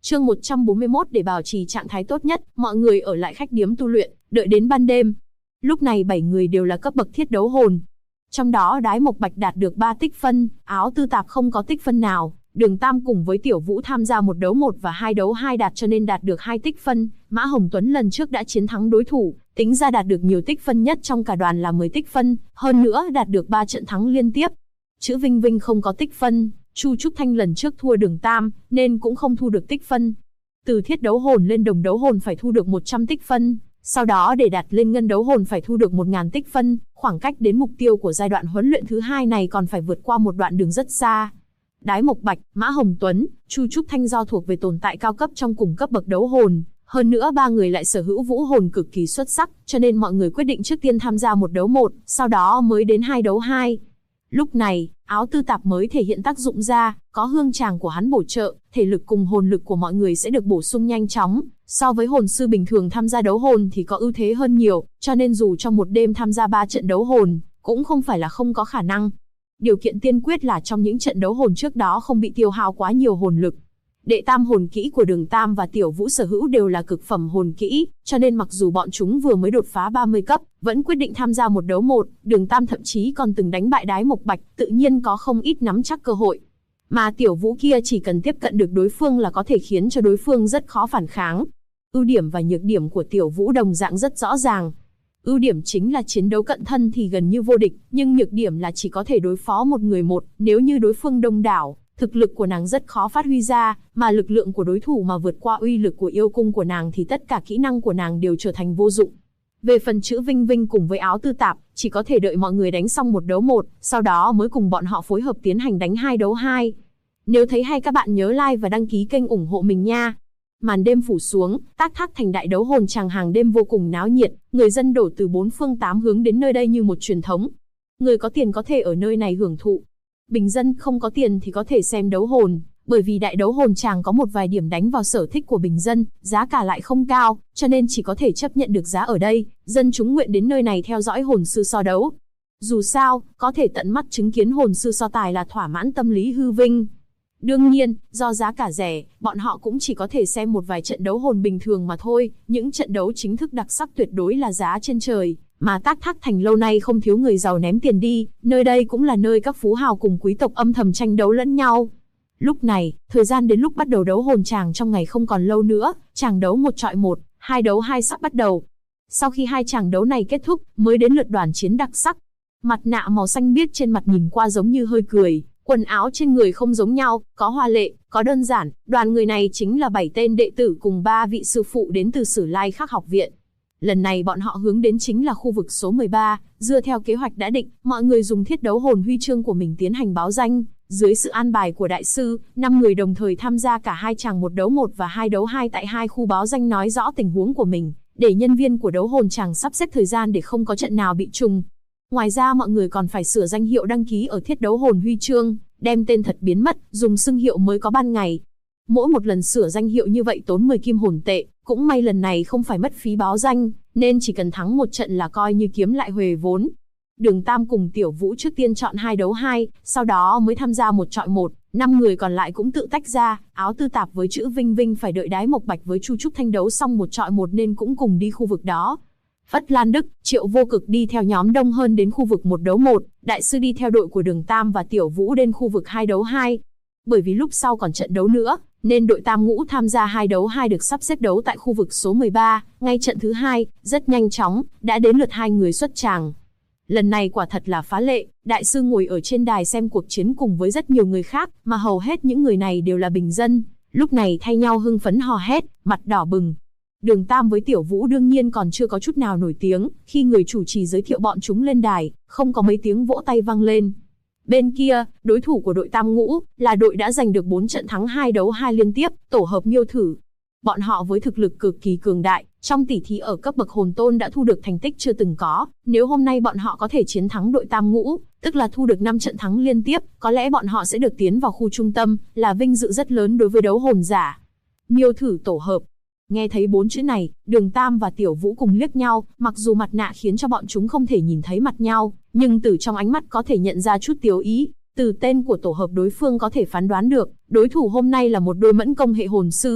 Chương 141 để bảo trì trạng thái tốt nhất, mọi người ở lại khách điếm tu luyện, đợi đến ban đêm. Lúc này 7 người đều là cấp bậc thiết đấu hồn. Trong đó Đái Mộc Bạch đạt được 3 tích phân, Áo Tư Tạp không có tích phân nào, Đường Tam cùng với Tiểu Vũ tham gia 1 đấu 1 và 2 đấu 2 đạt cho nên đạt được 2 tích phân, Mã Hồng Tuấn lần trước đã chiến thắng đối thủ, tính ra đạt được nhiều tích phân nhất trong cả đoàn là 10 tích phân, hơn nữa đạt được 3 trận thắng liên tiếp. Chữ Vinh Vinh không có tích phân, Chu Trúc Thanh lần trước thua Đường Tam nên cũng không thu được tích phân. Từ thiết đấu hồn lên đồng đấu hồn phải thu được 100 tích phân, sau đó để đạt lên ngân đấu hồn phải thu được 1000 tích phân, khoảng cách đến mục tiêu của giai đoạn huấn luyện thứ 2 này còn phải vượt qua một đoạn đường rất xa. Đái Mộc Bạch, Mã Hồng Tuấn, Chu Trúc Thanh do thuộc về tồn tại cao cấp trong cùng cấp bậc đấu hồn, hơn nữa 3 người lại sở hữu vũ hồn cực kỳ xuất sắc, cho nên mọi người quyết định trước tiên tham gia 1 đấu 1, sau đó mới đến 2 đấu 2. Lúc này, Áo Tư Tạp mới thể hiện tác dụng ra, có hương tràng của hắn bổ trợ, thể lực cùng hồn lực của mọi người sẽ được bổ sung nhanh chóng. So với hồn sư bình thường tham gia đấu hồn thì có ưu thế hơn nhiều, cho nên dù trong một đêm tham gia 3 trận đấu hồn, cũng không phải là không có khả năng. Điều kiện tiên quyết là trong những trận đấu hồn trước đó không bị tiêu hao quá nhiều hồn lực. Đệ tam hồn kỹ của Đường Tam và Tiểu Vũ sở hữu đều là cực phẩm hồn kỹ, cho nên mặc dù bọn chúng vừa mới đột phá 30 cấp, vẫn quyết định tham gia 1 đấu 1, Đường Tam thậm chí còn từng đánh bại Đái Mộc Bạch, tự nhiên có không ít nắm chắc cơ hội. Mà Tiểu Vũ kia chỉ cần tiếp cận được đối phương là có thể khiến cho đối phương rất khó phản kháng. Ưu điểm và nhược điểm của Tiểu Vũ đồng dạng rất rõ ràng. Ưu điểm chính là chiến đấu cận thân thì gần như vô địch, nhưng nhược điểm là chỉ có thể đối phó một người một, nếu như đối phương đông đảo, thực lực của nàng rất khó phát huy ra, mà lực lượng của đối thủ mà vượt qua uy lực của yêu cung của nàng thì tất cả kỹ năng của nàng đều trở thành vô dụng. Về phần chữ Vinh Vinh cùng với Áo Tư Tạp, chỉ có thể đợi mọi người đánh xong 1 đấu 1, sau đó mới cùng bọn họ phối hợp tiến hành đánh 2 đấu 2. Nếu thấy hay các bạn nhớ like và đăng ký kênh ủng hộ mình nha. Màn đêm phủ xuống, Tác Thác Thành đại đấu hồn tràng hàng đêm vô cùng náo nhiệt, người dân đổ từ 4 phương 8 hướng đến nơi đây như một truyền thống. Người có tiền có thể ở nơi này hưởng thụ. Bình dân không có tiền thì có thể xem đấu hồn, bởi vì đại đấu hồn tràng có một vài điểm đánh vào sở thích của bình dân, giá cả lại không cao, cho nên chỉ có thể chấp nhận được giá ở đây, dân chúng nguyện đến nơi này theo dõi hồn sư so đấu. Dù sao, có thể tận mắt chứng kiến hồn sư so tài là thỏa mãn tâm lý hư vinh. Đương nhiên, do giá cả rẻ, bọn họ cũng chỉ có thể xem một vài trận đấu hồn bình thường mà thôi, những trận đấu chính thức đặc sắc tuyệt đối là giá trên trời. Mà Tác Thác Thành lâu nay không thiếu người giàu ném tiền đi, nơi đây cũng là nơi các phú hào cùng quý tộc âm thầm tranh đấu lẫn nhau. Lúc này, thời gian đến lúc bắt đầu đấu hồn tràng trong ngày không còn lâu nữa, tràng đấu 1 chọi 1, 2 đấu 2 sắp bắt đầu. Sau khi 2 tràng đấu này kết thúc, mới đến lượt đoàn chiến đặc sắc. Mặt nạ màu xanh biếc trên mặt nhìn qua giống như hơi cười, quần áo trên người không giống nhau, có hoa lệ, có đơn giản, đoàn người này chính là 7 tên đệ tử cùng 3 vị sư phụ đến từ Sử Lai Khắc học viện. Lần này bọn họ hướng đến chính là khu vực số 13, dựa theo kế hoạch đã định, mọi người dùng thiết đấu hồn huy chương của mình tiến hành báo danh. Dưới sự an bài của đại sư, 5 người đồng thời tham gia cả 2 tràng 1 đấu 1 và 2 đấu 2 tại 2 khu báo danh nói rõ tình huống của mình, để nhân viên của đấu hồn tràng sắp xếp thời gian để không có trận nào bị trùng. Ngoài ra mọi người còn phải sửa danh hiệu đăng ký ở thiết đấu hồn huy chương, đem tên thật biến mất, dùng xưng hiệu mới có ban ngày. Mỗi một lần sửa danh hiệu như vậy tốn 10 kim hồn tệ, cũng may lần này không phải mất phí báo danh, nên chỉ cần thắng một trận là coi như kiếm lại huề vốn. Đường Tam cùng Tiểu Vũ trước tiên chọn 2 đấu 2, sau đó mới tham gia 1 chọi 1, 5 người còn lại cũng tự tách ra, Áo Tư Tạp với chữ Vinh Vinh phải đợi Đái Mộc Bạch với Chu Trúc Thanh đấu xong 1 chọi 1 nên cũng cùng đi khu vực đó. Phất Lan Đức, Triệu Vô Cực đi theo nhóm đông hơn đến khu vực 1 đấu 1, đại sư đi theo đội của Đường Tam và Tiểu Vũ đến khu vực 2 đấu 2. Bởi vì lúc sau còn trận đấu nữa, nên đội Tam Ngũ tham gia 2 đấu 2 được sắp xếp đấu tại khu vực số 13, ngay trận thứ 2, rất nhanh chóng, đã đến lượt 2 người xuất tràng. Lần này quả thật là phá lệ, đại sư ngồi ở trên đài xem cuộc chiến cùng với rất nhiều người khác, mà hầu hết những người này đều là bình dân, lúc này thay nhau hưng phấn hò hét, mặt đỏ bừng. Đường Tam với Tiểu Vũ đương nhiên còn chưa có chút nào nổi tiếng, khi người chủ trì giới thiệu bọn chúng lên đài, không có mấy tiếng vỗ tay vang lên. Bên kia, đối thủ của đội Tam Ngũ là đội đã giành được 4 trận thắng 2 đấu 2 liên tiếp, tổ hợp Miêu Thử. Bọn họ với thực lực cực kỳ cường đại, trong tỉ thí ở cấp bậc hồn tôn đã thu được thành tích chưa từng có, nếu hôm nay bọn họ có thể chiến thắng đội Tam Ngũ, tức là thu được 5 trận thắng liên tiếp, có lẽ bọn họ sẽ được tiến vào khu trung tâm, là vinh dự rất lớn đối với đấu hồn giả. Miêu Thử tổ hợp. Nghe thấy 4 chữ này, Đường Tam và Tiểu Vũ cùng liếc nhau, mặc dù mặt nạ khiến cho bọn chúng không thể nhìn thấy mặt nhau, nhưng từ trong ánh mắt có thể nhận ra chút tiếu ý, từ tên của tổ hợp đối phương có thể phán đoán được, đối thủ hôm nay là một đôi mẫn công hệ hồn sư.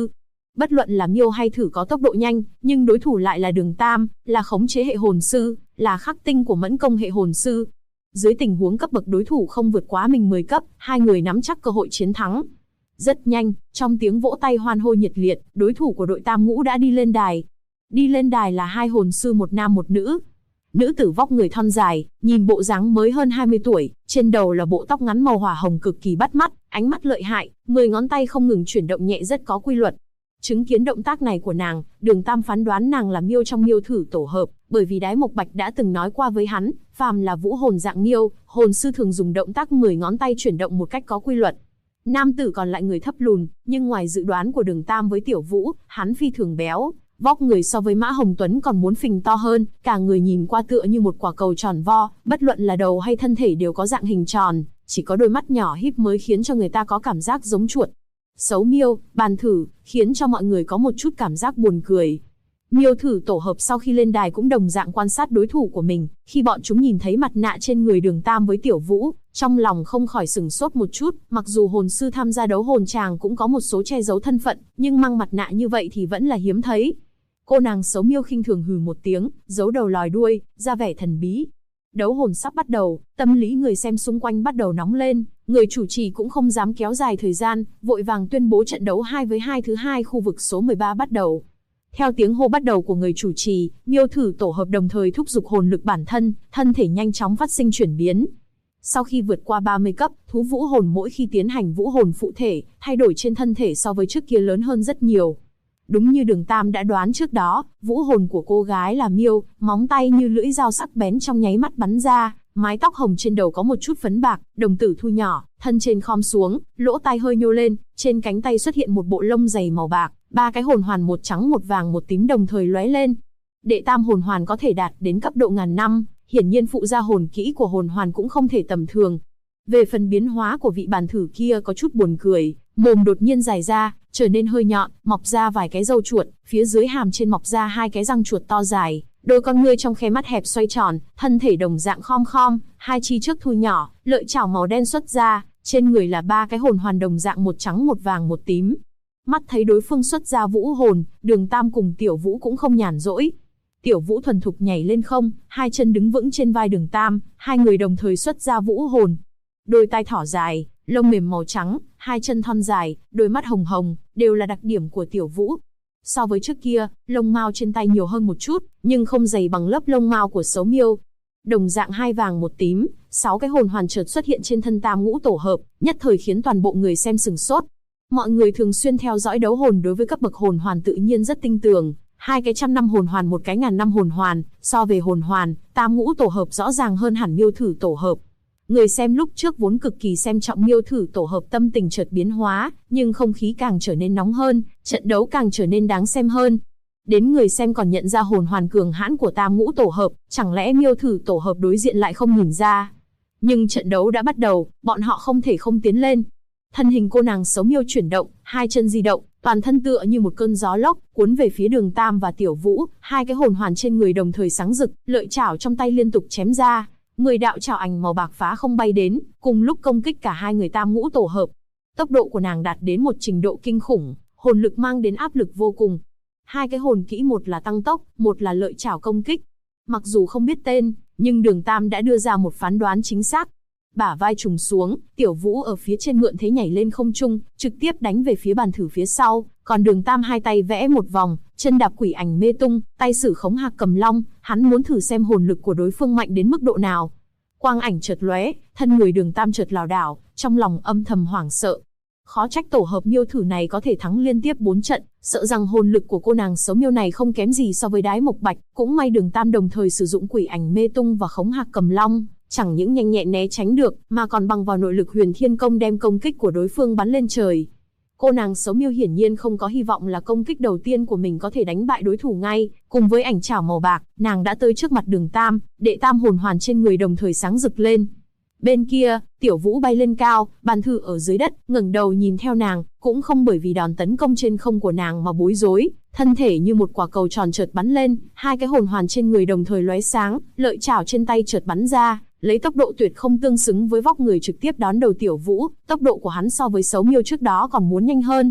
Bất luận là Miêu hay Thử có tốc độ nhanh, nhưng đối thủ lại là Đường Tam, là khống chế hệ hồn sư, là khắc tinh của mẫn công hệ hồn sư. Dưới tình huống cấp bậc đối thủ không vượt quá mình 10 cấp, hai người nắm chắc cơ hội chiến thắng. Rất nhanh, trong tiếng vỗ tay hoan hô nhiệt liệt, đối thủ của đội Tam Ngũ đã đi lên đài. Đi lên đài là hai hồn sư một nam một nữ. Nữ tử vóc người thon dài, nhìn bộ dáng mới hơn 20 tuổi, trên đầu là bộ tóc ngắn màu hỏa hồng cực kỳ bắt mắt, ánh mắt lợi hại, 10 ngón tay không ngừng chuyển động nhẹ rất có quy luật. Chứng kiến động tác này của nàng, Đường Tam phán đoán nàng là Miêu trong Miêu Thử tổ hợp, bởi vì Đái Mộc Bạch đã từng nói qua với hắn, phàm là vũ hồn dạng Miêu, hồn sư thường dùng động tác 10 ngón tay chuyển động một cách có quy luật. Nam tử còn lại người thấp lùn, nhưng ngoài dự đoán của Đường Tam với Tiểu Vũ, hắn phi thường béo, vóc người so với Mã Hồng Tuấn còn muốn phình to hơn, cả người nhìn qua tựa như một quả cầu tròn vo, bất luận là đầu hay thân thể đều có dạng hình tròn, chỉ có đôi mắt nhỏ híp mới khiến cho người ta có cảm giác giống chuột. Xấu Miêu, Bàn Thử, khiến cho mọi người có một chút cảm giác buồn cười. Miêu Thử tổ hợp sau khi lên đài cũng đồng dạng quan sát đối thủ của mình, khi bọn chúng nhìn thấy mặt nạ trên người Đường Tam với Tiểu Vũ, trong lòng không khỏi sửng sốt một chút, mặc dù hồn sư tham gia đấu hồn tràng cũng có một số che giấu thân phận, nhưng mang mặt nạ như vậy thì vẫn là hiếm thấy. Cô nàng Xấu Miêu khinh thường hừ một tiếng, giấu đầu lòi đuôi, ra vẻ thần bí. Đấu hồn sắp bắt đầu, tâm lý người xem xung quanh bắt đầu nóng lên, người chủ trì cũng không dám kéo dài thời gian, vội vàng tuyên bố trận đấu 2 với 2 thứ hai khu vực số 13 bắt đầu. Theo tiếng hô bắt đầu của người chủ trì, Miêu Thử tổ hợp đồng thời thúc giục hồn lực bản thân, thân thể nhanh chóng phát sinh chuyển biến. Sau khi vượt qua 30 cấp, thú vũ hồn mỗi khi tiến hành vũ hồn phụ thể, thay đổi trên thân thể so với trước kia lớn hơn rất nhiều. Đúng như Đường Tam đã đoán trước đó, vũ hồn của cô gái là Miêu, móng tay như lưỡi dao sắc bén trong nháy mắt bắn ra, mái tóc hồng trên đầu có một chút phấn bạc, đồng tử thu nhỏ, thân trên khom xuống, lỗ tai hơi nhô lên, trên cánh tay xuất hiện một bộ lông dày màu bạc, ba cái hồn hoàn một trắng một vàng một tím đồng thời lóe lên. Đệ tam hồn hoàn có thể đạt đến cấp độ ngàn năm, hiển nhiên phụ gia hồn kỹ của hồn hoàn cũng không thể tầm thường. Về phần biến hóa của vị Bàn Thử kia có chút buồn cười, mồm đột nhiên dài ra, trở nên hơi nhọn, mọc ra vài cái râu chuột, phía dưới hàm trên mọc ra hai cái răng chuột to dài, đôi con ngươi trong khe mắt hẹp xoay tròn, thân thể đồng dạng khom khom, hai chi trước thu nhỏ, lợi chảo màu đen xuất ra, trên người là ba cái hồn hoàn đồng dạng một trắng một vàng một tím. Mắt thấy đối phương xuất ra vũ hồn, Đường Tam cùng Tiểu Vũ cũng không nhàn rỗi. Tiểu Vũ thuần thục nhảy lên không, hai chân đứng vững trên vai Đường Tam, hai người đồng thời xuất ra vũ hồn. Đôi tai thỏ dài, lông mềm màu trắng, hai chân thon dài, đôi mắt hồng hồng, đều là đặc điểm của Tiểu Vũ. So với trước kia, lông mao trên tay nhiều hơn một chút, nhưng không dày bằng lớp lông mao của Xấu Miêu. Đồng dạng hai vàng một tím, 6 cái hồn hoàn chợt xuất hiện trên thân Tam Ngũ tổ hợp, nhất thời khiến toàn bộ người xem sửng sốt. Mọi người thường xuyên theo dõi đấu hồn đối với các bậc hồn hoàn tự nhiên rất tinh tường, hai cái 100 năm hồn hoàn một cái 1000 năm hồn hoàn, so về hồn hoàn, Tam Ngũ tổ hợp rõ ràng hơn hẳn Miêu Thử tổ hợp. Người xem lúc trước vốn cực kỳ xem trọng Miêu Thử tổ hợp tâm tình chợt biến hóa, nhưng không khí càng trở nên nóng hơn, trận đấu càng trở nên đáng xem hơn. Đến người xem còn nhận ra hồn hoàn cường hãn của Tam Ngũ tổ hợp, chẳng lẽ Miêu Thử tổ hợp đối diện lại không nhìn ra. Nhưng trận đấu đã bắt đầu, bọn họ không thể không tiến lên. Thân hình cô nàng Xấu Miêu chuyển động, hai chân di động, toàn thân tựa như một cơn gió lốc, cuốn về phía Đường Tam và Tiểu Vũ, hai cái hồn hoàn trên người đồng thời sáng rực, lợi chảo trong tay liên tục chém ra. 10 đạo chảo ảnh màu bạc phá không bay đến, cùng lúc công kích cả hai người Tam Ngũ tổ hợp. Tốc độ của nàng đạt đến một trình độ kinh khủng, hồn lực mang đến áp lực vô cùng. Hai cái hồn kỹ một là tăng tốc, một là lợi chảo công kích. Mặc dù không biết tên, nhưng Đường Tam đã đưa ra một phán đoán chính xác. Bả vai trùng xuống, Tiểu Vũ ở phía trên mượn thế nhảy lên không trung, trực tiếp đánh về phía Bàn Thử phía sau, còn Đường Tam hai tay vẽ một vòng, chân đạp quỷ ảnh mê tung, tay sử khống hạc cầm long, hắn muốn thử xem hồn lực của đối phương mạnh đến mức độ nào. Quang ảnh chợt lóe, thân người Đường Tam chợt lảo đảo, trong lòng âm thầm hoảng sợ. Khó trách tổ hợp Miêu Thử này có thể thắng liên tiếp 4 trận, sợ rằng hồn lực của cô nàng Xấu Miêu này không kém gì so với Đái Mộc Bạch, cũng may Đường Tam đồng thời sử dụng quỷ ảnh mê tung và khống hạc cầm long, chẳng những nhanh nhẹn né tránh được, mà còn bằng vào nội lực Huyền Thiên Công đem công kích của đối phương bắn lên trời. Cô nàng Xấu Miêu hiển nhiên không có hy vọng là công kích đầu tiên của mình có thể đánh bại đối thủ ngay, cùng với ảnh chảo màu bạc, nàng đã tới trước mặt Đường Tam, đệ tam hồn hoàn trên người đồng thời sáng rực lên. Bên kia, Tiểu Vũ bay lên cao, Bàn Thử ở dưới đất, ngẩng đầu nhìn theo nàng, cũng không bởi vì đòn tấn công trên không của nàng mà bối rối, thân thể như một quả cầu tròn chợt bắn lên, hai cái hồn hoàn trên người đồng thời lóe sáng, lợi chảo trên tay chợt bắn ra, lấy tốc độ tuyệt không tương xứng với vóc người trực tiếp đón đầu Tiểu Vũ, tốc độ của hắn so với Xấu Miêu trước đó còn muốn nhanh hơn.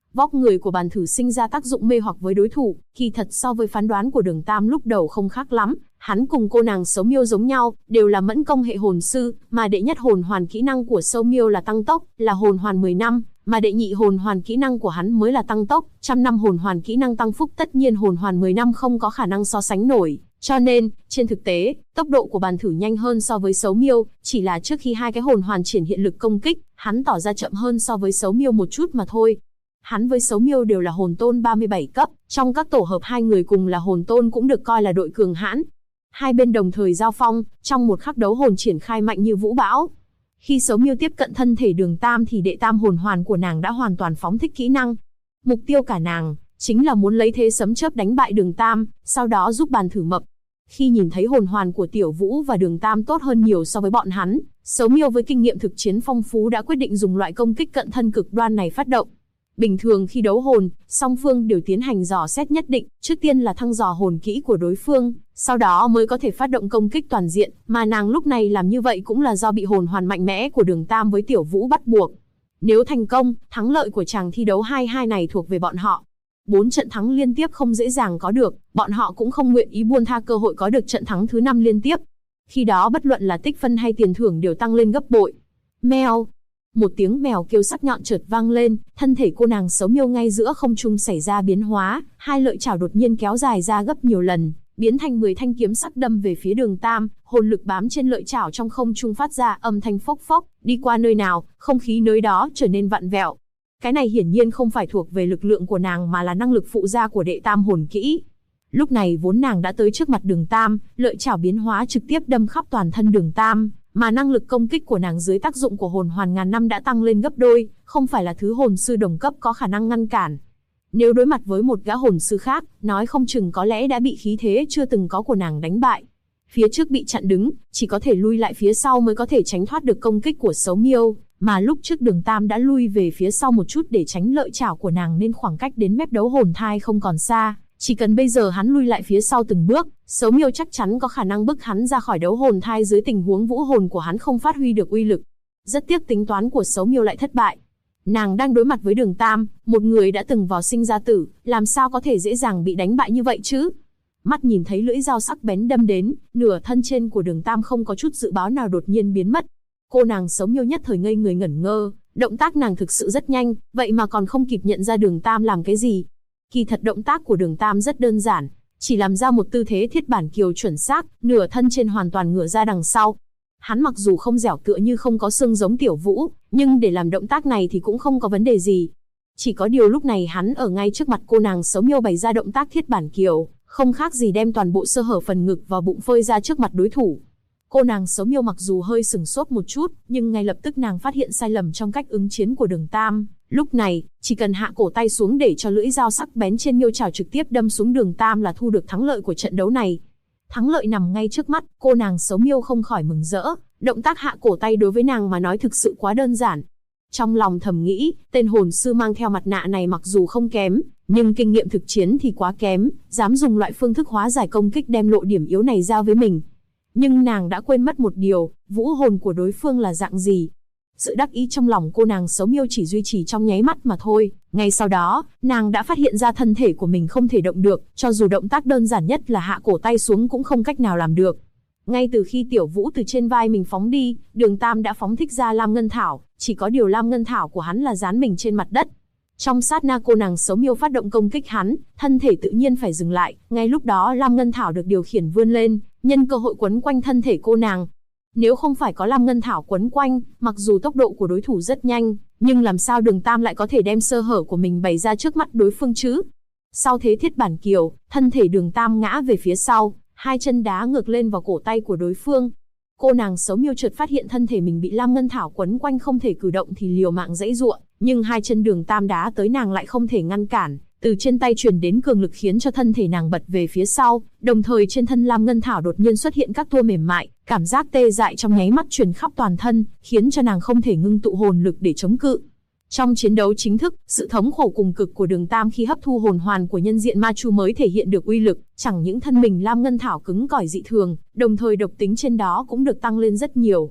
Vóc người của bàn thử sinh ra tác dụng mê hoặc với đối thủ, kỳ thật so với phán đoán của Đường Tam lúc đầu không khác lắm, hắn cùng cô nàng Sấu Miêu giống nhau, đều là mẫn công hệ hồn sư, mà đệ nhất hồn hoàn kỹ năng của Sấu Miêu là tăng tốc, là hồn hoàn 10 năm, mà đệ nhị hồn hoàn kỹ năng của hắn mới là tăng tốc, 100 năm hồn hoàn kỹ năng tăng phúc, tất nhiên hồn hoàn 10 năm không có khả năng so sánh nổi. Cho nên, trên thực tế, tốc độ của bàn thử nhanh hơn so với Sấu Miêu, chỉ là trước khi hai cái hồn hoàn triển hiện lực công kích, hắn tỏ ra chậm hơn so với Sấu Miêu một chút mà thôi. Hắn với Sấu Miêu đều là hồn tôn 37 cấp, trong các tổ hợp hai người cùng là hồn tôn cũng được coi là đội cường hãn. Hai bên đồng thời giao phong, trong một khắc đấu hồn triển khai mạnh như vũ bão. Khi Sấu Miêu tiếp cận thân thể Đường Tam thì đệ tam hồn hoàn của nàng đã hoàn toàn phóng thích kỹ năng. Mục tiêu cả nàng chính là muốn lấy thế sấm chớp đánh bại Đường Tam, sau đó giúp bàn thử mập. Khi nhìn thấy hồn hoàn của Tiểu Vũ và Đường Tam tốt hơn nhiều so với bọn hắn, Sấu Miêu với kinh nghiệm thực chiến phong phú đã quyết định dùng loại công kích cận thân cực đoan này phát động. Bình thường khi đấu hồn, song phương đều tiến hành dò xét nhất định, trước tiên là thăm dò hồn kỹ của đối phương, sau đó mới có thể phát động công kích toàn diện, mà nàng lúc này làm như vậy cũng là do bị hồn hoàn mạnh mẽ của Đường Tam với Tiểu Vũ bắt buộc. Nếu thành công, thắng lợi của chàng thi đấu 2-2 này thuộc về bọn họ. 4 trận thắng liên tiếp không dễ dàng có được, bọn họ cũng không nguyện ý buông tha cơ hội có được trận thắng thứ 5 liên tiếp. Khi đó bất luận là tích phân hay tiền thưởng đều tăng lên gấp bội. Mèo. Một tiếng mèo kêu sắc nhọn chợt vang lên, thân thể cô nàng Sấu Miêu ngay giữa không trung xảy ra biến hóa, hai lợi chảo đột nhiên kéo dài ra gấp nhiều lần, biến thành 10 thanh kiếm sắc đâm về phía Đường Tam, hồn lực bám trên lợi chảo trong không trung phát ra âm thanh phốc phốc, đi qua nơi nào, không khí nơi đó trở nên vặn vẹo. Cái này hiển nhiên không phải thuộc về lực lượng của nàng mà là năng lực phụ gia của đệ tam hồn kỹ. Lúc này vốn nàng đã tới trước mặt Đường Tam, lợi chảo biến hóa trực tiếp đâm khắp toàn thân Đường Tam, mà năng lực công kích của nàng dưới tác dụng của hồn hoàn ngàn năm đã tăng lên gấp đôi, không phải là thứ hồn sư đồng cấp có khả năng ngăn cản. Nếu đối mặt với một gã hồn sư khác, nói không chừng có lẽ đã bị khí thế chưa từng có của nàng đánh bại. Phía trước bị chặn đứng, chỉ có thể lui lại phía sau mới có thể tránh thoát được công kích của Sấu Miêu, mà lúc trước Đường Tam đã lui về phía sau một chút để tránh lợi chảo của nàng nên khoảng cách đến mép đấu hồn thai không còn xa. Chỉ cần bây giờ hắn lui lại phía sau từng bước, Sấu Miêu chắc chắn có khả năng bức hắn ra khỏi đấu hồn thai dưới tình huống vũ hồn của hắn không phát huy được uy lực. Rất tiếc tính toán của Sấu Miêu lại thất bại. Nàng đang đối mặt với Đường Tam, một người đã từng vào sinh ra tử, làm sao có thể dễ dàng bị đánh bại như vậy chứ? Mắt nhìn thấy lưỡi dao sắc bén đâm đến, nửa thân trên của Đường Tam không có chút dự báo nào đột nhiên biến mất. Cô nàng Sấu Miêu nhất thời ngây người ngẩn ngơ, động tác nàng thực sự rất nhanh, vậy mà còn không kịp nhận ra Đường Tam làm cái gì. Kỳ thật động tác của Đường Tam rất đơn giản, chỉ làm ra một tư thế thiết bản kiều chuẩn xác, nửa thân trên hoàn toàn ngửa ra đằng sau. Hắn mặc dù không dẻo tựa như không có xương giống Tiểu Vũ, nhưng để làm động tác này thì cũng không có vấn đề gì. Chỉ có điều lúc này hắn ở ngay trước mặt cô nàng Sấu Miêu bày ra động tác thiết bản kiều, không khác gì đem toàn bộ sơ hở phần ngực và bụng phơi ra trước mặt đối thủ. Cô nàng Sấu Miêu mặc dù hơi sừng sốt một chút, nhưng ngay lập tức nàng phát hiện sai lầm trong cách ứng chiến của Đường Tam. Lúc này, chỉ cần hạ cổ tay xuống để cho lưỡi dao sắc bén trên miêu chảo trực tiếp đâm xuống Đường Tam là thu được thắng lợi của trận đấu này. Thắng lợi nằm ngay trước mắt, cô nàng Sấu Miêu không khỏi mừng rỡ, động tác hạ cổ tay đối với nàng mà nói thực sự quá đơn giản. Trong lòng thầm nghĩ, tên hồn sư mang theo mặt nạ này mặc dù không kém, nhưng kinh nghiệm thực chiến thì quá kém, dám dùng loại phương thức hóa giải công kích đem lộ điểm yếu này giao với mình. Nhưng nàng đã quên mất một điều, vũ hồn của đối phương là dạng gì. Sự đắc ý trong lòng cô nàng Sấu Miêu chỉ duy trì trong nháy mắt mà thôi. Ngay sau đó, nàng đã phát hiện ra thân thể của mình không thể động được, cho dù động tác đơn giản nhất là hạ cổ tay xuống cũng không cách nào làm được. Ngay từ khi Tiểu Vũ từ trên vai mình phóng đi, Đường Tam đã phóng thích ra Lam Ngân Thảo, chỉ có điều Lam Ngân Thảo của hắn là dán mình trên mặt đất. Trong sát na cô nàng Sấu Miêu phát động công kích hắn, thân thể tự nhiên phải dừng lại, ngay lúc đó Lam Ngân Thảo được điều khiển vươn lên, nhân cơ hội quấn quanh thân thể cô nàng. Nếu không phải có Lam Ngân Thảo quấn quanh, mặc dù tốc độ của đối thủ rất nhanh, nhưng làm sao Đường Tam lại có thể đem sơ hở của mình bày ra trước mắt đối phương chứ? Sau thế thiết bản kiều, thân thể Đường Tam ngã về phía sau, hai chân đá ngược lên vào cổ tay của đối phương. Cô nàng Sấu Miêu chợt phát hiện thân thể mình bị Lam Ngân Thảo quấn quanh không thể cử động thì liều mạng giãy giụa, nhưng hai chân Đường Tam đá tới nàng lại không thể ngăn cản, từ trên tay truyền đến cường lực khiến cho thân thể nàng bật về phía sau, đồng thời trên thân Lam Ngân Thảo đột nhiên xuất hiện các tua mềm mại, cảm giác tê dại trong nháy mắt truyền khắp toàn thân, khiến cho nàng không thể ngưng tụ hồn lực để chống cự. Trong chiến đấu chính thức, sự thống khổ cùng cực của Đường Tam khi hấp thu hồn hoàn của nhân diện ma chu mới thể hiện được uy lực, chẳng những thân mình Lam Ngân Thảo cứng cỏi dị thường, đồng thời độc tính trên đó cũng được tăng lên rất nhiều.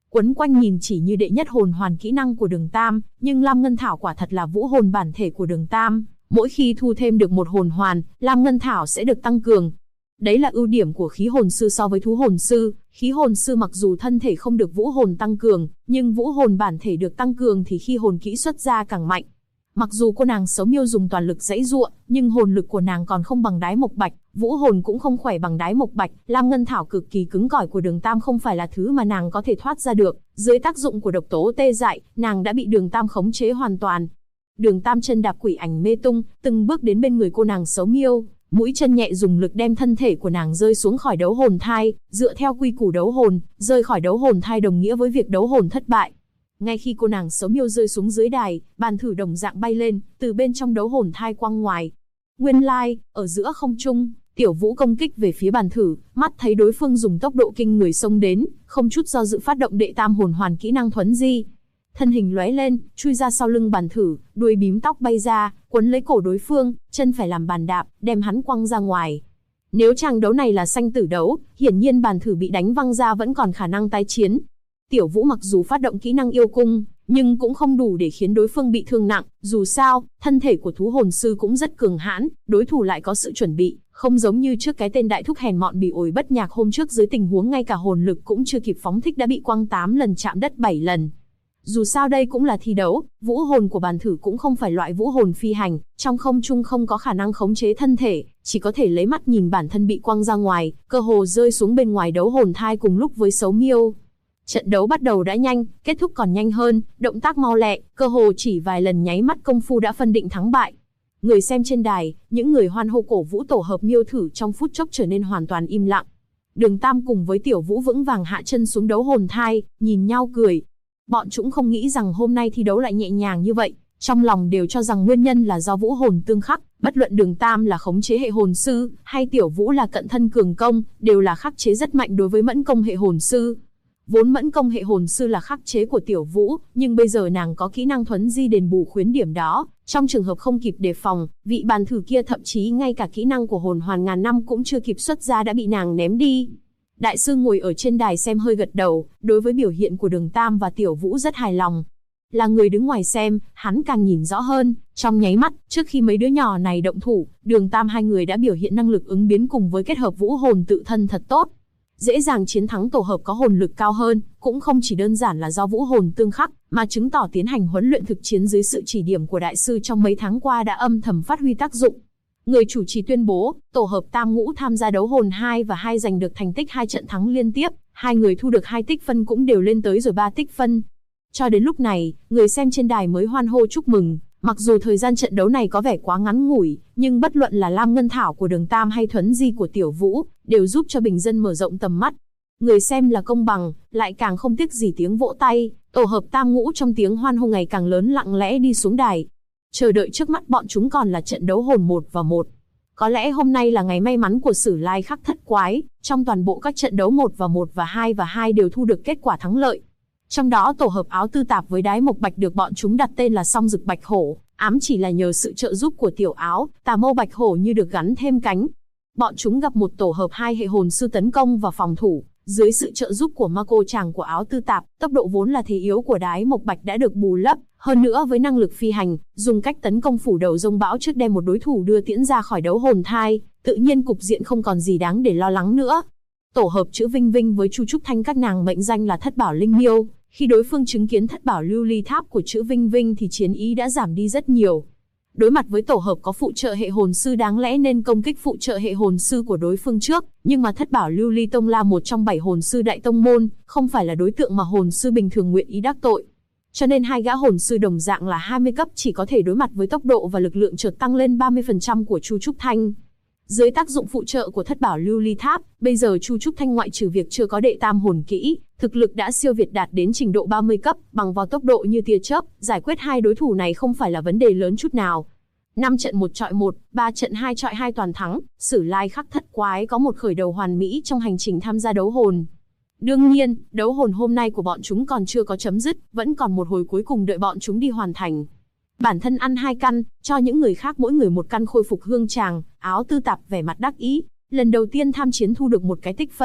Quấn quanh nhìn chỉ như đệ nhất hồn hoàn kỹ năng của Đường Tam, nhưng Lam Ngân Thảo quả thật là vũ hồn bản thể của Đường Tam. Mỗi khi thu thêm được một hồn hoàn, Lam Ngân Thảo sẽ được tăng cường. Đấy là ưu điểm của khí hồn sư so với thú hồn sư. Khí hồn sư mặc dù thân thể không được vũ hồn tăng cường, nhưng vũ hồn bản thể được tăng cường thì khi hồn kỹ xuất ra càng mạnh. Mặc dù cô nàng Sấu Miêu dùng toàn lực giãy giụa, nhưng hồn lực của nàng còn không bằng Đái Mộc Bạch, vũ hồn cũng không khỏe bằng Đái Mộc Bạch. Lam Ngân Thảo cực kỳ cứng cỏi của Đường Tam không phải là thứ mà nàng có thể thoát ra được. Dưới tác dụng của độc tố tê dại, nàng đã bị Đường Tam khống chế hoàn toàn. Đường Tam chân đạp quỷ ảnh mê tung, từng bước đến bên người cô nàng Sấu Miêu, mũi chân nhẹ dùng lực đem thân thể của nàng rơi xuống khỏi đấu hồn thai. Dựa theo quy củ đấu hồn, rơi khỏi đấu hồn thai đồng nghĩa với việc đấu hồn thất bại. Ngay khi cô nàng Sấu Miêu rơi xuống dưới đài, bàn thử đồng dạng bay lên, từ bên trong đấu hồn thai quăng ngoài. Nguyên lai, ở giữa không trung, Tiểu Vũ công kích về phía bàn thử, mắt thấy đối phương dùng tốc độ kinh người xông đến, không chút do dự phát động đệ tam hồn hoàn kỹ năng thuấn di. Thân hình lóe lên, chui ra sau lưng bàn thử, đuôi bím tóc bay ra, quấn lấy cổ đối phương, chân phải làm bàn đạp, đem hắn quăng ra ngoài. Nếu chàng đấu này là sanh tử đấu, hiển nhiên bàn thử bị đánh văng ra vẫn còn khả năng tái chiến. Tiểu Vũ mặc dù phát động kỹ năng yêu cung, nhưng cũng không đủ để khiến đối phương bị thương nặng. Dù sao, thân thể của thú hồn sư cũng rất cường hãn, đối thủ lại có sự chuẩn bị, không giống như trước cái tên đại thúc hèn mọn bị ổi bất nhạc hôm trước, dưới tình huống ngay cả hồn lực cũng chưa kịp phóng thích đã bị quăng 8 lần chạm đất 7 lần. Dù sao đây cũng là thi đấu, vũ hồn của bàn thử cũng không phải loại vũ hồn phi hành, trong không trung không có khả năng khống chế thân thể, chỉ có thể lấy mắt nhìn bản thân bị quăng ra ngoài, cơ hồ rơi xuống bên ngoài đấu hồn thai cùng lúc với Sấu Miêu. Trận đấu bắt đầu đã nhanh, kết thúc còn nhanh hơn, động tác mau lẹ, cơ hồ chỉ vài lần nháy mắt công phu đã phân định thắng bại. Người xem trên đài, những người hoan hô cổ vũ tổ hợp Miêu thử trong phút chốc trở nên hoàn toàn im lặng. Đường Tam cùng với Tiểu Vũ vững vàng hạ chân xuống đấu hồn thai, nhìn nhau cười. Bọn chúng không nghĩ rằng hôm nay thi đấu lại nhẹ nhàng như vậy, trong lòng đều cho rằng nguyên nhân là do vũ hồn tương khắc, bất luận Đường Tam là khống chế hệ hồn sư, hay Tiểu Vũ là cận thân cường công, đều là khắc chế rất mạnh đối với mẫn công hệ hồn sư. Vốn mẫn công hệ hồn sư là khắc chế của Tiểu Vũ, nhưng bây giờ nàng có kỹ năng thuấn di đền bù khuyến điểm đó, trong trường hợp không kịp đề phòng, vị bàn thử kia thậm chí ngay cả kỹ năng của hồn hoàn ngàn năm cũng chưa kịp xuất ra đã bị nàng ném đi. Đại sư ngồi ở trên đài xem hơi gật đầu, đối với biểu hiện của Đường Tam và Tiểu Vũ rất hài lòng. Là người đứng ngoài xem, hắn càng nhìn rõ hơn, trong nháy mắt, trước khi mấy đứa nhỏ này động thủ, Đường Tam hai người đã biểu hiện năng lực ứng biến cùng với kết hợp vũ hồn tự thân thật tốt. Dễ dàng chiến thắng tổ hợp có hồn lực cao hơn, cũng không chỉ đơn giản là do vũ hồn tương khắc, mà chứng tỏ tiến hành huấn luyện thực chiến dưới sự chỉ điểm của đại sư trong mấy tháng qua đã âm thầm phát huy tác dụng. Người chủ trì tuyên bố, tổ hợp Tam Ngũ tham gia đấu hồn 2 và 2 giành được thành tích 2 trận thắng liên tiếp, hai người thu được 2 tích phân cũng đều lên tới rồi 3 tích phân. Cho đến lúc này, người xem trên đài mới hoan hô chúc mừng. Mặc dù thời gian trận đấu này có vẻ quá ngắn ngủi, nhưng bất luận là Lam Ngân Thảo của Đường Tam hay thuấn di của Tiểu Vũ, đều giúp cho bình dân mở rộng tầm mắt. Người xem là công bằng, lại càng không tiếc gì tiếng vỗ tay, tổ hợp Tam Ngũ trong tiếng hoan hô ngày càng lớn lặng lẽ đi xuống đài. Chờ đợi trước mắt bọn chúng còn là trận đấu hồn 1 và 1. Có lẽ hôm nay là ngày may mắn của Sử Lai Khắc Thất Quái, trong toàn bộ các trận đấu 1 và 2 đều thu được kết quả thắng lợi. Trong đó tổ hợp Áo Tư Tạp với Đái Mộc Bạch được bọn chúng đặt tên là Song Dực Bạch Hổ, ám chỉ là nhờ sự trợ giúp của Tiểu Áo, Tà Mâu Bạch Hổ như được gắn thêm cánh. Bọn chúng gặp một tổ hợp 2 hệ hồn sư tấn công và phòng thủ, dưới sự trợ giúp của ma cô chàng của Áo Tư Tạp, tốc độ vốn là thế yếu của Đái Mộc Bạch đã được bù lấp, hơn nữa với năng lực phi hành, dùng cách tấn công phủ đầu rông bão trước đem một đối thủ đưa tiễn ra khỏi đấu hồn thai, tự nhiên cục diện không còn gì đáng để lo lắng nữa. Tổ hợp Chữ Vinh Vinh với Chu Trúc Thanh, các nàng mệnh danh là Thất Bảo Linh Miêu, khi đối phương chứng kiến Thất Bảo Lưu Ly Tháp của Chữ Vinh Vinh thì chiến ý đã giảm đi rất nhiều. Đối mặt với tổ hợp có phụ trợ hệ hồn sư đáng lẽ nên công kích phụ trợ hệ hồn sư của đối phương trước, nhưng mà Thất Bảo Lưu Ly Tông là một trong 7 hồn sư đại tông môn, không phải là đối tượng mà hồn sư bình thường nguyện ý đắc tội. Cho nên hai gã hồn sư đồng dạng là 20 cấp chỉ có thể đối mặt với tốc độ và lực lượng chợt tăng lên 30% của Chu Trúc Thanh. Dưới tác dụng phụ trợ của Thất Bảo Lưu Ly Tháp, bây giờ Chu Trúc Thanh ngoại trừ việc chưa có đệ tam hồn kỹ, thực lực đã siêu việt đạt đến trình độ 30 cấp, bằng vào tốc độ như tia chớp, giải quyết hai đối thủ này không phải là vấn đề lớn chút nào. 5 trận 1 chọi 1, 3 trận 2 chọi 2 toàn thắng, Sử Lai Khắc Thất Quái có một khởi đầu hoàn mỹ trong hành trình tham gia đấu hồn. Đương nhiên, đấu hồn hôm nay của bọn chúng còn chưa có chấm dứt, vẫn còn một hồi cuối cùng đợi bọn chúng đi hoàn thành. Bản thân ăn 2 căn, cho những người khác mỗi người 1 căn khôi phục hương tràng. Áo Tư Tạp vẻ mặt đắc ý, lần đầu tiên tham chiến thu được 1 cái tích phân,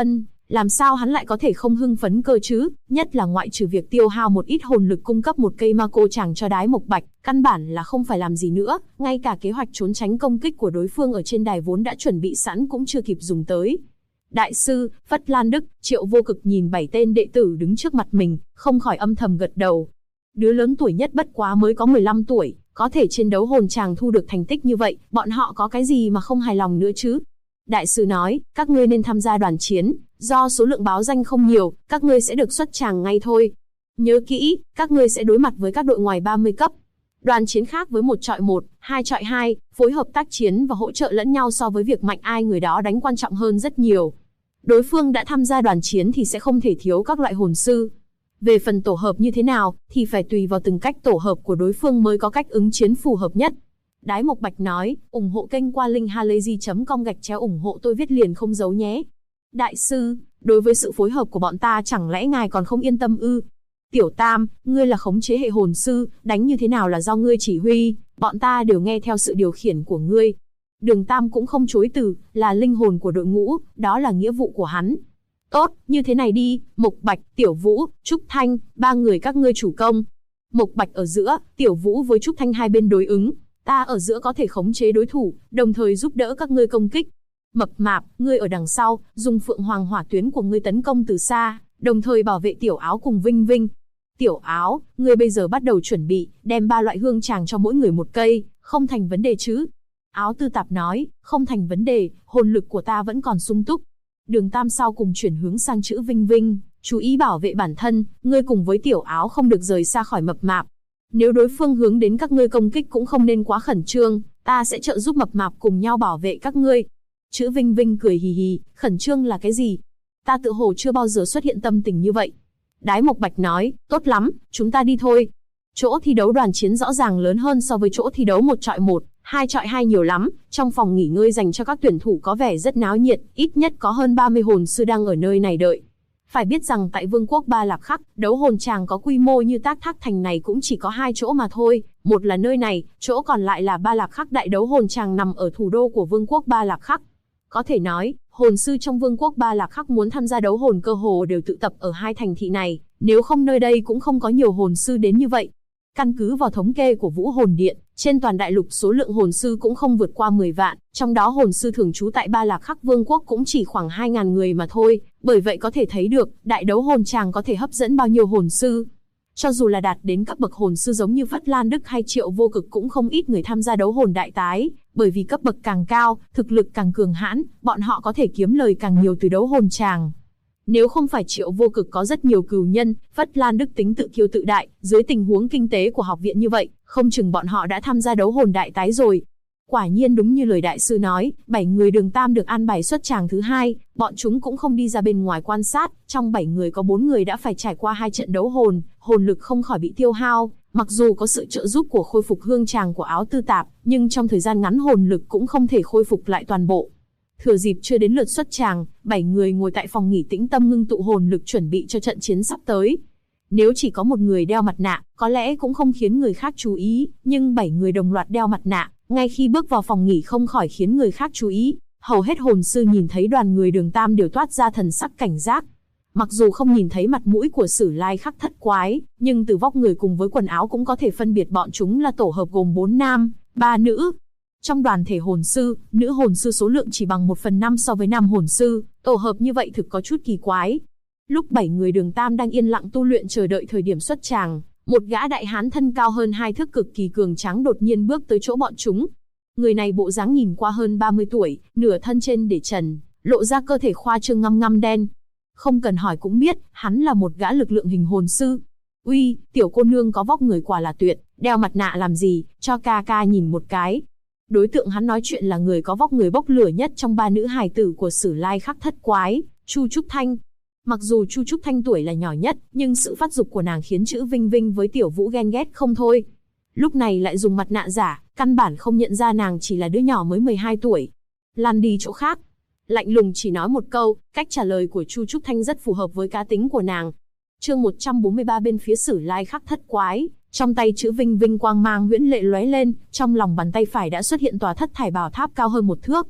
làm sao hắn lại có thể không hưng phấn cơ chứ, nhất là ngoại trừ việc tiêu hao một ít hồn lực cung cấp một cây ma cô chàng cho Đái Mộc Bạch, căn bản là không phải làm gì nữa, ngay cả kế hoạch trốn tránh công kích của đối phương ở trên đài vốn đã chuẩn bị sẵn cũng chưa kịp dùng tới. Đại sư, Phất Lan Đức, Triệu Vô Cực nhìn 7 tên đệ tử đứng trước mặt mình, không khỏi âm thầm gật đầu. Đứa lớn tuổi nhất bất quá mới có 15 tuổi, có thể trên đấu hồn tràng thu được thành tích như vậy, bọn họ có cái gì mà không hài lòng nữa chứ? Đại sư nói, các ngươi nên tham gia đoàn chiến, do số lượng báo danh không nhiều, các ngươi sẽ được xuất tràng ngay thôi. Nhớ kỹ, các ngươi sẽ đối mặt với các đội ngoài 30 cấp. Đoàn chiến khác với 1 chọi 1, 2 chọi 2, phối hợp tác chiến và hỗ trợ lẫn nhau so với việc mạnh ai người đó đánh quan trọng hơn rất nhiều. Đối phương đã tham gia đoàn chiến thì sẽ không thể thiếu các loại hồn sư. Về phần tổ hợp như thế nào, thì phải tùy vào từng cách tổ hợp của đối phương mới có cách ứng chiến phù hợp nhất. Đái Mộc Bạch nói, ủng hộ kênh qua link halayzi.com/ủng hộ tôi viết liền không giấu nhé. Đại sư, đối với sự phối hợp của bọn ta chẳng lẽ ngài còn không yên tâm ư? Tiểu Tam, ngươi là khống chế hệ hồn sư, đánh như thế nào là do ngươi chỉ huy, bọn ta đều nghe theo sự điều khiển của ngươi. Đường Tam cũng không chối từ, là linh hồn của đội ngũ, đó là nghĩa vụ của hắn. Tốt, như thế này đi, Mộc Bạch, Tiểu Vũ, Trúc Thanh, 3 người các ngươi chủ công. Mộc Bạch ở giữa, Tiểu Vũ với Trúc Thanh hai bên đối ứng. Ta ở giữa có thể khống chế đối thủ, đồng thời giúp đỡ các ngươi công kích. Mập Mạp, ngươi ở đằng sau, dùng Phượng Hoàng hỏa tuyến của ngươi tấn công từ xa, đồng thời bảo vệ Tiểu Áo cùng Vinh Vinh. Tiểu Áo, ngươi bây giờ bắt đầu chuẩn bị, đem 3 loại hương tràng cho mỗi người một cây, không thành vấn đề chứ? Áo Tư Tạp nói, không thành vấn đề, hồn lực của ta vẫn còn sung túc. Đường Tam sau cùng chuyển hướng sang chữ Vinh Vinh, chú ý bảo vệ bản thân, ngươi cùng với Tiểu Áo không được rời xa khỏi Mập Mạp. Nếu đối phương hướng đến các ngươi công kích cũng không nên quá khẩn trương, ta sẽ trợ giúp Mập Mạp cùng nhau bảo vệ các ngươi. Chữ Vinh Vinh cười hì hì, khẩn trương là cái gì? Ta tự hồ chưa bao giờ xuất hiện tâm tình như vậy. Đái Mộc Bạch nói, tốt lắm, chúng ta đi thôi. Chỗ thi đấu đoàn chiến rõ ràng lớn hơn so với chỗ thi đấu 1 chọi 1, 2 chọi 2 nhiều lắm, trong phòng nghỉ ngơi dành cho các tuyển thủ có vẻ rất náo nhiệt, ít nhất có hơn 30 hồn sư đang ở nơi này đợi. Phải biết rằng tại Vương quốc Ba Lạc Khắc, đấu hồn tràng có quy mô như Tác Thác Thành này cũng chỉ có 2 chỗ mà thôi, một là nơi này, chỗ còn lại là Ba Lạc Khắc đại đấu hồn tràng nằm ở thủ đô của Vương quốc Ba Lạc Khắc. Có thể nói, hồn sư trong Vương quốc Ba Lạc Khắc muốn tham gia đấu hồn cơ hồ đều tụ tập ở 2 thành thị này, nếu không nơi đây cũng không có nhiều hồn sư đến như vậy. Căn cứ vào thống kê của Vũ Hồn Điện, trên toàn đại lục số lượng hồn sư cũng không vượt qua 10 vạn, trong đó hồn sư thường trú tại Ba Lạc Khắc Vương quốc cũng chỉ khoảng 2.000 người mà thôi, bởi vậy có thể thấy được, đại đấu hồn tràng có thể hấp dẫn bao nhiêu hồn sư. Cho dù là đạt đến cấp bậc hồn sư giống như Phất Lan Đức hay Triệu Vô Cực cũng không ít người tham gia đấu hồn đại tái, bởi vì cấp bậc càng cao, thực lực càng cường hãn, bọn họ có thể kiếm lời càng nhiều từ đấu hồn tràng. Nếu không phải Triệu Vô Cực có rất nhiều cừu nhân, Phất Lan Đức tính tự kiêu tự đại, dưới tình huống kinh tế của học viện như vậy, không chừng bọn họ đã tham gia đấu hồn đại tái rồi. Quả nhiên đúng như lời đại sư nói, 7 người Đường Tam được an bài xuất tràng thứ 2, bọn chúng cũng không đi ra bên ngoài quan sát, trong 7 người có 4 người đã phải trải qua 2 trận đấu hồn, hồn lực không khỏi bị tiêu hao, mặc dù có sự trợ giúp của khôi phục hương tràng của Áo Tư Tạp, nhưng trong thời gian ngắn hồn lực cũng không thể khôi phục lại toàn bộ. Thừa dịp chưa đến lượt xuất tràng, 7 người ngồi tại phòng nghỉ tĩnh tâm ngưng tụ hồn lực chuẩn bị cho trận chiến sắp tới. Nếu chỉ có một người đeo mặt nạ, có lẽ cũng không khiến người khác chú ý, nhưng 7 người đồng loạt đeo mặt nạ, ngay khi bước vào phòng nghỉ không khỏi khiến người khác chú ý. Hầu hết hồn sư nhìn thấy đoàn người Đường Tam đều toát ra thần sắc cảnh giác. Mặc dù không nhìn thấy mặt mũi của Sử Lai Khắc Thất Quái, nhưng từ vóc người cùng với quần áo cũng có thể phân biệt bọn chúng là tổ hợp gồm 4 nam, 3 nữ. Trong đoàn thể hồn sư, nữ hồn sư số lượng chỉ bằng 1/5 so với nam hồn sư, tổ hợp như vậy thực có chút kỳ quái. Lúc 7 người Đường Tam đang yên lặng tu luyện chờ đợi thời điểm xuất tràng, một gã đại hán thân cao hơn 2 thước cực kỳ cường tráng đột nhiên bước tới chỗ bọn chúng. Người này bộ dáng nhìn qua hơn 30 tuổi, nửa thân trên để trần, lộ ra cơ thể khoa trương ngăm ngăm đen. Không cần hỏi cũng biết, hắn là một gã lực lượng hình hồn sư. Uy, tiểu cô nương có vóc người quả là tuyệt, đeo mặt nạ làm gì, cho ca ca nhìn một cái. Đối tượng hắn nói chuyện là người có vóc người bốc lửa nhất trong 3 nữ hài tử của Sử Lai Khắc Thất Quái, Chu Trúc Thanh. Mặc dù Chu Trúc Thanh tuổi là nhỏ nhất, nhưng sự phát dục của nàng khiến chữ Vinh Vinh với Tiểu Vũ ghen ghét không thôi. Lúc này lại dùng mặt nạ giả, căn bản không nhận ra nàng chỉ là đứa nhỏ mới 12 tuổi. Lan đi chỗ khác. Lạnh lùng chỉ nói một câu, cách trả lời của Chu Trúc Thanh rất phù hợp với cá tính của nàng. Chương 143 bên phía Sử Lai Khắc Thất Quái, trong tay chữ Vinh Vinh quang mang huyễn lệ lóe lên, trong lòng bàn tay phải đã xuất hiện tòa thất thải bảo tháp cao hơn 1 thước.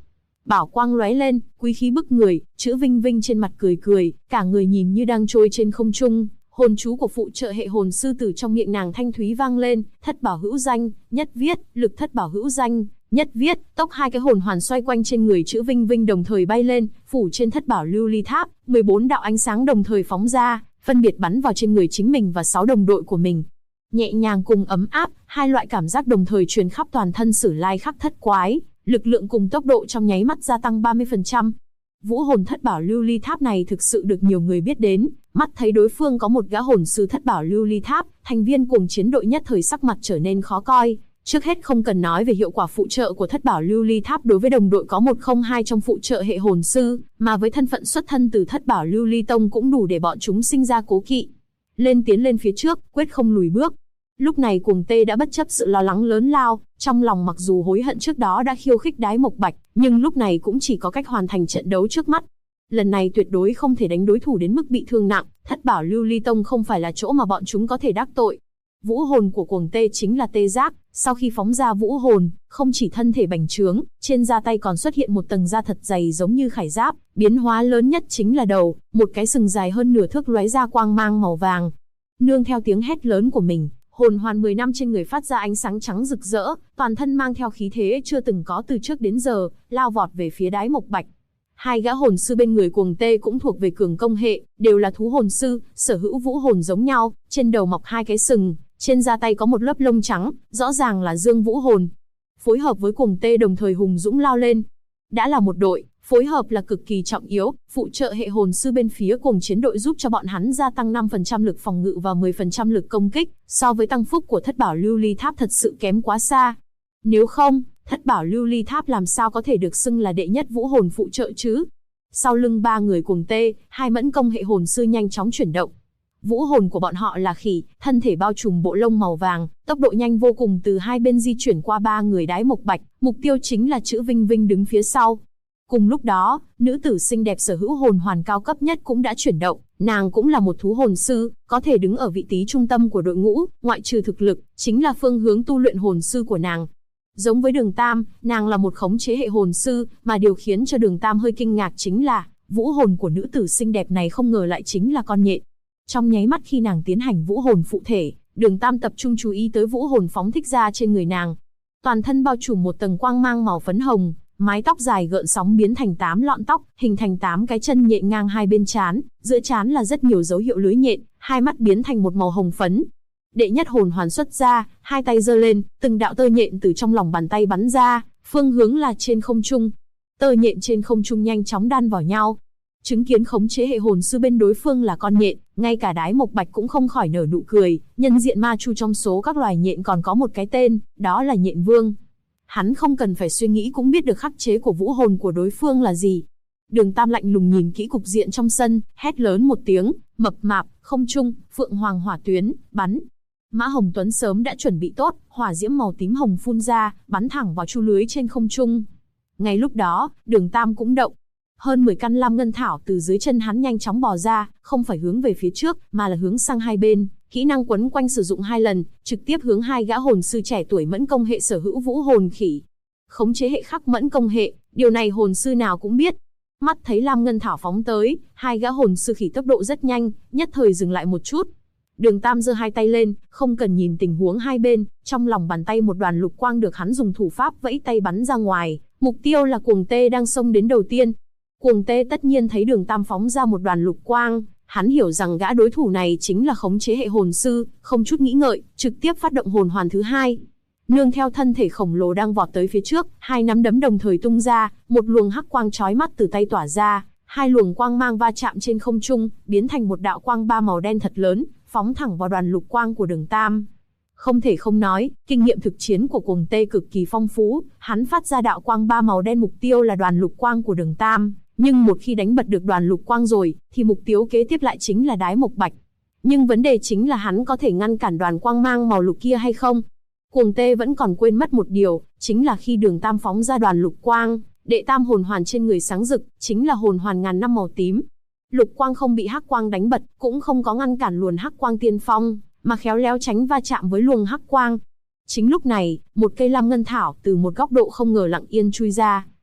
bảo quang lóe lên, quý khí bức người, chữ Vinh Vinh trên mặt cười cười, cả người nhìn như đang trôi trên không trung. Hồn chú của phụ trợ hệ hồn sư từ trong miệng nàng thanh thúy vang lên, thất bảo hữu danh, nhất viết, lực thất bảo hữu danh, nhất viết, tốc hai cái hồn hoàn xoay quanh trên người chữ Vinh Vinh đồng thời bay lên, phủ trên thất bảo lưu ly tháp, 14 đạo ánh sáng đồng thời phóng ra, phân biệt bắn vào trên người chính mình và 6 đồng đội của mình. Nhẹ nhàng cùng ấm áp, hai loại cảm giác đồng thời truyền khắp toàn thân Sử Lai Khắc thất quái, lực lượng cùng tốc độ trong nháy mắt gia tăng 30%. Vũ hồn thất bảo lưu ly tháp này thực sự được nhiều người biết đến, mắt thấy đối phương có một gã hồn sư thất bảo lưu ly tháp, thành viên cuồng chiến đội nhất thời sắc mặt trở nên khó coi. Trước hết không cần nói về hiệu quả phụ trợ của thất bảo lưu ly tháp đối với đồng đội có 102 trong phụ trợ hệ hồn sư, mà với thân phận xuất thân từ thất bảo lưu ly tông cũng đủ để bọn chúng sinh ra cố kỵ. Tiến lên phía trước, quyết không lùi bước. Lúc này Cuồng Tê đã bất chấp sự lo lắng lớn lao, trong lòng mặc dù hối hận trước đó đã khiêu khích Đái Mộc Bạch, nhưng lúc này cũng chỉ có cách hoàn thành trận đấu trước mắt. Lần này tuyệt đối không thể đánh đối thủ đến mức bị thương nặng, thất bảo lưu ly tông không phải là chỗ mà bọn chúng có thể đắc tội. Vũ hồn của Cuồng Tê chính là tê giác, sau khi phóng ra vũ hồn, không chỉ thân thể bành trướng, trên da tay còn xuất hiện một tầng da thật dày giống như khải giáp, biến hóa lớn nhất chính là đầu, một cái sừng dài hơn nửa thước lóe ra quang mang màu vàng. Nương theo tiếng hét lớn của mình, hồn hoàn 10 năm trên người phát ra ánh sáng trắng rực rỡ, toàn thân mang theo khí thế chưa từng có từ trước đến giờ, lao vọt về phía Đái Mộc Bạch. Hai gã hồn sư bên người Cuồng Tê cũng thuộc về cường công hệ, đều là thú hồn sư, sở hữu vũ hồn giống nhau, trên đầu mọc hai cái sừng, trên da tay có một lớp lông trắng, rõ ràng là dương vũ hồn. Phối hợp với Cuồng Tê đồng thời hùng dũng lao lên. Đã là một đội, phối hợp là cực kỳ trọng yếu, phụ trợ hệ hồn sư bên phía cuồng chiến đội giúp cho bọn hắn gia tăng 5% lực phòng ngự và 10% lực công kích, so với tăng phúc của thất bảo lưu ly tháp thật sự kém quá xa. Nếu không, thất bảo lưu ly tháp làm sao có thể được xưng là đệ nhất vũ hồn phụ trợ chứ? Sau lưng ba người Cuồng Tê, hai mẫn công hệ hồn sư nhanh chóng chuyển động. Vũ hồn của bọn họ là khỉ, thân thể bao trùm bộ lông màu vàng, tốc độ nhanh vô cùng từ hai bên di chuyển qua ba người Đái Mộc Bạch, mục tiêu chính là chữ Vinh Vinh đứng phía sau. Cùng lúc đó, nữ tử xinh đẹp sở hữu hồn hoàn cao cấp nhất cũng đã chuyển động, nàng cũng là một thú hồn sư, có thể đứng ở vị trí trung tâm của đội ngũ, ngoại trừ thực lực, chính là phương hướng tu luyện hồn sư của nàng. Giống với Đường Tam, nàng là một khống chế hệ hồn sư, mà điều khiến cho Đường Tam hơi kinh ngạc chính là, vũ hồn của nữ tử xinh đẹp này không ngờ lại chính là con nhện. Trong nháy mắt khi nàng tiến hành vũ hồn phụ thể, Đường Tam tập trung chú ý tới vũ hồn phóng thích ra trên người nàng. Toàn thân bao trùm một tầng quang mang màu phấn hồng, mái tóc dài gợn sóng biến thành 8 lọn tóc, hình thành 8 cái chân nhện ngang hai bên trán, giữa trán là rất nhiều dấu hiệu lưới nhện, hai mắt biến thành một màu hồng phấn. Đệ nhất hồn hoàn xuất ra, hai tay giơ lên, từng đạo tơ nhện từ trong lòng bàn tay bắn ra, phương hướng là trên không trung. Tơ nhện trên không trung nhanh chóng đan vào nhau. Chứng kiến khống chế hệ hồn sư bên đối phương là con nhện, ngay cả Đái Mộc Bạch cũng không khỏi nở nụ cười, nhân diện ma chu trong số các loài nhện còn có một cái tên, đó là nhện vương. Hắn không cần phải suy nghĩ cũng biết được khắc chế của vũ hồn của đối phương là gì. Đường Tam lạnh lùng nhìn kỹ cục diện trong sân, hét lớn một tiếng, mập mạp, không trung, phượng hoàng hỏa tuyến, bắn. Mã Hồng Tuấn sớm đã chuẩn bị tốt, hỏa diễm màu tím hồng phun ra, bắn thẳng vào chu lưới trên không trung. Ngay lúc đó, Đường Tam cũng động. Hơn 10 căn lam ngân thảo từ dưới chân hắn nhanh chóng bò ra, không phải hướng về phía trước, mà là hướng sang hai bên. Kỹ năng quấn quanh sử dụng 2 lần, trực tiếp hướng hai gã hồn sư trẻ tuổi mẫn công hệ sở hữu vũ hồn khỉ. Khống chế hệ khắc mẫn công hệ, điều này hồn sư nào cũng biết. Mắt thấy lam ngân thảo phóng tới, hai gã hồn sư khỉ tốc độ rất nhanh, nhất thời dừng lại một chút. Đường Tam giơ hai tay lên, không cần nhìn tình huống hai bên, trong lòng bàn tay một đoàn lục quang được hắn dùng thủ pháp vẫy tay bắn ra ngoài, mục tiêu là Cuồng Tê đang xông đến đầu tiên. Cuồng Tê tất nhiên thấy Đường Tam phóng ra một đoàn lục quang, hắn hiểu rằng gã đối thủ này chính là khống chế hệ hồn sư, không chút nghĩ ngợi, trực tiếp phát động hồn hoàn thứ hai. Nương theo thân thể khổng lồ đang vọt tới phía trước, hai nắm đấm đồng thời tung ra, một luồng hắc quang chói mắt từ tay tỏa ra, hai luồng quang mang va chạm trên không trung, biến thành một đạo quang ba màu đen thật lớn, phóng thẳng vào đoàn lục quang của Đường Tam. Không thể không nói, kinh nghiệm thực chiến của Cuồng Tê cực kỳ phong phú, hắn phát ra đạo quang ba màu đen mục tiêu là đoàn lục quang của Đường Tam. Nhưng một khi đánh bật được đoàn lục quang rồi, thì mục tiêu kế tiếp lại chính là Đái Mộc Bạch. Nhưng vấn đề chính là hắn có thể ngăn cản đoàn quang mang màu lục kia hay không? Cuồng Tê vẫn còn quên mất một điều, chính là khi Đường Tam phóng ra đoàn lục quang, đệ tam hồn hoàn trên người sáng rực, chính là hồn hoàn ngàn năm màu tím. Lục quang không bị hắc quang đánh bật, cũng không có ngăn cản luồng hắc quang tiên phong, mà khéo léo tránh va chạm với luồng hắc quang. Chính lúc này, một cây lam ngân thảo từ một góc độ không ngờ lặng yên chui ra.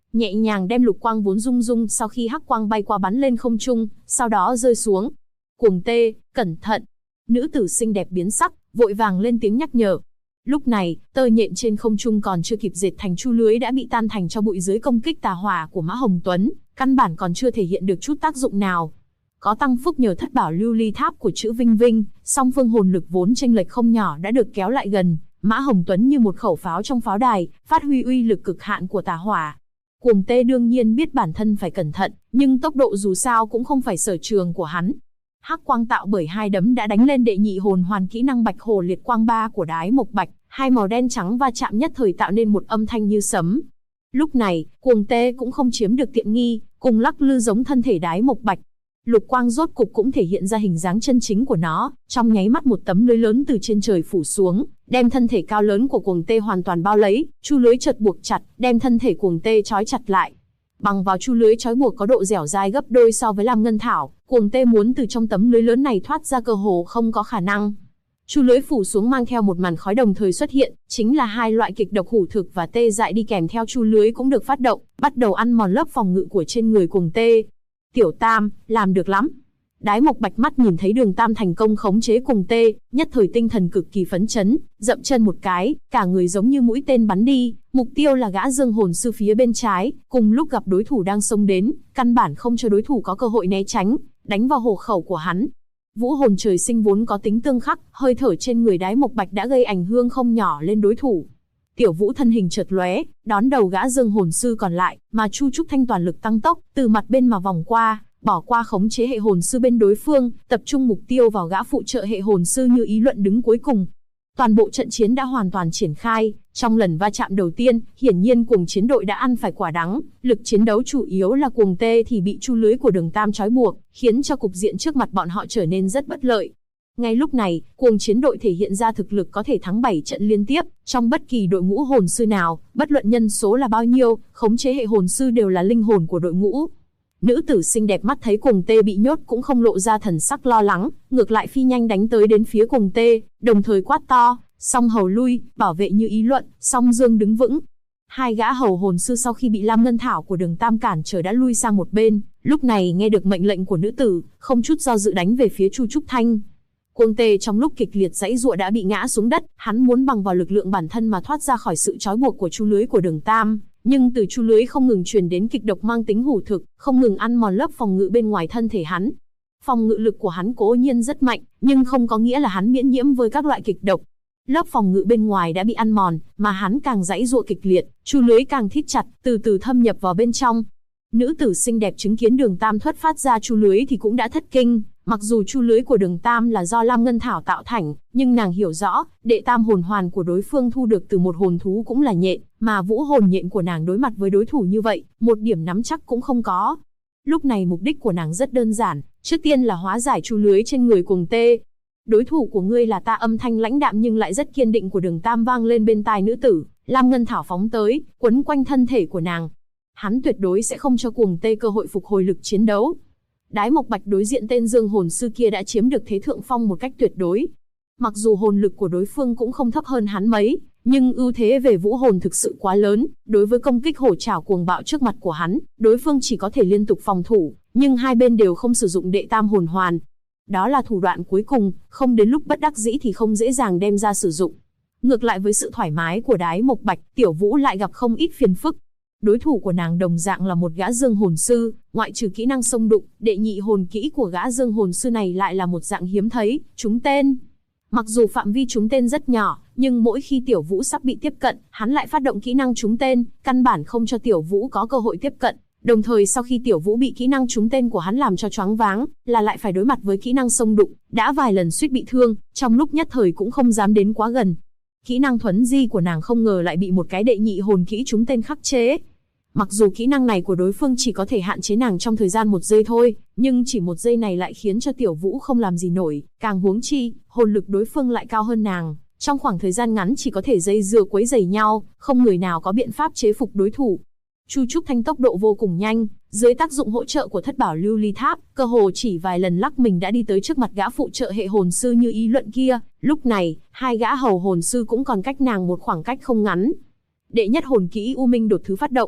nhẹ nhàng đem lục quang vốn rung rung sau khi hắc quang bay qua bắn lên không trung, sau đó rơi xuống. Cuồng Tê, cẩn thận! Nữ tử xinh đẹp biến sắc, vội vàng lên tiếng nhắc nhở. Lúc này, tơ nhện trên không trung còn chưa kịp dệt thành chu lưới đã bị tan thành cho bụi dưới công kích tà hỏa của Mã Hồng Tuấn, căn bản còn chưa thể hiện được chút tác dụng nào. Có tăng phúc nhờ thất bảo lưu ly tháp của chữ Vinh Vinh, song phương hồn lực vốn chênh lệch không nhỏ đã được kéo lại gần, Mã Hồng Tuấn như một khẩu pháo trong pháo đài, phát huy uy lực cực hạn của tà hỏa. Cuồng Tê đương nhiên biết bản thân phải cẩn thận, nhưng tốc độ dù sao cũng không phải sở trường của hắn. Hắc quang tạo bởi hai đấm đã đánh lên đệ nhị hồn hoàn kỹ năng Bạch Hồ Liệt Quang 3 của Đái Mộc Bạch, hai màu đen trắng va chạm nhất thời tạo nên một âm thanh như sấm. Lúc này, Cuồng Tê cũng không chiếm được tiện nghi, cùng lắc lư giống thân thể Đái Mộc Bạch. Lục quang rốt cục cũng thể hiện ra hình dáng chân chính của nó, trong nháy mắt một tấm lưới lớn từ trên trời phủ xuống, đem thân thể cao lớn của Cuồng Tê hoàn toàn bao lấy, chu lưới chợt buộc chặt, đem thân thể Cuồng Tê trói chặt lại. Bằng vào chu lưới trói buộc có độ dẻo dai gấp đôi so với Lam Ngân Thảo, Cuồng Tê muốn từ trong tấm lưới lớn này thoát ra cơ hồ không có khả năng. Chu lưới phủ xuống mang theo một màn khói đồng thời xuất hiện, chính là hai loại kịch độc hủ thực và tê dại đi kèm theo chu lưới cũng được phát động, bắt đầu ăn mòn lớp phòng ngự của trên người Cuồng Tê. Tiểu Tam, làm được lắm. Đái Mộc Bạch mắt nhìn thấy Đường Tam thành công khống chế Cuồng Tê, nhất thời tinh thần cực kỳ phấn chấn, dậm chân một cái, cả người giống như mũi tên bắn đi, mục tiêu là gã Dương Hồn Sư phía bên trái, cùng lúc gặp đối thủ đang xông đến, căn bản không cho đối thủ có cơ hội né tránh, đánh vào hổ khẩu của hắn. Vũ hồn trời sinh vốn có tính tương khắc, hơi thở trên người Đái Mộc Bạch đã gây ảnh hưởng không nhỏ lên đối thủ. Tiểu Vũ thân hình chợt lóe, đón đầu gã Dương Hồn Sư còn lại, mà Chu Trúc Thanh toàn lực tăng tốc, từ mặt bên mà vòng qua, bỏ qua khống chế hệ hồn sư bên đối phương, tập trung mục tiêu vào gã phụ trợ hệ hồn sư Như Ý Luận đứng cuối cùng. Toàn bộ trận chiến đã hoàn toàn triển khai, trong lần va chạm đầu tiên, hiển nhiên Cuồng chiến đội đã ăn phải quả đắng, lực chiến đấu chủ yếu là Cuồng Tê thì bị chu lưới của Đường Tam trói buộc, khiến cho cục diện trước mặt bọn họ trở nên rất bất lợi. Ngay lúc này, Cuồng chiến đội thể hiện ra thực lực có thể thắng 7 trận liên tiếp, trong bất kỳ đội ngũ hồn sư nào, bất luận nhân số là bao nhiêu, khống chế hệ hồn sư đều là linh hồn của đội ngũ. Nữ tử xinh đẹp mắt thấy Cuồng Tê bị nhốt cũng không lộ ra thần sắc lo lắng, ngược lại phi nhanh đánh tới đến phía Cuồng Tê, đồng thời quát to, Song Hầu lui, bảo vệ Như Ý Luận, Song Dương đứng vững. Hai gã hầu hồn sư sau khi bị Lam Ngân Thảo của Đường Tam cản trở đã lui sang một bên, lúc này nghe được mệnh lệnh của nữ tử, không chút do dự đánh về phía Chu Trúc Thanh. Cuồng Tê trong lúc kịch liệt giãy giụa đã bị ngã xuống đất, hắn muốn bằng vào lực lượng bản thân mà thoát ra khỏi sự trói buộc của chu lưới của Đường Tam, nhưng từ chu lưới không ngừng truyền đến kịch độc mang tính hủ thực, không ngừng ăn mòn lớp phòng ngự bên ngoài thân thể hắn. Phòng ngự lực của hắn cố nhiên rất mạnh, nhưng không có nghĩa là hắn miễn nhiễm với các loại kịch độc. Lớp phòng ngự bên ngoài đã bị ăn mòn, mà hắn càng giãy giụa kịch liệt, chu lưới càng thít chặt, từ từ thâm nhập vào bên trong. Nữ tử xinh đẹp chứng kiến Đường Tam thoát phát ra chu lưới thì cũng đã thất kinh. Mặc dù chu lưới của Đường Tam là do Lam Ngân Thảo tạo thành, nhưng nàng hiểu rõ, đệ tam hồn hoàn của đối phương thu được từ một hồn thú cũng là nhện, mà vũ hồn nhện của nàng đối mặt với đối thủ như vậy, một điểm nắm chắc cũng không có. Lúc này mục đích của nàng rất đơn giản, trước tiên là hóa giải chu lưới trên người Cuồng Tê. Đối thủ của ngươi là ta, âm thanh lãnh đạm nhưng lại rất kiên định của Đường Tam vang lên bên tai nữ tử. Lam Ngân Thảo phóng tới, quấn quanh thân thể của nàng. Hắn tuyệt đối sẽ không cho Cuồng Tê cơ hội phục hồi lực chiến đấu. Đái Mộc Bạch đối diện tên Dương hồn sư kia đã chiếm được thế thượng phong một cách tuyệt đối. Mặc dù hồn lực của đối phương cũng không thấp hơn hắn mấy, nhưng ưu thế về vũ hồn thực sự quá lớn, đối với công kích hổ trảo cuồng bạo trước mặt của hắn, đối phương chỉ có thể liên tục phòng thủ, nhưng hai bên đều không sử dụng đệ tam hồn hoàn. Đó là thủ đoạn cuối cùng, không đến lúc bất đắc dĩ thì không dễ dàng đem ra sử dụng. Ngược lại với sự thoải mái của Đái Mộc Bạch, Tiểu Vũ lại gặp không ít phiền phức. Đối thủ của nàng đồng dạng là một gã Dương hồn sư, ngoại trừ kỹ năng xông đụng, đệ nhị hồn kỹ của gã Dương hồn sư này lại là một dạng hiếm thấy, trúng tên. Mặc dù phạm vi trúng tên rất nhỏ, nhưng mỗi khi Tiểu Vũ sắp bị tiếp cận, hắn lại phát động kỹ năng trúng tên, căn bản không cho Tiểu Vũ có cơ hội tiếp cận. Đồng thời sau khi Tiểu Vũ bị kỹ năng trúng tên của hắn làm cho choáng váng, là lại phải đối mặt với kỹ năng xông đụng, đã vài lần suýt bị thương, trong lúc nhất thời cũng không dám đến quá gần. Kỹ năng thuấn di của nàng không ngờ lại bị một cái đệ nhị hồn kỹ trúng tên khắc chế. Mặc dù kỹ năng này của đối phương chỉ có thể hạn chế nàng trong thời gian 1 giây thôi, nhưng chỉ 1 giây này lại khiến cho Tiểu Vũ không làm gì nổi, càng huống chi, hồn lực đối phương lại cao hơn nàng. Trong khoảng thời gian ngắn chỉ có thể dây dưa quấy rầy nhau, không người nào có biện pháp chế phục đối thủ. Chu Trúc Thanh tốc độ vô cùng nhanh, dưới tác dụng hỗ trợ của thất bảo lưu ly tháp, cơ hồ chỉ vài lần lắc mình đã đi tới trước mặt gã phụ trợ hệ hồn sư Như Ý Luận kia. Lúc này, hai gã hầu hồn sư cũng còn cách nàng một khoảng cách không ngắn. Đệ nhất hồn kỹ U Minh đột thứ phát động.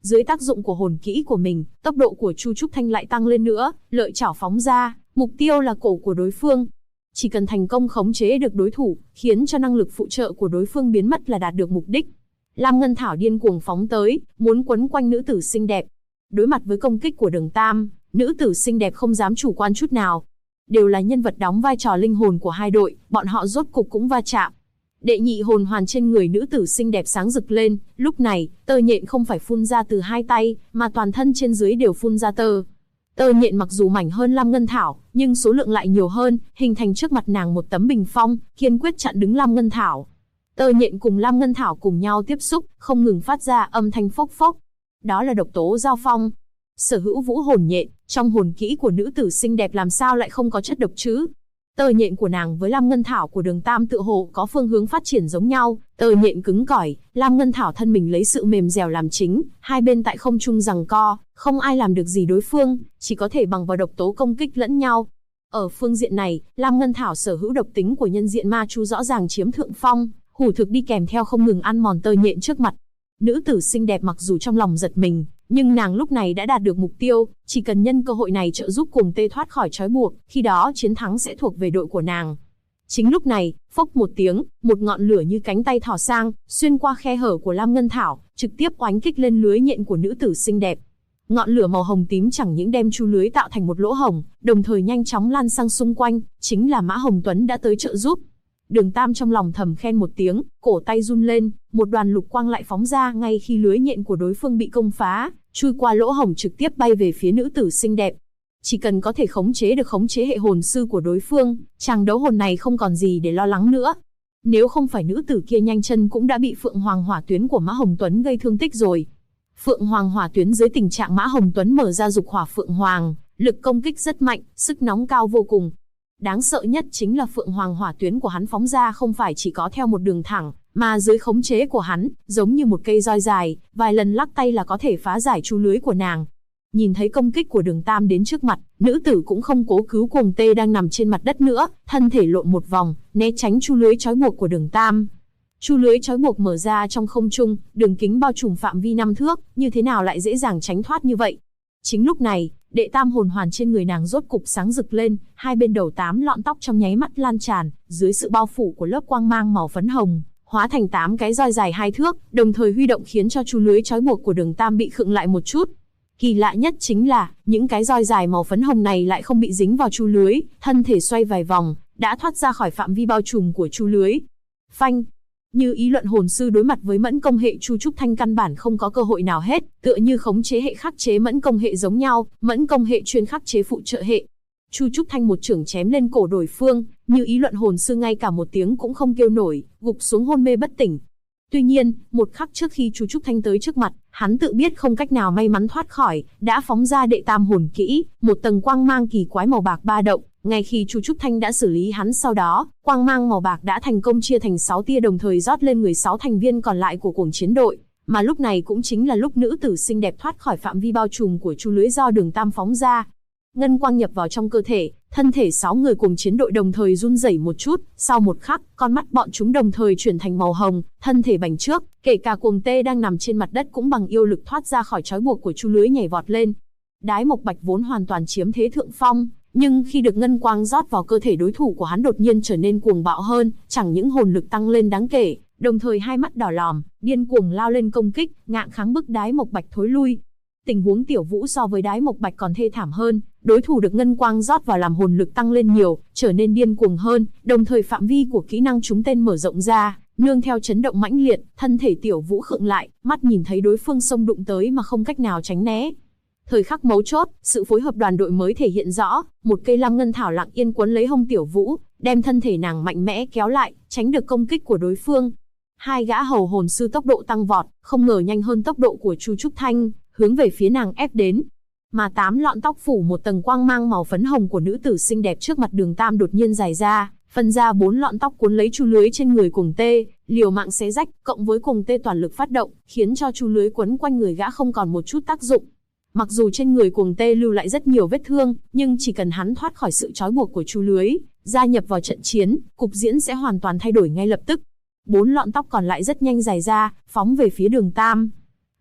Dưới tác dụng của hồn kỹ của mình, tốc độ của Chu Trúc Thanh lại tăng lên nữa, lợi chảo phóng ra, mục tiêu là cổ của đối phương. Chỉ cần thành công khống chế được đối thủ, khiến cho năng lực phụ trợ của đối phương biến mất là đạt được mục đích. Lam Ngân Thảo điên cuồng phóng tới, muốn quấn quanh nữ tử xinh đẹp. Đối mặt với công kích của Đường Tam, nữ tử xinh đẹp không dám chủ quan chút nào. Đều là nhân vật đóng vai trò linh hồn của hai đội, bọn họ rốt cục cũng va chạm. Đệ nhị hồn hoàn trên người nữ tử xinh đẹp sáng rực lên, lúc này, tơ nhện không phải phun ra từ hai tay, mà toàn thân trên dưới đều phun ra tơ. Tơ nhện mặc dù mảnh hơn Lam Ngân Thảo, nhưng số lượng lại nhiều hơn, hình thành trước mặt nàng một tấm bình phong, kiên quyết chặn đứng Lam Ngân Thảo. Tơ nhện cùng Lam Ngân Thảo cùng nhau tiếp xúc, không ngừng phát ra âm thanh phốc phốc. Đó là độc tố giao phong. Sở hữu vũ hồn nhện, trong hồn kỹ của nữ tử xinh đẹp làm sao lại không có chất độc chứ? Tơ nhện của nàng với Lam Ngân Thảo của Đường Tam tựa hồ có phương hướng phát triển giống nhau, tơ nhện cứng cỏi, Lam Ngân Thảo thân mình lấy sự mềm dẻo làm chính, hai bên tại không trung giằng co, không ai làm được gì đối phương, chỉ có thể bằng vào độc tố công kích lẫn nhau. Ở phương diện này, Lam Ngân Thảo sở hữu độc tính của nhân diện ma chu rõ ràng chiếm thượng phong, hủ thực đi kèm theo không ngừng ăn mòn tơ nhện trước mặt. Nữ tử xinh đẹp mặc dù trong lòng giật mình, nhưng nàng lúc này đã đạt được mục tiêu, chỉ cần nhân cơ hội này trợ giúp Cuồng Tê thoát khỏi trói buộc, khi đó chiến thắng sẽ thuộc về đội của nàng. Chính lúc này, phốc một tiếng, một ngọn lửa như cánh tay thò sang, xuyên qua khe hở của Lam Ngân Thảo, trực tiếp oánh kích lên lưới nhện của nữ tử xinh đẹp. Ngọn lửa màu hồng tím chẳng những đem chu lưới tạo thành một lỗ hổng, đồng thời nhanh chóng lan sang xung quanh, chính là Mã Hồng Tuấn đã tới trợ giúp. Đường Tam trong lòng thầm khen một tiếng, cổ tay run lên, một đoàn lục quang lại phóng ra ngay khi lưới nhện của đối phương bị công phá, chui qua lỗ hổng trực tiếp bay về phía nữ tử xinh đẹp. Chỉ cần có thể khống chế hệ hồn sư của đối phương, chàng đấu hồn này không còn gì để lo lắng nữa. Nếu không phải nữ tử kia nhanh chân cũng đã bị Phượng Hoàng Hỏa Tuyến của Mã Hồng Tuấn gây thương tích rồi. Phượng Hoàng Hỏa Tuyến dưới tình trạng Mã Hồng Tuấn mở ra dục hỏa Phượng Hoàng, lực công kích rất mạnh, sức nóng cao vô cùng. Đáng sợ nhất chính là Phượng Hoàng Hỏa Tuyến của hắn phóng ra không phải chỉ có theo một đường thẳng, mà dưới khống chế của hắn, giống như một cây roi dài, vài lần lắc tay là có thể phá giải chu lưới của nàng. Nhìn thấy công kích của Đường Tam đến trước mặt, nữ tử cũng không cố cứu Cuồng Tê đang nằm trên mặt đất nữa, thân thể lộn một vòng, né tránh chu lưới trói buộc của Đường Tam. Chu lưới trói buộc mở ra trong không trung, đường kính bao trùm phạm vi 5 thước, như thế nào lại dễ dàng tránh thoát như vậy? Chính lúc này, đệ tam hồn hoàn trên người nàng rốt cục sáng rực lên, hai bên đầu 8 lọn tóc trong nháy mắt lan tràn, dưới sự bao phủ của lớp quang mang màu phấn hồng, hóa thành 8 cái roi dài 2 thước, đồng thời huy động khiến cho chu lưới trói buộc của Đường Tam bị khựng lại một chút. Kỳ lạ nhất chính là, những cái roi dài màu phấn hồng này lại không bị dính vào chu lưới, thân thể xoay vài vòng, đã thoát ra khỏi phạm vi bao trùm của chu lưới. Phanh! Như ý luận hồn sư đối mặt với mẫn công hệ Chu Trúc Thanh căn bản không có cơ hội nào hết, tựa như khống chế hệ khắc chế mẫn công hệ giống nhau, mẫn công hệ chuyên khắc chế phụ trợ hệ. Chu Trúc Thanh một chưởng chém lên cổ đối phương, như ý luận hồn sư ngay cả một tiếng cũng không kêu nổi, gục xuống hôn mê bất tỉnh. Tuy nhiên, một khắc trước khi Chu Trúc Thanh tới trước mặt, hắn tự biết không cách nào may mắn thoát khỏi, đã phóng ra đệ tam hồn kỹ, một tầng quang mang kỳ quái màu bạc ba động. Ngay khi Chu Trúc Thanh đã xử lý hắn sau đó, quang mang màu bạc đã thành công chia thành 6 tia đồng thời rót lên người 6 thành viên còn lại của cuồng chiến đội. Mà lúc này cũng chính là lúc nữ tử xinh đẹp thoát khỏi phạm vi bao trùm của chu lưới do Đường Tam phóng ra. Ngân quang nhập vào trong cơ thể, thân thể 6 người cuồng chiến đội đồng thời run rẩy một chút, sau một khắc, con mắt bọn chúng đồng thời chuyển thành màu hồng, thân thể bành trước, kể cả Cuồng Tê đang nằm trên mặt đất cũng bằng yêu lực thoát ra khỏi trói buộc của chu lưới nhảy vọt lên. Đái Mộc Bạch vốn hoàn toàn chiếm thế thượng phong, nhưng khi được ngân quang rót vào cơ thể đối thủ của hắn đột nhiên trở nên cuồng bạo hơn, chẳng những hồn lực tăng lên đáng kể, đồng thời hai mắt đỏ lòm, điên cuồng lao lên công kích, ngạng kháng bức Đái Mộc Bạch thối lui. Tình huống Tiểu Vũ so với Đái Mộc Bạch còn thê thảm hơn, đối thủ được ngân quang rót vào làm hồn lực tăng lên nhiều, trở nên điên cuồng hơn, đồng thời phạm vi của kỹ năng trúng tên mở rộng ra, nương theo chấn động mãnh liệt, thân thể Tiểu Vũ khựng lại, mắt nhìn thấy đối phương xông đụng tới mà không cách nào tránh né. Thời khắc mấu chốt, sự phối hợp đoàn đội mới thể hiện rõ, một cây lam ngân thảo lặng yên quấn lấy hông Tiểu Vũ, đem thân thể nàng mạnh mẽ kéo lại, tránh được công kích của đối phương. Hai gã hầu hồn sư tốc độ tăng vọt, không ngờ nhanh hơn tốc độ của Chu Trúc Thanh, hướng về phía nàng ép đến. Mà 8 lọn tóc phủ một tầng quang mang màu phấn hồng của nữ tử xinh đẹp trước mặt Đường Tam đột nhiên dài ra, phân ra 4 lọn tóc cuốn lấy chu lưới trên người Cuồng Tê, liều mạng xé rách, cộng với Cuồng Tê toàn lực phát động, khiến cho chu lưới quấn quanh người gã không còn một chút tác dụng. Mặc dù trên người Cuồng Tê lưu lại rất nhiều vết thương, nhưng chỉ cần hắn thoát khỏi sự trói buộc của chu lưới, gia nhập vào trận chiến, cục diễn sẽ hoàn toàn thay đổi ngay lập tức. 4 lọn tóc còn lại rất nhanh dài ra, phóng về phía Đường Tam.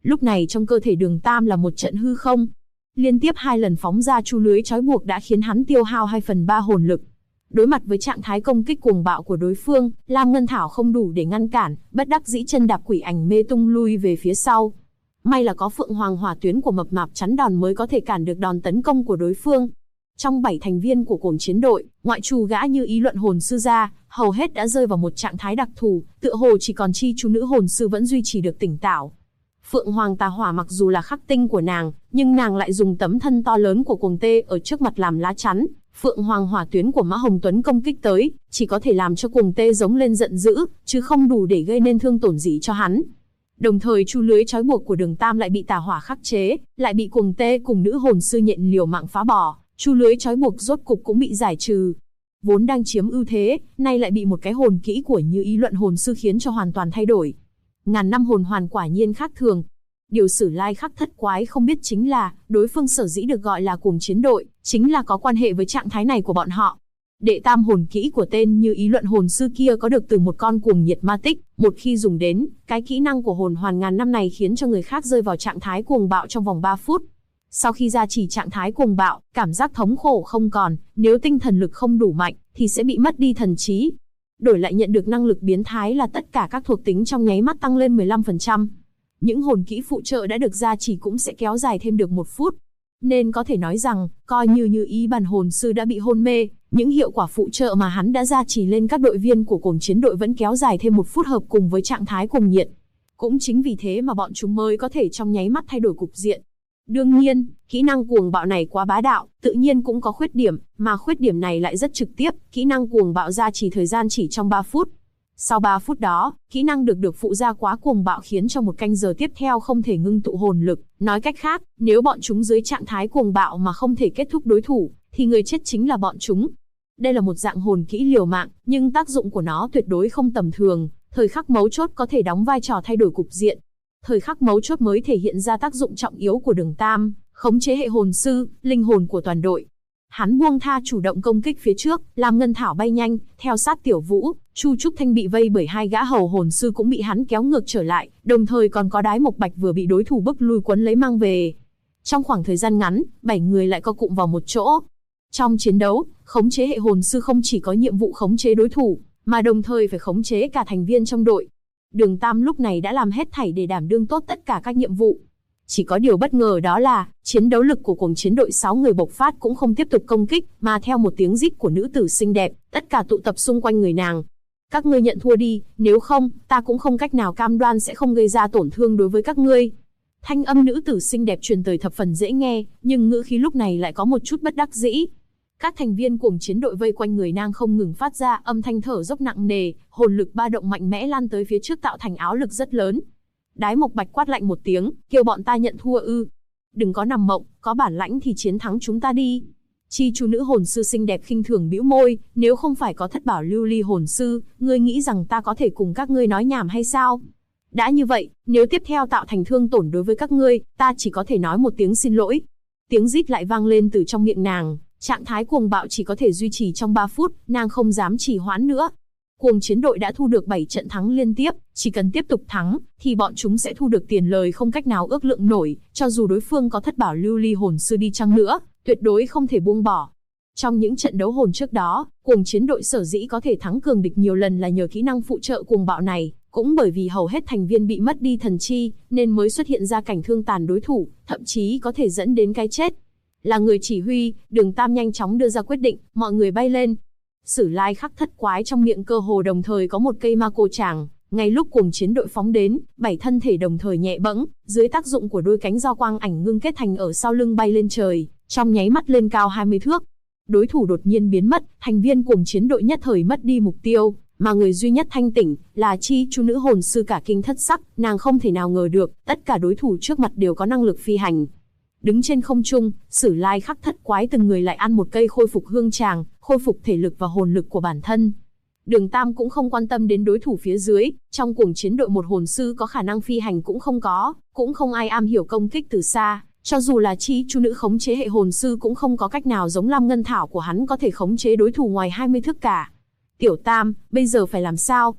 Lúc này trong cơ thể Đường Tam là một trận hư không. Liên tiếp 2 lần phóng ra chu lưới trói buộc đã khiến hắn tiêu hao 2/3 hồn lực. Đối mặt với trạng thái công kích cuồng bạo của đối phương, Lam Ngân Thảo không đủ để ngăn cản, bất đắc dĩ chân đạp quỷ ảnh mê tung lui về phía sau. May là có Phượng Hoàng Hỏa Tuyến của mập mạp chắn đòn mới có thể cản được đòn tấn công của đối phương. Trong 7 thành viên của cuồng chiến đội, ngoại trừ gã Như Ý luận hồn sư ra, hầu hết đã rơi vào một trạng thái đặc thù, tựa hồ chỉ còn Chi Chu nữ hồn sư vẫn duy trì được tỉnh táo. Phượng Hoàng Tà Hỏa mặc dù là khắc tinh của nàng, nhưng nàng lại dùng tấm thân to lớn của cuồng tê ở trước mặt làm lá chắn. Phượng Hoàng Hỏa Tuyến của Mã Hồng Tuấn công kích tới, chỉ có thể làm cho cuồng tê giống lên giận dữ, chứ không đủ để gây nên thương tổn gì cho hắn. Đồng thời chu lưới trói buộc của Đường Tam lại bị tà hỏa khắc chế, lại bị cuồng tê cùng nữ hồn sư nhện liều mạng phá bỏ, chu lưới trói buộc rốt cục cũng bị giải trừ. Vốn đang chiếm ưu thế, nay lại bị một cái hồn kỹ của Như Ý luận hồn sư khiến cho hoàn toàn thay đổi. Ngàn năm hồn hoàn quả nhiên khác thường. Điều Sử Lai Khắc Thất Quái không biết chính là, đối phương sở dĩ được gọi là cuồng chiến đội, chính là có quan hệ với trạng thái này của bọn họ. Đệ tam hồn kỹ của tên Như Ý luận hồn sư kia có được từ một con cuồng nhiệt ma tích, một khi dùng đến, cái kỹ năng của hồn hoàn ngàn năm này khiến cho người khác rơi vào trạng thái cuồng bạo trong vòng 3 phút. Sau khi gia trì trạng thái cuồng bạo, cảm giác thống khổ không còn, nếu tinh thần lực không đủ mạnh, thì sẽ bị mất đi thần trí. Đổi lại nhận được năng lực biến thái là tất cả các thuộc tính trong nháy mắt tăng lên 15%. Những hồn kỹ phụ trợ đã được gia trì cũng sẽ kéo dài thêm được 1 phút. Nên có thể nói rằng, coi như Ý bản hồn sư đã bị hôn mê, những hiệu quả phụ trợ mà hắn đã gia trì lên các đội viên của cuồng chiến đội vẫn kéo dài thêm 1 phút hợp cùng với trạng thái cuồng nhiệt. Cũng chính vì thế mà bọn chúng mới có thể trong nháy mắt thay đổi cục diện. Đương nhiên, kỹ năng cuồng bạo này quá bá đạo, tự nhiên cũng có khuyết điểm, mà khuyết điểm này lại rất trực tiếp, kỹ năng cuồng bạo gia trì thời gian chỉ trong 3 phút. Sau 3 phút đó, kỹ năng được phụ gia quá cuồng bạo khiến cho 1 canh giờ tiếp theo không thể ngưng tụ hồn lực. Nói cách khác, nếu bọn chúng dưới trạng thái cuồng bạo mà không thể kết thúc đối thủ, thì người chết chính là bọn chúng. Đây là một dạng hồn kỹ liều mạng, nhưng tác dụng của nó tuyệt đối không tầm thường, thời khắc mấu chốt có thể đóng vai trò thay đổi cục diện. Thời khắc mấu chốt mới thể hiện ra tác dụng trọng yếu của Đường Tam, khống chế hệ hồn sư, linh hồn của toàn đội. Hắn buông tha chủ động công kích phía trước, làm Ngân Thảo bay nhanh, theo sát Tiểu Vũ, Chu Trúc Thanh bị vây bởi 2 gã hầu hồn sư cũng bị hắn kéo ngược trở lại, đồng thời còn có Đái Mộc Bạch vừa bị đối thủ bức lui quấn lấy mang về. Trong khoảng thời gian ngắn, 7 người lại co cụm vào một chỗ. Trong chiến đấu, khống chế hệ hồn sư không chỉ có nhiệm vụ khống chế đối thủ, mà đồng thời phải khống chế cả thành viên trong đội. Đường Tam lúc này đã làm hết thảy để đảm đương tốt tất cả các nhiệm vụ. Chỉ có điều bất ngờ đó là, chiến đấu lực của cuồng chiến đội 6 người bộc phát cũng không tiếp tục công kích, mà theo một tiếng rít của nữ tử xinh đẹp, tất cả tụ tập xung quanh người nàng. Các ngươi nhận thua đi, nếu không, ta cũng không cách nào cam đoan sẽ không gây ra tổn thương đối với các ngươi. Thanh âm nữ tử xinh đẹp truyền tới thập phần dễ nghe, nhưng ngữ khí lúc này lại có một chút bất đắc dĩ. Các thành viên cuồng chiến đội vây quanh người nàng không ngừng phát ra âm thanh thở dốc nặng nề, hồn lực ba động mạnh mẽ lan tới phía trước tạo thành áo lực rất lớn. Đái Mộc Bạch quát lạnh một tiếng, kêu bọn ta nhận thua ư? Đừng có nằm mộng, có bản lãnh thì chiến thắng chúng ta đi. Chi Chu nữ hồn sư xinh đẹp khinh thường bĩu môi, nếu không phải có Thất Bảo Lưu Ly hồn sư, ngươi nghĩ rằng ta có thể cùng các ngươi nói nhảm hay sao? Đã như vậy, nếu tiếp theo tạo thành thương tổn đối với các ngươi, ta chỉ có thể nói một tiếng xin lỗi. Tiếng rít lại vang lên từ trong miệng nàng, trạng thái cuồng bạo chỉ có thể duy trì trong 3 phút, nàng không dám trì hoãn nữa. Cuồng chiến đội đã thu được 7 trận thắng liên tiếp, chỉ cần tiếp tục thắng, thì bọn chúng sẽ thu được tiền lời không cách nào ước lượng nổi, cho dù đối phương có Thất Bảo Lưu Ly hồn sư đi chăng nữa, tuyệt đối không thể buông bỏ. Trong những trận đấu hồn trước đó, cuồng chiến đội sở dĩ có thể thắng cường địch nhiều lần là nhờ kỹ năng phụ trợ cuồng bạo này, cũng bởi vì hầu hết thành viên bị mất đi thần chi, nên mới xuất hiện ra cảnh thương tàn đối thủ, thậm chí có thể dẫn đến cái chết. Là người chỉ huy, Đường Tam nhanh chóng đưa ra quyết định, mọi người bay lên. Sử Lai Khắc Thất Quái trong miệng cơ hồ đồng thời có một cây ma cô tràng, ngay lúc cuồng chiến đội phóng đến, 7 thân thể đồng thời nhẹ bẫng, dưới tác dụng của đôi cánh do quang ảnh ngưng kết thành ở sau lưng bay lên trời, trong nháy mắt lên cao 20 thước. Đối thủ đột nhiên biến mất, thành viên cuồng chiến đội nhất thời mất đi mục tiêu, mà người duy nhất thanh tỉnh là Chi Chu nữ hồn sư cả kinh thất sắc, nàng không thể nào ngờ được, tất cả đối thủ trước mặt đều có năng lực phi hành. Đứng trên không trung, Sử Lai Khắc Thất Quái từng người lại ăn một cây khôi phục hương tràng, khôi phục thể lực và hồn lực của bản thân. Đường Tam cũng không quan tâm đến đối thủ phía dưới, trong cuồng chiến đội một hồn sư có khả năng phi hành cũng không có, cũng không ai am hiểu công kích từ xa, cho dù là Chi Chu nữ khống chế hệ hồn sư cũng không có cách nào giống Lam Ngân Thảo của hắn có thể khống chế đối thủ ngoài 20 thước cả. Tiểu Tam, bây giờ phải làm sao?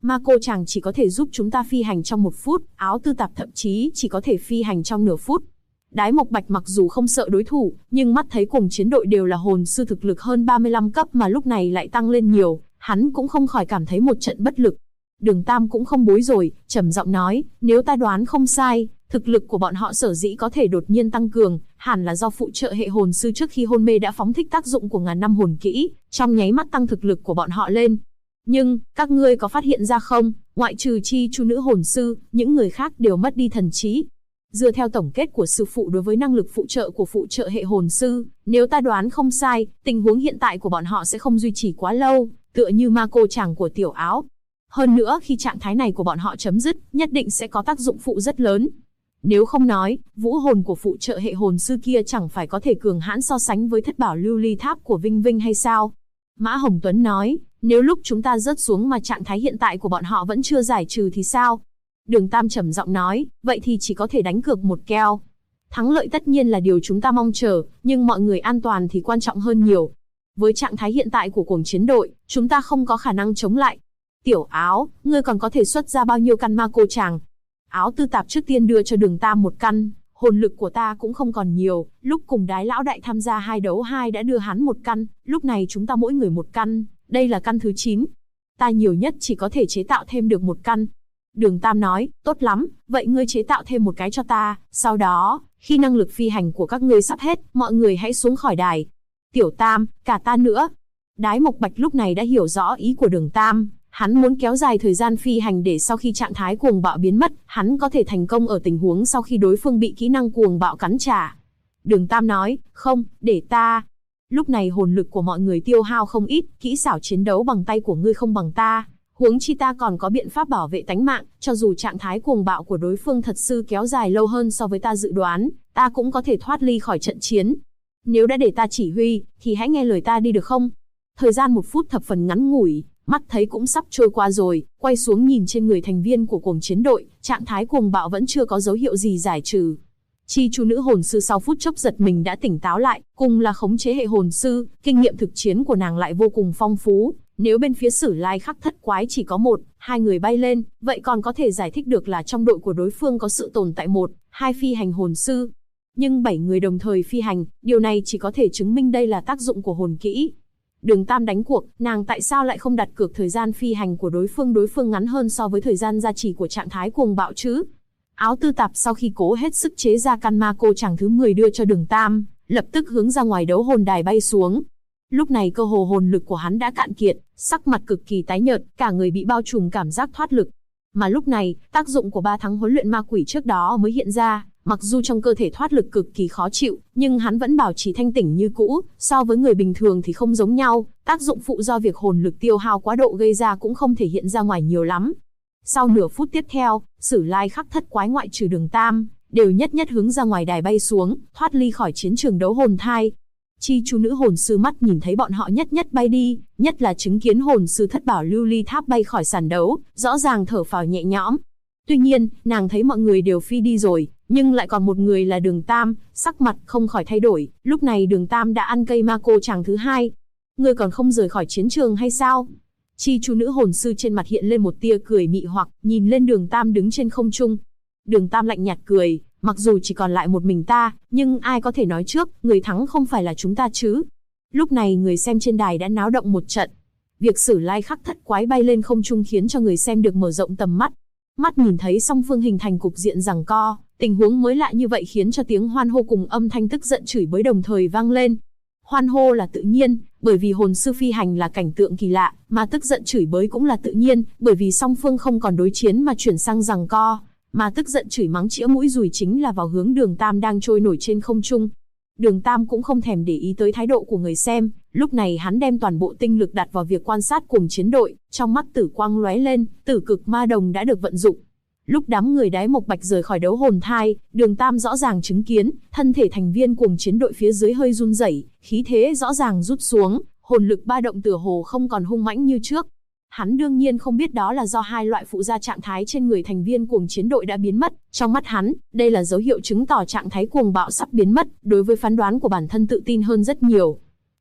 Ma cô chàng chỉ có thể giúp chúng ta phi hành trong 1 phút, áo tư tạp thậm chí chỉ có thể phi hành trong nửa phút. Đái Mộc Bạch mặc dù không sợ đối thủ, nhưng mắt thấy cùng chiến đội đều là hồn sư thực lực hơn 35 cấp mà lúc này lại tăng lên nhiều, hắn cũng không khỏi cảm thấy một trận bất lực. Đường Tam cũng không bối rồi, trầm giọng nói, nếu ta đoán không sai, thực lực của bọn họ sở dĩ có thể đột nhiên tăng cường, hẳn là do phụ trợ hệ hồn sư trước khi hôn mê đã phóng thích tác dụng của ngàn năm hồn kỹ, trong nháy mắt tăng thực lực của bọn họ lên. Nhưng, các ngươi có phát hiện ra không, ngoại trừ Chi Chu nữ hồn sư, những người khác đều mất đi thần trí. Dựa theo tổng kết của sư phụ đối với năng lực phụ trợ của phụ trợ hệ hồn sư, nếu ta đoán không sai, tình huống hiện tại của bọn họ sẽ không duy trì quá lâu, tựa như ma cô chàng của Tiểu Áo. Hơn nữa khi trạng thái này của bọn họ chấm dứt, nhất định sẽ có tác dụng phụ rất lớn. Nếu không nói, vũ hồn của phụ trợ hệ hồn sư kia chẳng phải có thể cường hãn so sánh với thất bảo lưu ly tháp của Vinh Vinh hay sao? Mã Hồng Tuấn nói, nếu lúc chúng ta rớt xuống mà trạng thái hiện tại của bọn họ vẫn chưa giải trừ thì sao? Đường Tam trầm giọng nói, vậy thì chỉ có thể đánh cược một kèo. Thắng lợi tất nhiên là điều chúng ta mong chờ, nhưng mọi người an toàn thì quan trọng hơn nhiều. Với trạng thái hiện tại của cuồng chiến đội, chúng ta không có khả năng chống lại. Tiểu Áo, ngươi còn có thể xuất ra bao nhiêu căn ma cô chàng? Áo tư tạp trước tiên đưa cho Đường Tam 1 căn, hồn lực của ta cũng không còn nhiều, lúc cùng Đái lão đại tham gia 2 đấu 2 đã đưa hắn 1 căn, lúc này chúng ta mỗi người 1 căn, đây là căn thứ 9. Ta nhiều nhất chỉ có thể chế tạo thêm được 1 căn. Đường Tam nói, tốt lắm, vậy ngươi chế tạo thêm 1 cái cho ta, sau đó, khi năng lực phi hành của các ngươi sắp hết, mọi người hãy xuống khỏi đài. Tiểu Tam, cả ta nữa. Đái Mộc Bạch lúc này đã hiểu rõ ý của Đường Tam, hắn muốn kéo dài thời gian phi hành để sau khi trạng thái cuồng bạo biến mất, hắn có thể thành công ở tình huống sau khi đối phương bị kỹ năng cuồng bạo cắn trả. Đường Tam nói, không, để ta. Lúc này hồn lực của mọi người tiêu hao không ít, kỹ xảo chiến đấu bằng tay của ngươi không bằng ta. Huống chi ta còn có biện pháp bảo vệ tánh mạng, cho dù trạng thái cuồng bạo của đối phương thật sự kéo dài lâu hơn so với ta dự đoán, ta cũng có thể thoát ly khỏi trận chiến. Nếu đã để ta chỉ huy, thì hãy nghe lời ta đi được không? Thời gian 1 phút thập phần ngắn ngủi, mắt thấy cũng sắp trôi qua rồi, quay xuống nhìn trên người thành viên của cuồng chiến đội, trạng thái cuồng bạo vẫn chưa có dấu hiệu gì giải trừ. Chi Chu nữ hồn sư sau phút chốc giật mình đã tỉnh táo lại, cùng là khống chế hệ hồn sư, kinh nghiệm thực chiến của nàng lại vô cùng phong phú. Nếu bên phía Sử Lai Khắc Thất Quái chỉ có 1, 2 người bay lên, vậy còn có thể giải thích được là trong đội của đối phương có sự tồn tại 1, 2 phi hành hồn sư. Nhưng 7 người đồng thời phi hành, điều này chỉ có thể chứng minh đây là tác dụng của hồn kỹ. Đường Tam đánh cuộc, nàng tại sao lại không đặt cược thời gian phi hành của đối phương ngắn hơn so với thời gian gia trì của trạng thái cuồng bạo chứ? Áo tư tạp sau khi cố hết sức chế ra căn ma cô chàng thứ 10 đưa cho Đường Tam, lập tức hướng ra ngoài đấu hồn đài bay xuống. Lúc này cơ hồ hồn lực của hắn đã cạn kiệt, sắc mặt cực kỳ tái nhợt, cả người bị bao trùm cảm giác thoát lực. Mà lúc này, tác dụng của 3 tháng huấn luyện ma quỷ trước đó mới hiện ra, mặc dù trong cơ thể thoát lực cực kỳ khó chịu, nhưng hắn vẫn bảo trì thanh tỉnh như cũ, so với người bình thường thì không giống nhau, tác dụng phụ do việc hồn lực tiêu hao quá độ gây ra cũng không thể hiện ra ngoài nhiều lắm. Sau nửa phút tiếp theo, Sử Lai Khắc Thất Quái ngoại trừ Đường Tam, đều nhất hướng ra ngoài đài bay xuống, thoát ly khỏi chiến trường đấu hồn thai. Chi Chu nữ hồn sư mắt nhìn thấy bọn họ nhất bay đi, nhất là chứng kiến hồn sư thất bảo lưu ly tháp bay khỏi sàn đấu, rõ ràng thở phào nhẹ nhõm. Tuy nhiên, nàng thấy mọi người đều phi đi rồi, nhưng lại còn một người là Đường Tam, sắc mặt không khỏi thay đổi, lúc này Đường Tam đã ăn cây ma cô chàng thứ 2. Ngươi còn không rời khỏi chiến trường hay sao? Chi Chu nữ hồn sư trên mặt hiện lên một tia cười mị hoặc, nhìn lên Đường Tam đứng trên không trung. Đường Tam lạnh nhạt cười, mặc dù chỉ còn lại một mình ta, nhưng ai có thể nói trước, người thắng không phải là chúng ta chứ? Lúc này người xem trên đài đã náo động một trận. Việc Sử Lai Khắc Thất Quái bay lên không trung khiến cho người xem được mở rộng tầm mắt. Mắt nhìn thấy song phương hình thành cục diện giằng co, tình huống mới lạ như vậy khiến cho tiếng hoan hô cùng âm thanh tức giận chửi bới đồng thời vang lên. Hoan hô là tự nhiên, bởi vì hồn sư phi hành là cảnh tượng kỳ lạ, mà tức giận chửi bới cũng là tự nhiên, bởi vì song phương không còn đối chiến mà chuyển sang giằng co, mà tức giận chửi mắng chĩa mũi dùi chính là vào hướng Đường Tam đang trôi nổi trên không trung. Đường Tam cũng không thèm để ý tới thái độ của người xem, lúc này hắn đem toàn bộ tinh lực đặt vào việc quan sát cùng chiến đội, trong mắt tử quang lóe lên, tử cực ma đồng đã được vận dụng. Lúc đám người Đái Mộc Bạch rời khỏi đấu hồn thai, Đường Tam rõ ràng chứng kiến, thân thể thành viên cùng chiến đội phía dưới hơi run rẩy, khí thế rõ ràng rút xuống, hồn lực ba động tựa hồ không còn hung mãnh như trước. Hắn đương nhiên không biết đó là do 2 loại phụ gia trạng thái trên người thành viên cuồng chiến đội đã biến mất. Trong mắt hắn, đây là dấu hiệu chứng tỏ trạng thái cuồng bạo sắp biến mất, đối với phán đoán của bản thân tự tin hơn rất nhiều.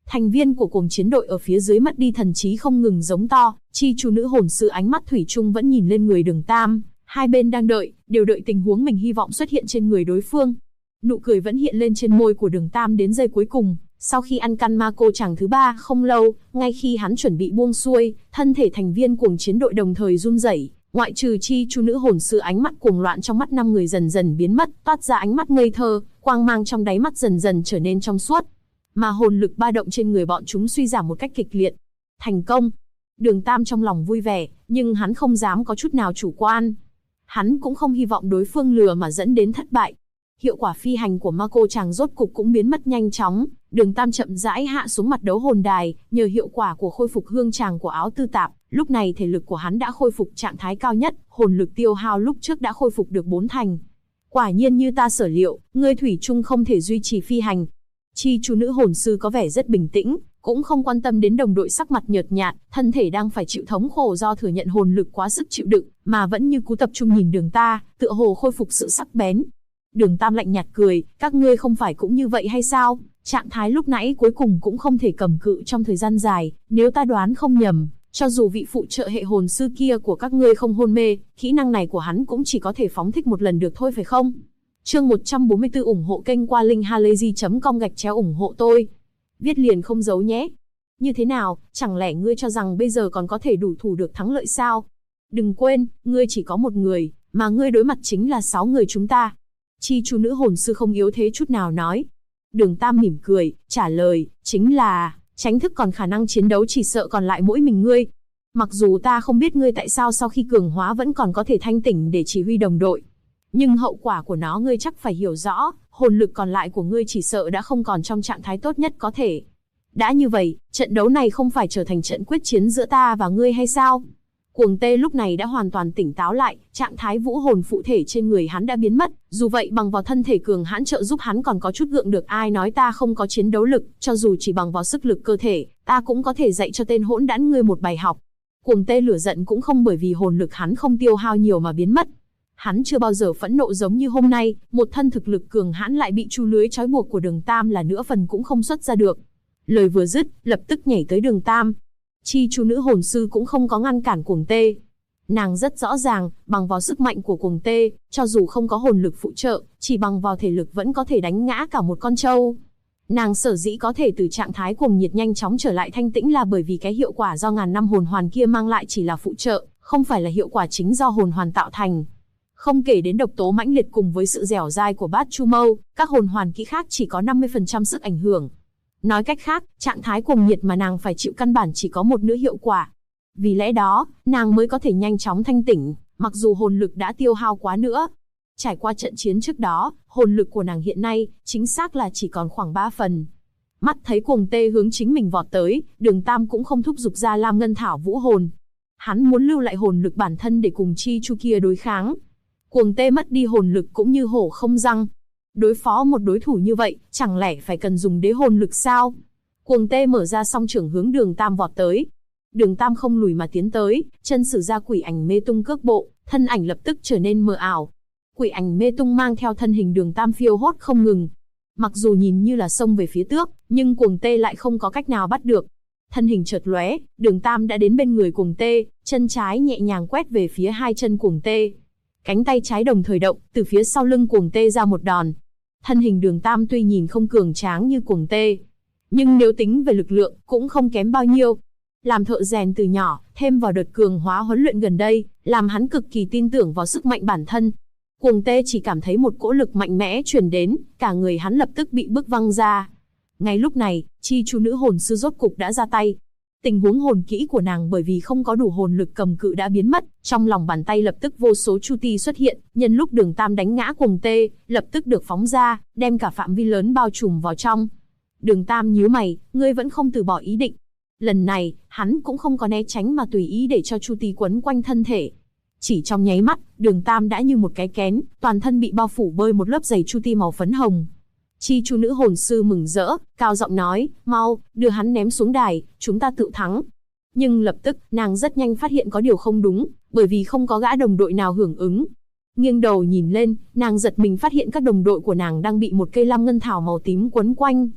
Thành viên của cuồng chiến đội ở phía dưới mất đi thần trí không ngừng giống to, chi chu nữ hồn sư ánh mắt thủy chung vẫn nhìn lên người Đường Tam, hai bên đang đợi, đều đợi tình huống mình hy vọng xuất hiện trên người đối phương. Nụ cười vẫn hiện lên trên môi của Đường Tam đến giây cuối cùng, sau khi ăn căn ma cô chàng thứ 3 không lâu, ngay khi hắn chuẩn bị buông xuôi, thân thể thành viên cuồng chiến đội đồng thời run rẩy, ngoại trừ chi chu nữ hồn sư ánh mắt cuồng loạn trong mắt 5 người dần dần biến mất, toát ra ánh mắt ngây thơ, quang mang trong đáy mắt dần dần trở nên trong suốt. Mà hồn lực ba động trên người bọn chúng suy giảm một cách kịch liệt. Thành công! Đường Tam trong lòng vui vẻ, nhưng hắn không dám có chút nào chủ quan. Hắn cũng không hy vọng đối phương lừa mà dẫn đến thất bại. Hiệu quả phi hành của ma cô chàng rốt cục cũng biến mất nhanh chóng, Đường Tam chậm rãi hạ xuống mặt đấu hồn đài, nhờ hiệu quả của khôi phục hương tràng của áo tư tạp, lúc này thể lực của hắn đã khôi phục trạng thái cao nhất, hồn lực tiêu hao lúc trước đã khôi phục được 4 thành. Quả nhiên như ta sở liệu, ngươi thủy chung không thể duy trì phi hành. Chi chu nữ hồn sư có vẻ rất bình tĩnh, cũng không quan tâm đến đồng đội sắc mặt nhợt nhạt, thân thể đang phải chịu thống khổ do thừa nhận hồn lực quá sức chịu đựng, mà vẫn như cú tập trung nhìn Đường ta, tựa hồ khôi phục sự sắc bén. Đường Tam lạnh nhạt cười, các ngươi không phải cũng như vậy hay sao? Trạng thái lúc nãy cuối cùng cũng không thể cầm cự trong thời gian dài, nếu ta đoán không nhầm, cho dù vị phụ trợ hệ hồn sư kia của các ngươi không hôn mê, kỹ năng này của hắn cũng chỉ có thể phóng thích một lần được thôi phải không? Chương 144 ủng hộ kênh qua linkhalazy.com ủng hộ tôi. Viết liền không giấu nhé. Như thế nào, chẳng lẽ ngươi cho rằng bây giờ còn có thể đủ thủ được thắng lợi sao? Đừng quên, ngươi chỉ có một người, mà ngươi đối mặt chính là 6 người chúng ta. Chi chu nữ hồn sư không yếu thế chút nào nói. Đường Tam mỉm cười, trả lời, chính là, tránh thức còn khả năng chiến đấu chỉ sợ còn lại mỗi mình ngươi. Mặc dù ta không biết ngươi tại sao sau khi cường hóa vẫn còn có thể thanh tỉnh để chỉ huy đồng đội. Nhưng hậu quả của nó ngươi chắc phải hiểu rõ, hồn lực còn lại của ngươi chỉ sợ đã không còn trong trạng thái tốt nhất có thể. Đã như vậy, trận đấu này không phải trở thành trận quyết chiến giữa ta và ngươi hay sao? Cuồng Tê lúc này đã hoàn toàn tỉnh táo lại, trạng thái vũ hồn phụ thể trên người hắn đã biến mất, dù vậy bằng vào thân thể cường hãn trợ giúp hắn còn có chút gượng được. Ai nói ta không có chiến đấu lực, cho dù chỉ bằng vào sức lực cơ thể, ta cũng có thể dạy cho tên hỗn đản ngươi một bài học. Cuồng Tê lửa giận cũng không bởi vì hồn lực hắn không tiêu hao nhiều mà biến mất. Hắn chưa bao giờ phẫn nộ giống như hôm nay, một thân thực lực cường hãn lại bị chu lưới trói buộc của Đường Tam là nửa phần cũng không xuất ra được. Lời vừa dứt, lập tức nhảy tới Đường Tam. Chi chu nữ hồn sư cũng không có ngăn cản Cuồng Tê. Nàng rất rõ ràng, bằng vào sức mạnh của Cuồng Tê, cho dù không có hồn lực phụ trợ, chỉ bằng vào thể lực vẫn có thể đánh ngã cả một con trâu. Nàng sở dĩ có thể từ trạng thái cuồng nhiệt nhanh chóng trở lại thanh tĩnh là bởi vì cái hiệu quả do ngàn năm hồn hoàn kia mang lại chỉ là phụ trợ, không phải là hiệu quả chính do hồn hoàn tạo thành. Không kể đến độc tố mãnh liệt cùng với sự dẻo dai của bát chu mâu, các hồn hoàn kỹ khác chỉ có 50% sức ảnh hưởng. Nói cách khác, trạng thái cuồng nhiệt mà nàng phải chịu căn bản chỉ có một nửa hiệu quả. Vì lẽ đó, nàng mới có thể nhanh chóng thanh tỉnh, mặc dù hồn lực đã tiêu hao quá nữa. Trải qua trận chiến trước đó, hồn lực của nàng hiện nay, chính xác là chỉ còn khoảng 3 phần. Mắt thấy Cuồng Tê hướng chính mình vọt tới, Đường Tam cũng không thúc giục ra Lam Ngân Thảo vũ hồn. Hắn muốn lưu lại hồn lực bản thân để cùng chi chu kia đối kháng. Cuồng Tê mất đi hồn lực cũng như hổ không răng. Đối phó một đối thủ như vậy, chẳng lẽ phải cần dùng đế hồn lực sao? Cuồng Tê mở ra song trưởng hướng Đường Tam vọt tới. Đường Tam không lùi mà tiến tới, chân sử ra quỷ ảnh mê tung cước bộ, thân ảnh lập tức trở nên mờ ảo. Quỷ ảnh mê tung mang theo thân hình Đường Tam phiêu hốt không ngừng. Mặc dù nhìn như là xông về phía tước, nhưng Cuồng Tê lại không có cách nào bắt được. Thân hình chợt lóe, Đường Tam đã đến bên người Cuồng Tê, chân trái nhẹ nhàng quét về phía hai chân Cuồng Tê. Cánh tay trái đồng thời động, từ phía sau lưng Cuồng Tê ra một đòn. Thân hình Đường Tam tuy nhìn không cường tráng như Cuồng Tê, nhưng nếu tính về lực lượng, cũng không kém bao nhiêu. Làm thợ rèn từ nhỏ, thêm vào đợt cường hóa huấn luyện gần đây, làm hắn cực kỳ tin tưởng vào sức mạnh bản thân. Cuồng Tê chỉ cảm thấy một cỗ lực mạnh mẽ truyền đến, cả người hắn lập tức bị bức văng ra. Ngay lúc này, chi chu nữ hồn sư rốt cục đã ra tay. Tình huống hồn kỹ của nàng bởi vì không có đủ hồn lực cầm cự đã biến mất, trong lòng bàn tay lập tức vô số chu ti xuất hiện, nhân lúc Đường Tam đánh ngã Cuồng Tê, lập tức được phóng ra, đem cả phạm vi lớn bao trùm vào trong. Đường Tam nhíu mày, ngươi vẫn không từ bỏ ý định. Lần này, hắn cũng không có né tránh mà tùy ý để cho chu ti quấn quanh thân thể. Chỉ trong nháy mắt, Đường Tam đã như một cái kén, toàn thân bị bao phủ bởi một lớp dày chu ti màu phấn hồng. Chi chu nữ hồn sư mừng rỡ, cao giọng nói, mau, đưa hắn ném xuống đài, chúng ta tự thắng. Nhưng lập tức, nàng rất nhanh phát hiện có điều không đúng, bởi vì không có gã đồng đội nào hưởng ứng. Nghiêng đầu nhìn lên, nàng giật mình phát hiện các đồng đội của nàng đang bị một cây lam ngân thảo màu tím quấn quanh.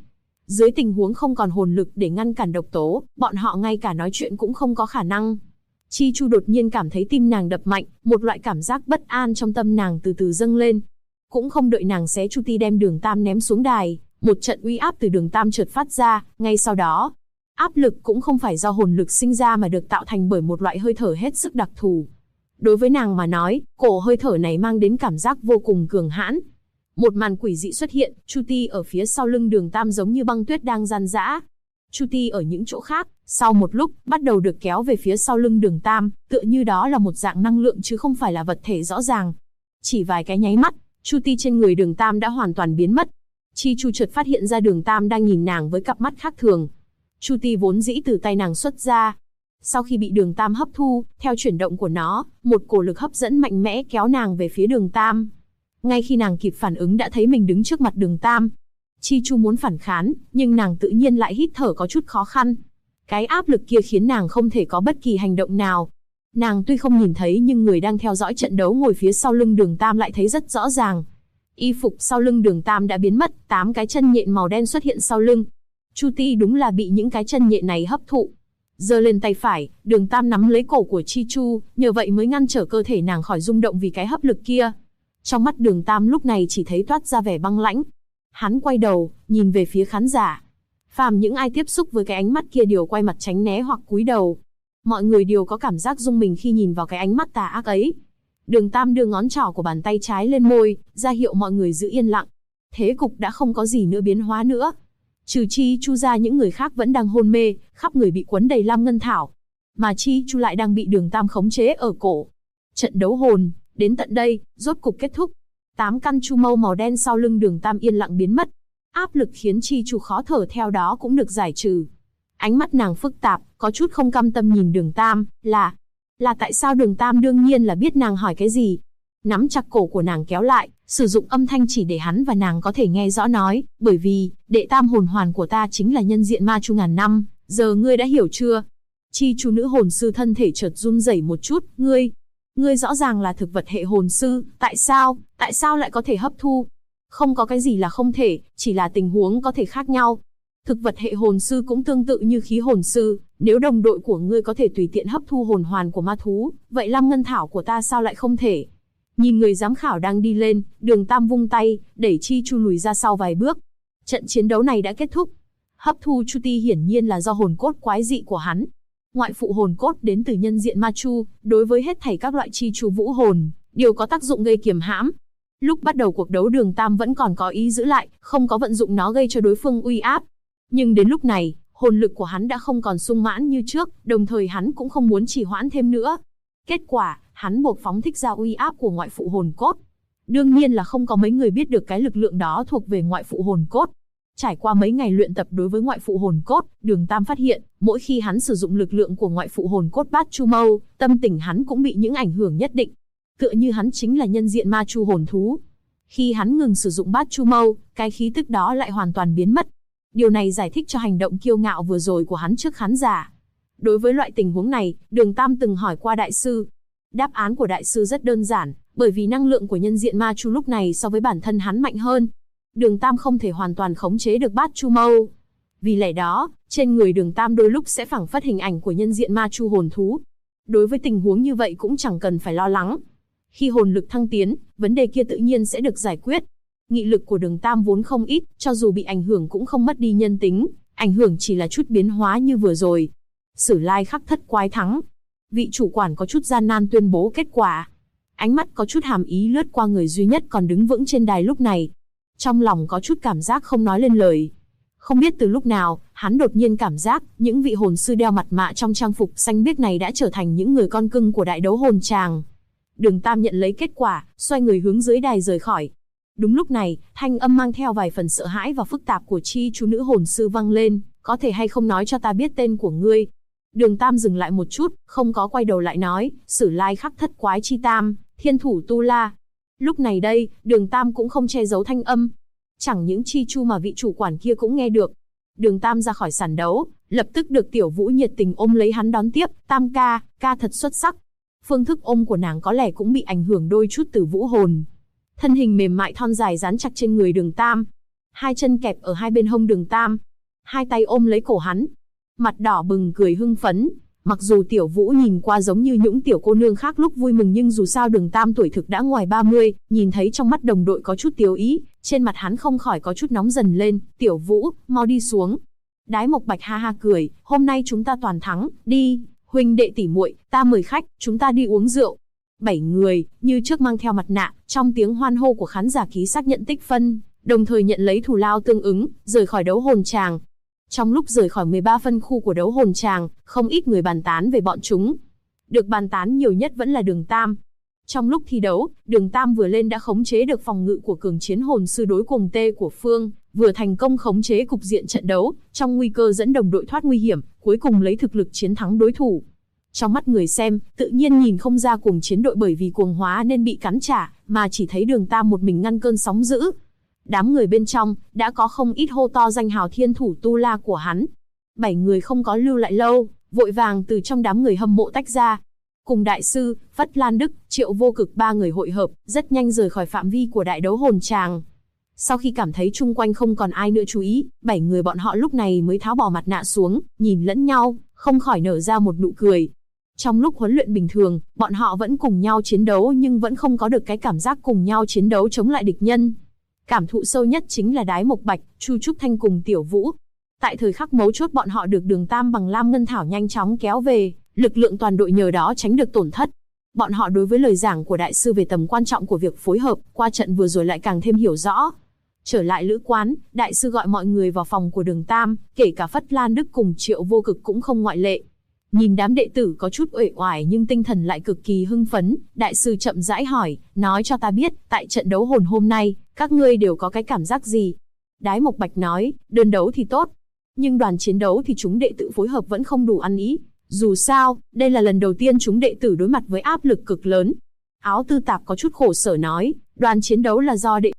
Dưới tình huống không còn hồn lực để ngăn cản độc tố, bọn họ ngay cả nói chuyện cũng không có khả năng. Chi Chu đột nhiên cảm thấy tim nàng đập mạnh, một loại cảm giác bất an trong tâm nàng từ từ dâng lên. Cũng không đợi nàng xé chu ti đem Đường Tam ném xuống đài, một trận uy áp từ Đường Tam chợt phát ra, ngay sau đó. Áp lực cũng không phải do hồn lực sinh ra mà được tạo thành bởi một loại hơi thở hết sức đặc thù. Đối với nàng mà nói, cổ hơi thở này mang đến cảm giác vô cùng cường hãn. Một màn quỷ dị xuất hiện, chu ti ở phía sau lưng Đường Tam giống như băng tuyết đang giãn giã. Chu ti ở những chỗ khác, sau một lúc, bắt đầu được kéo về phía sau lưng Đường Tam, tựa như đó là một dạng năng lượng chứ không phải là vật thể rõ ràng. Chỉ vài cái nháy mắt, chu ti trên người Đường Tam đã hoàn toàn biến mất. Chi Chu chợt phát hiện ra Đường Tam đang nhìn nàng với cặp mắt khác thường. Chu ti vốn dĩ từ tay nàng xuất ra. Sau khi bị Đường Tam hấp thu, theo chuyển động của nó, một cổ lực hấp dẫn mạnh mẽ kéo nàng về phía Đường Tam. Ngay khi nàng kịp phản ứng đã thấy mình đứng trước mặt Đường Tam. Chi Chu muốn phản kháng, nhưng nàng tự nhiên lại hít thở có chút khó khăn. Cái áp lực kia khiến nàng không thể có bất kỳ hành động nào. Nàng tuy không nhìn thấy nhưng người đang theo dõi trận đấu ngồi phía sau lưng Đường Tam lại thấy rất rõ ràng. Y phục sau lưng Đường Tam đã biến mất, 8 cái chân nhện màu đen xuất hiện sau lưng. Chu ti đúng là bị những cái chân nhện này hấp thụ. Giơ lên tay phải, Đường Tam nắm lấy cổ của Chi Chu, nhờ vậy mới ngăn trở cơ thể nàng khỏi rung động vì cái hấp lực kia. Trong mắt Đường Tam lúc này chỉ thấy toát ra vẻ băng lãnh. Hắn quay đầu, nhìn về phía khán giả. Phàm những ai tiếp xúc với cái ánh mắt kia đều quay mặt tránh né hoặc cúi đầu. Mọi người đều có cảm giác rung mình khi nhìn vào cái ánh mắt tà ác ấy. Đường Tam đưa ngón trỏ của bàn tay trái lên môi, ra hiệu mọi người giữ yên lặng. Thế cục đã không có gì nữa biến hóa nữa. Trừ Chi Chu ra những người khác vẫn đang hôn mê, khắp người bị quấn đầy lam ngân thảo. Mà Chi Chu lại đang bị Đường Tam khống chế ở cổ. Trận đấu hồn, đến tận đây, rốt cục kết thúc. 8 căn chu mâu màu đen sau lưng Đường Tam yên lặng biến mất. Áp lực khiến Chi Chu khó thở theo đó cũng được giải trừ. Ánh mắt nàng phức tạp, có chút không cam tâm nhìn Đường Tam, là tại sao? Đường Tam đương nhiên là biết nàng hỏi cái gì. Nắm chặt cổ của nàng kéo lại, sử dụng âm thanh chỉ để hắn và nàng có thể nghe rõ nói, bởi vì, đệ tam hồn hoàn của ta chính là nhân diện ma chu ngàn năm, giờ ngươi đã hiểu chưa? Chi Chu nữ hồn sư thân thể chợt run rẩy một chút, ngươi rõ ràng là thực vật hệ hồn sư, tại sao lại có thể hấp thu? Không có cái gì là không thể, chỉ là tình huống có thể khác nhau. Thực vật hệ hồn sư cũng tương tự như khí hồn sư, nếu đồng đội của ngươi có thể tùy tiện hấp thu hồn hoàn của ma thú, vậy lam ngân thảo của ta sao lại không thể? Nhìn người giám khảo đang đi lên, Đường Tam vung tay, đẩy Chi Chu lùi ra sau vài bước. Trận chiến đấu này đã kết thúc. Hấp thu chu ti hiển nhiên là do hồn cốt quái dị của hắn. Ngoại phụ hồn cốt đến từ nhân diện ma chu, đối với hết thảy các loại chi chu vũ hồn, đều có tác dụng gây kiềm hãm. Lúc bắt đầu cuộc đấu Đường Tam vẫn còn có ý giữ lại, không có vận dụng nó gây cho đối phương uy áp. Nhưng đến lúc này, hồn lực của hắn đã không còn sung mãn như trước, đồng thời hắn cũng không muốn trì hoãn thêm nữa. Kết quả, hắn buộc phóng thích ra uy áp của ngoại phụ hồn cốt. Đương nhiên là không có mấy người biết được cái lực lượng đó thuộc về ngoại phụ hồn cốt. Trải qua mấy ngày luyện tập đối với ngoại phụ hồn cốt, Đường Tam phát hiện, mỗi khi hắn sử dụng lực lượng của ngoại phụ hồn cốt Bát Chu Mâu, tâm tình hắn cũng bị những ảnh hưởng nhất định. Tựa như hắn chính là nhân diện ma chu hồn thú. Khi hắn ngừng sử dụng Bát Chu Mâu, cái khí tức đó lại hoàn toàn biến mất. Điều này giải thích cho hành động kiêu ngạo vừa rồi của hắn trước khán giả. Đối với loại tình huống này, Đường Tam từng hỏi qua đại sư. Đáp án của đại sư rất đơn giản, bởi vì năng lượng của nhân diện ma chu lúc này so với bản thân hắn mạnh hơn. Đường Tam không thể hoàn toàn khống chế được Bát Chu Mâu. Vì lẽ đó, trên người Đường Tam đôi lúc sẽ phảng phất hình ảnh của nhân diện ma chu hồn thú. Đối với tình huống như vậy cũng chẳng cần phải lo lắng. Khi hồn lực thăng tiến, vấn đề kia tự nhiên sẽ được giải quyết. Nghị lực của Đường Tam vốn không ít, cho dù bị ảnh hưởng cũng không mất đi nhân tính, ảnh hưởng chỉ là chút biến hóa như vừa rồi. Sử Lai Khắc Thất quái thắng. Vị chủ quản có chút gian nan tuyên bố kết quả. Ánh mắt có chút hàm ý lướt qua người duy nhất còn đứng vững trên đài lúc này. Trong lòng có chút cảm giác không nói lên lời. Không biết từ lúc nào, hắn đột nhiên cảm giác những vị hồn sư đeo mặt nạ trong trang phục xanh biếc này đã trở thành những người con cưng của đại đấu hồn tràng. Đường Tam nhận lấy kết quả, xoay người hướng dưới đài rời khỏi. Đúng lúc này, thanh âm mang theo vài phần sợ hãi và phức tạp của Chi Chu nữ hồn sư vang lên, có thể hay không nói cho ta biết tên của ngươi? Đường Tam dừng lại một chút, không có quay đầu lại nói, Sử Lai Khắc Thất quái chi tam, thiên thủ tu la. Lúc này đây, Đường Tam cũng không che giấu thanh âm. Chẳng những Chi Chu mà vị chủ quản kia cũng nghe được. Đường Tam ra khỏi sàn đấu, lập tức được Tiểu Vũ nhiệt tình ôm lấy hắn đón tiếp, Tam ca, ca thật xuất sắc. Phương thức ôm của nàng có lẽ cũng bị ảnh hưởng đôi chút từ vũ hồn. Thân hình mềm mại thon dài dán chặt trên người Đường Tam. Hai chân kẹp ở hai bên hông Đường Tam. hai tay ôm lấy cổ hắn. Mặt đỏ bừng cười hưng phấn. Mặc dù Tiểu Vũ nhìn qua giống như những tiểu cô nương khác lúc vui mừng nhưng dù sao Đường Tam tuổi thực đã ngoài 30, nhìn thấy trong mắt đồng đội có chút tiếu ý, trên mặt hắn không khỏi có chút nóng dần lên. Tiểu Vũ, mau đi xuống. Đái Mộc Bạch ha ha cười, hôm nay chúng ta toàn thắng, đi, huynh đệ tỷ muội, ta mời khách, chúng ta đi uống rượu. 7 người, như trước mang theo mặt nạ, trong tiếng hoan hô của khán giả ký xác nhận tích phân, đồng thời nhận lấy thù lao tương ứng, rời khỏi đấu hồn tràng. Trong lúc rời khỏi 13 phân khu của đấu hồn tràng, không ít người bàn tán về bọn chúng. Được bàn tán nhiều nhất vẫn là Đường Tam. Trong lúc thi đấu, Đường Tam vừa lên đã khống chế được phòng ngự của cường chiến hồn sư đối cùng tê của Phương, vừa thành công khống chế cục diện trận đấu, trong nguy cơ dẫn đồng đội thoát nguy hiểm, cuối cùng lấy thực lực chiến thắng đối thủ. Trong mắt người xem, tự nhiên nhìn không ra cuồng chiến đội bởi vì cuồng hóa nên bị cắn trả, mà chỉ thấy Đường Tam một mình ngăn cơn sóng dữ. Đám người bên trong, đã có không ít hô to danh hào thiên thủ tu la của hắn. 7 người không có lưu lại lâu, vội vàng từ trong đám người hâm mộ tách ra. Cùng đại sư, Phất Lan Đức, Triệu Vô Cực 3 người hội hợp, rất nhanh rời khỏi phạm vi của đại đấu hồn tràng. Sau khi cảm thấy chung quanh không còn ai nữa chú ý, 7 người bọn họ lúc này mới tháo bỏ mặt nạ xuống, nhìn lẫn nhau, không khỏi nở ra một nụ cười. Trong lúc huấn luyện bình thường, bọn họ vẫn cùng nhau chiến đấu nhưng vẫn không có được cái cảm giác cùng nhau chiến đấu chống lại địch nhân. Cảm thụ sâu nhất chính là Đái Mộc Bạch, Chu Trúc Thanh cùng Tiểu Vũ. Tại thời khắc mấu chốt bọn họ được Đường Tam bằng Lam Ngân Thảo nhanh chóng kéo về, lực lượng toàn đội nhờ đó tránh được tổn thất. Bọn họ đối với lời giảng của đại sư về tầm quan trọng của việc phối hợp, qua trận vừa rồi lại càng thêm hiểu rõ. Trở lại lữ quán, đại sư gọi mọi người vào phòng của Đường Tam, kể cả Phất Lan Đức cùng Triệu Vô Cực cũng không ngoại lệ. Nhìn đám đệ tử có chút uể oải nhưng tinh thần lại cực kỳ hưng phấn, đại sư chậm rãi hỏi, nói cho ta biết, tại trận đấu hồn hôm nay, các ngươi đều có cái cảm giác gì? Đái Mộc Bạch nói, đơn đấu thì tốt, nhưng đoàn chiến đấu thì chúng đệ tử phối hợp vẫn không đủ ăn ý. Dù sao, đây là lần đầu tiên chúng đệ tử đối mặt với áp lực cực lớn. Áo Tư Tạp có chút khổ sở nói, đoàn chiến đấu là do đệ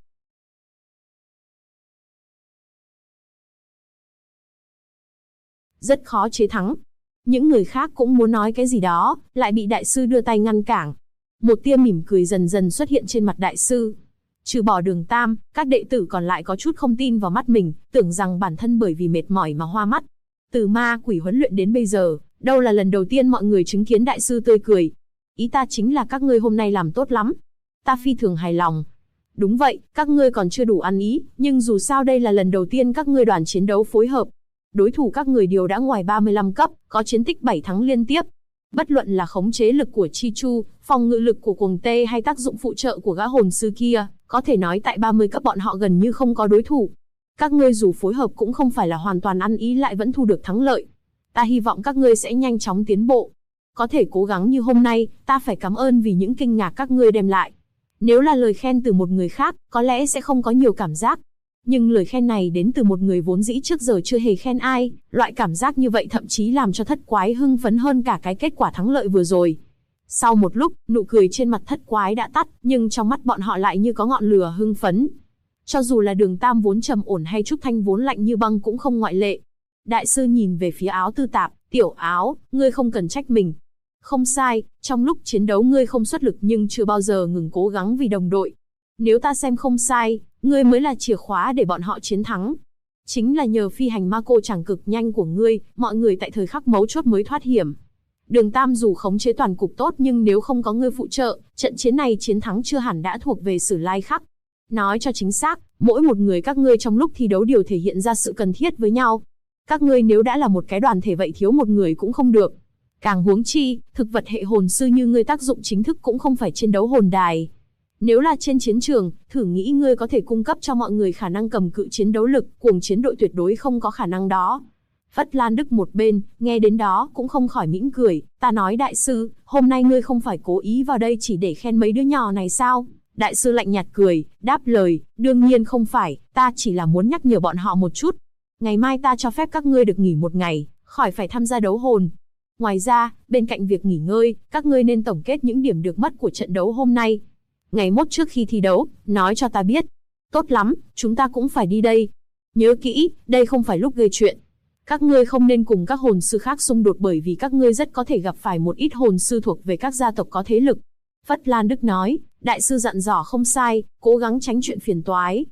rất khó chế thắng. Những người khác cũng muốn nói cái gì đó, lại bị đại sư đưa tay ngăn cản. Một tia mỉm cười dần dần xuất hiện trên mặt đại sư. Trừ bỏ Đường Tam, các đệ tử còn lại có chút không tin vào mắt mình, tưởng rằng bản thân bởi vì mệt mỏi mà hoa mắt. Từ ma quỷ huấn luyện đến bây giờ, đâu là lần đầu tiên mọi người chứng kiến đại sư tươi cười. Ý ta chính là các ngươi hôm nay làm tốt lắm. Ta phi thường hài lòng. Đúng vậy, các ngươi còn chưa đủ ăn ý, nhưng dù sao đây là lần đầu tiên các ngươi đoàn chiến đấu phối hợp. Đối thủ các người đều đã ngoài 35 cấp, có chiến tích 7 thắng liên tiếp. Bất luận là khống chế lực của Chi Chu, phòng ngự lực của cuồng tê hay tác dụng phụ trợ của gã hồn sư kia, có thể nói tại 30 cấp bọn họ gần như không có đối thủ. Các ngươi dù phối hợp cũng không phải là hoàn toàn ăn ý lại vẫn thu được thắng lợi. Ta hy vọng các ngươi sẽ nhanh chóng tiến bộ. Có thể cố gắng như hôm nay, ta phải cảm ơn vì những kinh ngạc các ngươi đem lại. Nếu là lời khen từ một người khác, có lẽ sẽ không có nhiều cảm giác. Nhưng lời khen này đến từ một người vốn dĩ trước giờ chưa hề khen ai, loại cảm giác như vậy thậm chí làm cho Thất Quái hưng phấn hơn cả cái kết quả thắng lợi vừa rồi. Sau một lúc, nụ cười trên mặt Thất Quái đã tắt, nhưng trong mắt bọn họ lại như có ngọn lửa hưng phấn. Cho dù là Đường Tam vốn trầm ổn hay Trúc Thanh vốn lạnh như băng cũng không ngoại lệ. Đại sư nhìn về phía Áo Tư Tạp, Tiểu Áo, ngươi không cần trách mình. Không sai, trong lúc chiến đấu ngươi không xuất lực nhưng chưa bao giờ ngừng cố gắng vì đồng đội. Nếu ta xem không sai, ngươi mới là chìa khóa để bọn họ chiến thắng. Chính là nhờ phi hành ma cô chẳng cực nhanh của ngươi, mọi người tại thời khắc mấu chốt mới thoát hiểm. Đường Tam dù khống chế toàn cục tốt nhưng nếu không có ngươi phụ trợ, trận chiến này chiến thắng chưa hẳn đã thuộc về Sử Lai Khắc. Nói cho chính xác, mỗi một người các ngươi trong lúc thi đấu đều thể hiện ra sự cần thiết với nhau. Các ngươi nếu đã là một cái đoàn thể vậy thiếu một người cũng không được. Càng huống chi, thực vật hệ hồn sư như ngươi tác dụng chính thức cũng không phải trên đấu hồn đài. Nếu là trên chiến trường, thử nghĩ ngươi có thể cung cấp cho mọi người khả năng cầm cự chiến đấu lực, cuồng chiến đội tuyệt đối không có khả năng đó. Phất Lan Đức một bên, nghe đến đó cũng không khỏi mỉm cười, ta nói đại sư, hôm nay ngươi không phải cố ý vào đây chỉ để khen mấy đứa nhỏ này sao? Đại sư lạnh nhạt cười, đáp lời, đương nhiên không phải, ta chỉ là muốn nhắc nhở bọn họ một chút. Ngày mai ta cho phép các ngươi được nghỉ một ngày, khỏi phải tham gia đấu hồn. Ngoài ra, bên cạnh việc nghỉ ngơi, các ngươi nên tổng kết những điểm được mất của trận đấu hôm nay. Ngày mốt trước khi thi đấu, nói cho ta biết. Tốt lắm, chúng ta cũng phải đi đây. Nhớ kỹ, đây không phải lúc gây chuyện. Các ngươi không nên cùng các hồn sư khác xung đột bởi vì các ngươi rất có thể gặp phải một ít hồn sư thuộc về các gia tộc có thế lực. Phất Lan Đức nói, đại sư dặn dò không sai, cố gắng tránh chuyện phiền toái.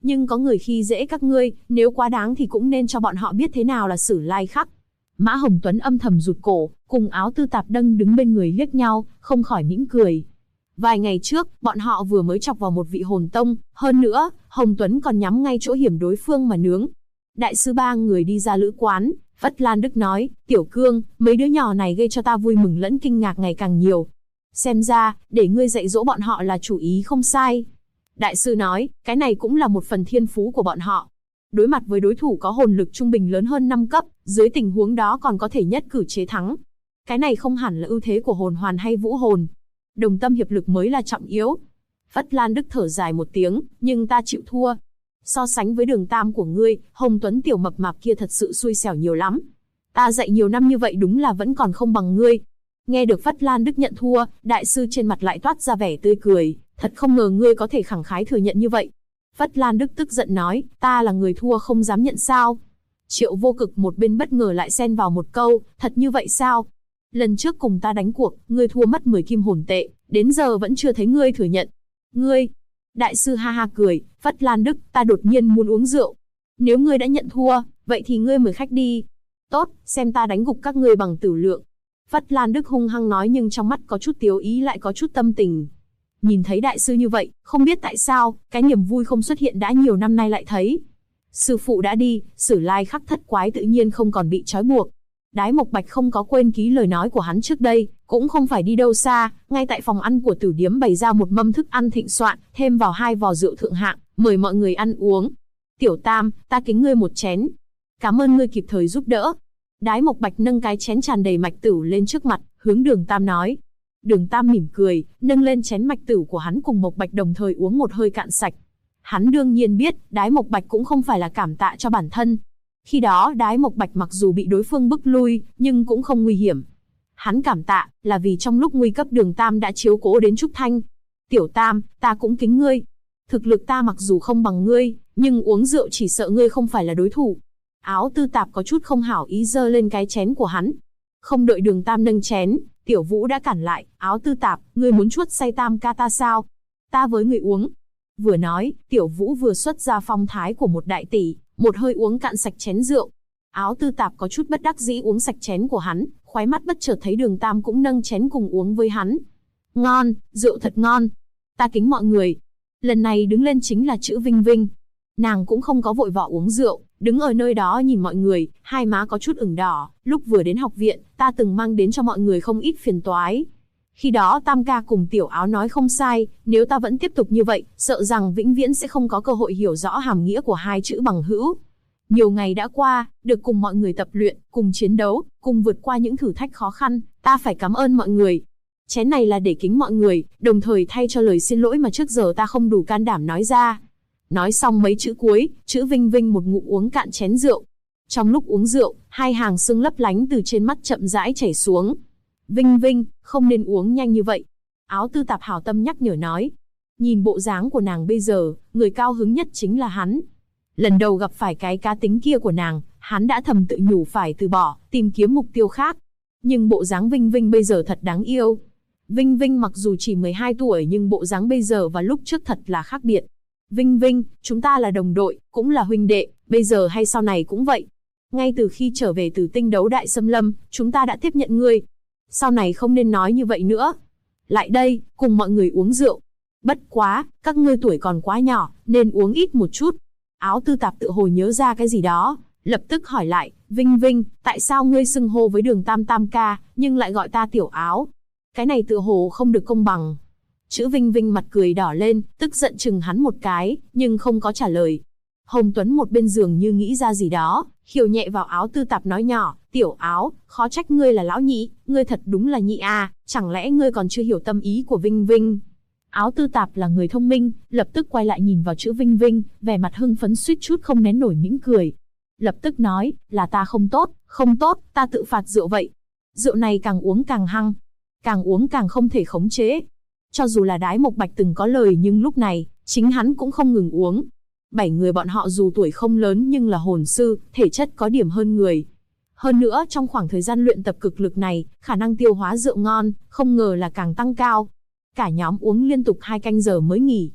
nhưng có người khi dễ các ngươi, nếu quá đáng thì cũng nên cho bọn họ biết thế nào là Sử Lai Khắc. Mã Hồng Tuấn âm thầm rụt cổ, cùng Áo Tư Tạp Đâng đứng bên người liếc nhau, không khỏi mỉm cười. Vài ngày trước, bọn họ vừa mới chọc vào một vị hồn tông, hơn nữa, Hồng Tuấn còn nhắm ngay chỗ hiểm đối phương mà nướng. Đại sư ba người đi ra lữ quán, Phất Lan Đức nói, Tiểu Cương, mấy đứa nhỏ này gây cho ta vui mừng lẫn kinh ngạc ngày càng nhiều. Xem ra, để ngươi dạy dỗ bọn họ là chủ ý không sai. Đại sư nói, cái này cũng là một phần thiên phú của bọn họ. Đối mặt với đối thủ có hồn lực trung bình lớn hơn 5 cấp, dưới tình huống đó còn có thể nhất cử chế thắng. Cái này không hẳn là ưu thế của hồn hoàn hay vũ hồn. Đồng tâm hiệp lực mới là trọng yếu. Phất Lan Đức thở dài một tiếng, nhưng ta chịu thua. So sánh với Đường Tam của ngươi, Hồng Tuấn tiểu mập mạp kia thật sự xui xẻo nhiều lắm. Ta dạy nhiều năm như vậy đúng là vẫn còn không bằng ngươi. Nghe được Phất Lan Đức nhận thua, đại sư trên mặt lại toát ra vẻ tươi cười, thật không ngờ ngươi có thể khẳng khái thừa nhận như vậy. Phất Lan Đức tức giận nói, ta là người thua không dám nhận sao? Triệu Vô Cực một bên bất ngờ lại xen vào một câu, thật như vậy sao? Lần trước cùng ta đánh cuộc, ngươi thua mất 10 kim hồn tệ, đến giờ vẫn chưa thấy ngươi thừa nhận. Ngươi? Đại sư ha ha cười, Phất Lan Đức, ta đột nhiên muốn uống rượu. Nếu ngươi đã nhận thua, vậy thì ngươi mời khách đi. Tốt, xem ta đánh gục các ngươi bằng tử lượng. Phất Lan Đức hung hăng nói nhưng trong mắt có chút tiếu ý lại có chút tâm tình. Nhìn thấy đại sư như vậy, không biết tại sao, cái niềm vui không xuất hiện đã nhiều năm nay lại thấy. Sư phụ đã đi, Sử Lai Khắc thất quái tự nhiên không còn bị trói buộc. Đái Mộc Bạch không có quên ký lời nói của hắn trước đây, cũng không phải đi đâu xa, ngay tại phòng ăn của Tử Điếm bày ra một mâm thức ăn thịnh soạn, thêm vào 2 vò rượu thượng hạng, mời mọi người ăn uống. Tiểu Tam, ta kính ngươi một chén. Cảm ơn ngươi kịp thời giúp đỡ. Đái Mộc Bạch nâng cái chén tràn đầy mạch tửu lên trước mặt, hướng Đường Tam nói. Đường Tam mỉm cười, nâng lên chén mạch tửu của hắn cùng Mộc Bạch đồng thời uống một hơi cạn sạch. Hắn đương nhiên biết, Đái Mộc Bạch cũng không phải là cảm tạ cho bản thân. Khi đó Đái Mộc Bạch mặc dù bị đối phương bức lui, nhưng cũng không nguy hiểm. Hắn cảm tạ, là vì trong lúc nguy cấp Đường Tam đã chiếu cố đến Trúc Thanh. Tiểu Tam, ta cũng kính ngươi. Thực lực ta mặc dù không bằng ngươi, nhưng uống rượu chỉ sợ ngươi không phải là đối thủ. Áo Tư Tạp có chút không hảo ý giơ lên cái chén của hắn. Không đợi Đường Tam nâng chén, Tiểu Vũ đã cản lại, Áo Tư Tạp, ngươi muốn chuốt say Tam ca ta sao? Ta với ngươi uống. Vừa nói, Tiểu Vũ vừa xuất ra phong thái của một đại tỷ, một hơi uống cạn sạch chén rượu. Áo Tư Tạp có chút bất đắc dĩ uống sạch chén của hắn, khóe mắt bất chợt thấy Đường Tam cũng nâng chén cùng uống với hắn. Ngon, rượu thật ngon. Ta kính mọi người. Lần này đứng lên chính là chữ Vinh Vinh. Nàng cũng không có vội vã uống rượu, đứng ở nơi đó nhìn mọi người, hai má có chút ửng đỏ. Lúc vừa đến học viện, ta từng mang đến cho mọi người không ít phiền toái. Khi đó Tam ca cùng Tiểu Áo nói không sai, nếu ta vẫn tiếp tục như vậy, sợ rằng vĩnh viễn sẽ không có cơ hội hiểu rõ hàm nghĩa của hai chữ bằng hữu. Nhiều ngày đã qua, được cùng mọi người tập luyện, cùng chiến đấu, cùng vượt qua những thử thách khó khăn, ta phải cảm ơn mọi người. Chén này là để kính mọi người, đồng thời thay cho lời xin lỗi mà trước giờ ta không đủ can đảm nói ra. Nói xong mấy chữ cuối, chữ Vinh Vinh một ngụm uống cạn chén rượu. Trong lúc uống rượu, hai hàng sưng lấp lánh từ trên mắt chậm rãi chảy xuống. Vinh Vinh, không nên uống nhanh như vậy. Áo Tư Tạp hảo tâm nhắc nhở nói. Nhìn bộ dáng của nàng bây giờ, người cao hứng nhất chính là hắn. Lần đầu gặp phải cái cá tính kia của nàng, hắn đã thầm tự nhủ phải từ bỏ, tìm kiếm mục tiêu khác. Nhưng bộ dáng Vinh Vinh bây giờ thật đáng yêu. Vinh Vinh mặc dù chỉ 12 tuổi nhưng bộ dáng bây giờ và lúc trước thật là khác biệt. Vinh Vinh, chúng ta là đồng đội, cũng là huynh đệ, bây giờ hay sau này cũng vậy. Ngay từ khi trở về từ Tinh Đấu Đại Xâm Lâm, chúng ta đã tiếp nhận ngươi. Sau này không nên nói như vậy nữa. Lại đây, cùng mọi người uống rượu. Bất quá, các ngươi tuổi còn quá nhỏ, nên uống ít một chút. Áo Tư Tạp tự hồ nhớ ra cái gì đó, lập tức hỏi lại, Vinh Vinh, tại sao ngươi xưng hô với Đường Tam Tam ca, nhưng lại gọi ta Tiểu Áo? Cái này tự hồ không được công bằng. Chữ Vinh Vinh mặt cười đỏ lên, tức giận chừng hắn một cái, nhưng không có trả lời. Hồng Tuấn một bên giường như nghĩ ra gì đó, khiêu nhẹ vào Áo Tư Tạp nói nhỏ, Tiểu Áo, khó trách ngươi là lão nhị, ngươi thật đúng là nhị à, chẳng lẽ ngươi còn chưa hiểu tâm ý của Vinh Vinh? Áo Tư Tạp là người thông minh, lập tức quay lại nhìn vào chữ Vinh Vinh, vẻ mặt hưng phấn suýt chút không nén nổi mỉm cười. Lập tức nói, là ta không tốt, ta tự phạt rượu vậy. Rượu này càng uống càng hăng, càng uống càng không thể khống chế. Cho dù là Đái Mộc Bạch từng có lời nhưng lúc này, chính hắn cũng không ngừng uống. 7 người bọn họ dù tuổi không lớn nhưng là hồn sư, thể chất có điểm hơn người. Hơn nữa trong khoảng thời gian luyện tập cực lực này, khả năng tiêu hóa rượu ngon, không ngờ là càng tăng cao. Cả nhóm uống liên tục 2 canh giờ mới nghỉ.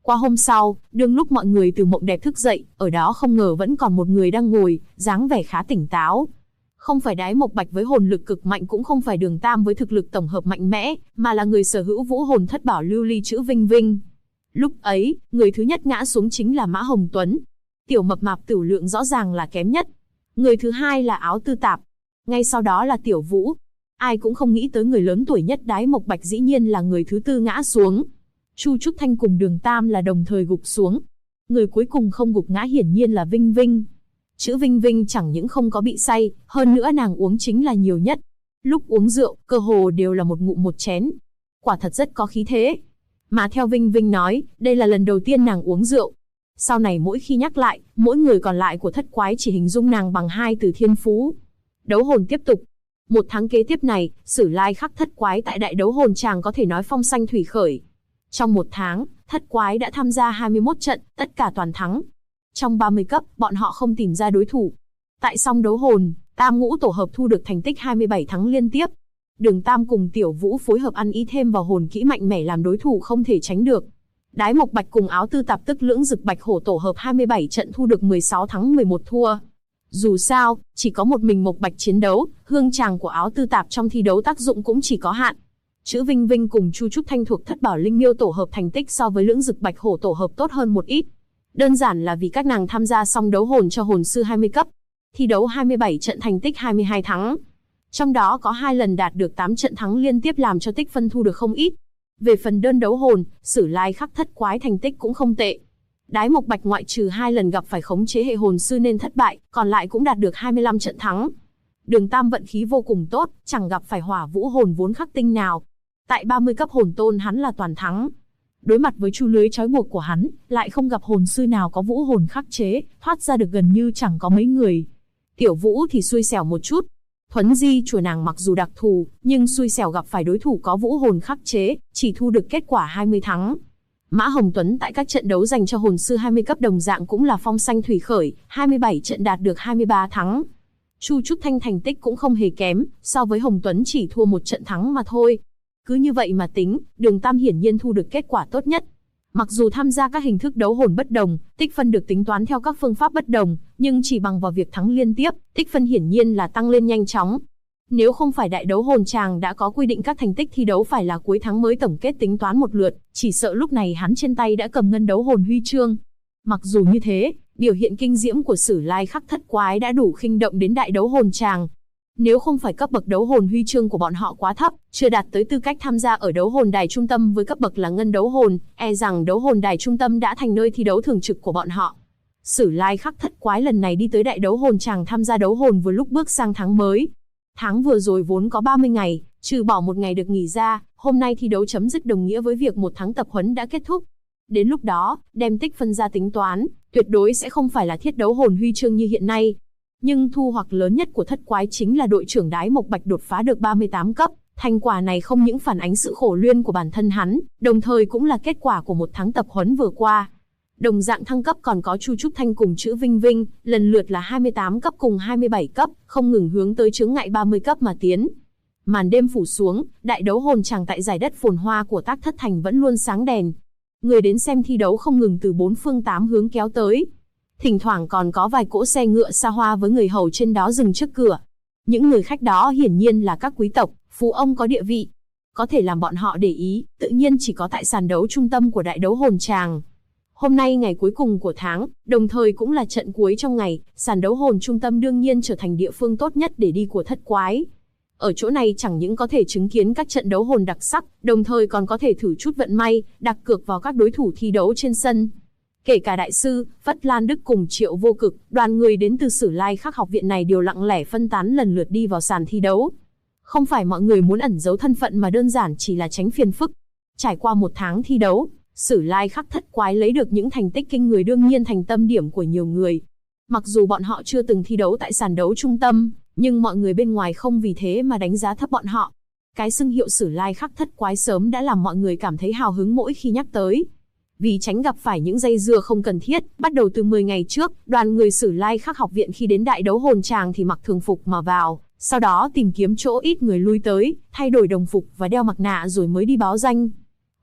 Qua hôm sau, đương lúc mọi người từ mộng đẹp thức dậy, ở đó không ngờ vẫn còn một người đang ngồi, dáng vẻ khá tỉnh táo. Không phải Đái Mộc Bạch với hồn lực cực mạnh, cũng không phải Đường Tam với thực lực tổng hợp mạnh mẽ, mà là người sở hữu vũ hồn thất bảo lưu ly chữ Vinh Vinh. Lúc ấy, người thứ nhất ngã xuống chính là Mã Hồng Tuấn. Tiểu mập mạp Tửu Lượng rõ ràng là kém nhất. Người thứ hai là Áo Tư Tạp. Ngay sau đó là Tiểu Vũ. Ai cũng không nghĩ tới người lớn tuổi nhất Đái Mộc Bạch dĩ nhiên là người thứ tư ngã xuống. Chu Trúc Thanh cùng Đường Tam là đồng thời gục xuống. Người cuối cùng không gục ngã hiển nhiên là Vinh Vinh. Chữ Vinh Vinh chẳng những không có bị say, hơn nữa nàng uống chính là nhiều nhất. Lúc uống rượu, cơ hồ đều là một ngụm một chén. Quả thật rất có khí thế. Mà theo Vinh Vinh nói, đây là lần đầu tiên nàng uống rượu. Sau này mỗi khi nhắc lại, mỗi người còn lại của thất quái chỉ hình dung nàng bằng hai từ thiên phú. Đấu hồn tiếp tục. Một tháng kế tiếp này, Sử Lai Khắc thất quái tại đại đấu hồn tràng có thể nói phong sanh thủy khởi. Trong một tháng, thất quái đã tham gia 21 trận, tất cả toàn thắng. Trong 30 cấp, bọn họ không tìm ra đối thủ. Tại song đấu hồn, Tam Ngũ tổ hợp thu được thành tích 27 thắng liên tiếp. Đường Tam cùng Tiểu Vũ phối hợp ăn ý thêm vào hồn kỹ mạnh mẽ làm đối thủ không thể tránh được. Đái Mộc Bạch cùng Áo Tư Tạp tức Lưỡng Dực Bạch Hổ tổ hợp 27 trận thu được 16 thắng 11 thua. Dù sao, chỉ có một mình Mộc Bạch chiến đấu, hương tràng của Áo Tư Tạp trong thi đấu tác dụng cũng chỉ có hạn. Chữ Vinh Vinh cùng Chu Trúc Thanh thuộc thất bảo linh miêu tổ hợp thành tích so với Lưỡng Dực Bạch Hổ tổ hợp tốt hơn một ít. Đơn giản là vì các nàng tham gia song đấu hồn cho hồn sư 20 cấp. Thi đấu 27 trận thành tích 22 thắng. Trong đó có 2 lần đạt được 8 trận thắng liên tiếp làm cho tích phân thu được không ít. Về phần đơn đấu hồn, Sử Lai Khắc thất quái thành tích cũng không tệ. Đái Mộc Bạch ngoại trừ 2 lần gặp phải khống chế hệ hồn sư nên thất bại, còn lại cũng đạt được 25 trận thắng. Đường Tam vận khí vô cùng tốt, chẳng gặp phải hỏa vũ hồn vốn khắc tinh nào. Tại 30 cấp hồn tôn hắn là toàn thắng. Đối mặt với chu lưới trói buộc của hắn, lại không gặp hồn sư nào có vũ hồn khắc chế, thoát ra được gần như chẳng có mấy người. Tiểu Vũ thì xui xẻo một chút. Thuấn di chùa nàng mặc dù đặc thù, nhưng xui xẻo gặp phải đối thủ có vũ hồn khắc chế, chỉ thu được kết quả 20 thắng. Mã Hồng Tuấn tại các trận đấu dành cho hồn sư 20 cấp đồng dạng cũng là phong sanh thủy khởi, 27 trận đạt được 23 thắng. Chu Trúc Thanh thành tích cũng không hề kém, so với Hồng Tuấn chỉ thua một trận thắng mà thôi. Cứ như vậy mà tính, Đường Tam hiển nhiên thu được kết quả tốt nhất. Mặc dù tham gia các hình thức đấu hồn bất đồng, tích phân được tính toán theo các phương pháp bất đồng, nhưng chỉ bằng vào việc thắng liên tiếp, tích phân hiển nhiên là tăng lên nhanh chóng. Nếu không phải đại đấu hồn tràng đã có quy định các thành tích thi đấu phải là cuối tháng mới tổng kết tính toán một lượt, chỉ sợ lúc này hắn trên tay đã cầm ngân đấu hồn huy chương. Mặc dù như thế, biểu hiện kinh diễm của Sử Lai Khắc thất quái đã đủ khinh động đến đại đấu hồn tràng. Nếu không phải cấp bậc đấu hồn huy chương của bọn họ quá thấp, chưa đạt tới tư cách tham gia ở đấu hồn đài trung tâm với cấp bậc là ngân đấu hồn, e rằng đấu hồn đài trung tâm đã thành nơi thi đấu thường trực của bọn họ. Sử Lai Khắc thất quái lần này đi tới đại đấu hồn tràng tham gia đấu hồn vừa lúc bước sang tháng mới. Tháng vừa rồi vốn có 30 ngày, trừ bỏ một ngày được nghỉ ra, hôm nay thi đấu chấm dứt đồng nghĩa với việc một tháng tập huấn đã kết thúc. Đến lúc đó, đem tích phân ra tính toán, tuyệt đối sẽ không phải là thiết đấu hồn huy chương như hiện nay. Nhưng thu hoạch lớn nhất của thất quái chính là đội trưởng Đái Mộc Bạch đột phá được 38 cấp. Thành quả này không những phản ánh sự khổ luyện của bản thân hắn, đồng thời cũng là kết quả của một tháng tập huấn vừa qua. Đồng dạng thăng cấp còn có Chu Trúc Thanh cùng chữ Vinh Vinh, lần lượt là 28 cấp cùng 27 cấp, không ngừng hướng tới chướng ngại 30 cấp mà tiến. Màn đêm phủ xuống, đại đấu hồn tràng tại giải đất phồn hoa của Tác Thất Thành vẫn luôn sáng đèn. Người đến xem thi đấu không ngừng từ 4 phương 8 hướng kéo tới. Thỉnh thoảng còn có vài cỗ xe ngựa xa hoa với người hầu trên đó dừng trước cửa. Những người khách đó hiển nhiên là các quý tộc, phú ông có địa vị. Có thể làm bọn họ để ý, tự nhiên chỉ có tại sàn đấu trung tâm của đại đấu hồn tràng. Hôm nay ngày cuối cùng của tháng, đồng thời cũng là trận cuối trong ngày, sàn đấu hồn trung tâm đương nhiên trở thành địa phương tốt nhất để đi của thất quái. Ở chỗ này chẳng những có thể chứng kiến các trận đấu hồn đặc sắc, đồng thời còn có thể thử chút vận may, đặt cược vào các đối thủ thi đấu trên sân. Kể cả đại sư, Phất Lan Đức cùng Triệu Vô Cực, đoàn người đến từ Sử Lai Khắc học viện này đều lặng lẽ phân tán lần lượt đi vào sàn thi đấu. Không phải mọi người muốn ẩn giấu thân phận mà đơn giản chỉ là tránh phiền phức. Trải qua một tháng thi đấu, Sử Lai Khắc thất quái lấy được những thành tích kinh người đương nhiên thành tâm điểm của nhiều người. Mặc dù bọn họ chưa từng thi đấu tại sàn đấu trung tâm, nhưng mọi người bên ngoài không vì thế mà đánh giá thấp bọn họ. Cái xưng hiệu Sử Lai Khắc thất quái sớm đã làm mọi người cảm thấy hào hứng mỗi khi nhắc tới. Vì tránh gặp phải những dây dưa không cần thiết, bắt đầu từ 10 ngày trước, đoàn người Sử Lai Khắc học viện khi đến đại đấu hồn tràng thì mặc thường phục mà vào, sau đó tìm kiếm chỗ ít người lui tới, thay đổi đồng phục và đeo mặt nạ rồi mới đi báo danh.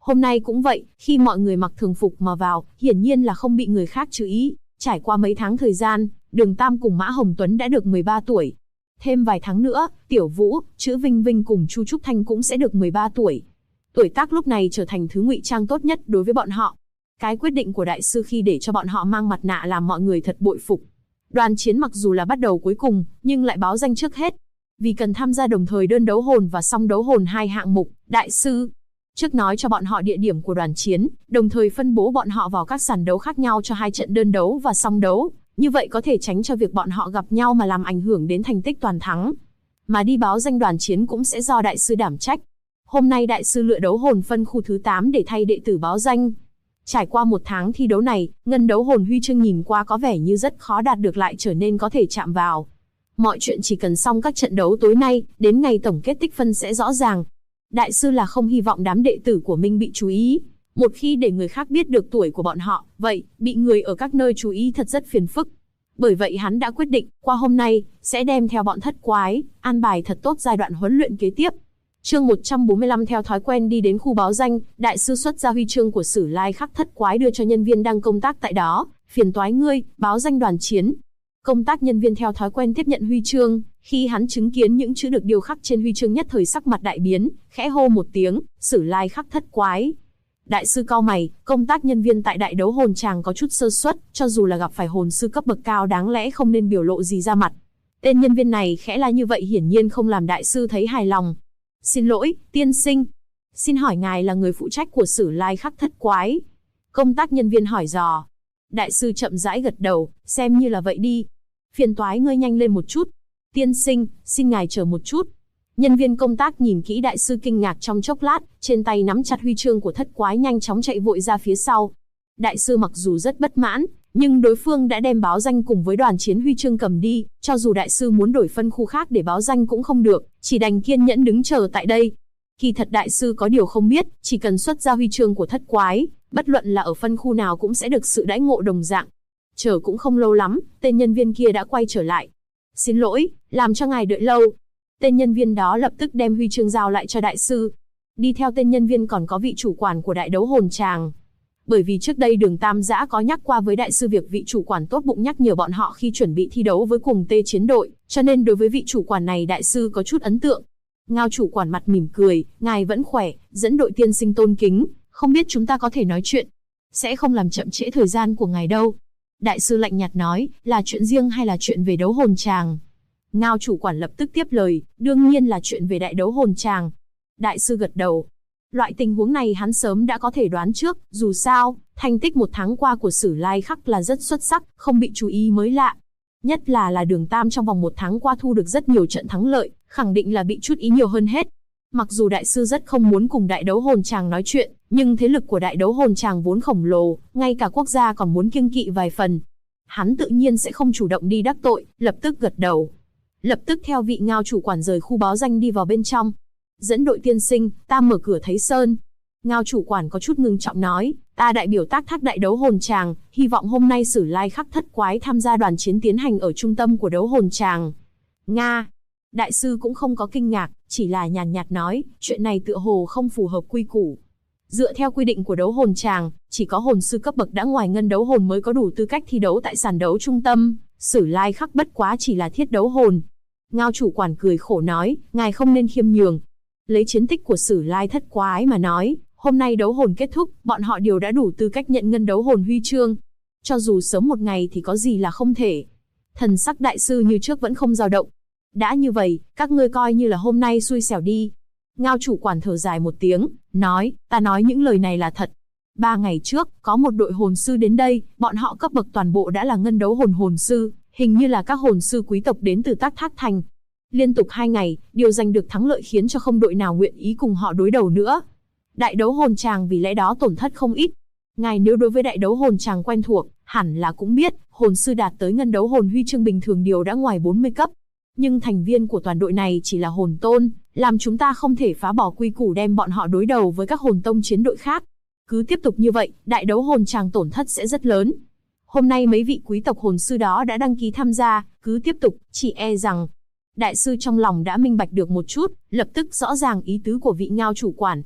Hôm nay cũng vậy, khi mọi người mặc thường phục mà vào, hiển nhiên là không bị người khác chú ý. Trải qua mấy tháng thời gian, Đường Tam cùng Mã Hồng Tuấn đã được 13 tuổi. Thêm vài tháng nữa, Tiểu Vũ, Chữ Vinh Vinh cùng Chu Trúc Thanh cũng sẽ được 13 tuổi. Tuổi tác lúc này trở thành thứ ngụy trang tốt nhất đối với bọn họ. Cái quyết định của đại sư khi để cho bọn họ mang mặt nạ làm mọi người thật bội phục. Đoàn chiến mặc dù là bắt đầu cuối cùng, nhưng lại báo danh trước hết. Vì cần tham gia đồng thời đơn đấu hồn và song đấu hồn hai hạng mục, đại sư trước nói cho bọn họ địa điểm của đoàn chiến, đồng thời phân bố bọn họ vào các sàn đấu khác nhau cho hai trận đơn đấu và song đấu. Như vậy có thể tránh cho việc bọn họ gặp nhau mà làm ảnh hưởng đến thành tích toàn thắng. Mà đi báo danh đoàn chiến cũng sẽ do đại sư đảm trách. Hôm nay đại sư lựa đấu hồn phân khu thứ 8 để thay đệ tử báo danh. Trải qua một tháng thi đấu này, ngân đấu hồn huy chương nhìn qua có vẻ như rất khó đạt được lại trở nên có thể chạm vào. Mọi chuyện chỉ cần xong các trận đấu tối nay, đến ngày tổng kết tích phân sẽ rõ ràng. Đại sư là không hy vọng đám đệ tử của mình bị chú ý. Một khi để người khác biết được tuổi của bọn họ, vậy, bị người ở các nơi chú ý thật rất phiền phức. Bởi vậy hắn đã quyết định, qua hôm nay, sẽ đem theo bọn thất quái, an bài thật tốt giai đoạn huấn luyện kế tiếp. Chương 145 theo thói quen đi đến khu báo danh, đại sư xuất ra huy chương của Sử Lai Khắc thất quái đưa cho nhân viên đang công tác tại đó, phiền toái ngươi, báo danh đoàn chiến. Công tác nhân viên theo thói quen tiếp nhận huy chương, khi hắn chứng kiến những chữ được điêu khắc trên huy chương nhất thời sắc mặt đại biến, khẽ hô một tiếng, Sử Lai Khắc thất quái. Đại sư cau mày, công tác nhân viên tại đại đấu hồn tràng có chút sơ suất, cho dù là gặp phải hồn sư cấp bậc cao đáng lẽ không nên biểu lộ gì ra mặt. Tên nhân viên này khẽ la như vậy hiển nhiên không làm đại sư thấy hài lòng. Xin lỗi, tiên sinh. Xin hỏi ngài là người phụ trách của Sử Lai Khắc thất quái? Công tác nhân viên hỏi dò. Đại sư chậm rãi gật đầu, xem như là vậy đi. Phiền toái ngươi nhanh lên một chút. Tiên sinh, xin ngài chờ một chút. Nhân viên công tác nhìn kỹ đại sư kinh ngạc trong chốc lát, trên tay nắm chặt huy chương của thất quái nhanh chóng chạy vội ra phía sau. Đại sư mặc dù rất bất mãn, nhưng đối phương đã đem báo danh cùng với đoàn chiến huy chương cầm đi, cho dù đại sư muốn đổi phân khu khác để báo danh cũng không được, chỉ đành kiên nhẫn đứng chờ tại đây. Kỳ thật đại sư có điều không biết, chỉ cần xuất ra huy chương của thất quái, bất luận là ở phân khu nào cũng sẽ được sự đãi ngộ đồng dạng. Chờ cũng không lâu lắm, tên nhân viên kia đã quay trở lại. Xin lỗi, làm cho ngài đợi lâu. Tên nhân viên đó lập tức đem huy chương giao lại cho đại sư. Đi theo tên nhân viên còn có vị chủ quản của đại đấu hồn tràng. Bởi vì trước đây Đường Tam Giã có nhắc qua với đại sư việc vị chủ quản tốt bụng nhắc nhở bọn họ khi chuẩn bị thi đấu với cùng tê chiến đội, cho nên đối với vị chủ quản này đại sư có chút ấn tượng. Ngao chủ quản mặt mỉm cười, ngài vẫn khỏe, dẫn đội tiên sinh tôn kính, không biết chúng ta có thể nói chuyện. Sẽ không làm chậm trễ thời gian của ngài đâu. Đại sư lạnh nhạt nói, là chuyện riêng hay là chuyện về đấu hồn tràng? Ngao chủ quản lập tức tiếp lời, đương nhiên là chuyện về đại đấu hồn tràng. Đại sư gật đầu. Loại tình huống này hắn sớm đã có thể đoán trước, dù sao, thành tích một tháng qua của Sử Lai Khắc là rất xuất sắc, không bị chú ý mới lạ. Nhất là Đường Tam trong vòng một tháng qua thu được rất nhiều trận thắng lợi, khẳng định là bị chút ý nhiều hơn hết. Mặc dù đại sư rất không muốn cùng đại đấu hồn tràng nói chuyện, nhưng thế lực của đại đấu hồn tràng vốn khổng lồ, ngay cả quốc gia còn muốn kiêng kỵ vài phần. Hắn tự nhiên sẽ không chủ động đi đắc tội, lập tức gật đầu. Lập tức theo vị Ngao chủ quản rời khu báo danh đi vào bên trong. Dẫn đội tiên sinh, ta mở cửa thấy sơn. Ngao chủ quản có chút ngưng trọng nói, ta đại biểu tác thác đại đấu hồn tràng, hy vọng hôm nay Sử Lai Khắc thất quái tham gia đoàn chiến tiến hành ở trung tâm của đấu hồn tràng. Nga. Đại sư cũng không có kinh ngạc, chỉ là nhàn nhạt nói, chuyện này tựa hồ không phù hợp quy củ. Dựa theo quy định của đấu hồn tràng, chỉ có hồn sư cấp bậc đã ngoài ngân đấu hồn mới có đủ tư cách thi đấu tại sàn đấu trung tâm, Sử Lai Khắc bất quá chỉ là thiết đấu hồn. Ngao chủ quản cười khổ nói, ngài không nên khiêm nhường. Lấy chiến tích của Sử Lai thất quái mà nói, hôm nay đấu hồn kết thúc, bọn họ đều đã đủ tư cách nhận ngân đấu hồn huy chương. Cho dù sớm một ngày thì có gì là không thể. Thần sắc đại sư như trước vẫn không dao động. Đã như vậy, các ngươi coi như là hôm nay xui xẻo đi. Ngao chủ quản thở dài một tiếng, nói, ta nói những lời này là thật. 3 ngày trước, có một đội hồn sư đến đây, bọn họ cấp bậc toàn bộ đã là ngân đấu hồn hồn sư, hình như là các hồn sư quý tộc đến từ Tác Thác Thành. Liên tục 2 ngày, điều giành được thắng lợi khiến cho không đội nào nguyện ý cùng họ đối đầu nữa. Đại đấu hồn tràng vì lẽ đó tổn thất không ít. Ngài nếu đối với đại đấu hồn tràng quen thuộc, hẳn là cũng biết, hồn sư đạt tới ngân đấu hồn huy chương bình thường điều đã ngoài 40 cấp. Nhưng thành viên của toàn đội này chỉ là hồn tôn, làm chúng ta không thể phá bỏ quy củ đem bọn họ đối đầu với các hồn tông chiến đội khác. Cứ tiếp tục như vậy, đại đấu hồn tràng tổn thất sẽ rất lớn. Hôm nay mấy vị quý tộc hồn sư đó đã đăng ký tham gia, cứ tiếp tục, chỉ e rằng... Đại sư trong lòng đã minh bạch được một chút, lập tức rõ ràng ý tứ của vị Ngao chủ quản.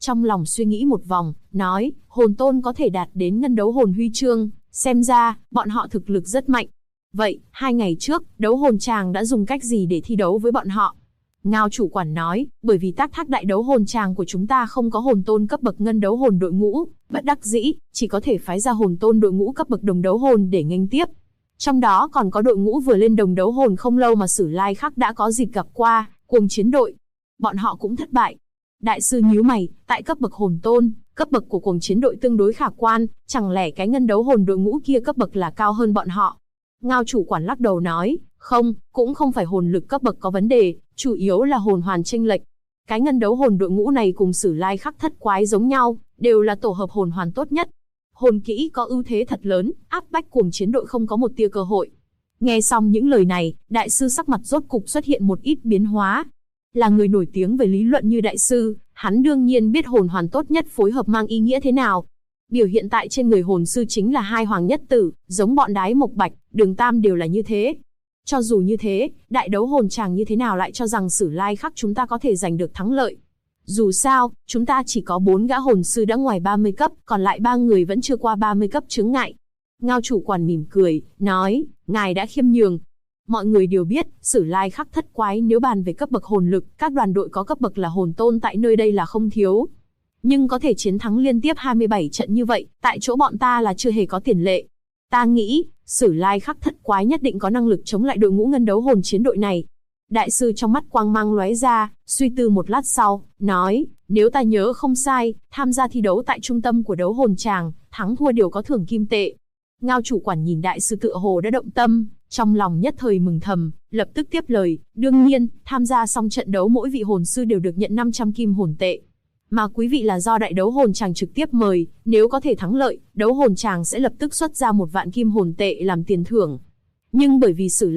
trong lòng suy nghĩ một vòng, nói, hồn tôn có thể đạt đến ngân đấu hồn huy chương, xem ra, bọn họ thực lực rất mạnh. Vậy, 2 ngày trước, đấu hồn tràng đã dùng cách gì để thi đấu với bọn họ? Ngao chủ quản nói, bởi vì tác thác đại đấu hồn tràng của chúng ta không có hồn tôn cấp bậc ngân đấu hồn đội ngũ, bất đắc dĩ, chỉ có thể phái ra hồn tôn đội ngũ cấp bậc đồng đấu hồn để nghênh tiếp. Trong đó còn có đội ngũ vừa lên đồng đấu hồn không lâu mà Sử Lai Khắc đã có dịp gặp qua, Cuồng Chiến đội. Bọn họ cũng thất bại. Đại sư nhíu mày, tại cấp bậc hồn tôn, cấp bậc của Cuồng Chiến đội tương đối khả quan, chẳng lẽ cái ngân đấu hồn đội ngũ kia cấp bậc là cao hơn bọn họ? Ngao chủ quản lắc đầu nói, không, cũng không phải hồn lực cấp bậc có vấn đề, chủ yếu là hồn hoàn chênh lệch. Cái ngân đấu hồn đội ngũ này cùng Sử Lai Khắc thất quái giống nhau, đều là tổ hợp hồn hoàn tốt nhất. Hồn kỹ có ưu thế thật lớn, áp bách Cuồng Chiến đội không có một tia cơ hội. Nghe xong những lời này, đại sư sắc mặt rốt cục xuất hiện một ít biến hóa. Là người nổi tiếng về lý luận như đại sư, hắn đương nhiên biết hồn hoàn tốt nhất phối hợp mang ý nghĩa thế nào. Biểu hiện tại trên người hồn sư chính là 2 hoàng nhất tử, giống bọn Đái Mộc Bạch, Đường Tam đều là như thế. Cho dù như thế, đại đấu hồn chàng như thế nào lại cho rằng Sử Lai Khắc chúng ta có thể giành được thắng lợi. Dù sao, chúng ta chỉ có 4 gã hồn sư đã ngoài 30 cấp, còn lại 3 người vẫn chưa qua 30 cấp chướng ngại. Ngao chủ quản mỉm cười, nói, ngài đã khiêm nhường. Mọi người đều biết, Sử Lai Khắc thất quái nếu bàn về cấp bậc hồn lực, các đoàn đội có cấp bậc là hồn tôn tại nơi đây là không thiếu. Nhưng có thể chiến thắng liên tiếp 27 trận như vậy, tại chỗ bọn ta là chưa hề có tiền lệ. Ta nghĩ, Sử Lai Khắc thất quái nhất định có năng lực chống lại đội ngũ ngân đấu hồn chiến đội này. Đại sư trong mắt quang mang lóe ra, suy tư một lát sau, nói, nếu ta nhớ không sai, tham gia thi đấu tại trung tâm của đấu hồn tràng, thắng thua đều có thưởng kim tệ. Ngao chủ quản nhìn đại sư tựa hồ đã động tâm, trong lòng nhất thời mừng thầm, lập tức tiếp lời, đương nhiên, tham gia xong trận đấu mỗi vị hồn sư đều được nhận 500 kim hồn tệ. Mà quý vị là do đại đấu hồn tràng trực tiếp mời, nếu có thể thắng lợi, đấu hồn tràng sẽ lập tức xuất ra 1 vạn kim hồn tệ làm tiền thưởng. Nhưng bởi vì Sử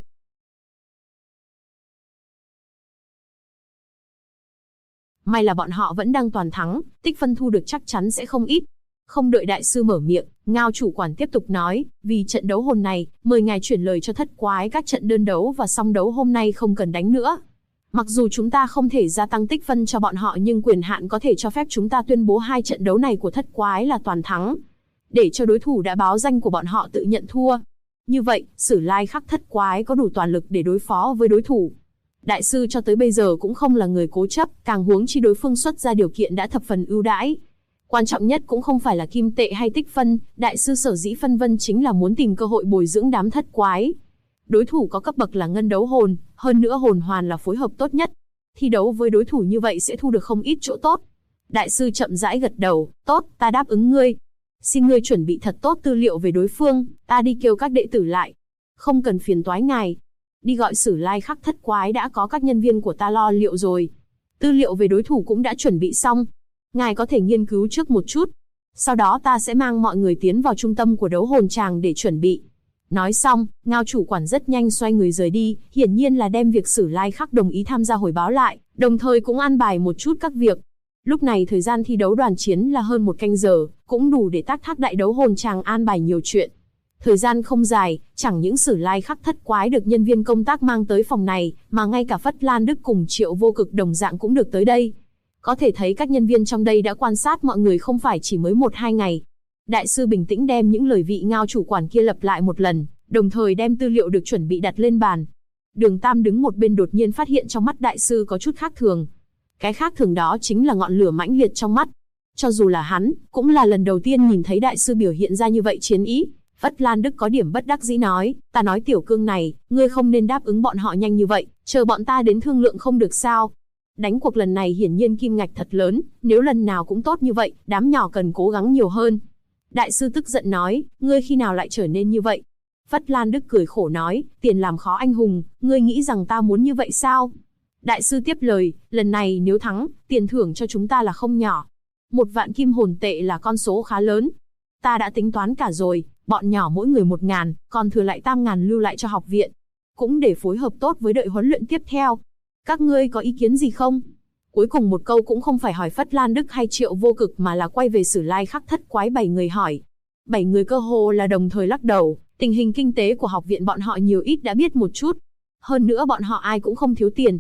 may là bọn họ vẫn đang toàn thắng, tích phân thu được chắc chắn sẽ không ít. Không đợi đại sư mở miệng, Ngao chủ quản tiếp tục nói, vì trận đấu hồn này, mời ngài chuyển lời cho thất quái các trận đơn đấu và song đấu hôm nay không cần đánh nữa. Mặc dù chúng ta không thể gia tăng tích phân cho bọn họ nhưng quyền hạn có thể cho phép chúng ta tuyên bố 2 trận đấu này của thất quái là toàn thắng. Để cho đối thủ đã báo danh của bọn họ tự nhận thua. Như vậy, Sử Lai Khắc thất quái có đủ toàn lực để đối phó với đối thủ. Đại sư cho tới bây giờ cũng không là người cố chấp, càng huống chi đối phương xuất ra điều kiện đã thập phần ưu đãi. Quan trọng nhất cũng không phải là kim tệ hay tích phân, đại sư sở dĩ phân vân chính là muốn tìm cơ hội bồi dưỡng đám thất quái. Đối thủ có cấp bậc là ngân đấu hồn, hơn nữa hồn hoàn là phối hợp tốt nhất. Thi đấu với đối thủ như vậy sẽ thu được không ít chỗ tốt. Đại sư chậm rãi gật đầu, tốt, ta đáp ứng ngươi. Xin ngươi chuẩn bị thật tốt tư liệu về đối phương, ta đi kêu các đệ tử lại. Không cần phiền toái ngài. Đi gọi Sử Lai Khắc thất quái đã có các nhân viên của ta lo liệu rồi. Tư liệu về đối thủ cũng đã chuẩn bị xong. Ngài có thể nghiên cứu trước một chút. Sau đó ta sẽ mang mọi người tiến vào trung tâm của đấu hồn tràng để chuẩn bị. Nói xong, Ngao chủ quản rất nhanh xoay người rời đi, hiển nhiên là đem việc Sử Lai Khắc đồng ý tham gia hồi báo lại, đồng thời cũng an bài một chút các việc. Lúc này thời gian thi đấu đoàn chiến là hơn 1 canh giờ, cũng đủ để tác thác đại đấu hồn tràng an bài nhiều chuyện. Thời gian không dài, chẳng những Sử Lai Khắc thất quái được nhân viên công tác mang tới phòng này, mà ngay cả Phất Lan Đức cùng Triệu Vô Cực đồng dạng cũng được tới đây. Có thể thấy các nhân viên trong đây đã quan sát mọi người không phải chỉ mới 1-2 ngày. Đại sư bình tĩnh đem những lời vị Ngao chủ quản kia lặp lại một lần, đồng thời đem tư liệu được chuẩn bị đặt lên bàn. Đường Tam đứng một bên đột nhiên phát hiện trong mắt đại sư có chút khác thường. Cái khác thường đó chính là ngọn lửa mãnh liệt trong mắt. Cho dù là hắn, cũng là lần đầu tiên nhìn thấy đại sư biểu hiện ra như vậy chiến ý. Phất Lan Đức có điểm bất đắc dĩ nói, ta nói tiểu cương này, ngươi không nên đáp ứng bọn họ nhanh như vậy, chờ bọn ta đến thương lượng không được sao. Đánh cuộc lần này hiển nhiên kim ngạch thật lớn, nếu lần nào cũng tốt như vậy, đám nhỏ cần cố gắng nhiều hơn. Đại sư tức giận nói, ngươi khi nào lại trở nên như vậy? Phất Lan Đức cười khổ nói, tiền làm khó anh hùng, ngươi nghĩ rằng ta muốn như vậy sao? Đại sư tiếp lời, lần này nếu thắng, tiền thưởng cho chúng ta là không nhỏ. 1 vạn kim hồn tệ là con số khá lớn. Ta đã tính toán cả rồi, bọn nhỏ mỗi người 1.000, còn thừa lại 8.000 lưu lại cho học viện. Cũng để phối hợp tốt với đợi huấn luyện tiếp theo. Các ngươi có ý kiến gì không? Cuối cùng một câu cũng không phải hỏi Phất Lan Đức hay Triệu Vô Cực mà là quay về Sử Lai Khắc thất quái 7 người hỏi. 7 người cơ hồ là đồng thời lắc đầu, tình hình kinh tế của học viện bọn họ nhiều ít đã biết một chút. Hơn nữa bọn họ ai cũng không thiếu tiền.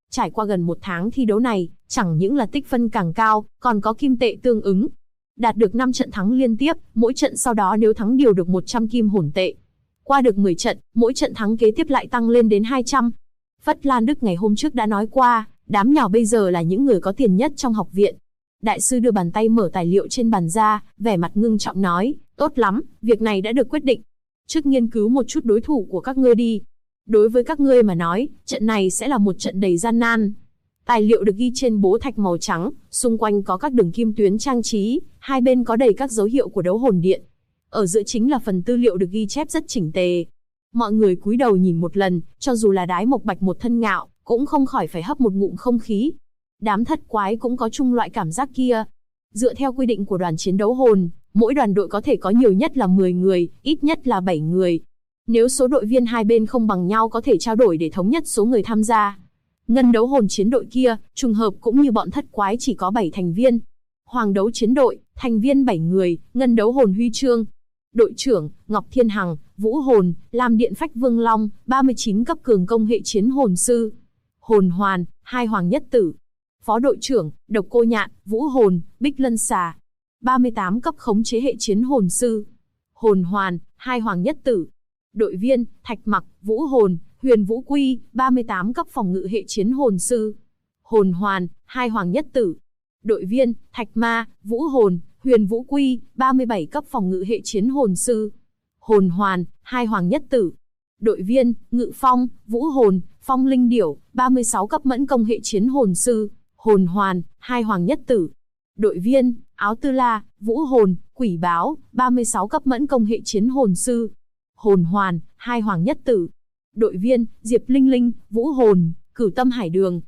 Trải qua gần 1 tháng thi đấu này, chẳng những là tích phân càng cao, còn có kim tệ tương ứng. Đạt được 5 trận thắng liên tiếp, mỗi trận sau đó nếu thắng đều được 100 kim hồn tệ. Qua được 10 trận, mỗi trận thắng kế tiếp lại tăng lên đến 200. Phất Lan Đức ngày hôm trước đã nói qua, đám nhỏ bây giờ là những người có tiền nhất trong học viện. Đại sư đưa bàn tay mở tài liệu trên bàn ra, vẻ mặt ngưng trọng nói, tốt lắm, việc này đã được quyết định. Trước nghiên cứu một chút đối thủ của các ngươi đi. Đối với các ngươi mà nói, trận này sẽ là một trận đầy gian nan. Tài liệu được ghi trên bố thạch màu trắng, xung quanh có các đường kim tuyến trang trí, hai bên có đầy các dấu hiệu của đấu hồn điện. Ở giữa chính là phần tư liệu được ghi chép rất chỉnh tề. Mọi người cúi đầu nhìn một lần, cho dù là Đái Mộc Bạch một thân ngạo, cũng không khỏi phải hấp một ngụm không khí. Đám thất quái cũng có chung loại cảm giác kia. Dựa theo quy định của đoàn chiến đấu hồn, mỗi đoàn đội có thể có nhiều nhất là 10 người, ít nhất là 7 người. Nếu số đội viên hai bên không bằng nhau có thể trao đổi để thống nhất số người tham gia. Ngân đấu hồn chiến đội kia, trùng hợp cũng như bọn thất quái chỉ có 7 thành viên. Hoàng đấu chiến đội, thành viên 7 người, ngân đấu hồn huy chương. Đội trưởng, Ngọc Thiên Hằng, Vũ Hồn, Lam Điện Phách Vương Long, 39 cấp cường công hệ chiến hồn sư. Hồn Hoàn, Hai Hoàng Nhất Tử. Phó đội trưởng, Độc Cô Nhạn, Vũ Hồn, Bích Lân Xà. 38 cấp khống chế hệ chiến hồn sư. Hồn Hoàn, Hai Hoàng Nhất Tử. Đội viên, Thạch Mặc, Vũ Hồn, Huyền Vũ Quy, 38 cấp phòng ngự hệ chiến hồn sư. Hồn Hoàn, Hai Hoàng Nhất Tử. Đội viên, Thạch Ma, Vũ Hồn, Huyền Vũ Quy, 37 cấp phòng ngự hệ chiến hồn sư. Hồn Hoàn, Hai Hoàng Nhất Tử. Đội viên, Ngự Phong, Vũ Hồn, Phong Linh Điểu, 36 cấp mẫn công hệ chiến hồn sư. Hồn Hoàn, Hai Hoàng Nhất Tử. Đội viên, Áo Tư La, Vũ Hồn, Quỷ Báo, 36 cấp mẫn công hệ chiến hồn sư. Hồn Hoàn, Hai Hoàng Nhất Tử. Đội viên, Diệp Linh Linh, Vũ Hồn, Cửu Tâm Hải Đường.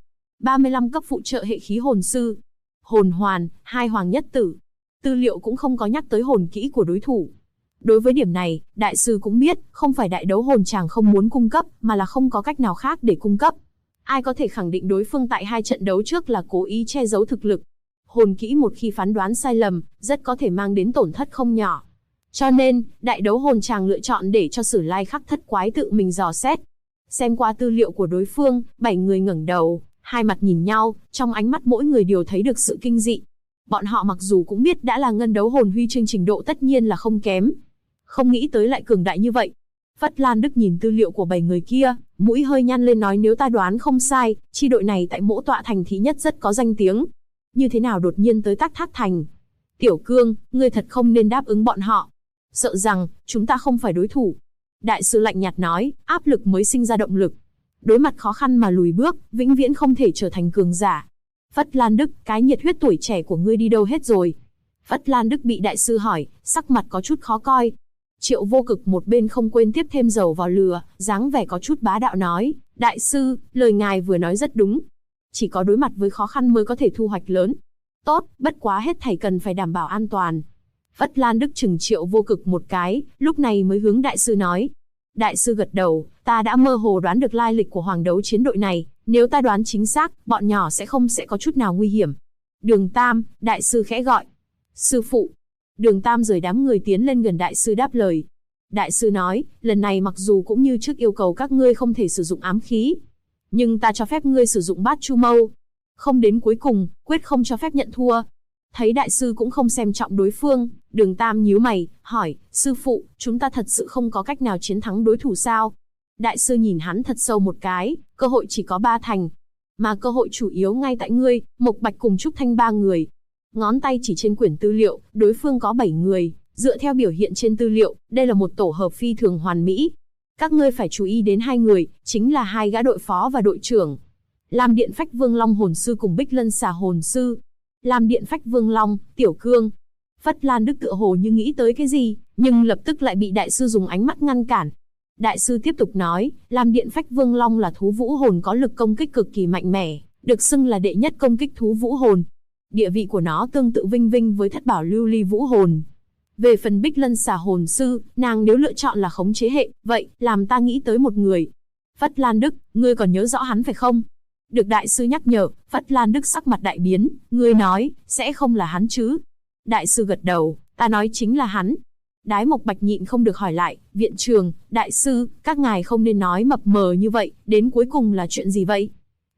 35 cấp phụ trợ hệ khí hồn sư. Hồn Hoàn, Hai Hoàng Nhất Tử. Tư liệu cũng không có nhắc tới hồn kỹ của đối thủ. Đối với điểm này, đại sư cũng biết, không phải đại đấu hồn chàng không muốn cung cấp, mà là không có cách nào khác để cung cấp. Ai có thể khẳng định đối phương tại 2 trận đấu trước là cố ý che giấu thực lực. Hồn kỹ một khi phán đoán sai lầm, rất có thể mang đến tổn thất không nhỏ. Cho nên, đại đấu hồn chàng lựa chọn để cho Sử Lai Khắc thất quái tự mình dò xét. Xem qua tư liệu của đối phương, 7 người ngẩng đầu, hai mặt nhìn nhau, trong ánh mắt mỗi người đều thấy được sự kinh dị. Bọn họ mặc dù cũng biết đã là ngân đấu hồn huy chương trình độ tất nhiên là không kém. Không nghĩ tới lại cường đại như vậy. Phất Lan Đức nhìn tư liệu của 7 người kia, mũi hơi nhăn lên nói nếu ta đoán không sai, chi đội này tại Mỗ Tọa Thành thị nhất rất có danh tiếng. Như thế nào đột nhiên tới Tắc Thác Thành? Tiểu Cương, ngươi thật không nên đáp ứng bọn họ. Sợ rằng, chúng ta không phải đối thủ. Đại sư lạnh nhạt nói, áp lực mới sinh ra động lực. Đối mặt khó khăn mà lùi bước, vĩnh viễn không thể trở thành cường giả. Phất Lan Đức, cái nhiệt huyết tuổi trẻ của ngươi đi đâu hết rồi? Phất Lan Đức bị đại sư hỏi, sắc mặt có chút khó coi. Triệu Vô Cực một bên không quên tiếp thêm dầu vào lửa, dáng vẻ có chút bá đạo nói, đại sư, lời ngài vừa nói rất đúng. Chỉ có đối mặt với khó khăn mới có thể thu hoạch lớn. Tốt, bất quá hết thảy cần phải đảm bảo an toàn. Phất Lan Đức chừng Triệu Vô Cực một cái, lúc này mới hướng đại sư nói. Đại sư gật đầu, ta đã mơ hồ đoán được lai lịch của hoàng đấu chiến đội này, nếu ta đoán chính xác, bọn nhỏ sẽ có chút nào nguy hiểm. Đường Tam, đại sư khẽ gọi. Sư phụ. Đường Tam rời đám người tiến lên gần đại sư đáp lời. Đại sư nói, lần này mặc dù cũng như trước yêu cầu các ngươi không thể sử dụng ám khí, nhưng ta cho phép ngươi sử dụng bát chu mâu. Không đến cuối cùng, quyết không cho phép nhận thua. Thấy đại sư cũng không xem trọng đối phương, Đường Tam nhíu mày, hỏi, sư phụ, chúng ta thật sự không có cách nào chiến thắng đối thủ sao? Đại sư nhìn hắn thật sâu một cái, cơ hội chỉ có 3 thành. Mà cơ hội chủ yếu ngay tại ngươi, Mộc Bạch cùng Trúc Thanh 3 người. Ngón tay chỉ trên quyển tư liệu, đối phương có 7 người, dựa theo biểu hiện trên tư liệu, đây là một tổ hợp phi thường hoàn mỹ. Các ngươi phải chú ý đến 2 người, chính là 2 gã đội phó và đội trưởng. Lam Điện Phách Vương Long hồn sư cùng Bích Lân Xà hồn sư. Lam Điện Phách Vương Long, Tiểu Cương. Phất Lan Đức tựa hồ như nghĩ tới cái gì, nhưng lập tức lại bị đại sư dùng ánh mắt ngăn cản. Đại sư tiếp tục nói, Lam Điện Phách Vương Long là thú vũ hồn có lực công kích cực kỳ mạnh mẽ, được xưng là đệ nhất công kích thú vũ hồn. Địa vị của nó tương tự vinh vinh với thất bảo lưu ly vũ hồn. Về phần Bích Lân Xà hồn sư, nàng nếu lựa chọn là khống chế hệ, vậy, làm ta nghĩ tới một người. Phất Lan Đức, ngươi còn nhớ rõ hắn phải không? Được đại sư nhắc nhở, Phất Lan Đức sắc mặt đại biến, ngươi nói, sẽ không là hắn chứ? Đại sư gật đầu, ta nói chính là hắn. Đái Mộc Bạch nhịn không được hỏi lại, viện trường, đại sư, các ngài không nên nói mập mờ như vậy, đến cuối cùng là chuyện gì vậy?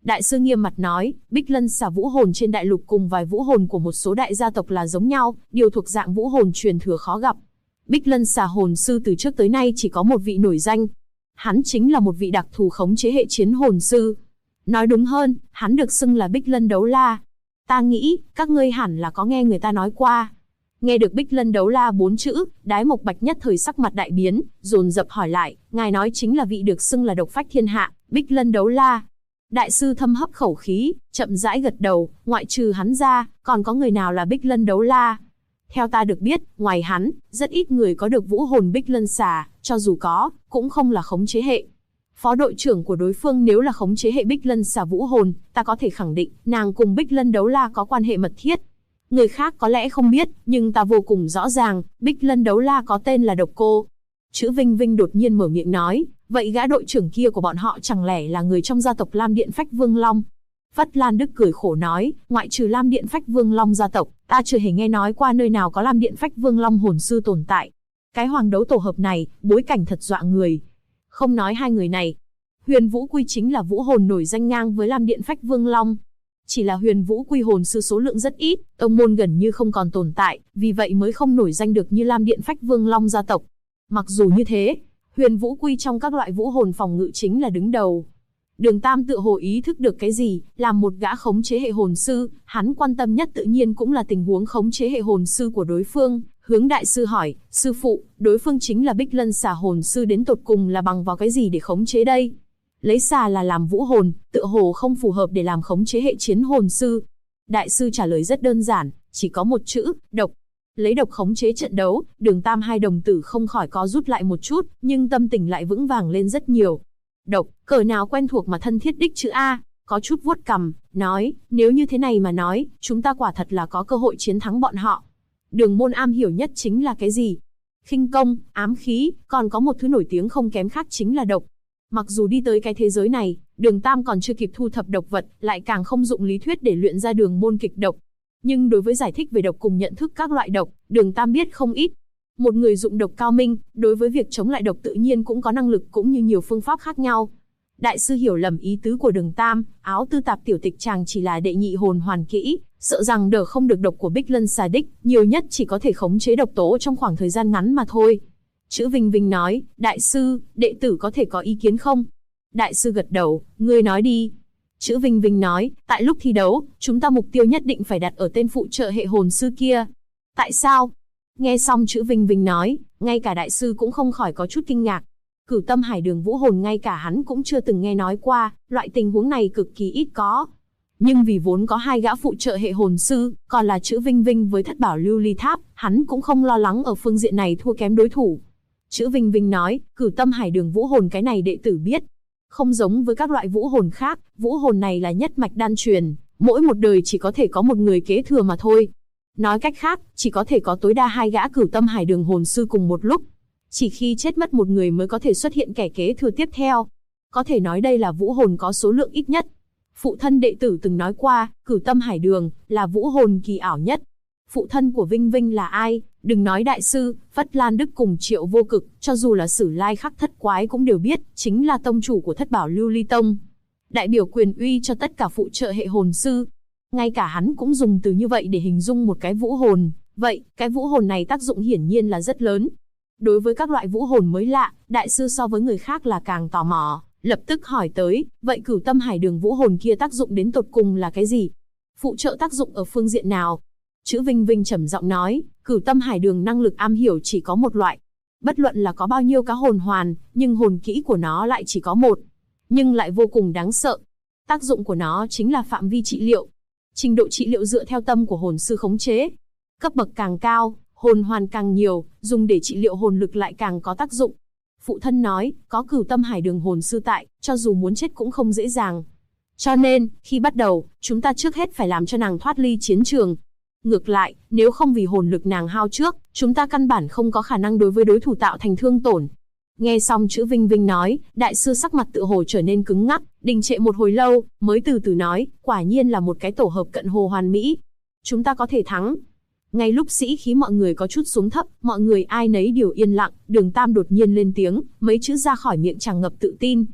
Đại sư nghiêm mặt nói, Bích Lân xà vũ hồn trên đại lục cùng vài vũ hồn của một số đại gia tộc là giống nhau, đều thuộc dạng vũ hồn truyền thừa khó gặp. Bích Lân xà hồn sư từ trước tới nay chỉ có một vị nổi danh. Hắn chính là một vị đặc thù khống chế hệ chiến hồn sư. Nói đúng hơn, hắn được xưng là Bích Lân Đấu La. Ta nghĩ, các ngươi hẳn là có nghe người ta nói qua. Nghe được Bích Lân Đấu La 4 chữ, Đái Mộc Bạch nhất thời sắc mặt đại biến, dồn dập hỏi lại, ngài nói chính là vị được xưng là độc phách thiên hạ, Bích Lân Đấu La. Đại sư thâm hấp khẩu khí, chậm rãi gật đầu, ngoại trừ hắn ra, còn có người nào là Bích Lân Đấu La? Theo ta được biết, ngoài hắn, rất ít người có được vũ hồn Bích Lân xà, cho dù có, cũng không là khống chế hệ. Phó đội trưởng của đối phương nếu là khống chế hệ Bích Lân xà vũ hồn, ta có thể khẳng định, nàng cùng Bích Lân Đấu La có quan hệ mật thiết. Người khác có lẽ không biết, nhưng ta vô cùng rõ ràng, Bích Lân Đấu La có tên là Độc Cô. Chữ Vinh Vinh đột nhiên mở miệng nói, vậy gã đội trưởng kia của bọn họ chẳng lẽ là người trong gia tộc Lam Điện Phách Vương Long? Phất Lan Đức cười khổ nói, ngoại trừ Lam Điện Phách Vương Long gia tộc, ta chưa hề nghe nói qua nơi nào có Lam Điện Phách Vương Long hồn sư tồn tại. Cái hoàng đấu tổ hợp này, bối cảnh thật dọa người. Không nói hai người này, Huyền Vũ Quy chính là vũ hồn nổi danh ngang với Lam Điện Phách Vương Long. Chỉ là Huyền Vũ Quy hồn sư số lượng rất ít, tông môn gần như không còn tồn tại, vì vậy mới không nổi danh được như Lam Điện Phách Vương Long gia tộc. Mặc dù như thế, Huyền Vũ Quy trong các loại vũ hồn phòng ngự chính là đứng đầu. Đường Tam tự hồ ý thức được cái gì, làm một gã khống chế hệ hồn sư, hắn quan tâm nhất tự nhiên cũng là tình huống khống chế hệ hồn sư của đối phương, hướng đại sư hỏi, sư phụ, đối phương chính là Bích Lân xà hồn sư đến tột cùng là bằng vào cái gì để khống chế đây? Lấy xà là làm vũ hồn, tựa hồ không phù hợp để làm khống chế hệ chiến hồn sư. Đại sư trả lời rất đơn giản, chỉ có một chữ, độc. Lấy độc khống chế trận đấu, Đường Tam hai đồng tử không khỏi có rút lại một chút, nhưng tâm tình lại vững vàng lên rất nhiều. Độc, cỡ nào quen thuộc mà thân thiết đích chữ A, có chút vuốt cằm, nói, nếu như thế này mà nói, chúng ta quả thật là có cơ hội chiến thắng bọn họ. Đường môn am hiểu nhất chính là cái gì? Khinh công, ám khí, còn có một thứ nổi tiếng không kém khác chính là độc. Mặc dù đi tới cái thế giới này, Đường Tam còn chưa kịp thu thập độc vật, lại càng không dụng lý thuyết để luyện ra đường môn kịch độc. Nhưng đối với giải thích về độc cùng nhận thức các loại độc, Đường Tam biết không ít. Một người dụng độc cao minh, đối với việc chống lại độc tự nhiên cũng có năng lực cũng như nhiều phương pháp khác nhau. Đại sư hiểu lầm ý tứ của Đường Tam, áo tư tạp tiểu tịch chàng chỉ là đệ nhị hồn hoàn kỹ, sợ rằng đỡ không được độc của Bích Lân xà đích, nhiều nhất chỉ có thể khống chế độc tố trong khoảng thời gian ngắn mà thôi. Chữ Vinh Vinh nói, đại sư, đệ tử có thể có ý kiến không? Đại sư gật đầu, ngươi nói đi. Chữ Vinh Vinh nói, tại lúc thi đấu, chúng ta mục tiêu nhất định phải đặt ở tên phụ trợ hệ hồn sư kia. Tại sao? Nghe xong chữ Vinh Vinh nói, ngay cả đại sư cũng không khỏi có chút kinh ngạc. Cửu Tâm Hải Đường vũ hồn ngay cả hắn cũng chưa từng nghe nói qua, loại tình huống này cực kỳ ít có. Nhưng vì vốn có hai gã phụ trợ hệ hồn sư, còn là chữ Vinh Vinh với Thất Bảo Lưu Ly Tháp, hắn cũng không lo lắng ở phương diện này thua kém đối thủ. Chữ Vinh Vinh nói, Cửu Tâm Hải Đường vũ hồn cái này đệ tử biết. Không giống với các loại vũ hồn khác, vũ hồn này là nhất mạch đan truyền, mỗi một đời chỉ có thể có một người kế thừa mà thôi. Nói cách khác, chỉ có thể có tối đa hai gã Cửu Tâm Hải Đường hồn sư cùng một lúc. Chỉ khi chết mất một người mới có thể xuất hiện kẻ kế thừa tiếp theo. Có thể nói đây là vũ hồn có số lượng ít nhất. Phụ thân đệ tử từng nói qua, Cửu Tâm Hải Đường là vũ hồn kỳ ảo nhất. Phụ thân của Vinh Vinh là ai? Đừng nói đại sư, Phất Lan Đức cùng Triệu Vô Cực, cho dù là Sử Lai Khắc Thất Quái cũng đều biết, chính là tông chủ của Thất Bảo Lưu Ly Tông. Đại biểu quyền uy cho tất cả phụ trợ hệ hồn sư. Ngay cả hắn cũng dùng từ như vậy để hình dung một cái vũ hồn. Vậy, cái vũ hồn này tác dụng hiển nhiên là rất lớn. Đối với các loại vũ hồn mới lạ, đại sư so với người khác là càng tò mò, lập tức hỏi tới, vậy Cửu Tâm Hải Đường vũ hồn kia tác dụng đến tột cùng là cái gì? Phụ trợ tác dụng ở phương diện nào? Chữ Vinh Vinh trầm giọng nói, Cửu Tâm Hải Đường năng lực am hiểu chỉ có một loại. Bất luận là có bao nhiêu cá hồn hoàn, nhưng hồn kỹ của nó lại chỉ có một. Nhưng lại vô cùng đáng sợ. Tác dụng của nó chính là phạm vi trị liệu. Trình độ trị liệu dựa theo tâm của hồn sư khống chế. Cấp bậc càng cao, hồn hoàn càng nhiều, dùng để trị liệu hồn lực lại càng có tác dụng. Phụ thân nói, có Cửu Tâm Hải Đường hồn sư tại, cho dù muốn chết cũng không dễ dàng. Cho nên, khi bắt đầu, chúng ta trước hết phải làm cho nàng thoát ly chiến trường. Ngược lại, nếu không vì hồn lực nàng hao trước, chúng ta căn bản không có khả năng đối với đối thủ tạo thành thương tổn. Nghe xong chữ Vinh Vinh nói, đại sư sắc mặt tựa hồ trở nên cứng ngắc, đình trệ một hồi lâu, mới từ từ nói, quả nhiên là một cái tổ hợp cận hồ hoàn mỹ. Chúng ta có thể thắng. Ngay lúc sĩ khí mọi người có chút xuống thấp, mọi người ai nấy đều yên lặng, Đường Tam đột nhiên lên tiếng, mấy chữ ra khỏi miệng tràn ngập tự tin.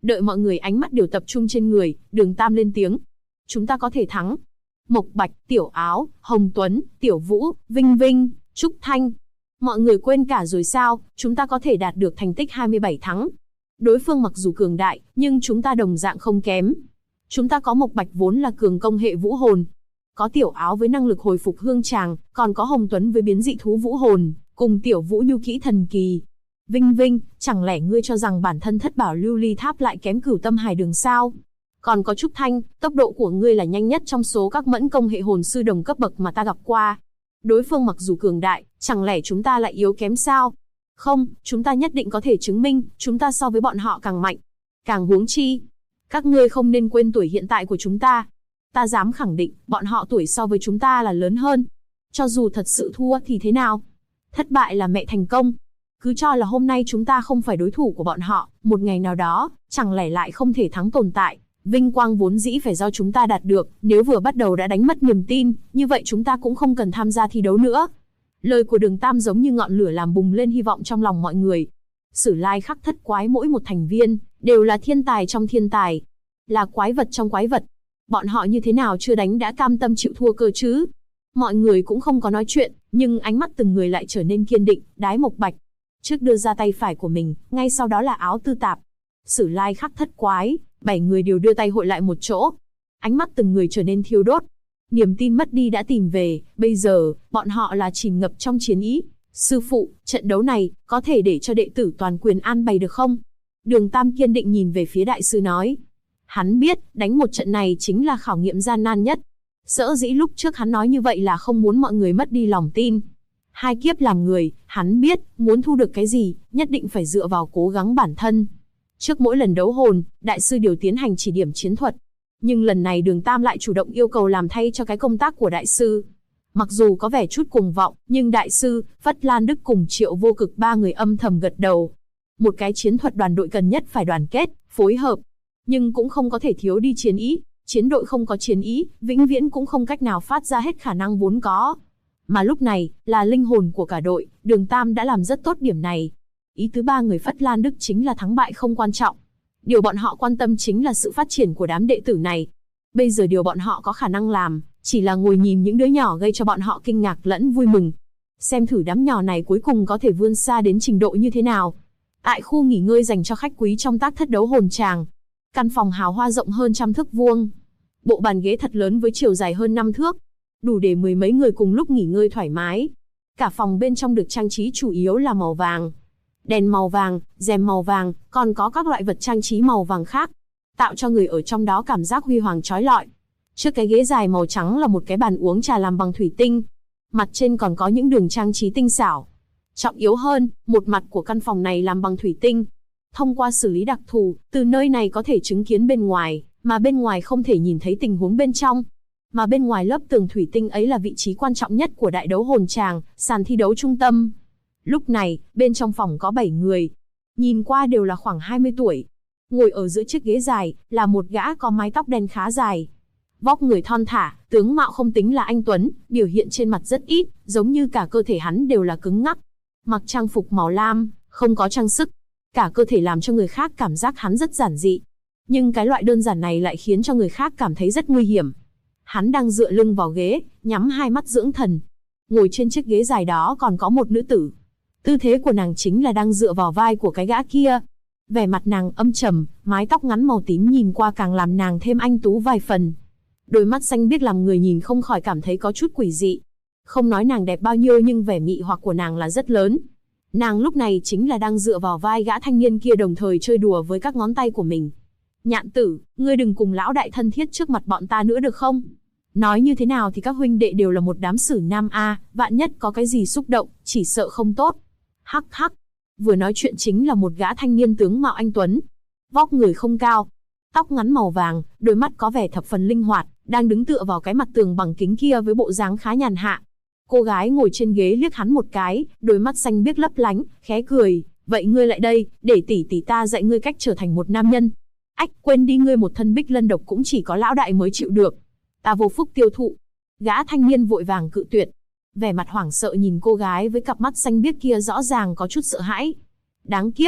Đợi mọi người ánh mắt đều tập trung trên người, Đường Tam lên tiếng. Chúng ta có thể thắng. Mộc Bạch, Tiểu Áo, Hồng Tuấn, Tiểu Vũ, Vinh Vinh, Trúc Thanh. Mọi người quên cả rồi sao, chúng ta có thể đạt được thành tích 27 thắng. Đối phương mặc dù cường đại, nhưng chúng ta đồng dạng không kém. Chúng ta có Mộc Bạch vốn là cường công hệ vũ hồn. Có Tiểu Áo với năng lực hồi phục hương tràng, còn có Hồng Tuấn với biến dị thú vũ hồn, cùng Tiểu Vũ nhu kỹ thần kỳ. Vinh Vinh, chẳng lẽ ngươi cho rằng bản thân thất bảo lưu ly tháp lại kém Cửu Tâm Hải Đường sao? Còn có Trúc Thanh, tốc độ của ngươi là nhanh nhất trong số các mẫn công hệ hồn sư đồng cấp bậc mà ta gặp qua. Đối phương mặc dù cường đại, chẳng lẽ chúng ta lại yếu kém sao? Không, chúng ta nhất định có thể chứng minh, chúng ta so với bọn họ càng mạnh. Càng huống chi, các ngươi không nên quên tuổi hiện tại của chúng ta. Ta dám khẳng định, bọn họ tuổi so với chúng ta là lớn hơn. Cho dù thật sự thua thì thế nào? Thất bại là mẹ thành công. Cứ cho là hôm nay chúng ta không phải đối thủ của bọn họ, một ngày nào đó, chẳng lẽ lại không thể thắng tồn tại. Vinh quang vốn dĩ phải do chúng ta đạt được, nếu vừa bắt đầu đã đánh mất niềm tin, như vậy chúng ta cũng không cần tham gia thi đấu nữa. Lời của Đường Tam giống như ngọn lửa làm bùng lên hy vọng trong lòng mọi người. Sử Lai Khắc thất quái mỗi một thành viên, đều là thiên tài trong thiên tài. Là quái vật trong quái vật. Bọn họ như thế nào chưa đánh đã cam tâm chịu thua cơ chứ? Mọi người cũng không có nói chuyện, nhưng ánh mắt từng người lại trở nên kiên định, đái Mộc Bạch. Trước đưa ra tay phải của mình, ngay sau đó là Áo Tư Tạp. Sử Lai Khắc thất quái, 7 người đều đưa tay hội lại một chỗ. Ánh mắt từng người trở nên thiêu đốt. Niềm tin mất đi đã tìm về, bây giờ, bọn họ là chìm ngập trong chiến ý. Sư phụ, trận đấu này, có thể để cho đệ tử toàn quyền an bày được không? Đường Tam kiên định nhìn về phía đại sư nói. Hắn biết, đánh một trận này chính là khảo nghiệm gian nan nhất. Sở dĩ lúc trước hắn nói như vậy là không muốn mọi người mất đi lòng tin. 2 kiếp làm người, hắn biết, muốn thu được cái gì, nhất định phải dựa vào cố gắng bản thân. Trước mỗi lần đấu hồn, đại sư đều tiến hành chỉ điểm chiến thuật. Nhưng lần này Đường Tam lại chủ động yêu cầu làm thay cho cái công tác của đại sư. Mặc dù có vẻ chút cuồng vọng, nhưng đại sư, Phất Lan Đức cùng Triệu Vô Cực 3 người âm thầm gật đầu. Một cái chiến thuật đoàn đội cần nhất phải đoàn kết, phối hợp. Nhưng cũng không có thể thiếu đi chiến ý. Chiến đội không có chiến ý, vĩnh viễn cũng không cách nào phát ra hết khả năng vốn có. Mà lúc này, là linh hồn của cả đội, Đường Tam đã làm rất tốt điểm này. Ý tứ 3 người Phất Lan Đức chính là thắng bại không quan trọng. Điều bọn họ quan tâm chính là sự phát triển của đám đệ tử này. Bây giờ điều bọn họ có khả năng làm, chỉ là ngồi nhìn những đứa nhỏ gây cho bọn họ kinh ngạc lẫn vui mừng. Xem thử đám nhỏ này cuối cùng có thể vươn xa đến trình độ như thế nào. Tại khu nghỉ ngơi dành cho khách quý trong tác thất đấu hồn tràng. Căn phòng hào hoa rộng hơn 100 thước vuông. Bộ bàn ghế thật lớn với chiều dài hơn 5 thước. Đủ để 10 mấy người cùng lúc nghỉ ngơi thoải mái. Cả phòng bên trong được trang trí chủ yếu là màu vàng. Đèn màu vàng, rèm màu vàng, còn có các loại vật trang trí màu vàng khác. Tạo cho người ở trong đó cảm giác huy hoàng chói lọi. Trước cái ghế dài màu trắng là một cái bàn uống trà làm bằng thủy tinh. Mặt trên còn có những đường trang trí tinh xảo. Trọng yếu hơn, một mặt của căn phòng này làm bằng thủy tinh. Thông qua xử lý đặc thù, từ nơi này có thể chứng kiến bên ngoài, mà bên ngoài không thể nhìn thấy tình huống bên trong. Mà bên ngoài lớp tường thủy tinh ấy là vị trí quan trọng nhất của đại đấu hồn tràng, sàn thi đấu trung tâm. Lúc này, bên trong phòng có 7 người. Nhìn qua đều là khoảng 20 tuổi. Ngồi ở giữa chiếc ghế dài, là một gã có mái tóc đen khá dài. Vóc người thon thả, tướng mạo không tính là anh tuấn, biểu hiện trên mặt rất ít, giống như cả cơ thể hắn đều là cứng ngắc. Mặc trang phục màu lam, không có trang sức. Cả cơ thể làm cho người khác cảm giác hắn rất giản dị. Nhưng cái loại đơn giản này lại khiến cho người khác cảm thấy rất nguy hiểm. Hắn đang dựa lưng vào ghế, nhắm hai mắt dưỡng thần. Ngồi trên chiếc ghế dài đó còn có một nữ tử. Tư thế của nàng chính là đang dựa vào vai của cái gã kia. Vẻ mặt nàng âm trầm, mái tóc ngắn màu tím nhìn qua càng làm nàng thêm anh tú vài phần. Đôi mắt xanh biếc làm người nhìn không khỏi cảm thấy có chút quỷ dị. Không nói nàng đẹp bao nhiêu nhưng vẻ mị hoặc của nàng là rất lớn. Nàng lúc này chính là đang dựa vào vai gã thanh niên kia đồng thời chơi đùa với các ngón tay của mình. Nhạn tử, ngươi đừng cùng lão đại thân thiết trước mặt bọn ta nữa được không? Nói như thế nào thì các huynh đệ đều là một đám sử nam a, vạn nhất có cái gì xúc động, chỉ sợ không tốt. Hắc hắc. Vừa nói chuyện chính là một gã thanh niên tướng mạo anh tuấn. Vóc người không cao, tóc ngắn màu vàng, đôi mắt có vẻ thập phần linh hoạt, đang đứng tựa vào cái mặt tường bằng kính kia với bộ dáng khá nhàn hạ. Cô gái ngồi trên ghế liếc hắn một cái, đôi mắt xanh biếc lấp lánh, khẽ cười, vậy ngươi lại đây, để tỷ tỷ ta dạy ngươi cách trở thành một nam nhân. Ách, quên đi, ngươi một thân bích lân độc cũng chỉ có lão đại mới chịu được. Ta vô phúc tiêu thụ. Gã thanh niên vội vàng cự tuyệt. Vẻ mặt hoảng sợ nhìn cô gái với cặp mắt xanh biếc kia rõ ràng có chút sợ hãi. Đáng kiếp.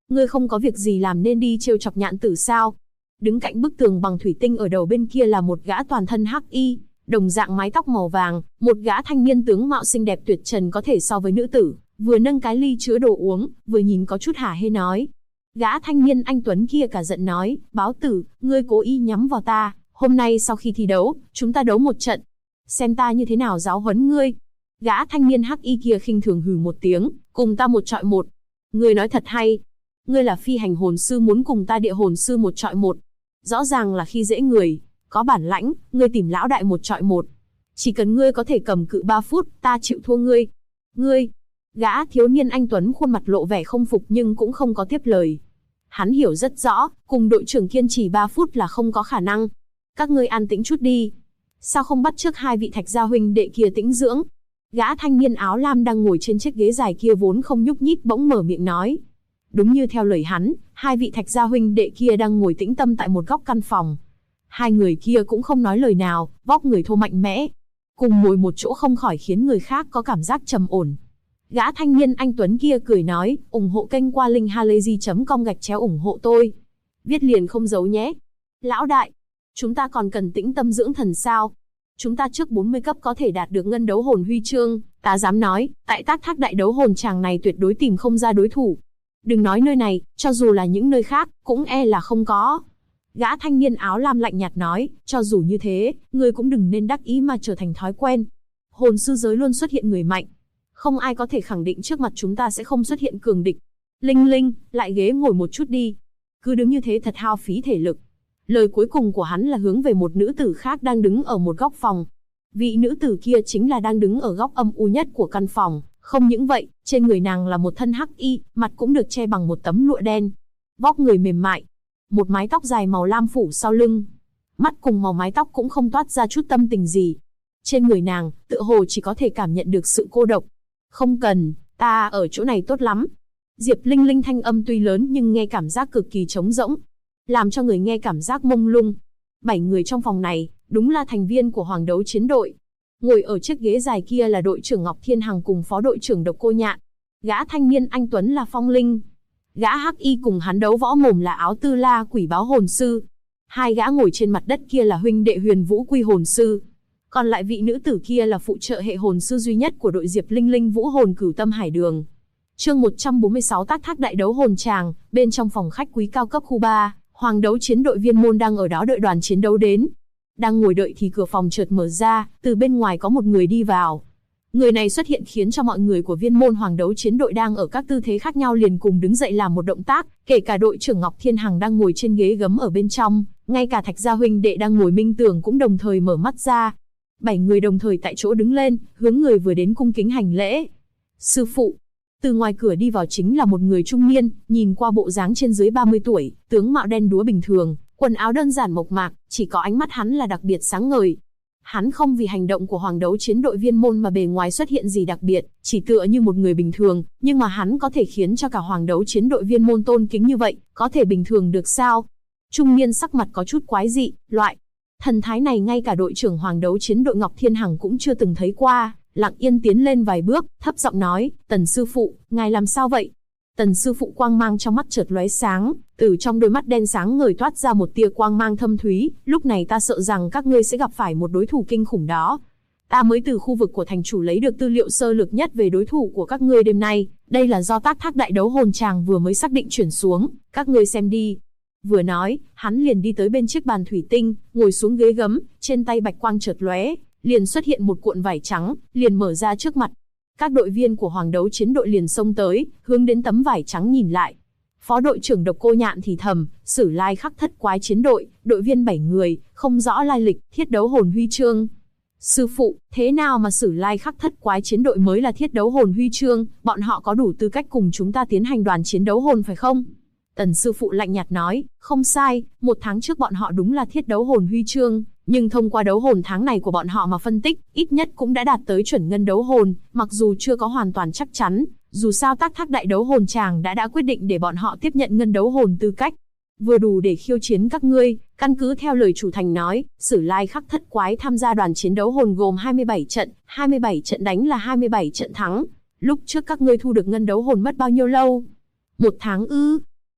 Ngươi không có việc gì làm nên đi trêu chọc Nhạn Tử sao? Đứng cạnh bức tường bằng thủy tinh ở đầu bên kia là một gã toàn thân hắc y, đồng dạng mái tóc màu vàng, một gã thanh niên tướng mạo xinh đẹp tuyệt trần có thể so với nữ tử, vừa nâng cái ly chứa đồ uống, vừa nhìn có chút hả hê nói. Gã thanh niên anh tuấn kia cả giận nói, báo tử, ngươi cố ý nhắm vào ta, hôm nay sau khi thi đấu, chúng ta đấu một trận. Xem ta như thế nào giáo huấn ngươi. Gã thanh niên hắc y kia khinh thường hừ một tiếng, cùng ta một trọi một. Ngươi nói thật hay. Ngươi là phi hành hồn sư muốn cùng ta địa hồn sư một trọi một. Rõ ràng là khi dễ người. Có bản lãnh, ngươi tìm lão đại một trọi một. Chỉ cần ngươi có thể cầm cự 3 phút, ta chịu thua ngươi. Ngươi. Gã thiếu niên anh tuấn khuôn mặt lộ vẻ không phục nhưng cũng không có tiếp lời. Hắn hiểu rất rõ, cùng đội trưởng kiên trì 3 phút là không có khả năng. Các ngươi an tĩnh chút đi. Sao không bắt trước hai vị Thạch gia huynh đệ kia tĩnh dưỡng? Gã thanh niên áo lam đang ngồi trên chiếc ghế dài kia vốn không nhúc nhích bỗng mở miệng nói. Đúng như theo lời hắn, hai vị Thạch gia huynh đệ kia đang ngồi tĩnh tâm tại một góc căn phòng. Hai người kia cũng không nói lời nào, vóc người thô mạnh mẽ. Cùng ngồi một chỗ không khỏi khiến người khác có cảm giác trầm ổn. Gã thanh niên anh tuấn kia cười nói, ủng hộ kênh qua link halayzi.com ủng hộ tôi. Viết liền không giấu nhé. Lão đại, chúng ta còn cần tĩnh tâm dưỡng thần sao? Chúng ta trước 40 cấp có thể đạt được ngân đấu hồn huy chương, ta dám nói, tại Tác Thác đại đấu hồn tràng này tuyệt đối tìm không ra đối thủ. Đừng nói nơi này, cho dù là những nơi khác, cũng e là không có. Gã thanh niên áo lam lạnh nhạt nói, cho dù như thế, ngươi cũng đừng nên đắc ý mà trở thành thói quen. Hồn sư giới luôn xuất hiện người mạnh. Không ai có thể khẳng định trước mặt chúng ta sẽ không xuất hiện cường địch. Linh Linh, lại ghế ngồi một chút đi. Cứ đứng như thế thật hao phí thể lực. Lời cuối cùng của hắn là hướng về một nữ tử khác đang đứng ở một góc phòng. Vị nữ tử kia chính là đang đứng ở góc âm u nhất của căn phòng. Không những vậy, trên người nàng là một thân hắc y, mặt cũng được che bằng một tấm lụa đen. Vóc người mềm mại. Một mái tóc dài màu lam phủ sau lưng. Mắt cùng màu mái tóc cũng không toát ra chút tâm tình gì. Trên người nàng, tựa hồ chỉ có thể cảm nhận được sự cô độc. Không cần, ta ở chỗ này tốt lắm. Diệp Linh Linh thanh âm tuy lớn nhưng nghe cảm giác cực kỳ trống rỗng. Làm cho người nghe cảm giác mông lung. 7 người trong phòng này, đúng là thành viên của Hoàng đấu chiến đội. Ngồi ở chiếc ghế dài kia là đội trưởng Ngọc Thiên Hằng cùng phó đội trưởng Độc Cô Nhạn. Gã thanh niên anh tuấn là Phong Linh. Gã hắc y cùng hắn đấu võ mồm là Áo Tư La Quỷ Báo hồn sư. Hai gã ngồi trên mặt đất kia là huynh đệ Huyền Vũ Quy hồn sư. Còn lại vị nữ tử kia là phụ trợ hệ hồn sư duy nhất của đội Diệp Linh Linh Vũ hồn Cửu Tâm Hải Đường. Chương 146 Tác Thác đại đấu hồn tràng, bên trong phòng khách quý cao cấp khu 3, Hoàng đấu chiến đội Viên Môn đang ở đó đợi đoàn chiến đấu đến. Đang ngồi đợi thì cửa phòng chợt mở ra, từ bên ngoài có một người đi vào. Người này xuất hiện khiến cho mọi người của Viên Môn Hoàng đấu chiến đội đang ở các tư thế khác nhau liền cùng đứng dậy làm một động tác, kể cả đội trưởng Ngọc Thiên Hằng đang ngồi trên ghế gấm ở bên trong, ngay cả Thạch gia huynh đệ đang ngồi minh tưởng cũng đồng thời mở mắt ra. 7 người đồng thời tại chỗ đứng lên, hướng người vừa đến cung kính hành lễ. Sư phụ. Từ ngoài cửa đi vào chính là một người trung niên, nhìn qua bộ dáng trên dưới 30 tuổi, tướng mạo đen đúa bình thường, quần áo đơn giản mộc mạc, chỉ có ánh mắt hắn là đặc biệt sáng ngời. Hắn không vì hành động của Hoàng đấu chiến đội Viên Môn mà bề ngoài xuất hiện gì đặc biệt, chỉ tựa như một người bình thường, nhưng mà hắn có thể khiến cho cả Hoàng đấu chiến đội Viên Môn tôn kính như vậy, có thể bình thường được sao? Trung niên sắc mặt có chút quái dị, loại thần thái này ngay cả đội trưởng Hoàng đấu chiến đội Ngọc Thiên Hằng cũng chưa từng thấy qua, lặng yên tiến lên vài bước, thấp giọng nói, Tần sư phụ, ngài làm sao vậy? Tần sư phụ quang mang trong mắt chợt lóe sáng, từ trong đôi mắt đen sáng ngời toát ra một tia quang mang thâm thúy, lúc này ta sợ rằng các ngươi sẽ gặp phải một đối thủ kinh khủng đó. Ta mới từ khu vực của thành chủ lấy được tư liệu sơ lược nhất về đối thủ của các ngươi đêm nay, đây là do Tác Thác đại đấu hồn tràng vừa mới xác định chuyển xuống, các ngươi xem đi. Vừa nói, hắn liền đi tới bên chiếc bàn thủy tinh, ngồi xuống ghế gấm, trên tay bạch quang chợt lóe, liền xuất hiện một cuộn vải trắng, liền mở ra trước mặt. Các đội viên của Hoàng đấu chiến đội liền xông tới, hướng đến tấm vải trắng nhìn lại. Phó đội trưởng Độc Cô Nhạn thì thầm, Sử Lai Khắc Thất Quái chiến đội, đội viên 7 người, không rõ lai lịch, thiết đấu hồn huy chương. Sư phụ, thế nào mà Sử Lai Khắc Thất Quái chiến đội mới là thiết đấu hồn huy chương, bọn họ có đủ tư cách cùng chúng ta tiến hành đoàn chiến đấu hồn phải không? Tần sư phụ lạnh nhạt nói, không sai, 1 tháng trước bọn họ đúng là thiết đấu hồn huy chương, nhưng thông qua đấu hồn tháng này của bọn họ mà phân tích, ít nhất cũng đã đạt tới chuẩn ngân đấu hồn, mặc dù chưa có hoàn toàn chắc chắn, dù sao Tác Thác đại đấu hồn tràng đã quyết định để bọn họ tiếp nhận ngân đấu hồn tư cách. Vừa đủ để khiêu chiến các ngươi, căn cứ theo lời chủ thành nói, Sử Lai Khắc Thất Quái tham gia đoàn chiến đấu hồn gồm 27 trận đánh là 27 trận thắng. Lúc trước các ngươi thu được ngân đấu hồn mất bao nhiêu lâu? 1 tháng ư?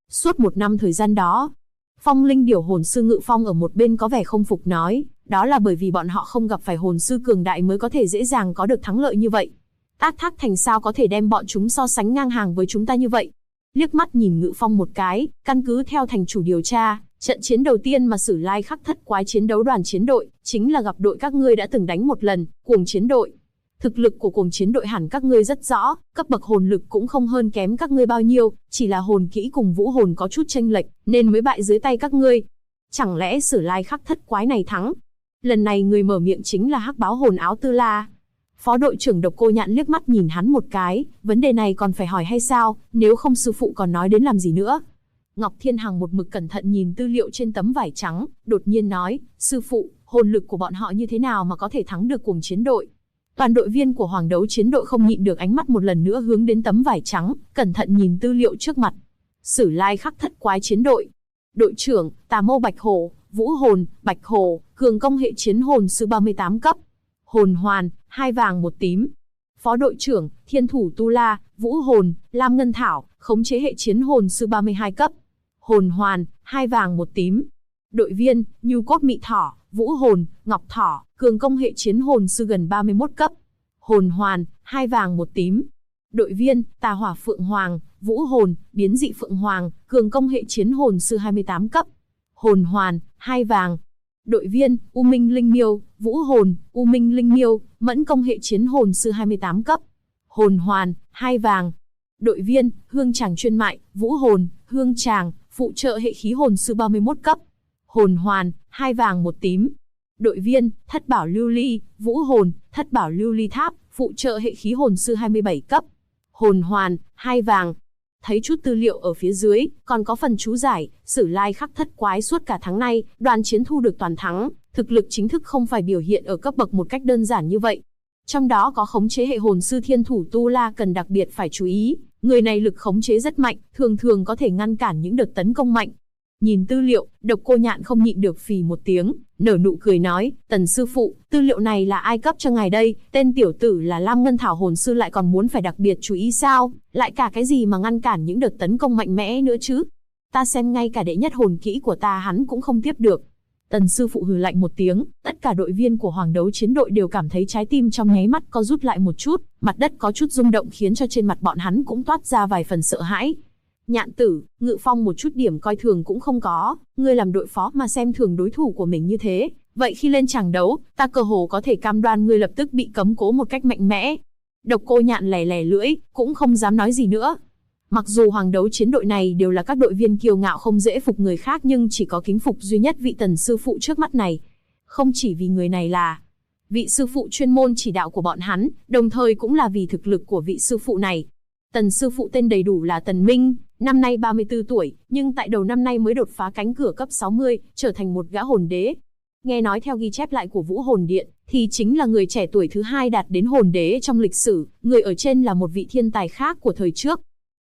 Suốt 1 năm thời gian đó, Phong Linh Điểu hồn sư Ngự Phong ở một bên có vẻ không phục nói, đó là bởi vì bọn họ không gặp phải hồn sư cường đại mới có thể dễ dàng có được thắng lợi như vậy. Tác Thác Thành sao có thể đem bọn chúng so sánh ngang hàng với chúng ta như vậy? Liếc mắt nhìn Ngự Phong một cái, căn cứ theo thành chủ điều tra, trận chiến đầu tiên mà Sử Lai Khắc Thất Quái chiến đấu đoàn chiến đội, chính là gặp đội các ngươi đã từng đánh một lần, Cuồng Chiến đội. Thực lực của Cuồng Chiến đội hẳn các ngươi rất rõ, cấp bậc hồn lực cũng không hơn kém các ngươi bao nhiêu, chỉ là hồn kỹ cùng vũ hồn có chút chênh lệch, nên mới bại dưới tay các ngươi. Chẳng lẽ Sử Lai Khắc Thất Quái này thắng? Lần này người mở miệng chính là Hắc Báo Hồn Áo Tư La. Phó đội trưởng Độc Cô Nhạn liếc mắt nhìn hắn một cái, vấn đề này còn phải hỏi hay sao, nếu không sư phụ còn nói đến làm gì nữa. Ngọc Thiên Hằng một mực cẩn thận nhìn tư liệu trên tấm vải trắng, đột nhiên nói, sư phụ, hồn lực của bọn họ như thế nào mà có thể thắng được Cuồng Chiến đội? Toàn đội viên của Hoàng Đấu Chiến đội không nhịn được ánh mắt một lần nữa hướng đến tấm vải trắng, cẩn thận nhìn tư liệu trước mặt. Sử Lai Khắc Thất Quái chiến đội. Đội trưởng, Tà Mâu Bạch Hổ, Vũ Hồn, Bạch Hổ, cường công hệ chiến hồn sư 38 cấp. Hồn Hoàn, 2 vàng 1 tím. Phó đội trưởng, Thiên Thủ Tu La, Vũ Hồn, Lam Ngân Thảo, khống chế hệ chiến hồn sư 32 cấp. Hồn Hoàn, 2 vàng 1 tím. Đội viên, Nhu Cốt Mị Thỏ, Vũ Hồn, Ngọc Thỏ, cường công hệ chiến hồn sư gần 31 cấp. Hồn Hoàn, 2 vàng 1 tím. Đội viên, Tà Hỏa Phượng Hoàng, Vũ Hồn, biến dị Phượng Hoàng, cường công hệ chiến hồn sư 28 cấp. Hồn Hoàn, 2 vàng. Đội viên, U Minh Linh Miêu, Vũ Hồn, U Minh Linh Miêu, mẫn công hệ chiến hồn sư 28 cấp. Hồn Hoàn, 2 vàng. Đội viên, Hương Tràng Chuyên Mại, Vũ Hồn, Hương Tràng, phụ trợ hệ khí hồn sư 31 cấp. Hồn Hoàn, 2 vàng 1 tím. Đội viên, Thất Bảo Lưu Ly, Vũ Hồn, Thất Bảo Lưu Ly Tháp, phụ trợ hệ khí hồn sư 27 cấp. Hồn Hoàn, 2 vàng. Thấy chút tư liệu ở phía dưới, còn có phần chú giải, Sử Lai Khắc Thất Quái suốt cả tháng nay, đoàn chiến thu được toàn thắng, thực lực chính thức không phải biểu hiện ở cấp bậc một cách đơn giản như vậy. Trong đó có khống chế hệ hồn sư Thiên Thủ Tu La cần đặc biệt phải chú ý, người này lực khống chế rất mạnh, thường thường có thể ngăn cản những đợt tấn công mạnh. Nhìn tư liệu, Độc Cô Nhạn không nhịn được phì một tiếng, nở nụ cười nói, Tần sư phụ, tư liệu này là ai cấp cho ngài đây, tên tiểu tử là Lam Ngân Thảo hồn sư lại còn muốn phải đặc biệt chú ý sao, lại cả cái gì mà ngăn cản những đợt tấn công mạnh mẽ nữa chứ. Ta xem ngay cả đệ nhất hồn kỹ của ta hắn cũng không tiếp được. Tần sư phụ hừ lạnh một tiếng, tất cả đội viên của Hoàng Đấu Chiến đội đều cảm thấy trái tim trong nháy mắt co rút lại một chút, mặt đất có chút rung động khiến cho trên mặt bọn hắn cũng toát ra vài phần sợ hãi. Nhạn tử, Ngự Phong một chút điểm coi thường cũng không có, ngươi làm đội phó mà xem thường đối thủ của mình như thế, vậy khi lên tràng đấu, ta cơ hồ có thể cam đoan ngươi lập tức bị cấm cố một cách mạnh mẽ. Độc Cô Nhạn lè lè lưỡi, cũng không dám nói gì nữa. Mặc dù Hoàng Đấu Chiến đội này đều là các đội viên kiêu ngạo không dễ phục người khác nhưng chỉ có kính phục duy nhất vị Tần sư phụ trước mắt này. Không chỉ vì người này là vị sư phụ chuyên môn chỉ đạo của bọn hắn, đồng thời cũng là vì thực lực của vị sư phụ này. Tần sư phụ tên đầy đủ là Tần Minh, năm nay 34 tuổi, nhưng tại đầu năm nay mới đột phá cánh cửa cấp 60, trở thành một gã hồn đế. Nghe nói theo ghi chép lại của Vũ Hồn Điện, thì chính là người trẻ tuổi thứ 2 đạt đến hồn đế trong lịch sử, người ở trên là một vị thiên tài khác của thời trước.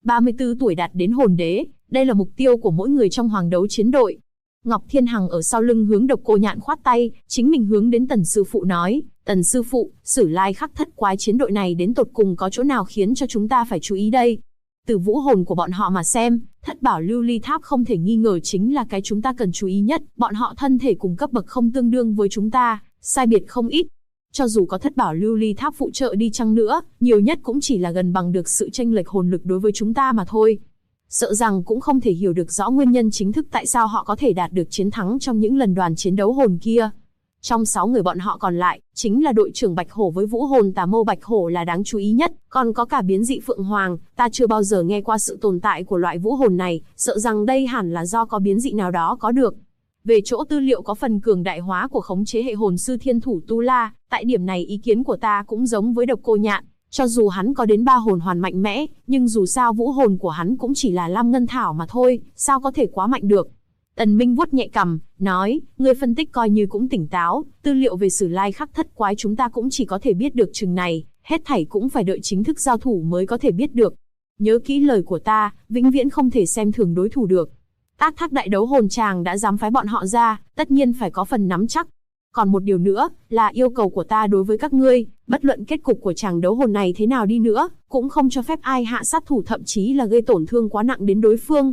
34 tuổi đạt đến hồn đế, đây là mục tiêu của mỗi người trong Hoàng Đấu Chiến đội. Ngọc Thiên Hằng ở sau lưng hướng Độc Cô Nhạn khoát tay, chính mình hướng đến Tần sư phụ nói, Tần sư phụ, Sử Lai Khắc Thất Quái chiến đội này đến tột cùng có chỗ nào khiến cho chúng ta phải chú ý đây? Từ vũ hồn của bọn họ mà xem, Thất Bảo Lưu Ly Tháp không thể nghi ngờ chính là cái chúng ta cần chú ý nhất, bọn họ thân thể cùng cấp bậc không tương đương với chúng ta, sai biệt không ít. Cho dù có Thất Bảo Lưu Ly Tháp phụ trợ đi chăng nữa, nhiều nhất cũng chỉ là gần bằng được sự chênh lệch hồn lực đối với chúng ta mà thôi. Sợ rằng cũng không thể hiểu được rõ nguyên nhân chính thức tại sao họ có thể đạt được chiến thắng trong những lần đoàn chiến đấu hồn kia. Trong 6 người bọn họ còn lại, chính là đội trưởng Bạch Hổ với vũ hồn Tà Mâu Bạch Hổ là đáng chú ý nhất, còn có cả biến dị Phượng Hoàng, ta chưa bao giờ nghe qua sự tồn tại của loại vũ hồn này, sợ rằng đây hẳn là do có biến dị nào đó có được. Về chỗ tư liệu có phần cường đại hóa của khống chế hệ hồn sư Thiên Thủ Tu La, tại điểm này ý kiến của ta cũng giống với Độc Cô Nhạn, cho dù hắn có đến 3 hồn hoàn mạnh mẽ, nhưng dù sao vũ hồn của hắn cũng chỉ là Lam Ngân Thảo mà thôi, sao có thể quá mạnh được. Tần Minh vuốt nhẹ cằm, nói, ngươi phân tích coi như cũng tỉnh táo, tư liệu về Sử Lai Khắc Thất Quái chúng ta cũng chỉ có thể biết được chừng này, hết thảy cũng phải đợi chính thức giao thủ mới có thể biết được. Nhớ kỹ lời của ta, vĩnh viễn không thể xem thường đối thủ được. Tác Thác đại đấu hồn tràng đã dám phái bọn họ ra, tất nhiên phải có phần nắm chắc. Còn một điều nữa, là yêu cầu của ta đối với các ngươi, bất luận kết cục của tràng đấu hồn này thế nào đi nữa, cũng không cho phép ai hạ sát thủ thậm chí là gây tổn thương quá nặng đến đối phương.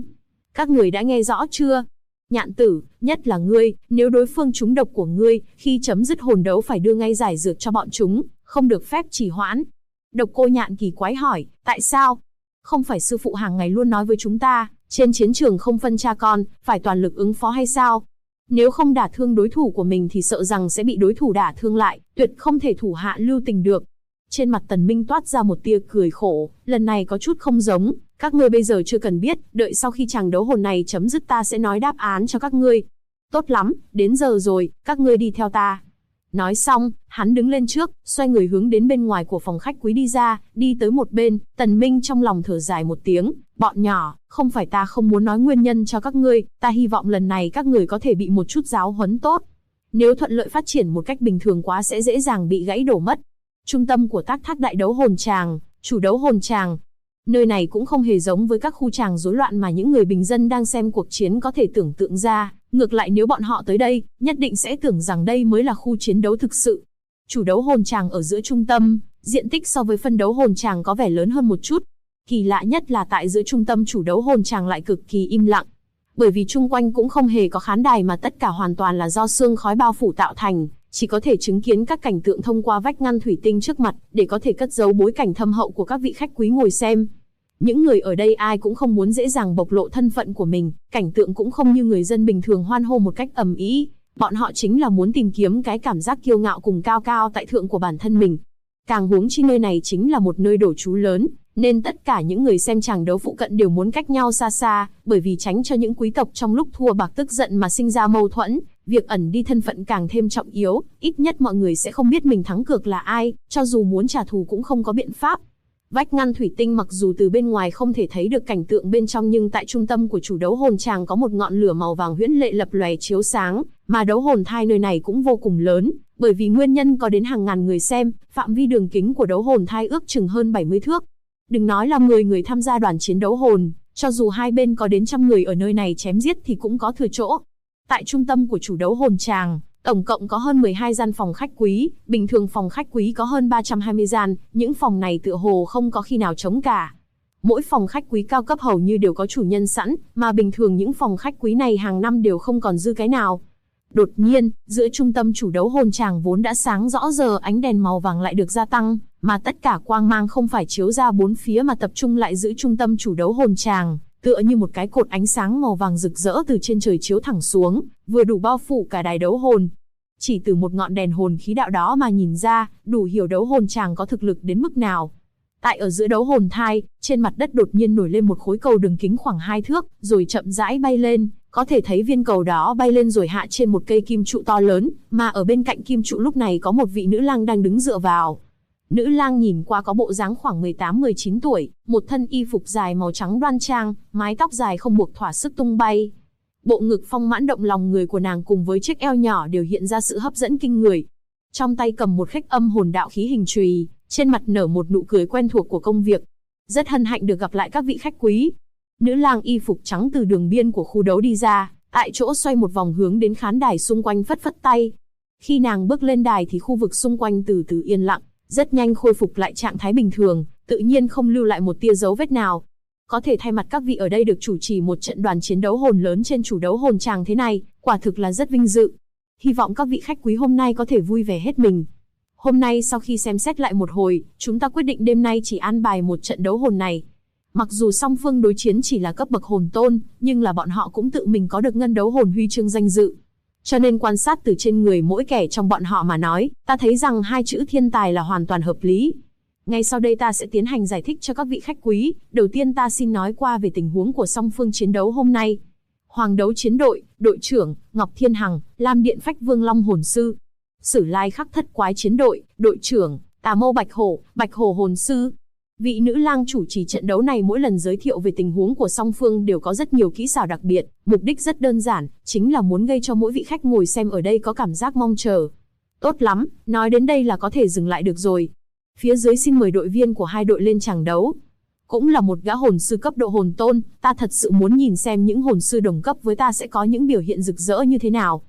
Các người đã nghe rõ chưa? Nhạn tử, nhất là ngươi, nếu đối phương trúng độc của ngươi, khi chấm dứt hồn đấu phải đưa ngay giải dược cho bọn chúng, không được phép trì hoãn. Độc Cô Nhạn kỳ quái hỏi, tại sao? Không phải sư phụ hàng ngày luôn nói với chúng ta, trên chiến trường không phân cha con, phải toàn lực ứng phó hay sao? Nếu không đả thương đối thủ của mình thì sợ rằng sẽ bị đối thủ đả thương lại, tuyệt không thể thủ hạ lưu tình được. Trên mặt Tần Minh toát ra một tia cười khổ, lần này có chút không giống, các ngươi bây giờ chưa cần biết, đợi sau khi chàng đấu hồn này chấm dứt ta sẽ nói đáp án cho các ngươi. Tốt lắm, đến giờ rồi, các ngươi đi theo ta. Nói xong, hắn đứng lên trước, xoay người hướng đến bên ngoài của phòng khách quý đi ra, đi tới một bên, Tần Minh trong lòng thở dài một tiếng, bọn nhỏ, không phải ta không muốn nói nguyên nhân cho các ngươi, ta hy vọng lần này các người có thể bị một chút giáo huấn tốt. Nếu thuận lợi phát triển một cách bình thường quá sẽ dễ dàng bị gãy đổ mất. Trung tâm của Tác Thác Đại Đấu Hồn Tràng, chủ đấu hồn tràng. Nơi này cũng không hề giống với các khu tràng rối loạn mà những người bình dân đang xem cuộc chiến có thể tưởng tượng ra, ngược lại nếu bọn họ tới đây, nhất định sẽ tưởng rằng đây mới là khu chiến đấu thực sự. Chủ đấu hồn tràng ở giữa trung tâm, diện tích so với phân đấu hồn tràng có vẻ lớn hơn một chút. Kỳ lạ nhất là tại giữa trung tâm chủ đấu hồn tràng lại cực kỳ im lặng. Bởi vì chung quanh cũng không hề có khán đài mà tất cả hoàn toàn là do sương khói bao phủ tạo thành, chỉ có thể chứng kiến các cảnh tượng thông qua vách ngăn thủy tinh trước mặt, để có thể cất giấu bối cảnh thâm hậu của các vị khách quý ngồi xem. Những người ở đây ai cũng không muốn dễ dàng bộc lộ thân phận của mình, cảnh tượng cũng không như người dân bình thường hoan hô một cách ầm ĩ, bọn họ chính là muốn tìm kiếm cái cảm giác kiêu ngạo cùng cao cao tại thượng của bản thân mình. Càng huống chi nơi này chính là một nơi đổ trú lớn, nên tất cả những người xem chàng đấu phụ cận đều muốn cách nhau xa xa, bởi vì tránh cho những quý tộc trong lúc thua bạc tức giận mà sinh ra mâu thuẫn, việc ẩn đi thân phận càng thêm trọng yếu, ít nhất mọi người sẽ không biết mình thắng cược là ai, cho dù muốn trả thù cũng không có biện pháp. Vách ngăn thủy tinh mặc dù từ bên ngoài không thể thấy được cảnh tượng bên trong nhưng tại trung tâm của chủ đấu hồn tràng có một ngọn lửa màu vàng huyễn lệ lập lòe chiếu sáng, mà đấu hồn thai nơi này cũng vô cùng lớn, bởi vì nguyên nhân có đến hàng ngàn người xem, phạm vi đường kính của đấu hồn thai ước chừng hơn 70 thước. Đừng nói là 10 người tham gia đoàn chiến đấu hồn, cho dù hai bên có đến trăm người ở nơi này chém giết thì cũng có thừa chỗ. Tại trung tâm của chủ đấu hồn tràng, tổng cộng có hơn 12 gian phòng khách quý, bình thường phòng khách quý có hơn 320 gian, những phòng này tựa hồ không có khi nào trống cả. Mỗi phòng khách quý cao cấp hầu như đều có chủ nhân sẵn, mà bình thường những phòng khách quý này hàng năm đều không còn dư cái nào. Đột nhiên, giữa trung tâm chủ đấu hồn tràng vốn đã sáng rõ giờ ánh đèn màu vàng lại được gia tăng, mà tất cả quang mang không phải chiếu ra bốn phía mà tập trung lại giữa trung tâm chủ đấu hồn tràng, tựa như một cái cột ánh sáng màu vàng rực rỡ từ trên trời chiếu thẳng xuống, vừa đủ bao phủ cả đài đấu hồn. Chỉ từ một ngọn đèn hồn khí đạo đó mà nhìn ra, đủ hiểu đấu hồn tràng có thực lực đến mức nào. Tại ở giữa đấu hồn thai, trên mặt đất đột nhiên nổi lên một khối cầu đường kính khoảng 2 thước, rồi chậm rãi bay lên, có thể thấy viên cầu đó bay lên rồi hạ trên một cây kim trụ to lớn, mà ở bên cạnh kim trụ lúc này có một vị nữ lang đang đứng dựa vào. Nữ lang nhìn qua có bộ dáng khoảng 18-19 tuổi, một thân y phục dài màu trắng đoan trang, mái tóc dài không buộc thỏa sức tung bay. Bộ ngực phong mãn động lòng người của nàng cùng với chiếc eo nhỏ đều hiện ra sự hấp dẫn kinh người. Trong tay cầm một khách âm hồn đạo khí hình chùy, trên mặt nở một nụ cười quen thuộc của công việc. Rất hân hạnh được gặp lại các vị khách quý. Nữ lang y phục trắng từ đường biên của khu đấu đi ra, tại chỗ xoay một vòng hướng đến khán đài xung quanh phất phất tay. Khi nàng bước lên đài thì khu vực xung quanh từ từ yên lặng, rất nhanh khôi phục lại trạng thái bình thường, tự nhiên không lưu lại một tia dấu vết nào. Có thể thay mặt các vị ở đây được chủ trì một trận đoàn chiến đấu hồn lớn trên chủ đấu hồn tràng thế này, quả thực là rất vinh dự. Hy vọng các vị khách quý hôm nay có thể vui vẻ hết mình. Hôm nay sau khi xem xét lại một hồi, chúng ta quyết định đêm nay chỉ an bài một trận đấu hồn này. Mặc dù song phương đối chiến chỉ là cấp bậc hồn tôn, nhưng là bọn họ cũng tự mình có được ngân đấu hồn huy chương danh dự. Cho nên quan sát từ trên người mỗi kẻ trong bọn họ mà nói, ta thấy rằng hai chữ thiên tài là hoàn toàn hợp lý. Ngay sau đây ta sẽ tiến hành giải thích cho các vị khách quý. Đầu tiên ta xin nói qua về tình huống của song phương chiến đấu hôm nay. Hoàng đấu chiến đội, đội trưởng, Ngọc Thiên Hằng, Lam Điện Phách Vương Long Hồn Sư. Sử Lai Khắc Thất Quái chiến đội, đội trưởng, Tà Mâu Bạch Hổ Hồn Sư. Vị nữ lang chủ trì trận đấu này mỗi lần giới thiệu về tình huống của song phương đều có rất nhiều kỹ xảo đặc biệt, mục đích rất đơn giản, chính là muốn gây cho mỗi vị khách ngồi xem ở đây có cảm giác mong chờ. Tốt lắm, nói đến đây là có thể dừng lại được rồi. Phía dưới xin mời đội viên của hai đội lên chàng đấu. Cũng là một gã hồn sư cấp độ hồn tôn, ta thật sự muốn nhìn xem những hồn sư đồng cấp với ta sẽ có những biểu hiện rực rỡ như thế nào.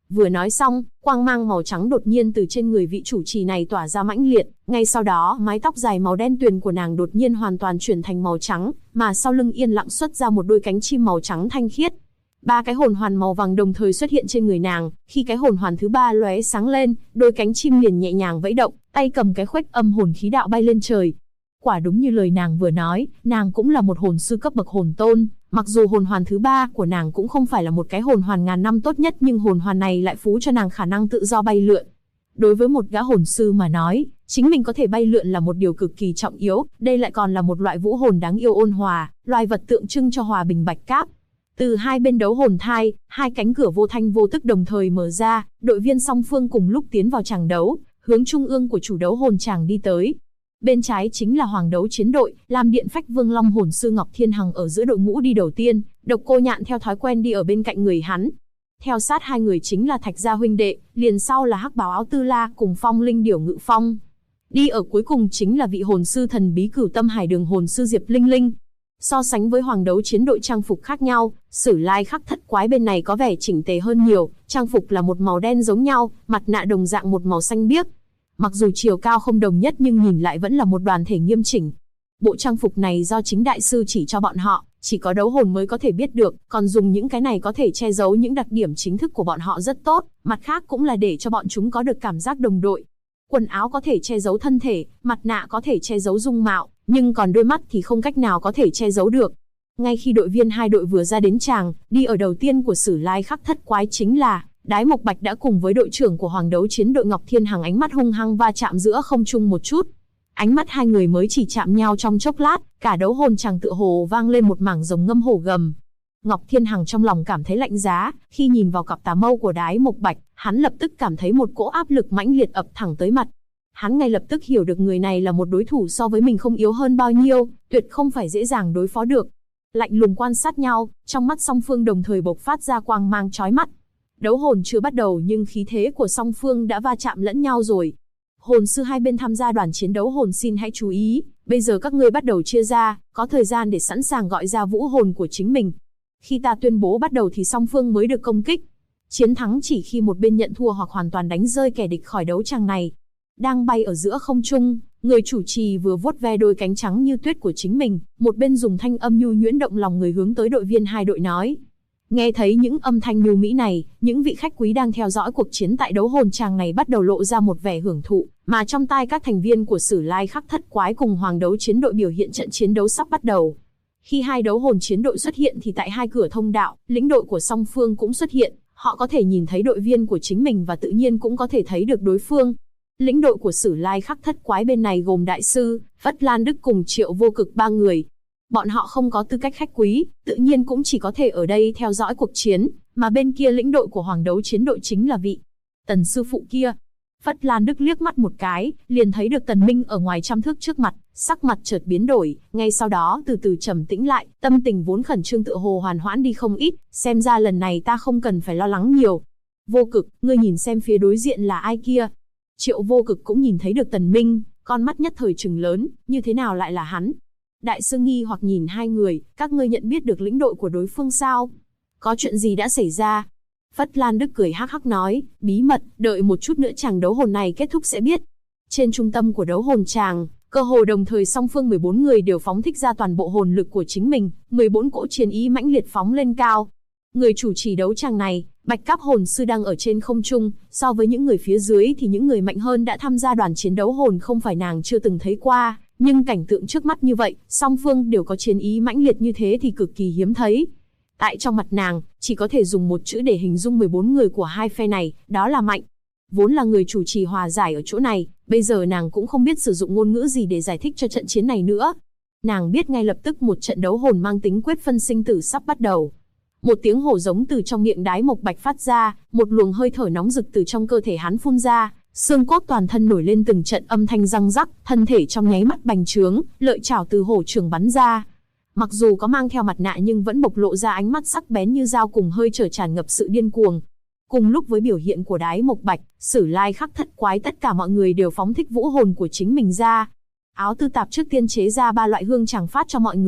Vừa nói xong, quang mang màu trắng đột nhiên từ trên người vị chủ trì này tỏa ra mãnh liệt, ngay sau đó mái tóc dài màu đen tuyền của nàng đột nhiên hoàn toàn chuyển thành màu trắng, mà sau lưng yên lặng xuất ra một đôi cánh chim màu trắng thanh khiết. Ba cái hồn hoàn màu vàng đồng thời xuất hiện trên người nàng, khi cái hồn hoàn thứ ba lóe sáng lên, đôi cánh chim liền nhẹ nhàng vẫy động, tay cầm cái khuếch âm hồn khí đạo bay lên trời. Quả đúng như lời nàng vừa nói, nàng cũng là một hồn sư cấp bậc hồn tôn, mặc dù hồn hoàn thứ ba của nàng cũng không phải là một cái hồn hoàn ngàn năm tốt nhất, nhưng hồn hoàn này lại phú cho nàng khả năng tự do bay lượn. Đối với một gã hồn sư mà nói, chính mình có thể bay lượn là một điều cực kỳ trọng yếu, đây lại còn là một loại vũ hồn đáng yêu ôn hòa, loài vật tượng trưng cho hòa bình bạch cáp. Từ hai bên đấu hồn thai, hai cánh cửa vô thanh vô tức đồng thời mở ra, đội viên song phương cùng lúc tiến vào tràng đấu, hướng trung ương của chủ đấu hồn tràng đi tới. Bên trái chính là Hoàng đấu chiến đội, Lam Điện Phách Vương Long hồn sư Ngọc Thiên Hằng ở giữa đội ngũ đi đầu tiên, Độc Cô Nhạn theo thói quen đi ở bên cạnh người hắn. Theo sát hai người chính là Thạch gia huynh đệ, liền sau là Hắc Bào Áo Tư La cùng Phong Linh Điểu Ngự Phong. Đi ở cuối cùng chính là vị hồn sư thần bí Cửu Tâm Hải Đường hồn sư Diệp Linh Linh. So sánh với Hoàng đấu chiến đội trang phục khác nhau, Sử Lai Khắc Thất Quái bên này có vẻ chỉnh tề hơn nhiều, trang phục là một màu đen giống nhau, mặt nạ đồng dạng một màu xanh biếc. Mặc dù chiều cao không đồng nhất nhưng nhìn lại vẫn là một đoàn thể nghiêm chỉnh. Bộ trang phục này do chính đại sư chỉ cho bọn họ, chỉ có đấu hồn mới có thể biết được, còn dùng những cái này có thể che giấu những đặc điểm chính thức của bọn họ rất tốt, mặt khác cũng là để cho bọn chúng có được cảm giác đồng đội. Quần áo có thể che giấu thân thể, mặt nạ có thể che giấu dung mạo, nhưng còn đôi mắt thì không cách nào có thể che giấu được. Ngay khi đội viên hai đội vừa ra đến tràng, đi ở đầu tiên của Sử Lai Khắc Thất Quái chính là Đái Mộc Bạch đã cùng với đội trưởng của Hoàng đấu chiến đội Ngọc Thiên Hằng ánh mắt hung hăng va chạm giữa không trung một chút. Ánh mắt hai người mới chỉ chạm nhau trong chốc lát, cả đấu hồn tràng tựa hồ vang lên một mảng rồng ngâm hổ gầm. Ngọc Thiên Hằng trong lòng cảm thấy lạnh giá, khi nhìn vào cặp tà mâu của Đái Mộc Bạch, hắn lập tức cảm thấy một cỗ áp lực mãnh liệt ập thẳng tới mặt. Hắn ngay lập tức hiểu được người này là một đối thủ so với mình không yếu hơn bao nhiêu, tuyệt không phải dễ dàng đối phó được. Lạnh lùng quan sát nhau, trong mắt song phương đồng thời bộc phát ra quang mang chói mắt. Đấu hồn chưa bắt đầu nhưng khí thế của song phương đã va chạm lẫn nhau rồi. Hồn sư hai bên tham gia đoàn chiến đấu hồn xin hãy chú ý, bây giờ các ngươi bắt đầu chia ra, có thời gian để sẵn sàng gọi ra vũ hồn của chính mình. Khi ta tuyên bố bắt đầu thì song phương mới được công kích. Chiến thắng chỉ khi một bên nhận thua hoặc hoàn toàn đánh rơi kẻ địch khỏi đấu tràng này. Đang bay ở giữa không trung, người chủ trì vừa vuốt ve đôi cánh trắng như tuyết của chính mình, một bên dùng thanh âm nhu nhuyễn động lòng người hướng tới đội viên hai đội nói. Nghe thấy những âm thanh nhu mỹ này, những vị khách quý đang theo dõi cuộc chiến tại đấu hồn tràng này bắt đầu lộ ra một vẻ hưởng thụ, mà trong tai các thành viên của Sử Lai Khắc Thất Quái cùng Hoàng đấu chiến đội biểu hiện trận chiến đấu sắp bắt đầu. Khi hai đấu hồn chiến đội xuất hiện thì tại hai cửa thông đạo, lĩnh đội của song phương cũng xuất hiện, họ có thể nhìn thấy đội viên của chính mình và tự nhiên cũng có thể thấy được đối phương. Lĩnh đội của Sử Lai Khắc Thất Quái bên này gồm đại sư, Phất Lan Đức cùng Triệu Vô Cực ba người. Bọn họ không có tư cách khách quý, tự nhiên cũng chỉ có thể ở đây theo dõi cuộc chiến, mà bên kia lĩnh đội của Hoàng đấu chiến đội chính là vị Tần sư phụ kia. Phất Lan Đức liếc mắt một cái, liền thấy được Tần Minh ở ngoài trăm thước trước mặt, sắc mặt chợt biến đổi, ngay sau đó từ từ trầm tĩnh lại, tâm tình vốn khẩn trương tựa hồ hoàn hoãn đi không ít, xem ra lần này ta không cần phải lo lắng nhiều. Vô Cực, ngươi nhìn xem phía đối diện là ai kia? Triệu Vô Cực cũng nhìn thấy được Tần Minh, con mắt nhất thời trừng lớn, như thế nào lại là hắn? Đại sư nghi hoặc nhìn hai người, các ngươi nhận biết được lĩnh đội của đối phương sao? Có chuyện gì đã xảy ra? Phất Lan Đức cười hắc hắc nói, bí mật, đợi một chút nữa chàng đấu hồn này kết thúc sẽ biết. Trên trung tâm của đấu hồn tràng, cơ hồ đồng thời song phương 14 người đều phóng thích ra toàn bộ hồn lực của chính mình, 14 cỗ chiến ý mãnh liệt phóng lên cao. Người chủ trì đấu tràng này, Bạch Cáp hồn sư đang ở trên không trung, so với những người phía dưới thì những người mạnh hơn đã tham gia đoàn chiến đấu hồn không phải nàng chưa từng thấy qua, nhưng cảnh tượng trước mắt như vậy, song phương đều có chiến ý mãnh liệt như thế thì cực kỳ hiếm thấy. Tại trong mặt nàng, chỉ có thể dùng một chữ để hình dung 14 người của hai phe này, đó là mạnh. Vốn là người chủ trì hòa giải ở chỗ này, bây giờ nàng cũng không biết sử dụng ngôn ngữ gì để giải thích cho trận chiến này nữa. Nàng biết ngay lập tức một trận đấu hồn mang tính quyết phân sinh tử sắp bắt đầu. Một tiếng hổ giống từ trong miệng Đái Mộc Bạch phát ra, một luồng hơi thở nóng rực từ trong cơ thể hắn phun ra, xương cốt toàn thân nổi lên từng trận âm thanh răng rắc, thân thể trong nháy mắt bành trướng, lợi chảo từ hổ trường bắn ra. Mặc dù có mang theo mặt nạ nhưng vẫn bộc lộ ra ánh mắt sắc bén như dao cùng hơi trở tràn ngập sự điên cuồng. Cùng lúc với biểu hiện của Đái Mộc Bạch, Sử Lai Khắc Thất Quái tất cả mọi người đều phóng thích vũ hồn của chính mình ra. Áo tư tạp trước tiên chế ra 3 loại hương tràng phát cho mọi người,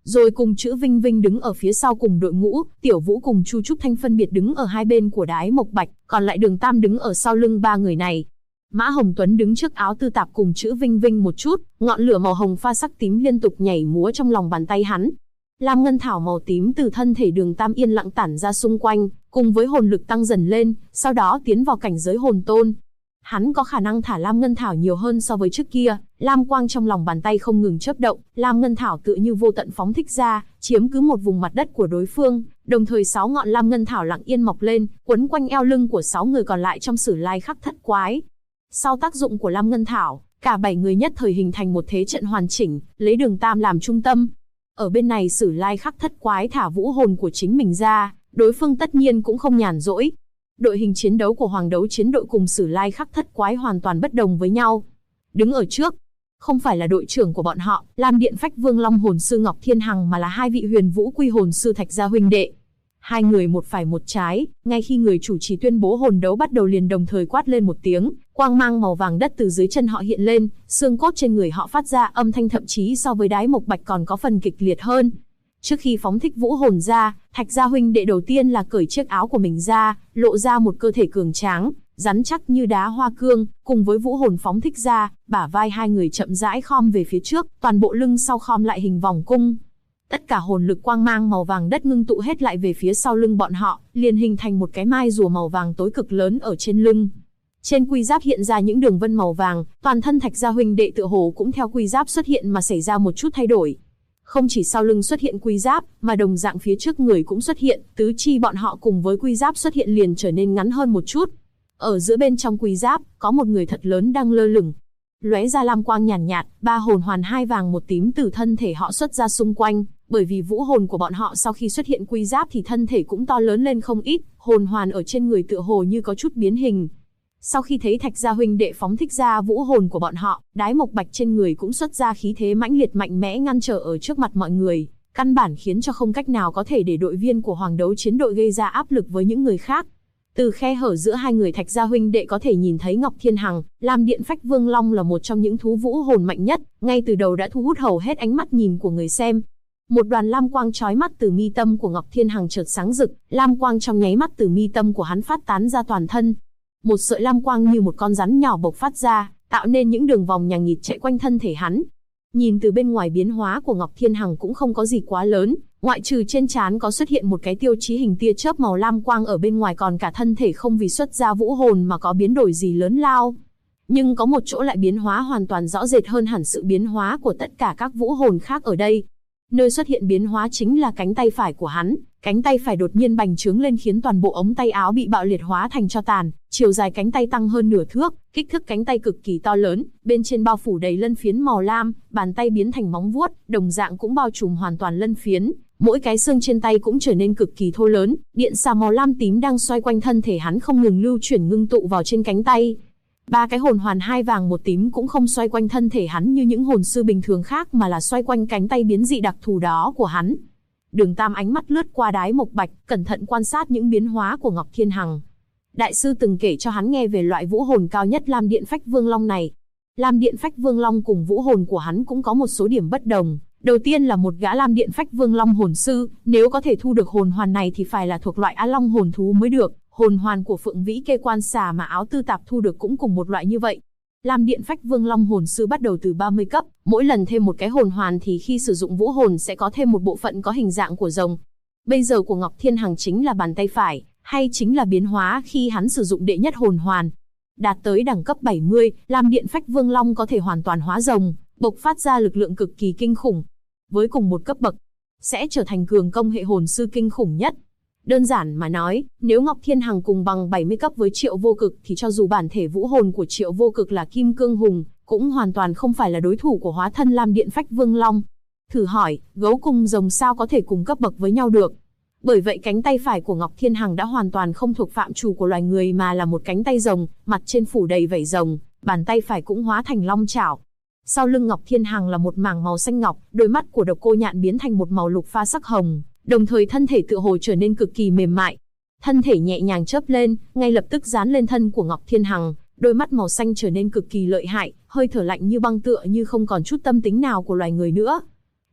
rồi cùng Trữ Vinh Vinh đứng ở phía sau cùng đội ngũ, Tiểu Vũ cùng Chu Trúc Thanh phân biệt đứng ở hai bên của Đái Mộc Bạch, còn lại Đường Tam đứng ở sau lưng ba người này. Mã Hồng Tuấn đứng trước Áo Tư Tạp cùng Trữ Vinh Vinh một chút, ngọn lửa màu hồng pha sắc tím liên tục nhảy múa trong lòng bàn tay hắn. Lam ngân thảo màu tím từ thân thể Đường Tam yên lặng tản ra xung quanh, cùng với hồn lực tăng dần lên, sau đó tiến vào cảnh giới hồn tôn. Hắn có khả năng thả lam ngân thảo nhiều hơn so với trước kia, lam quang trong lòng bàn tay không ngừng chớp động, lam ngân thảo tựa như vô tận phóng thích ra, chiếm cứ một vùng mặt đất của đối phương, đồng thời 6 ngọn lam ngân thảo lặng yên mọc lên, quấn quanh eo lưng của 6 người còn lại trong Sử Lai Khắc Thất Quái. Sau tác dụng của lam ngân thảo, cả 7 người nhất thời hình thành một thế trận hoàn chỉnh, lấy Đường Tam làm trung tâm. Ở bên này Sử Lai Khắc Thất Quái thả vũ hồn của chính mình ra, đối phương tất nhiên cũng không nhàn rỗi. Đội hình chiến đấu của Hoàng Đấu Chiến đội cùng Sử Lai Khắc Thất Quái hoàn toàn bất đồng với nhau. Đứng ở trước, không phải là đội trưởng của bọn họ, Lam Điện Phách Vương Long hồn sư Ngọc Thiên Hằng, mà là hai vị Huyền Vũ Quy hồn sư Thạch Gia huynh đệ. Hai người một phải một trái, ngay khi người chủ trì tuyên bố hồn đấu bắt đầu liền đồng thời quát lên một tiếng, quang mang màu vàng đất từ dưới chân họ hiện lên, xương cốt trên người họ phát ra âm thanh thậm chí so với Đái Mộc Bạch còn có phần kịch liệt hơn. Trước khi phóng thích vũ hồn ra, Thạch Gia huynh đệ đầu tiên là cởi chiếc áo của mình ra, lộ ra một cơ thể cường tráng, rắn chắc như đá hoa cương, cùng với vũ hồn phóng thích ra, bả vai hai người chậm rãi khom về phía trước, toàn bộ lưng sau khom lại hình vòng cung. Tất cả hồn lực quang mang màu vàng đất ngưng tụ hết lại về phía sau lưng bọn họ, liền hình thành một cái mai rùa màu vàng tối cực lớn ở trên lưng. Trên quy giáp hiện ra những đường vân màu vàng, toàn thân Thạch Gia huynh đệ tựa hồ cũng theo quy giáp xuất hiện mà xảy ra một chút thay đổi. Không chỉ sau lưng xuất hiện quy giáp, mà đồng dạng phía trước người cũng xuất hiện, tứ chi bọn họ cùng với quy giáp xuất hiện liền trở nên ngắn hơn một chút. Ở giữa bên trong quy giáp, có một người thật lớn đang lơ lửng. Lóe ra lam quang nhàn nhạt, ba hồn hoàn hai vàng một tím từ thân thể họ xuất ra xung quanh, bởi vì vũ hồn của bọn họ sau khi xuất hiện quy giáp thì thân thể cũng to lớn lên không ít, hồn hoàn ở trên người tựa hồ như có chút biến hình. Sau khi thấy Thạch Gia huynh đệ phóng thích ra vũ hồn của bọn họ, Đái Mộc Bạch trên người cũng xuất ra khí thế mãnh liệt mạnh mẽ ngăn trở ở trước mặt mọi người, căn bản khiến cho không cách nào có thể để đội viên của Hoàng Đấu Chiến đội gây ra áp lực với những người khác. Từ khe hở giữa hai người Thạch Gia huynh đệ có thể nhìn thấy Ngọc Thiên Hằng, Lam Điện Phách Vương Long là một trong những thú vũ hồn mạnh nhất, ngay từ đầu đã thu hút hầu hết ánh mắt nhìn của người xem. Một đoàn lam quang chói mắt từ mi tâm của Ngọc Thiên Hằng chợt sáng rực, lam quang trong nháy mắt từ mi tâm của hắn phát tán ra toàn thân. Một sợi lam quang như một con rắn nhỏ bộc phát ra, tạo nên những đường vòng nhằng nhịt chạy quanh thân thể hắn. Nhìn từ bên ngoài biến hóa của Ngọc Thiên Hằng cũng không có gì quá lớn, ngoại trừ trên trán có xuất hiện một cái tiêu chí hình tia chớp màu lam quang ở bên ngoài, còn cả thân thể không vì xuất ra vũ hồn mà có biến đổi gì lớn lao. Nhưng có một chỗ lại biến hóa hoàn toàn rõ rệt hơn hẳn sự biến hóa của tất cả các vũ hồn khác ở đây. Nơi xuất hiện biến hóa chính là cánh tay phải của hắn, cánh tay phải đột nhiên bành trướng lên khiến toàn bộ ống tay áo bị bạo liệt hóa thành tro tàn, chiều dài cánh tay tăng hơn nửa thước, kích thước cánh tay cực kỳ to lớn, bên trên bao phủ đầy lân phiến màu lam, bàn tay biến thành móng vuốt, đồng dạng cũng bao trùm hoàn toàn lân phiến, mỗi cái xương trên tay cũng trở nên cực kỳ thô lớn, điện xà màu lam tím đang xoay quanh thân thể hắn không ngừng lưu chuyển ngưng tụ vào trên cánh tay. Ba cái hồn hoàn hai vàng một tím cũng không xoay quanh thân thể hắn như những hồn sư bình thường khác mà là xoay quanh cánh tay biến dị đặc thù đó của hắn. Đường Tam ánh mắt lướt qua Đái Mộc Bạch, cẩn thận quan sát những biến hóa của Ngọc Thiên Hằng. Đại sư từng kể cho hắn nghe về loại vũ hồn cao nhất Lam Điện Phách Vương Long này. Lam Điện Phách Vương Long cùng vũ hồn của hắn cũng có một số điểm bất đồng. Đầu tiên là một gã Lam Điện Phách Vương Long hồn sư, nếu có thể thu được hồn hoàn này thì phải là thuộc loại Á Long hồn thú mới được. Hồn hoàn của Phượng Vĩ Kê Quan Xà mà Áo Tư Tạp thu được cũng cùng một loại như vậy. Lam Điện Phách Vương Long hồn sư bắt đầu từ 30 cấp, mỗi lần thêm một cái hồn hoàn thì khi sử dụng vũ hồn sẽ có thêm một bộ phận có hình dạng của rồng. Bây giờ của Ngọc Thiên Hằng chính là bàn tay phải, hay chính là biến hóa khi hắn sử dụng đệ nhất hồn hoàn. Đạt tới đẳng cấp 70, Lam Điện Phách Vương Long có thể hoàn toàn hóa rồng, bộc phát ra lực lượng cực kỳ kinh khủng. Với cùng một cấp bậc, sẽ trở thành cường công hệ hồn sư kinh khủng nhất. Đơn giản mà nói, nếu Ngọc Thiên Hằng cùng bằng 70 cấp với Triệu Vô Cực thì cho dù bản thể vũ hồn của Triệu Vô Cực là Kim Cương Hùng, cũng hoàn toàn không phải là đối thủ của hóa thân Lam Điện Phách Vương Long. Thử hỏi, gấu cùng rồng sao có thể cùng cấp bậc với nhau được? Bởi vậy cánh tay phải của Ngọc Thiên Hằng đã hoàn toàn không thuộc phạm trù của loài người mà là một cánh tay rồng, mặt trên phủ đầy vảy rồng, bàn tay phải cũng hóa thành long chảo. Sau lưng Ngọc Thiên Hằng là một mảng màu xanh ngọc, đôi mắt của Độc Cô Nhạn biến thành một màu lục pha sắc hồng. Đồng thời thân thể tựa hồ trở nên cực kỳ mềm mại. Thân thể nhẹ nhàng chớp lên, ngay lập tức dán lên thân của Ngọc Thiên Hằng, đôi mắt màu xanh trở nên cực kỳ lợi hại, hơi thở lạnh như băng tựa như không còn chút tâm tính nào của loài người nữa.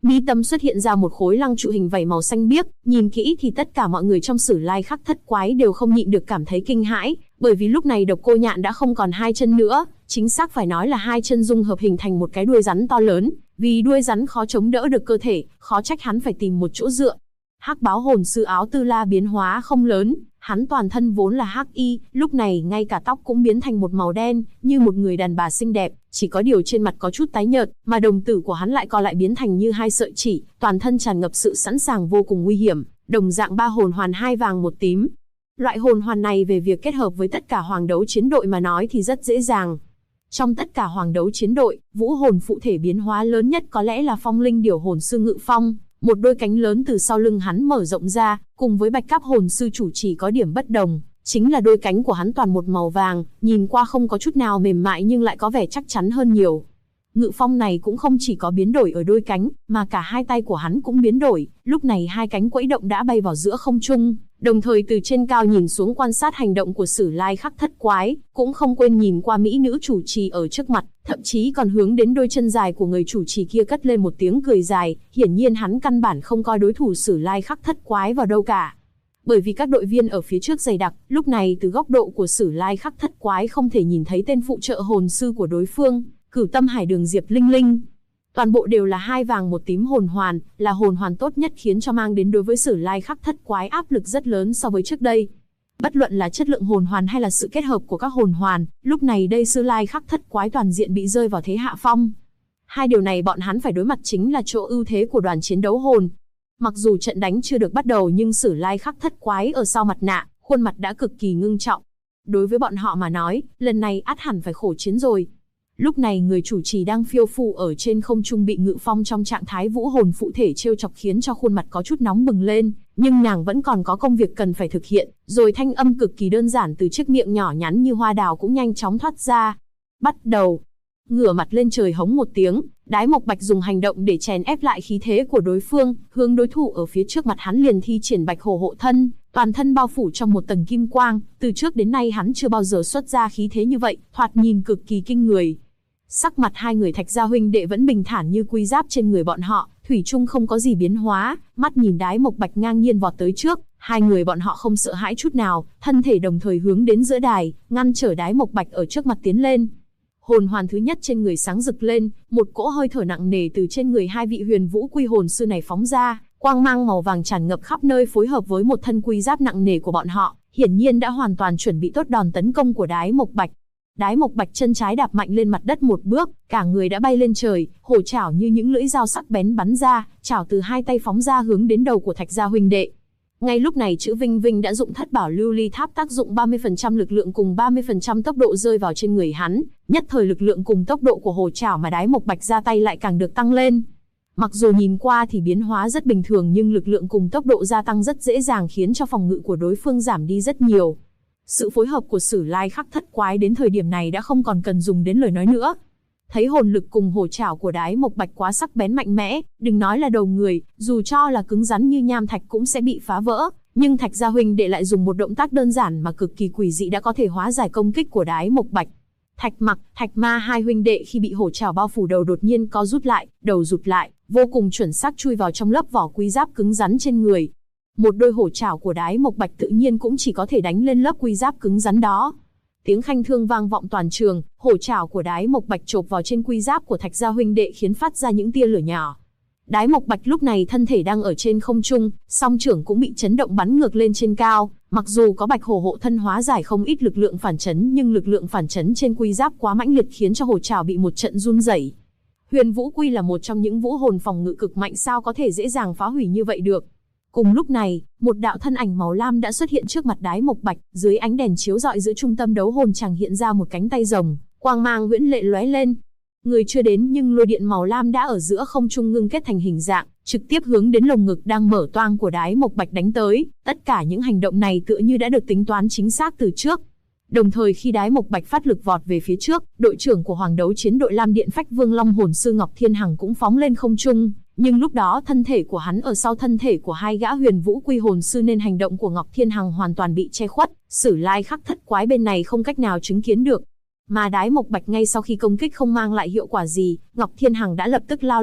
Mi tâm xuất hiện ra một khối lăng trụ hình vảy màu xanh biếc, nhìn kỹ thì tất cả mọi người trong Sử Lai Khắc Thất Quái đều không nhịn được cảm thấy kinh hãi, bởi vì lúc này Độc Cô Nhạn đã không còn hai chân nữa, chính xác phải nói là hai chân dung hợp hình thành một cái đuôi rắn to lớn, vì đuôi rắn khó chống đỡ được cơ thể, khó trách hắn phải tìm một chỗ dựa. Hắc Báo Hồn Sư Áo Tư La biến hóa không lớn, hắn toàn thân vốn là hắc y, lúc này ngay cả tóc cũng biến thành một màu đen, như một người đàn bà xinh đẹp, chỉ có điều trên mặt có chút tái nhợt, mà đồng tử của hắn lại co lại biến thành như hai sợi chỉ, toàn thân tràn ngập sự sẵn sàng vô cùng nguy hiểm, đồng dạng ba hồn hoàn hai vàng một tím. Loại hồn hoàn này về việc kết hợp với tất cả hoàng đấu chiến đội mà nói thì rất dễ dàng. Trong tất cả hoàng đấu chiến đội, vũ hồn phụ thể biến hóa lớn nhất có lẽ là Phong Linh Điểu Hồn Sư Ngự Phong. Một đôi cánh lớn từ sau lưng hắn mở rộng ra, cùng với Bạch Cáp Hồn Sư chủ chỉ có điểm bất đồng, chính là đôi cánh của hắn toàn một màu vàng, nhìn qua không có chút nào mềm mại nhưng lại có vẻ chắc chắn hơn nhiều. Ngự Phong này cũng không chỉ có biến đổi ở đôi cánh, mà cả hai tay của hắn cũng biến đổi, lúc này hai cánh quẫy động đã bay vào giữa không trung, đồng thời từ trên cao nhìn xuống quan sát hành động của Sử Lai Khắc Thất Quái, cũng không quên nhìn qua mỹ nữ chủ trì ở trước mặt, thậm chí còn hướng đến đôi chân dài của người chủ trì kia cất lên một tiếng cười dài, hiển nhiên hắn căn bản không coi đối thủ Sử Lai Khắc Thất Quái vào đâu cả. Bởi vì các đội viên ở phía trước dày đặc, lúc này từ góc độ của Sử Lai Khắc Thất Quái không thể nhìn thấy tên phụ trợ hồn sư của đối phương, Cửu Tâm Hải Đường Diệp Linh Linh. Toàn bộ đều là hai vàng một tím hồn hoàn, là hồn hoàn tốt nhất khiến cho mang đến đối với Sử Lai Khắc Thất Quái áp lực rất lớn so với trước đây. Bất luận là chất lượng hồn hoàn hay là sự kết hợp của các hồn hoàn, lúc này đây Sử Lai Khắc Thất Quái toàn diện bị rơi vào thế hạ phong. Hai điều này bọn hắn phải đối mặt chính là chỗ ưu thế của đoàn chiến đấu hồn. Mặc dù trận đánh chưa được bắt đầu nhưng Sử Lai Khắc Thất Quái ở sau mặt nạ, khuôn mặt đã cực kỳ ngưng trọng. Đối với bọn họ mà nói, lần này ắt hẳn phải khổ chiến rồi. Lúc này người chủ trì đang phiêu phù ở trên không trung bị Ngự Phong trong trạng thái vũ hồn phụ thể trêu chọc khiến cho khuôn mặt có chút nóng bừng lên, nhưng nàng vẫn còn có công việc cần phải thực hiện, rồi thanh âm cực kỳ đơn giản từ chiếc miệng nhỏ nhắn như hoa đào cũng nhanh chóng thoát ra. Bắt đầu. Ngửa mặt lên trời hống một tiếng, Đái Mộc Bạch dùng hành động để chèn ép lại khí thế của đối phương, hướng đối thủ ở phía trước mặt hắn liền thi triển Bạch Hổ hộ thân, toàn thân bao phủ trong một tầng kim quang, từ trước đến nay hắn chưa bao giờ xuất ra khí thế như vậy, thoạt nhìn cực kỳ kinh người. Sắc mặt hai người Thạch gia huynh đệ vẫn bình thản như quy giáp trên người bọn họ, thủy chung không có gì biến hóa, mắt nhìn Đái Mộc Bạch ngang nhiên vọt tới trước, hai người bọn họ không sợ hãi chút nào, thân thể đồng thời hướng đến giữa đài, ngăn trở Đái Mộc Bạch ở trước mặt tiến lên. Hồn hoàn thứ nhất trên người sáng rực lên, một cỗ hơi thở nặng nề từ trên người hai vị Huyền Vũ Quy hồn sư này phóng ra, quang mang màu vàng tràn ngập khắp nơi phối hợp với một thân quy giáp nặng nề của bọn họ, hiển nhiên đã hoàn toàn chuẩn bị tốt đòn tấn công của Đái Mộc Bạch. Đái Mộc Bạch chân trái đạp mạnh lên mặt đất một bước, cả người đã bay lên trời, hổ chảo như những lưỡi dao sắc bén bắn ra, chảo từ hai tay phóng ra hướng đến đầu của Thạch gia huynh đệ. Ngay lúc này chữ Vinh Vinh đã dụng thất bảo lưu ly tháp tác dụng 30% lực lượng cùng 30% tốc độ rơi vào trên người hắn, nhất thời lực lượng cùng tốc độ của hổ chảo mà Đái Mộc Bạch ra tay lại càng được tăng lên. Mặc dù nhìn qua thì biến hóa rất bình thường nhưng lực lượng cùng tốc độ gia tăng rất dễ dàng khiến cho phòng ngự của đối phương giảm đi rất nhiều. Sự phối hợp của Sử Lai Khắc Thất Quái đến thời điểm này đã không còn cần dùng đến lời nói nữa. Thấy hồn lực cùng hổ chảo của Đái Mộc Bạch quá sắc bén mạnh mẽ, đừng nói là đầu người, dù cho là cứng rắn như nham thạch cũng sẽ bị phá vỡ, nhưng Thạch gia huynh đệ lại dùng một động tác đơn giản mà cực kỳ quỷ dị đã có thể hóa giải công kích của Đái Mộc Bạch. Thạch Mặc, Thạch Ma hai huynh đệ khi bị hổ chảo bao phủ đầu đột nhiên co rút lại, đầu rụt lại, vô cùng chuẩn xác chui vào trong lớp vỏ quy giáp cứng rắn trên người. Một đôi hổ chảo của Đái Mộc Bạch tự nhiên cũng chỉ có thể đánh lên lớp quy giáp cứng rắn đó. Tiếng khanh thương vang vọng toàn trường, hổ chảo của Đái Mộc Bạch chộp vào trên quy giáp của Thạch gia huynh đệ khiến phát ra những tia lửa nhỏ. Đái Mộc Bạch lúc này thân thể đang ở trên không trung, song trưởng cũng bị chấn động bắn ngược lên trên cao, mặc dù có Bạch Hổ hộ thân hóa giải không ít lực lượng phản chấn nhưng lực lượng phản chấn trên quy giáp quá mãnh liệt khiến cho hổ chảo bị một trận run rẩy. Huyền Vũ Quy là một trong những vũ hồn phòng ngự cực mạnh, sao có thể dễ dàng phá hủy như vậy được. Cùng lúc này, một đạo thân ảnh màu lam đã xuất hiện trước mặt Đái Mộc Bạch, dưới ánh đèn chiếu rọi giữa trung tâm đấu hồn chàng hiện ra một cánh tay rồng, quang mang huyễn lệ lóe lên. Người chưa đến nhưng lôi điện màu lam đã ở giữa không trung ngưng kết thành hình dạng, trực tiếp hướng đến lồng ngực đang mở toang của Đái Mộc Bạch đánh tới. Tất cả những hành động này tựa như đã được tính toán chính xác từ trước. Đồng thời khi Đái Mộc Bạch phát lực vọt về phía trước, đội trưởng của Hoàng đấu chiến đội Lam Điện Phách Vương Long hồn sư Ngọc Thiên Hằng cũng phóng lên không trung, nhưng lúc đó thân thể của hắn ở sau thân thể của hai gã Huyền Vũ Quy hồn sư nên hành động của Ngọc Thiên Hằng hoàn toàn bị che khuất, Sử Lai Khắc Thất Quái bên này không cách nào chứng kiến được. Mà Đái Mộc Bạch ngay sau khi công kích không mang lại hiệu quả gì, Ngọc Thiên Hằng đã lập tức lao lên,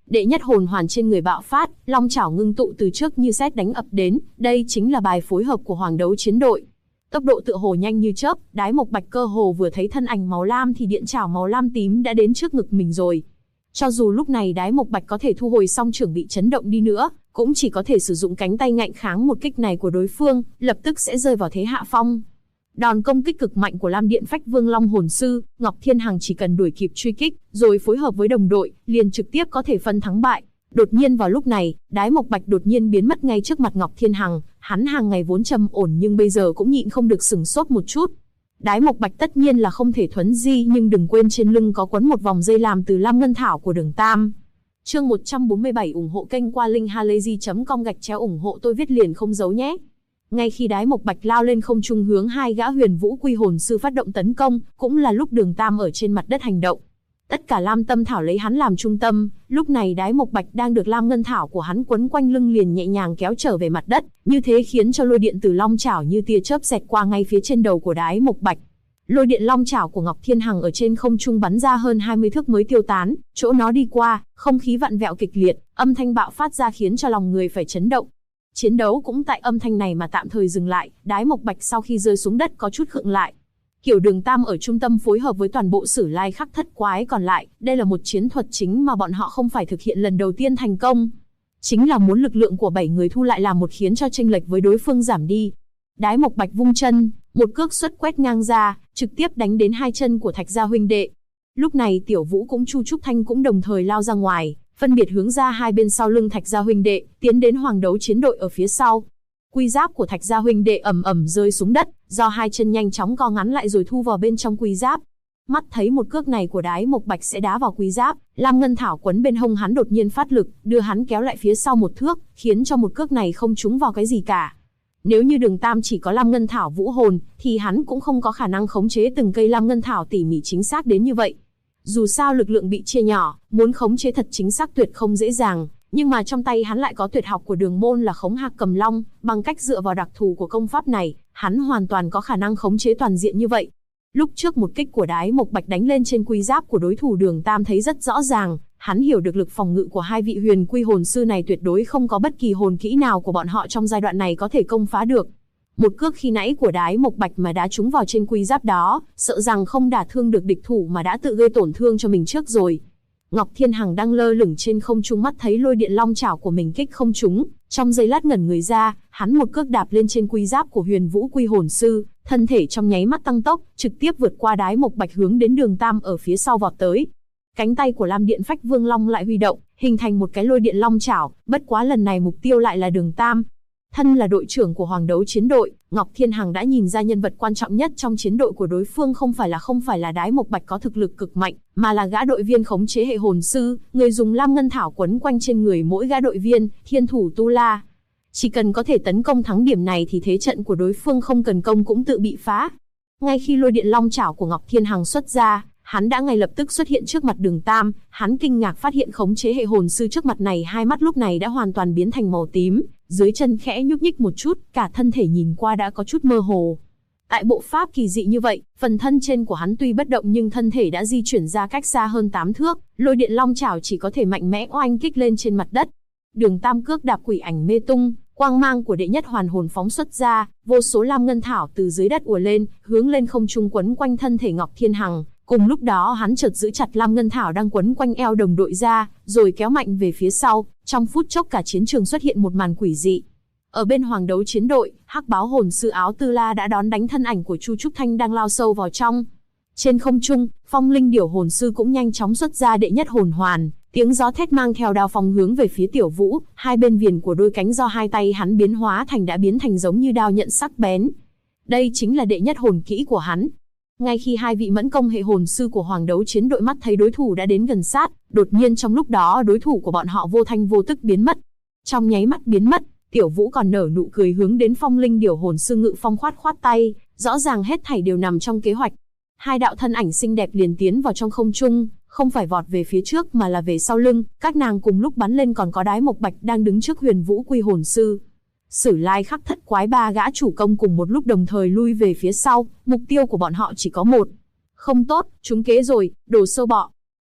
Đệ nhất hồn hoàn trên người bạo phát, long chảo ngưng tụ từ trước như sét đánh ập đến, đây chính là bài phối hợp của Hoàng Đấu Chiến đội. Tốc độ tựa hồ nhanh như chớp, Đái Mộc Bạch cơ hồ vừa thấy thân ảnh màu lam thì điện chảo màu lam tím đã đến trước ngực mình rồi. Cho dù lúc này Đái Mộc Bạch có thể thu hồi song trưởng bị chấn động đi nữa, cũng chỉ có thể sử dụng cánh tay ngạnh kháng một kích này của đối phương, lập tức sẽ rơi vào thế hạ phong. Đòn công kích cực mạnh của Lam Điện Phách Vương Long Hồn Sư, Ngọc Thiên Hằng chỉ cần đuổi kịp truy kích, rồi phối hợp với đồng đội, liền trực tiếp có thể phân thắng bại. Đột nhiên vào lúc này, Đái Mộc Bạch đột nhiên biến mất ngay trước mặt Ngọc Thiên Hằng, hắn hàng ngày vốn trầm ổn nhưng bây giờ cũng nhịn không được sửng sốt một chút. Đái Mộc Bạch tất nhiên là không thể thuấn di, nhưng đừng quên trên lưng có quấn một vòng dây làm từ lam ngân thảo của Đường Tam. Chương 147 ủng hộ kênh qua linkhalazy.com/ủng hộ tôi viết liền không giấu nhé. Ngay khi Đái Mộc Bạch lao lên không trung hướng hai gã Huyền Vũ Quy Hồn Sư phát động tấn công, cũng là lúc Đường Tam ở trên mặt đất hành động. Tất cả lam tâm thảo lấy hắn làm trung tâm, lúc này Đái Mộc Bạch đang được lam ngân thảo của hắn quấn quanh lưng liền nhẹ nhàng kéo trở về mặt đất, như thế khiến cho lôi điện từ long chảo như tia chớp xẹt qua ngay phía trên đầu của Đái Mộc Bạch. Lôi điện long chảo của Ngọc Thiên Hằng ở trên không trung bắn ra hơn 20 thước mới tiêu tán, chỗ nó đi qua, không khí vặn vẹo kịch liệt, âm thanh bạo phát ra khiến cho lòng người phải chấn động. Chiến đấu cũng tại âm thanh này mà tạm thời dừng lại, Đái Mộc Bạch sau khi rơi xuống đất có chút khựng lại. Kiểu Đường Tam ở trung tâm phối hợp với toàn bộ Sử Lai Khắc Thất Quái còn lại, đây là một chiến thuật chính mà bọn họ không phải thực hiện lần đầu tiên thành công. Chính là muốn lực lượng của 7 người thu lại làm một khiến cho chênh lệch với đối phương giảm đi. Đái Mộc Bạch vung chân, một cước xuất quét ngang ra, trực tiếp đánh đến hai chân của Thạch Gia huynh đệ. Lúc này Tiểu Vũ cũng Chu Trúc Thanh cũng đồng thời lao ra ngoài, phân biệt hướng ra hai bên sau lưng Thạch Gia huynh đệ, tiến đến Hoàng Đấu Chiến đội ở phía sau. Quy giáp của Thạch Gia huynh đệ ầm ầm rơi xuống đất, do hai chân nhanh chóng co ngắn lại rồi thu vào bên trong quy giáp. Mắt thấy một cước này của Đái Mộc Bạch sẽ đá vào quy giáp, lam ngân thảo quấn bên hông hắn đột nhiên phát lực, đưa hắn kéo lại phía sau một thước, khiến cho một cước này không trúng vào cái gì cả. Nếu như Đường Tam chỉ có lam ngân thảo vũ hồn, thì hắn cũng không có khả năng khống chế từng cây lam ngân thảo tỉ mỉ chính xác đến như vậy. Dù sao lực lượng bị chia nhỏ, muốn khống chế thật chính xác tuyệt không dễ dàng, nhưng mà trong tay hắn lại có tuyệt học của Đường môn là Khống Hạc Cầm Long, bằng cách dựa vào đặc thù của công pháp này, hắn hoàn toàn có khả năng khống chế toàn diện như vậy. Lúc trước một kích của Đái Mộc Bạch đánh lên trên quy giáp của đối thủ Đường Tam thấy rất rõ ràng, hắn hiểu được lực phòng ngự của hai vị huyền quy hồn sư này tuyệt đối không có bất kỳ hồn kỹ nào của bọn họ trong giai đoạn này có thể công phá được. Một cước khi nãy của Đái Mộc Bạch mà đá trúng vào trên quy giáp đó, sợ rằng không đả thương được địch thủ mà đã tự gây tổn thương cho mình trước rồi. Ngọc Thiên Hằng đang lơ lửng trên không trung, mắt thấy lôi điện long chảo của mình kích không trúng, trong giây lát ngẩn người ra, hắn một cước đạp lên trên quy giáp của Huyền Vũ Quy Hồn Sư, thân thể trong nháy mắt tăng tốc, trực tiếp vượt qua Đái Mộc Bạch hướng đến Đường Tam ở phía sau vọt tới. Cánh tay của Lam Điện Phách Vương Long lại huy động, hình thành một cái lôi điện long chảo, bất quá lần này mục tiêu lại là Đường Tam. Thân là đội trưởng của Hoàng Đấu Chiến đội, Ngọc Thiên Hằng đã nhìn ra nhân vật quan trọng nhất trong chiến đội của đối phương không phải là Đái Mộc Bạch có thực lực cực mạnh, mà là gã đội viên khống chế hệ hồn sư, người dùng lam ngân thảo quấn quanh trên người mỗi gã đội viên, Thiên Thủ Tu La. Chỉ cần có thể tấn công thắng điểm này thì thế trận của đối phương không cần công cũng tự bị phá. Ngay khi lôi điện long chảo của Ngọc Thiên Hằng xuất ra, hắn đã ngay lập tức xuất hiện trước mặt Đường Tam, hắn kinh ngạc phát hiện khống chế hệ hồn sư trước mặt này hai mắt lúc này đã hoàn toàn biến thành màu tím, dưới chân khẽ nhúc nhích một chút, cả thân thể nhìn qua đã có chút mơ hồ. Tại bộ pháp kỳ dị như vậy, phần thân trên của hắn tuy bất động nhưng thân thể đã di chuyển ra cách xa hơn 8 thước, lôi điện long chảo chỉ có thể mạnh mẽ oanh kích lên trên mặt đất. Đường Tam cước đạp quỷ ảnh mê tung, quang mang của đệ nhất hoàn hồn phóng xuất ra, vô số lam ngân thảo từ dưới đất ùa lên, hướng lên không trung quấn quanh thân thể Ngọc Thiên Hằng. Cùng lúc đó hắn chợt giữ chặt lam ngân thảo đang quấn quanh eo đồng đội ra, rồi kéo mạnh về phía sau, trong phút chốc cả chiến trường xuất hiện một màn quỷ dị. Ở bên Hoàng Đấu Chiến đội, Hắc Báo hồn sư Áo Tư La đã đón đánh thân ảnh của Chu Trúc Thanh đang lao sâu vào trong. Trên không trung, Phong Linh Điểu hồn sư cũng nhanh chóng xuất ra đệ nhất hồn hoàn, tiếng gió thét mang theo đao phong hướng về phía Tiểu Vũ, hai bên viền của đôi cánh do hai tay hắn biến hóa thành đã biến thành giống như đao nhận sắc bén. Đây chính là đệ nhất hồn kỹ của hắn. Ngay khi hai vị mẫn công hệ hồn sư của Hoàng Đấu Chiến đội mắt thấy đối thủ đã đến gần sát, đột nhiên trong lúc đó đối thủ của bọn họ vô thanh vô tức biến mất. Trong nháy mắt biến mất, Tiểu Vũ còn nở nụ cười hướng đến Phong Linh Điểu hồn sư Ngự Phong khoát khoát tay, rõ ràng hết thảy đều nằm trong kế hoạch. Hai đạo thân ảnh xinh đẹp liền tiến vào trong không trung, không phải vọt về phía trước mà là về sau lưng, các nàng cùng lúc bắn lên còn có Đái Mộc Bạch đang đứng trước Huyền Vũ Quy hồn sư. Sử Lai Khắc Thất Quái ba gã chủ công cùng một lúc đồng thời lui về phía sau, mục tiêu của bọn họ chỉ có một. Không tốt, trúng kế rồi, đồ sâu bọ.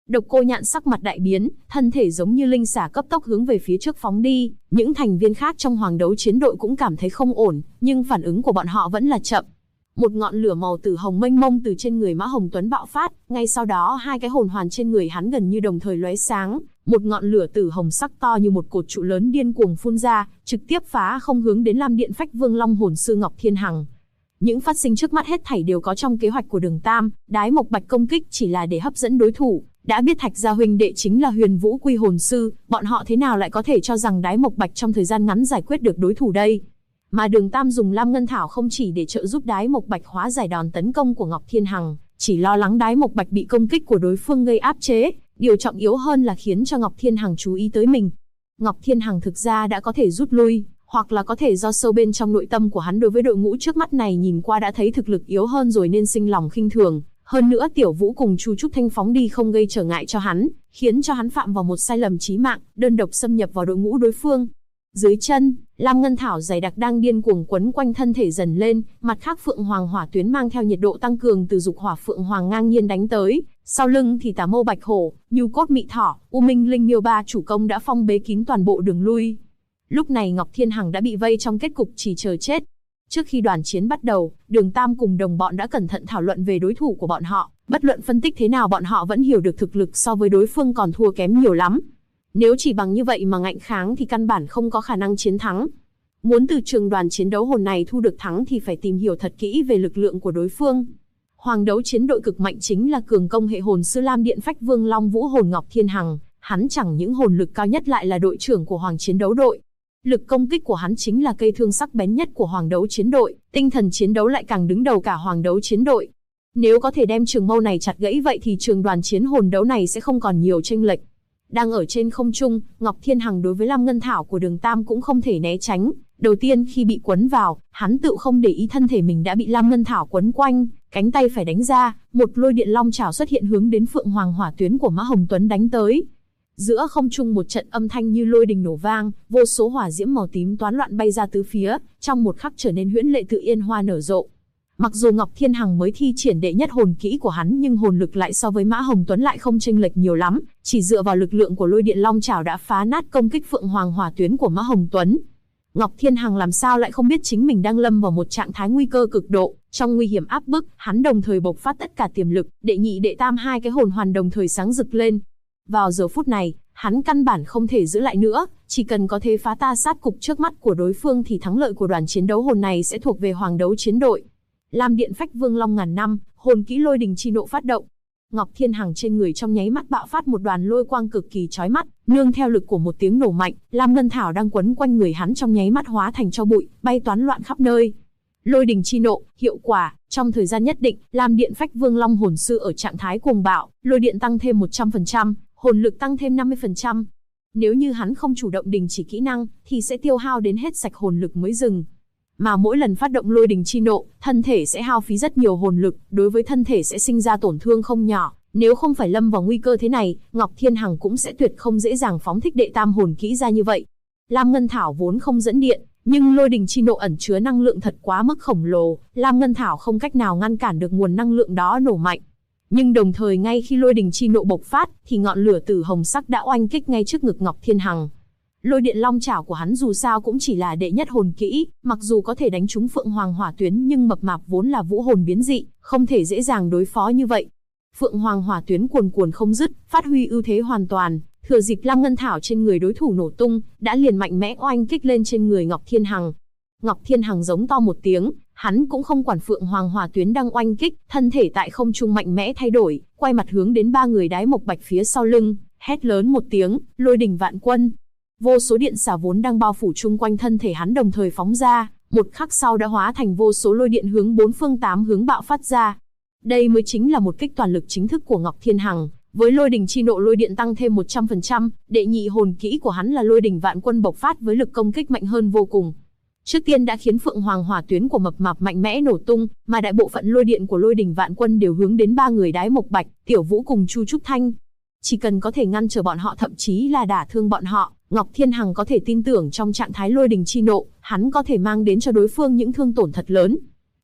Độc Cô Nhạn sắc mặt đại biến, thân thể giống như linh xả cấp tốc hướng về phía trước phóng đi. Những thành viên khác trong Hoàng Đấu Chiến đội cũng cảm thấy không ổn, nhưng phản ứng của bọn họ vẫn là chậm. Một ngọn lửa màu tử hồng mênh mông từ trên người Mã Hồng Tuấn bạo phát, ngay sau đó hai cái hồn hoàn trên người hắn gần như đồng thời lóe sáng, một ngọn lửa tử hồng sắc to như một cột trụ lớn điên cuồng phun ra, trực tiếp phá không hướng đến Lam Điện Phách Vương Long hồn sư Ngọc Thiên Hằng. Những phát sinh trước mắt hết thảy đều có trong kế hoạch của Đường Tam, Đái Mộc Bạch công kích chỉ là để hấp dẫn đối thủ, đã biết Thạch gia huynh đệ chính là Huyền Vũ Quy hồn sư, bọn họ thế nào lại có thể cho rằng Đái Mộc Bạch trong thời gian ngắn giải quyết được đối thủ đây? Mà Đường Tam dùng Lam Ngân Thảo không chỉ để trợ giúp Đái Mộc Bạch hóa giải đòn tấn công của Ngọc Thiên Hằng, chỉ lo lắng Đái Mộc Bạch bị công kích của đối phương gây áp chế, điều trọng yếu hơn là khiến cho Ngọc Thiên Hằng chú ý tới mình. Ngọc Thiên Hằng thực ra đã có thể rút lui, hoặc là có thể do sâu bên trong nội tâm của hắn đối với đội ngũ trước mắt này nhìn qua đã thấy thực lực yếu hơn rồi nên sinh lòng khinh thường. Hơn nữa Tiểu Vũ cùng Chu Trúc Thanh phóng đi không gây trở ngại cho hắn, khiến cho hắn phạm vào một sai lầm chí mạng, đơn độc xâm nhập vào đội ngũ đối phương. Dưới chân, Lam Ngân Thảo dày đặc đang điên cuồng quấn quanh thân thể dần lên, mặt khác Phượng Hoàng hỏa tuyến mang theo nhiệt độ tăng cường từ dục hỏa Phượng Hoàng ngang nhiên đánh tới, sau lưng thì Tà Mâu Bạch Hổ, Nhu Cốt Mị Thỏ, U Minh Linh Miêu ba chủ công đã phong bế kín toàn bộ đường lui. Lúc này Ngọc Thiên Hằng đã bị vây trong kết cục chỉ chờ chết. Trước khi đoàn chiến bắt đầu, Đường Tam cùng đồng bọn đã cẩn thận thảo luận về đối thủ của bọn họ, bất luận phân tích thế nào bọn họ vẫn hiểu được thực lực so với đối phương còn thua kém nhiều lắm. Nếu chỉ bằng như vậy mà ngạnh kháng thì căn bản không có khả năng chiến thắng. Muốn từ trường đoàn chiến đấu hồn này thu được thắng thì phải tìm hiểu thật kỹ về lực lượng của đối phương. Hoàng Đấu Chiến đội cực mạnh chính là cường công hệ hồn sư Lam Điện Phách Vương Long Vũ hồn Ngọc Thiên Hằng, hắn chẳng những hồn lực cao nhất lại là đội trưởng của Hoàng Chiến đấu đội. Lực công kích của hắn chính là cây thương sắc bén nhất của Hoàng Đấu Chiến đội, tinh thần chiến đấu lại càng đứng đầu cả Hoàng Đấu Chiến đội. Nếu có thể đem trường mâu này chặt gãy vậy thì trường đoàn chiến hồn đấu này sẽ không còn nhiều chênh lệch. Đang ở trên không trung, Ngọc Thiên Hằng đối với Lam Ngân Thảo của Đường Tam cũng không thể né tránh. Đầu tiên khi bị quấn vào, hắn tự không để ý thân thể mình đã bị Lam Ngân Thảo quấn quanh, cánh tay phải đánh ra, một lôi điện long chảo xuất hiện hướng đến Phượng Hoàng hỏa tuyến của Mã Hồng Tuấn đánh tới. Giữa không trung một trận âm thanh như lôi đình nổ vang, vô số hỏa diễm màu tím toán loạn bay ra tứ phía, trong một khắc trở nên huyễn lệ tự yên hoa nở rộ. Mặc dù Ngọc Thiên Hằng mới thi triển đệ nhất hồn kỹ của hắn nhưng hồn lực lại so với Mã Hồng Tuấn lại không chênh lệch nhiều lắm, chỉ dựa vào lực lượng của lôi điện long chảo đã phá nát công kích Phượng Hoàng hỏa tuyến của Mã Hồng Tuấn. Ngọc Thiên Hằng làm sao lại không biết chính mình đang lâm vào một trạng thái nguy cơ cực độ, trong nguy hiểm áp bức, hắn đồng thời bộc phát tất cả tiềm lực, đệ nhị đệ tam hai cái hồn hoàn đồng thời sáng rực lên. Vào giờ phút này, hắn căn bản không thể giữ lại nữa, chỉ cần có thể phá ta sát cục trước mắt của đối phương thì thắng lợi của đoàn chiến đấu hồn này sẽ thuộc về Hoàng Đấu Chiến đội. Lam Điện Phách Vương Long ngàn năm, hồn kỹ lôi đình chi nộ phát động. Ngọc Thiên Hằng trên người trong nháy mắt bạo phát một đoàn lôi quang cực kỳ chói mắt, nương theo lực của một tiếng nổ mạnh, Lam Ngân Thảo đang quấn quanh người hắn trong nháy mắt hóa thành tro bụi, bay toán loạn khắp nơi. Lôi đình chi nộ, hiệu quả, trong thời gian nhất định, Lam Điện Phách Vương Long hồn sư ở trạng thái cuồng bạo, lôi điện tăng thêm 100%, hồn lực tăng thêm 50%. Nếu như hắn không chủ động đình chỉ kỹ năng, thì sẽ tiêu hao đến hết sạch hồn lực mới dừng. Mà mỗi lần phát động lôi đình chi nộ, thân thể sẽ hao phí rất nhiều hồn lực, đối với thân thể sẽ sinh ra tổn thương không nhỏ. Nếu không phải lâm vào nguy cơ thế này, Ngọc Thiên Hằng cũng sẽ tuyệt không dễ dàng phóng thích đệ tam hồn kỹ ra như vậy. Lam Ngân Thảo vốn không dẫn điện, nhưng lôi đình chi nộ ẩn chứa năng lượng thật quá mức khổng lồ, Lam Ngân Thảo không cách nào ngăn cản được nguồn năng lượng đó nổ mạnh. Nhưng đồng thời ngay khi lôi đình chi nộ bộc phát, thì ngọn lửa tử hồng sắc đã oanh kích ngay trước ngực Ngọc Thiên Hằng. Lôi điện long chảo của hắn dù sao cũng chỉ là đệ nhất hồn kỹ, mặc dù có thể đánh trúng Phượng Hoàng hỏa tuyến nhưng mập mạp vốn là vũ hồn biến dị, không thể dễ dàng đối phó như vậy. Phượng Hoàng hỏa tuyến cuồn cuồn không dứt, phát huy ưu thế hoàn toàn, thừa dịp Lam Ngân Thảo trên người đối thủ nổ tung, đã liền mạnh mẽ oanh kích lên trên người Ngọc Thiên Hằng. Ngọc Thiên Hằng giống to một tiếng, hắn cũng không quản Phượng Hoàng hỏa tuyến đang oanh kích, thân thể tại không trung mạnh mẽ thay đổi, quay mặt hướng đến ba người Đái Mộc Bạch phía sau lưng, hét lớn một tiếng, lôi đình vạn quân. Vô số điện xả vốn đang bao phủ chung quanh thân thể hắn đồng thời phóng ra, một khắc sau đã hóa thành vô số lôi điện hướng bốn phương tám hướng bạo phát ra. Đây mới chính là một kích toàn lực chính thức của Ngọc Thiên Hằng, với lôi đình chi nộ lôi điện tăng thêm 100%, đệ nhị hồn kỹ của hắn là lôi đình vạn quân bộc phát với lực công kích mạnh hơn vô cùng. Trước tiên đã khiến Phượng Hoàng hỏa tuyến của mập mạp mạnh mẽ nổ tung, mà đại bộ phận lôi điện của lôi đình vạn quân đều hướng đến ba người Đái Mộc Bạch, Tiểu Vũ cùng Chu Trúc Thanh. Chỉ cần có thể ngăn trở bọn họ thậm chí là đả thương bọn họ, Ngọc Thiên Hằng có thể tin tưởng trong trạng thái lôi đình chi nộ, hắn có thể mang đến cho đối phương những thương tổn thật lớn.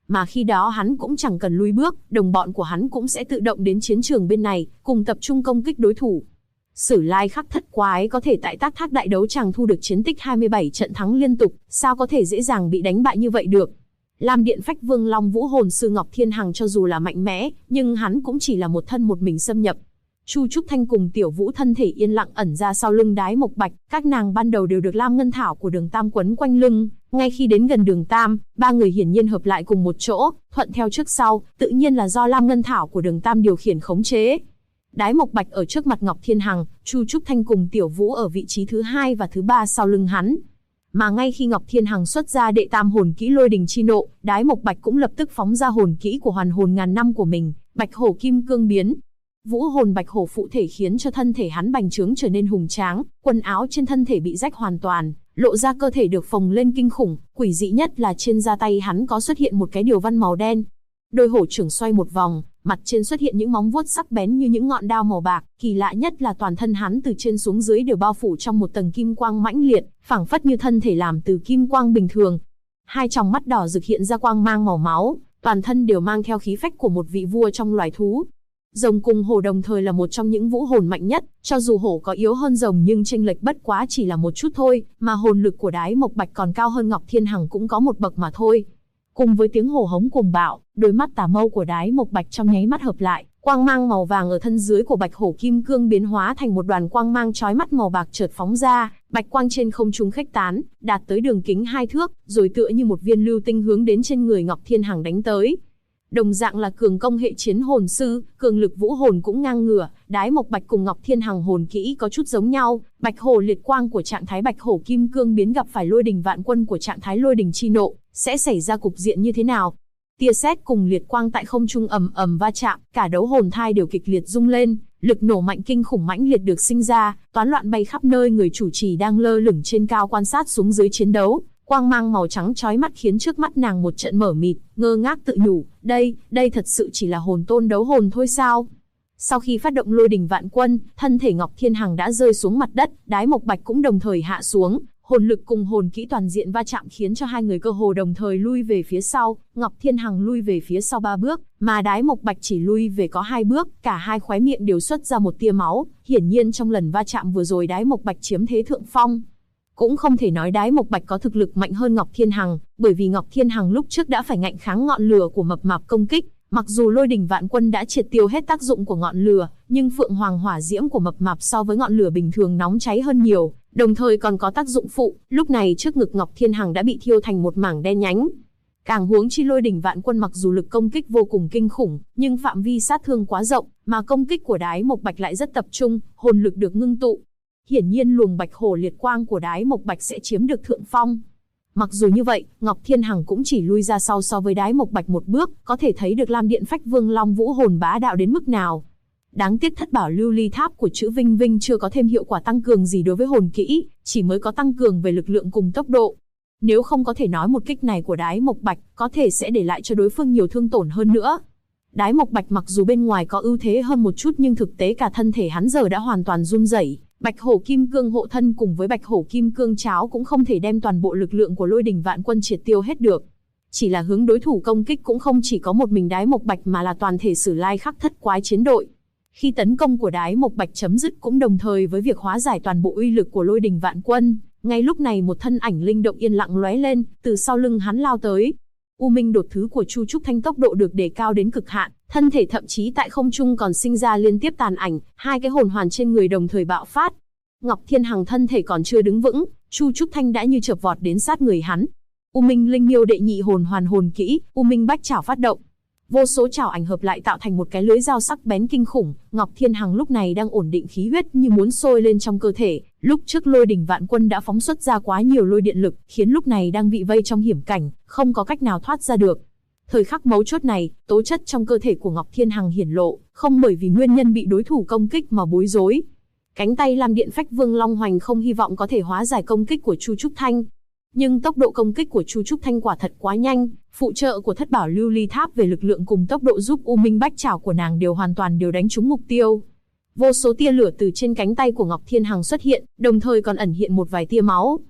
Mà khi đó hắn cũng chẳng cần lùi bước, đồng bọn của hắn cũng sẽ tự động đến chiến trường bên này, cùng tập trung công kích đối thủ. Sử Lai Khắc Thất Quái có thể tại Tác Thác đại đấu chàng thu được chiến tích 27 trận thắng liên tục, sao có thể dễ dàng bị đánh bại như vậy được. Lam Điện Phách Vương Long Vũ Hồn Sư Ngọc Thiên Hằng cho dù là mạnh mẽ, nhưng hắn cũng chỉ là một thân một mình xâm nhập. Chu Trúc Thanh cùng Tiểu Vũ thân thể yên lặng ẩn ra sau lưng Đái Mộc Bạch, các nàng ban đầu đều được Lam Ngân Thảo của Đường Tam quấn quanh lưng, ngay khi đến gần Đường Tam, ba người hiển nhiên hợp lại cùng một chỗ, thuận theo trước sau, tự nhiên là do Lam Ngân Thảo của Đường Tam điều khiển khống chế. Đái Mộc Bạch ở trước mặt Ngọc Thiên Hằng, Chu Trúc Thanh cùng Tiểu Vũ ở vị trí thứ 2 và thứ 3 sau lưng hắn. Mà ngay khi Ngọc Thiên Hằng xuất ra đệ tam hồn kỹ Lôi Đình Chi Nộ, Đái Mộc Bạch cũng lập tức phóng ra hồn kỹ của Hoàn Hồn ngàn năm của mình, Bạch Hổ Kim Cương Biến. Vũ hồn Bạch Hổ phụ thể khiến cho thân thể hắn bành trướng trở nên hùng tráng, quần áo trên thân thể bị rách hoàn toàn, lộ ra cơ thể được phồng lên kinh khủng, quỷ dị nhất là trên da tay hắn có xuất hiện một cái điều văn màu đen. Đôi hổ trưởng xoay một vòng, mặt trên xuất hiện những móng vuốt sắc bén như những ngọn đao màu bạc, kỳ lạ nhất là toàn thân hắn từ trên xuống dưới đều bao phủ trong một tầng kim quang mãnh liệt, phảng phất như thân thể làm từ kim quang bình thường. Hai tròng mắt đỏ rực hiện ra quang mang màu máu, toàn thân đều mang theo khí phách của một vị vua trong loài thú. Rồng cùng hổ đồng thời là một trong những vũ hồn mạnh nhất, cho dù hổ có yếu hơn rồng nhưng chênh lệch bất quá chỉ là một chút thôi, mà hồn lực của Đái Mộc Bạch còn cao hơn Ngọc Thiên Hằng cũng có một bậc mà thôi. Cùng với tiếng hổ hống cuồng bạo, đôi mắt tà mâu của Đái Mộc Bạch trong nháy mắt hợp lại, quang mang màu vàng ở thân dưới của Bạch Hổ Kim Cương biến hóa thành một đoàn quang mang chói mắt màu bạc chợt phóng ra, bạch quang trên không trung khuếch tán, đạt tới đường kính 2 thước, rồi tựa như một viên lưu tinh hướng đến trên người Ngọc Thiên Hằng đánh tới. Đồng dạng là cường công hệ chiến hồn sư, cường lực vũ hồn cũng ngang ngửa, Đái Mộc Bạch cùng Ngọc Thiên Hằng hồn kỹ có chút giống nhau, Bạch Hổ liệt quang của trạng thái Bạch Hổ Kim Cương biến gặp phải Lôi Đình Vạn Quân của trạng thái Lôi Đình Chi Nộ, sẽ xảy ra cục diện như thế nào? Tia sét cùng liệt quang tại không trung ầm ầm va chạm, cả đấu hồn thai đều kịch liệt rung lên, lực nổ mạnh kinh khủng mãnh liệt được sinh ra, toán loạn bay khắp nơi, người chủ trì đang lơ lửng trên cao quan sát xuống dưới chiến đấu. Quang mang màu trắng chói mắt khiến trước mắt nàng một trận mở mịt, ngơ ngác tự nhủ, đây thật sự chỉ là hồn tôn đấu hồn thôi sao? Sau khi phát động Lôi Đình Vạn Quân, thân thể Ngọc Thiên Hằng đã rơi xuống mặt đất, Đái Mộc Bạch cũng đồng thời hạ xuống, hồn lực cùng hồn kỹ toàn diện va chạm khiến cho hai người cơ hồ đồng thời lui về phía sau, Ngọc Thiên Hằng lui về phía sau 3 bước, mà Đái Mộc Bạch chỉ lui về có 2 bước, cả hai khóe miệng đều xuất ra một tia máu, hiển nhiên trong lần va chạm vừa rồi Đái Mộc Bạch chiếm thế thượng phong. Cũng không thể nói Đái Mộc Bạch có thực lực mạnh hơn Ngọc Thiên Hằng, bởi vì Ngọc Thiên Hằng lúc trước đã phải ngạnh kháng ngọn lửa của mập mạp công kích, mặc dù Lôi Đình Vạn Quân đã triệt tiêu hết tác dụng của ngọn lửa, nhưng Phượng Hoàng hỏa diễm của mập mạp so với ngọn lửa bình thường nóng cháy hơn nhiều, đồng thời còn có tác dụng phụ, lúc này trước ngực Ngọc Thiên Hằng đã bị thiêu thành một mảng đen nhánh. Càng huống chi Lôi Đình Vạn Quân mặc dù lực công kích vô cùng kinh khủng, nhưng phạm vi sát thương quá rộng, mà công kích của Đái Mộc Bạch lại rất tập trung, hồn lực được ngưng tụ. Hiển nhiên luồng Bạch Hổ liệt quang của Đái Mộc Bạch sẽ chiếm được thượng phong. Mặc dù như vậy, Ngọc Thiên Hằng cũng chỉ lui ra sau so với Đái Mộc Bạch một bước, có thể thấy được Lam Điện Phách Vương Long Vũ hồn bá đạo đến mức nào. Đáng tiếc Thất Bảo Lưu Ly Tháp của chữ Vinh Vinh chưa có thêm hiệu quả tăng cường gì đối với hồn kỹ, chỉ mới có tăng cường về lực lượng cùng tốc độ. Nếu không có thể nói một kích này của Đái Mộc Bạch có thể sẽ để lại cho đối phương nhiều thương tổn hơn nữa. Đái Mộc Bạch mặc dù bên ngoài có ưu thế hơn một chút nhưng thực tế cả thân thể hắn giờ đã hoàn toàn run rẩy. Bạch Hổ Kim Cương hộ thân cùng với Bạch Hổ Kim Cương cháo cũng không thể đem toàn bộ lực lượng của Lôi Đình Vạn Quân triệt tiêu hết được. Chỉ là hướng đối thủ công kích cũng không chỉ có một mình Đái Mộc Bạch mà là toàn thể Sử Lai Khắc Thất Quái chiến đội. Khi tấn công của Đái Mộc Bạch chấm dứt cũng đồng thời với việc hóa giải toàn bộ uy lực của Lôi Đình Vạn Quân, ngay lúc này một thân ảnh linh động yên lặng lóe lên, từ sau lưng hắn lao tới. U Minh đột thứ của Chu Trúc Thanh tốc độ được đề cao đến cực hạn, thân thể thậm chí tại không trung còn sinh ra liên tiếp tàn ảnh, hai cái hồn hoàn trên người đồng thời bạo phát. Ngọc Thiên Hằng thân thể còn chưa đứng vững, Chu Trúc Thanh đã như chợp vọt đến sát người hắn. U Minh Linh Miêu đệ nhị hồn hoàn hồn kỹ, U Minh Bách Chảo phát động. Vô số chảo ảnh hợp lại tạo thành một cái lưới dao sắc bén kinh khủng, Ngọc Thiên Hằng lúc này đang ổn định khí huyết như muốn sôi lên trong cơ thể, lúc trước Lôi Đình Vạn Quân đã phóng xuất ra quá nhiều lôi điện lực, khiến lúc này đang bị vây trong hiểm cảnh, không có cách nào thoát ra được. Thời khắc mấu chốt này, tố chất trong cơ thể của Ngọc Thiên Hằng hiển lộ, không bởi vì nguyên nhân bị đối thủ công kích mà bối rối. Cánh tay Lam Điện Phách Vương Long Hoành không hy vọng có thể hóa giải công kích của Chu Trúc Thanh. Nhưng tốc độ công kích của Chu Trúc Thanh quả thật quá nhanh, phụ trợ của Thất Bảo Lưu Ly Tháp về lực lượng cùng tốc độ giúp U Minh Bách Chảo của nàng đều hoàn toàn đánh trúng mục tiêu. Vô số tia lửa từ trên cánh tay của Ngọc Thiên Hằng xuất hiện, đồng thời còn ẩn hiện một vài tia máu.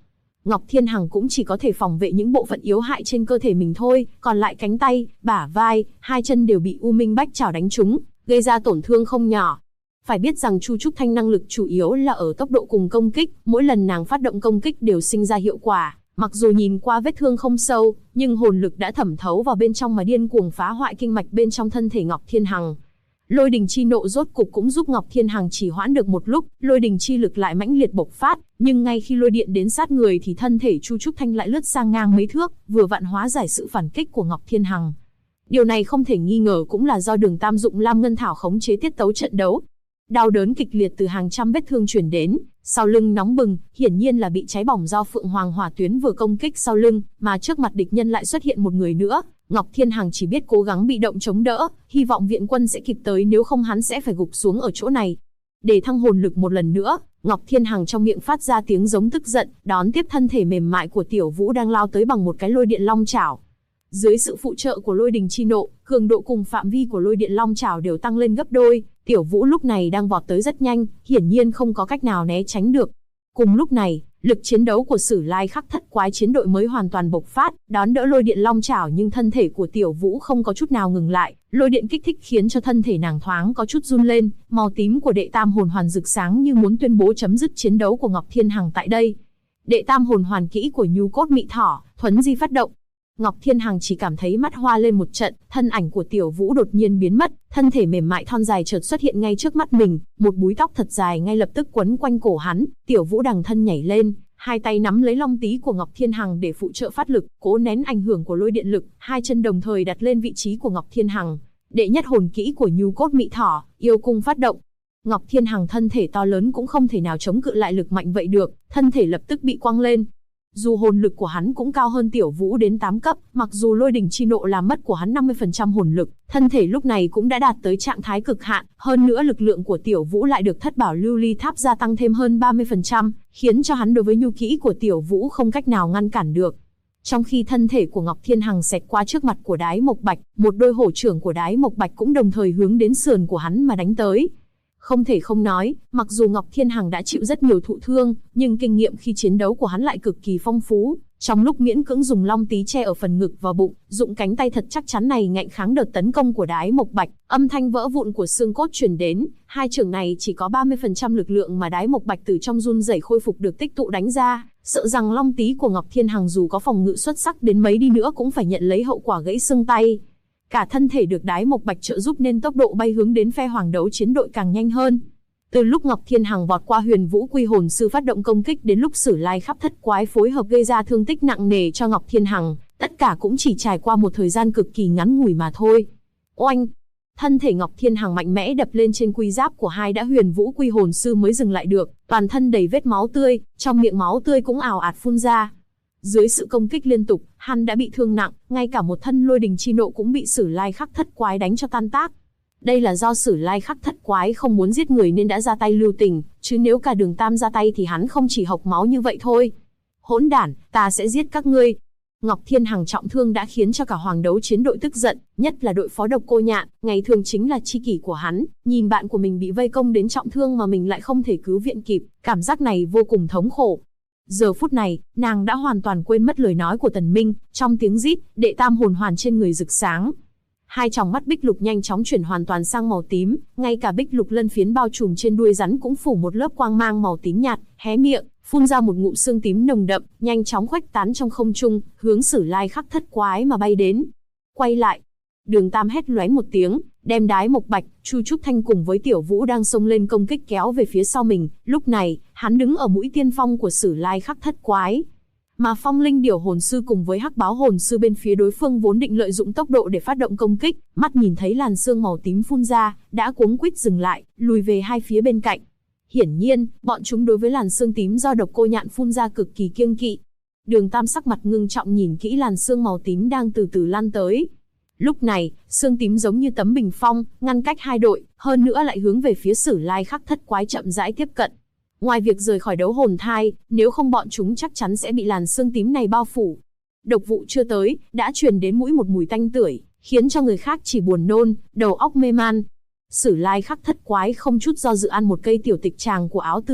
Ngọc Thiên Hằng cũng chỉ có thể phòng vệ những bộ phận yếu hại trên cơ thể mình thôi, còn lại cánh tay, bả vai, hai chân đều bị U Minh Bách Chảo đánh trúng, gây ra tổn thương không nhỏ. Phải biết rằng Chu Trúc Thanh năng lực chủ yếu là ở tốc độ cùng công kích, mỗi lần nàng phát động công kích đều sinh ra hiệu quả. Mặc dù nhìn qua vết thương không sâu, nhưng hồn lực đã thẩm thấu vào bên trong mà điên cuồng phá hoại kinh mạch bên trong thân thể Ngọc Thiên Hằng. Lôi đình chi nộ rốt cục cũng giúp Ngọc Thiên Hằng chỉ hoãn được một lúc, lôi đình chi lực lại mãnh liệt bộc phát, nhưng ngay khi lôi điện đến sát người thì thân thể Chu Trúc Thanh lại lướt sang ngang mấy thước, vừa vặn hóa giải sự phản kích của Ngọc Thiên Hằng. Điều này không thể nghi ngờ cũng là do Đường Tam dụng Lam Ngân Thảo khống chế tiết tấu trận đấu. Đau đớn kịch liệt từ hàng trăm vết thương truyền đến, sau lưng nóng bừng, hiển nhiên là bị cháy bỏng do Phượng Hoàng Hỏa Tuyến vừa công kích sau lưng, mà trước mặt địch nhân lại xuất hiện một người nữa. Ngọc Thiên Hằng chỉ biết cố gắng bị động chống đỡ, hy vọng viện quân sẽ kịp tới, nếu không hắn sẽ phải gục xuống ở chỗ này. Để thăng hồn lực một lần nữa, Ngọc Thiên Hằng trong miệng phát ra tiếng giống tức giận, đón tiếp thân thể mềm mại của Tiểu Vũ đang lao tới bằng một cái lôi điện long chảo. Dưới sự phụ trợ của lôi đình chi nộ, cường độ cùng phạm vi của lôi điện long chảo đều tăng lên gấp đôi. Tiểu Vũ lúc này đang vọt tới rất nhanh, hiển nhiên không có cách nào né tránh được. Cùng lúc này, lực chiến đấu của Sử Lai Khắc Thất Quái chiến đội mới hoàn toàn bộc phát, đón đỡ lôi điện long chảo, nhưng thân thể của Tiểu Vũ không có chút nào ngừng lại, lôi điện kích thích khiến cho thân thể nàng thoáng có chút run lên, màu tím của đệ tam hồn hoàn rực sáng như muốn tuyên bố chấm dứt chiến đấu của Ngọc Thiên Hằng tại đây. Đệ tam hồn hoàn kỹ của Nhu Cốt Mị Thỏ, thuấn di phát động. Ngọc Thiên Hằng chỉ cảm thấy mắt hoa lên một trận, thân ảnh của Tiểu Vũ đột nhiên biến mất, thân thể mềm mại thon dài chợt xuất hiện ngay trước mắt mình, một búi tóc thật dài ngay lập tức quấn quanh cổ hắn. Tiểu Vũ đằng thân nhảy lên, hai tay nắm lấy long tí của Ngọc Thiên Hằng để phụ trợ phát lực, cố nén ảnh hưởng của lôi điện lực, hai chân đồng thời đặt lên vị trí của Ngọc Thiên Hằng. Đệ nhất hồn kỹ của Nhu Cốt Mị Thỏ, yêu cung phát động. Ngọc Thiên Hằng thân thể to lớn cũng không thể nào chống cự lại lực mạnh vậy được, thân thể lập tức bị quăng lên. Dù hồn lực của hắn cũng cao hơn Tiểu Vũ đến 8 cấp, mặc dù lôi đình chi nộ làm mất của hắn 50% hồn lực, thân thể lúc này cũng đã đạt tới trạng thái cực hạn, hơn nữa lực lượng của Tiểu Vũ lại được Thất Bảo Lưu Ly Tháp gia tăng thêm hơn 30%, khiến cho hắn đối với nhu kỹ của Tiểu Vũ không cách nào ngăn cản được. Trong khi thân thể của Ngọc Thiên Hằng xẹt qua trước mặt của Đái Mộc Bạch, một đôi hổ trưởng của Đái Mộc Bạch cũng đồng thời hướng đến sườn của hắn mà đánh tới. Không thể không nói, mặc dù Ngọc Thiên Hằng đã chịu rất nhiều thụ thương, nhưng kinh nghiệm khi chiến đấu của hắn lại cực kỳ phong phú. Trong lúc miễn cưỡng dùng long tí che ở phần ngực và bụng, dụng cánh tay thật chắc chắn này ngạnh kháng đợt tấn công của Đái Mộc Bạch, âm thanh vỡ vụn của xương cốt truyền đến. Hai trưởng này chỉ có 30% lực lượng mà Đái Mộc Bạch từ trong run rẩy khôi phục được tích tụ đánh ra, sợ rằng long tí của Ngọc Thiên Hằng dù có phòng ngự xuất sắc đến mấy đi nữa cũng phải nhận lấy hậu quả gãy xương tay. Cả thân thể được Đái Mộc Bạch trợ giúp nên tốc độ bay hướng đến phe Hoàng Đấu chiến đội càng nhanh hơn. Từ lúc Ngọc Thiên Hằng vọt qua Huyền Vũ Quy Hồn Sư phát động công kích đến lúc Sử Lai Khắp Thất Quái phối hợp gây ra thương tích nặng nề cho Ngọc Thiên Hằng, tất cả cũng chỉ trải qua một thời gian cực kỳ ngắn ngủi mà thôi. Oanh! Thân thể Ngọc Thiên Hằng mạnh mẽ đập lên trên quy giáp của hai đã Huyền Vũ Quy Hồn Sư mới dừng lại được, toàn thân đầy vết máu tươi, trong miệng máu tươi cũng ào ạt phun ra. Dưới sự công kích liên tục, hắn đã bị thương nặng, ngay cả một thân lôi đình chi nộ cũng bị Sử Lai Khắc Thất Quái đánh cho tan tác. Đây là do Sử Lai Khắc Thất Quái không muốn giết người nên đã ra tay lưu tình, chứ nếu cả Đường Tam ra tay thì hắn không chỉ hộc máu như vậy thôi. Hỗn đản, ta sẽ giết các ngươi. Ngọc Thiên Hằng trọng thương đã khiến cho cả Hoàng Đấu chiến đội tức giận, nhất là đội phó độc Cô Nhạn, ngày thường chính là tri kỷ của hắn, nhìn bạn của mình bị vây công đến trọng thương mà mình lại không thể cứu viện kịp, cảm giác này vô cùng thống khổ. Giờ phút này, nàng đã hoàn toàn quên mất lời nói của Tần Minh, trong tiếng rít, đệ tam hồn hoàn trên người rực sáng. Hai tròng mắt bích lục nhanh chóng chuyển hoàn toàn sang màu tím, ngay cả bích lục lân phiến bao trùm trên đuôi rắn cũng phủ một lớp quang mang màu tím nhạt, hé miệng, phun ra một ngụm xương tím nồng đậm, nhanh chóng khuếch tán trong không trung, hướng Sử Lai Khắc Thất Quái mà bay đến. Quay lại, Đường Tam hét loáng một tiếng, đem Đái Mộc Bạch, Chu Trúc Thanh cùng với Tiểu Vũ đang xông lên công kích kéo về phía sau mình. Lúc này, hắn đứng ở mũi tiên phong của Sử Lai Khắc Thất Quái. Mà Phong Linh Điểu Hồn Sư cùng với Hắc Báo Hồn Sư bên phía đối phương vốn định lợi dụng tốc độ để phát động công kích, mắt nhìn thấy làn sương màu tím phun ra, đã cuống quýt dừng lại, lùi về hai phía bên cạnh. Hiển nhiên, bọn chúng đối với làn sương tím do Độc Cô Nhạn phun ra cực kỳ kiêng kỵ. Đường Tam sắc mặt ngưng trọng nhìn kỹ làn sương màu tím đang từ từ lan tới. Lúc này, sương tím giống như tấm bình phong, ngăn cách hai đội, hơn nữa lại hướng về phía Sử Lai Khắc Thất Quái chậm rãi tiếp cận. Ngoài việc rời khỏi đấu hồn thai, nếu không bọn chúng chắc chắn sẽ bị làn sương tím này bao phủ. Độc vụ chưa tới, đã truyền đến mũi một mùi tanh tưởi, khiến cho người khác chỉ buồn nôn, đầu óc mê man. Sử Lai Khắc Thất Quái không chút do dự ăn một cây tiểu tịch tràng của Áo Tư Tạp,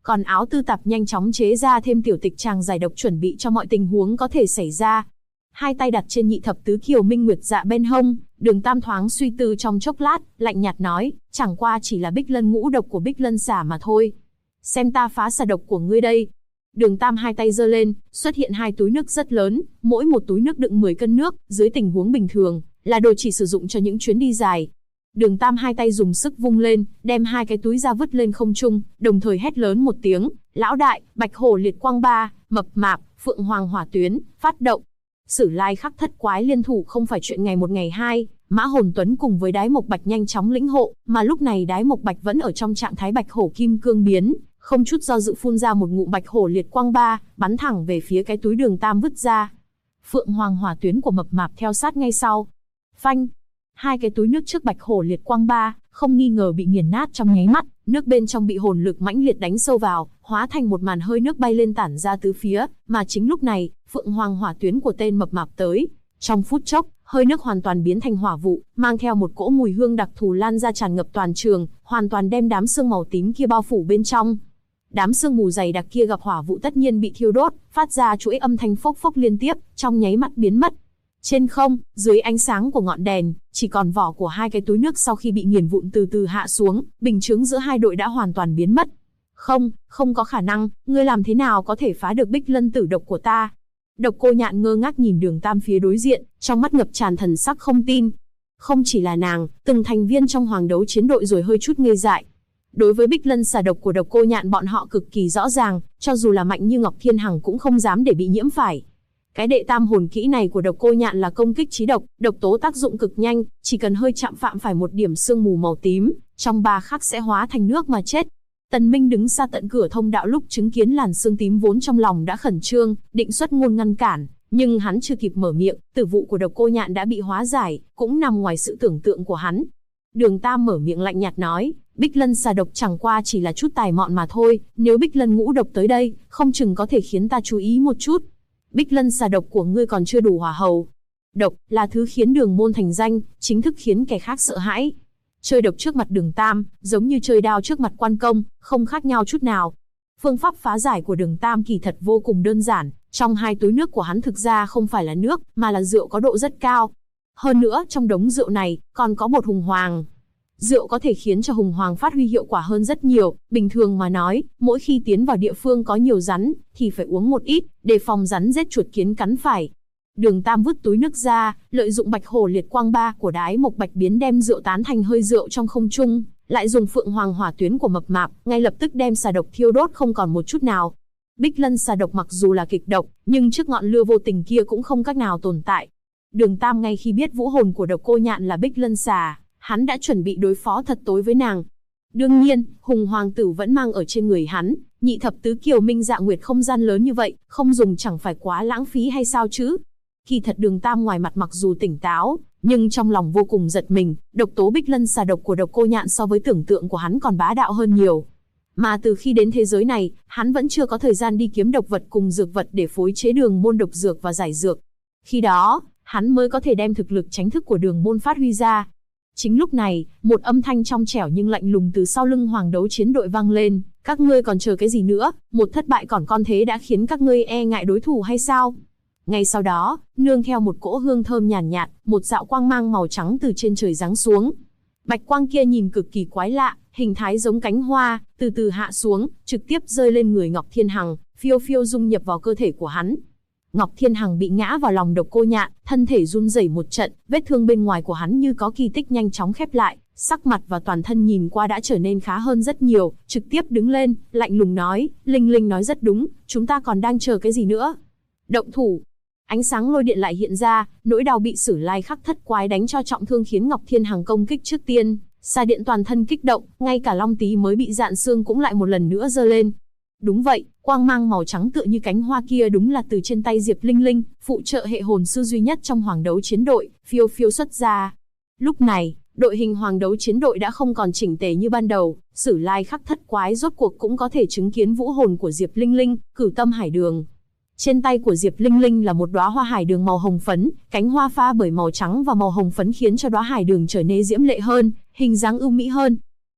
Còn Áo Tư Tạp nhanh chóng chế ra thêm tiểu tịch tràng giải độc chuẩn bị cho mọi tình huống có thể xảy ra. Hai tay đặt trên nhị thập tứ kiều minh nguyệt dạ bên hông, Đường Tam thoáng suy tư trong chốc lát, lạnh nhạt nói, chẳng qua chỉ là bích lân ngũ độc của bích lân xả mà thôi. Xem ta phá xà độc của ngươi đây. Đường Tam hai tay giơ lên, xuất hiện hai túi nước rất lớn, mỗi một túi nước đựng 10 cân nước, dưới tình huống bình thường, là đồ chỉ sử dụng cho những chuyến đi dài. Đường Tam hai tay dùng sức vung lên, đem hai cái túi ra vứt lên không trung, đồng thời hét lớn một tiếng, lão đại, bạch hổ liệt quang ba, mập mạp, phượng hoàng hỏa tuyến, phát động. Sử Lai Khắc Thất Quái liên thủ không phải chuyện ngày một ngày hai, Mã Hồn Tuấn cùng với Đái Mộc Bạch nhanh chóng lĩnh hộ, mà lúc này Đái Mộc Bạch vẫn ở trong trạng thái bạch hổ kim cương biến, không chút do dự phun ra một ngụm bạch hổ liệt quang ba, bắn thẳng về phía cái túi Đường Tam vứt ra. Phượng Hoàng hỏa tuyến của mập mạp theo sát ngay sau. Phanh! Hai cái túi nước trước bạch hổ liệt quang ba, không nghi ngờ bị nghiền nát trong nháy mắt, nước bên trong bị hồn lực mãnh liệt đánh sâu vào, hóa thành một màn hơi nước bay lên tản ra tứ phía, mà chính lúc này, Phượng Hoàng hỏa tuyến của tên mập mạp tới. Trong phút chốc, hơi nước hoàn toàn biến thành hỏa vụ, mang theo một cỗ mùi hương đặc thù lan ra tràn ngập toàn trường, hoàn toàn đem đám sương màu tím kia bao phủ bên trong. Đám sương mù dày đặc kia gặp hỏa vụ tất nhiên bị thiêu đốt, phát ra chuỗi âm thanh phốc phốc liên tiếp, trong nháy mắt biến mất. Trên không, dưới ánh sáng của ngọn đèn, chỉ còn vỏ của hai cái túi nước sau khi bị nghiền vụn từ từ hạ xuống, bình chướng giữa hai đội đã hoàn toàn biến mất. Không có khả năng, ngươi làm thế nào có thể phá được bích lân tử độc của ta? Độc Cô Nhạn ngơ ngác nhìn Đường Tam phía đối diện, trong mắt ngập tràn thần sắc không tin. Không chỉ là nàng, từng thành viên trong hoàng đấu chiến đội rồi hơi chút ngây dại. Đối với bích lân xà độc của Độc Cô Nhạn bọn họ cực kỳ rõ ràng, cho dù là mạnh như Ngọc Thiên Hằng cũng không dám để bị nhiễm phải. Cái đệ tam hồn kỹ này của Độc Cô Nhạn là công kích trí độc, độc tố tác dụng cực nhanh, chỉ cần hơi chạm phạm phải một điểm sương mù màu tím, trong 3 khắc sẽ hóa thành nước mà chết. Tần Minh đứng xa tận cửa thông đạo lúc chứng kiến làn sương tím vốn trong lòng đã khẩn trương, định xuất ngôn ngăn cản, nhưng hắn chưa kịp mở miệng, tử vụ của Độc Cô Nhạn đã bị hóa giải, cũng nằm ngoài sự tưởng tượng của hắn. Đường Tam mở miệng lạnh nhạt nói, bích lân xà độc chẳng qua chỉ là chút tài mọn mà thôi, nếu bích lân ngũ độc tới đây, không chừng có thể khiến ta chú ý một chút. Bích lân xà độc của ngươi còn chưa đủ hỏa hầu. Độc là thứ khiến Đường môn thành danh, chính thức khiến kẻ khác sợ hãi. Chơi độc trước mặt Đường Tam, giống như chơi đao trước mặt quan công, không khác nhau chút nào. Phương pháp phá giải của Đường Tam kỳ thật vô cùng đơn giản, trong hai túi nước của hắn thực ra không phải là nước, mà là rượu có độ rất cao. Hơn nữa, trong đống rượu này, còn có bột hùng hoàng. Rượu có thể khiến cho hùng hoàng phát huy hiệu quả hơn rất nhiều, bình thường mà nói, mỗi khi tiến vào địa phương có nhiều rắn, thì phải uống một ít, để phòng rắn rết chuột kiến cắn phải. Đường Tam vứt túi nước ra, lợi dụng bạch hổ liệt quang ba của Đái Mộc Bạch biến đem rượu tán thành hơi rượu trong không trung, lại dùng phượng hoàng hỏa tuyến của mập mạp, ngay lập tức đem xà độc thiêu đốt không còn một chút nào. Bích lân xà độc mặc dù là kịch độc, nhưng trước ngọn lửa vô tình kia cũng không cách nào tồn tại. Đường Tam ngay khi biết vũ hồn của Độc Cô Nhạn là bích lân xà, hắn đã chuẩn bị đối phó thật tối với nàng. Đương nhiên, hùng hoàng tử vẫn mang ở trên người hắn, nhị thập tứ kiều minh dạ nguyệt không gian lớn như vậy, không dùng chẳng phải quá lãng phí hay sao chứ? Kỳ thật Đường Tam ngoài mặt mặc dù tỉnh táo, nhưng trong lòng vô cùng giật mình, độc tố bích lân xà độc của Độc Cô Nhạn so với tưởng tượng của hắn còn bá đạo hơn nhiều. Mà từ khi đến thế giới này, hắn vẫn chưa có thời gian đi kiếm độc vật cùng dược vật để phối chế Đường môn độc dược và giải dược. Khi đó, hắn mới có thể đem thực lực tránh thức của Đường môn phát huy ra. Chính lúc này, một âm thanh trong trẻo nhưng lạnh lùng từ sau lưng hoàng đấu chiến đội vang lên, các ngươi còn chờ cái gì nữa, một thất bại còn con thế đã khiến các ngươi e ngại đối thủ hay sao? Ngay sau đó, nương theo một cỗ hương thơm nhàn nhạt, một đạo quang mang màu trắng từ trên trời giáng xuống. Bạch quang kia nhìn cực kỳ quái lạ, hình thái giống cánh hoa, từ từ hạ xuống, trực tiếp rơi lên người Ngọc Thiên Hằng, phiêu phiêu dung nhập vào cơ thể của hắn. Ngọc Thiên Hằng bị ngã vào lòng Độc Cô Nhạn, thân thể run rẩy một trận, vết thương bên ngoài của hắn như có kỳ tích nhanh chóng khép lại, sắc mặt và toàn thân nhìn qua đã trở nên khá hơn rất nhiều, trực tiếp đứng lên, lạnh lùng nói, Linh Linh nói rất đúng, chúng ta còn đang chờ cái gì nữa? Động thủ! Ánh sáng lôi điện lại hiện ra, nỗi đau bị Sử Lai Khắc Thất Quái đánh cho trọng thương khiến Ngọc Thiên Hằng công kích trước tiên, xà điện toàn thân kích động, ngay cả long tí mới bị dạn xương cũng lại một lần nữa giơ lên. Đúng vậy, quang mang màu trắng tựa như cánh hoa kia đúng là từ trên tay Diệp Linh Linh, phụ trợ hệ hồn sư duy nhất trong hoàng đấu chiến đội, phiêu phiêu xuất ra. Lúc này, đội hình hoàng đấu chiến đội đã không còn chỉnh tề như ban đầu, Sử Lai Khắc Thất Quái rốt cuộc cũng có thể chứng kiến vũ hồn của Diệp Linh Linh, Cửu Tâm Hải Đường. Trên tay của Diệp Linh Linh là một đóa hoa hải đường màu hồng phấn, cánh hoa pha bởi màu trắng và màu hồng phấn khiến cho đóa hải đường trở nên diễm lệ hơn, hình dáng ưu mỹ hơn.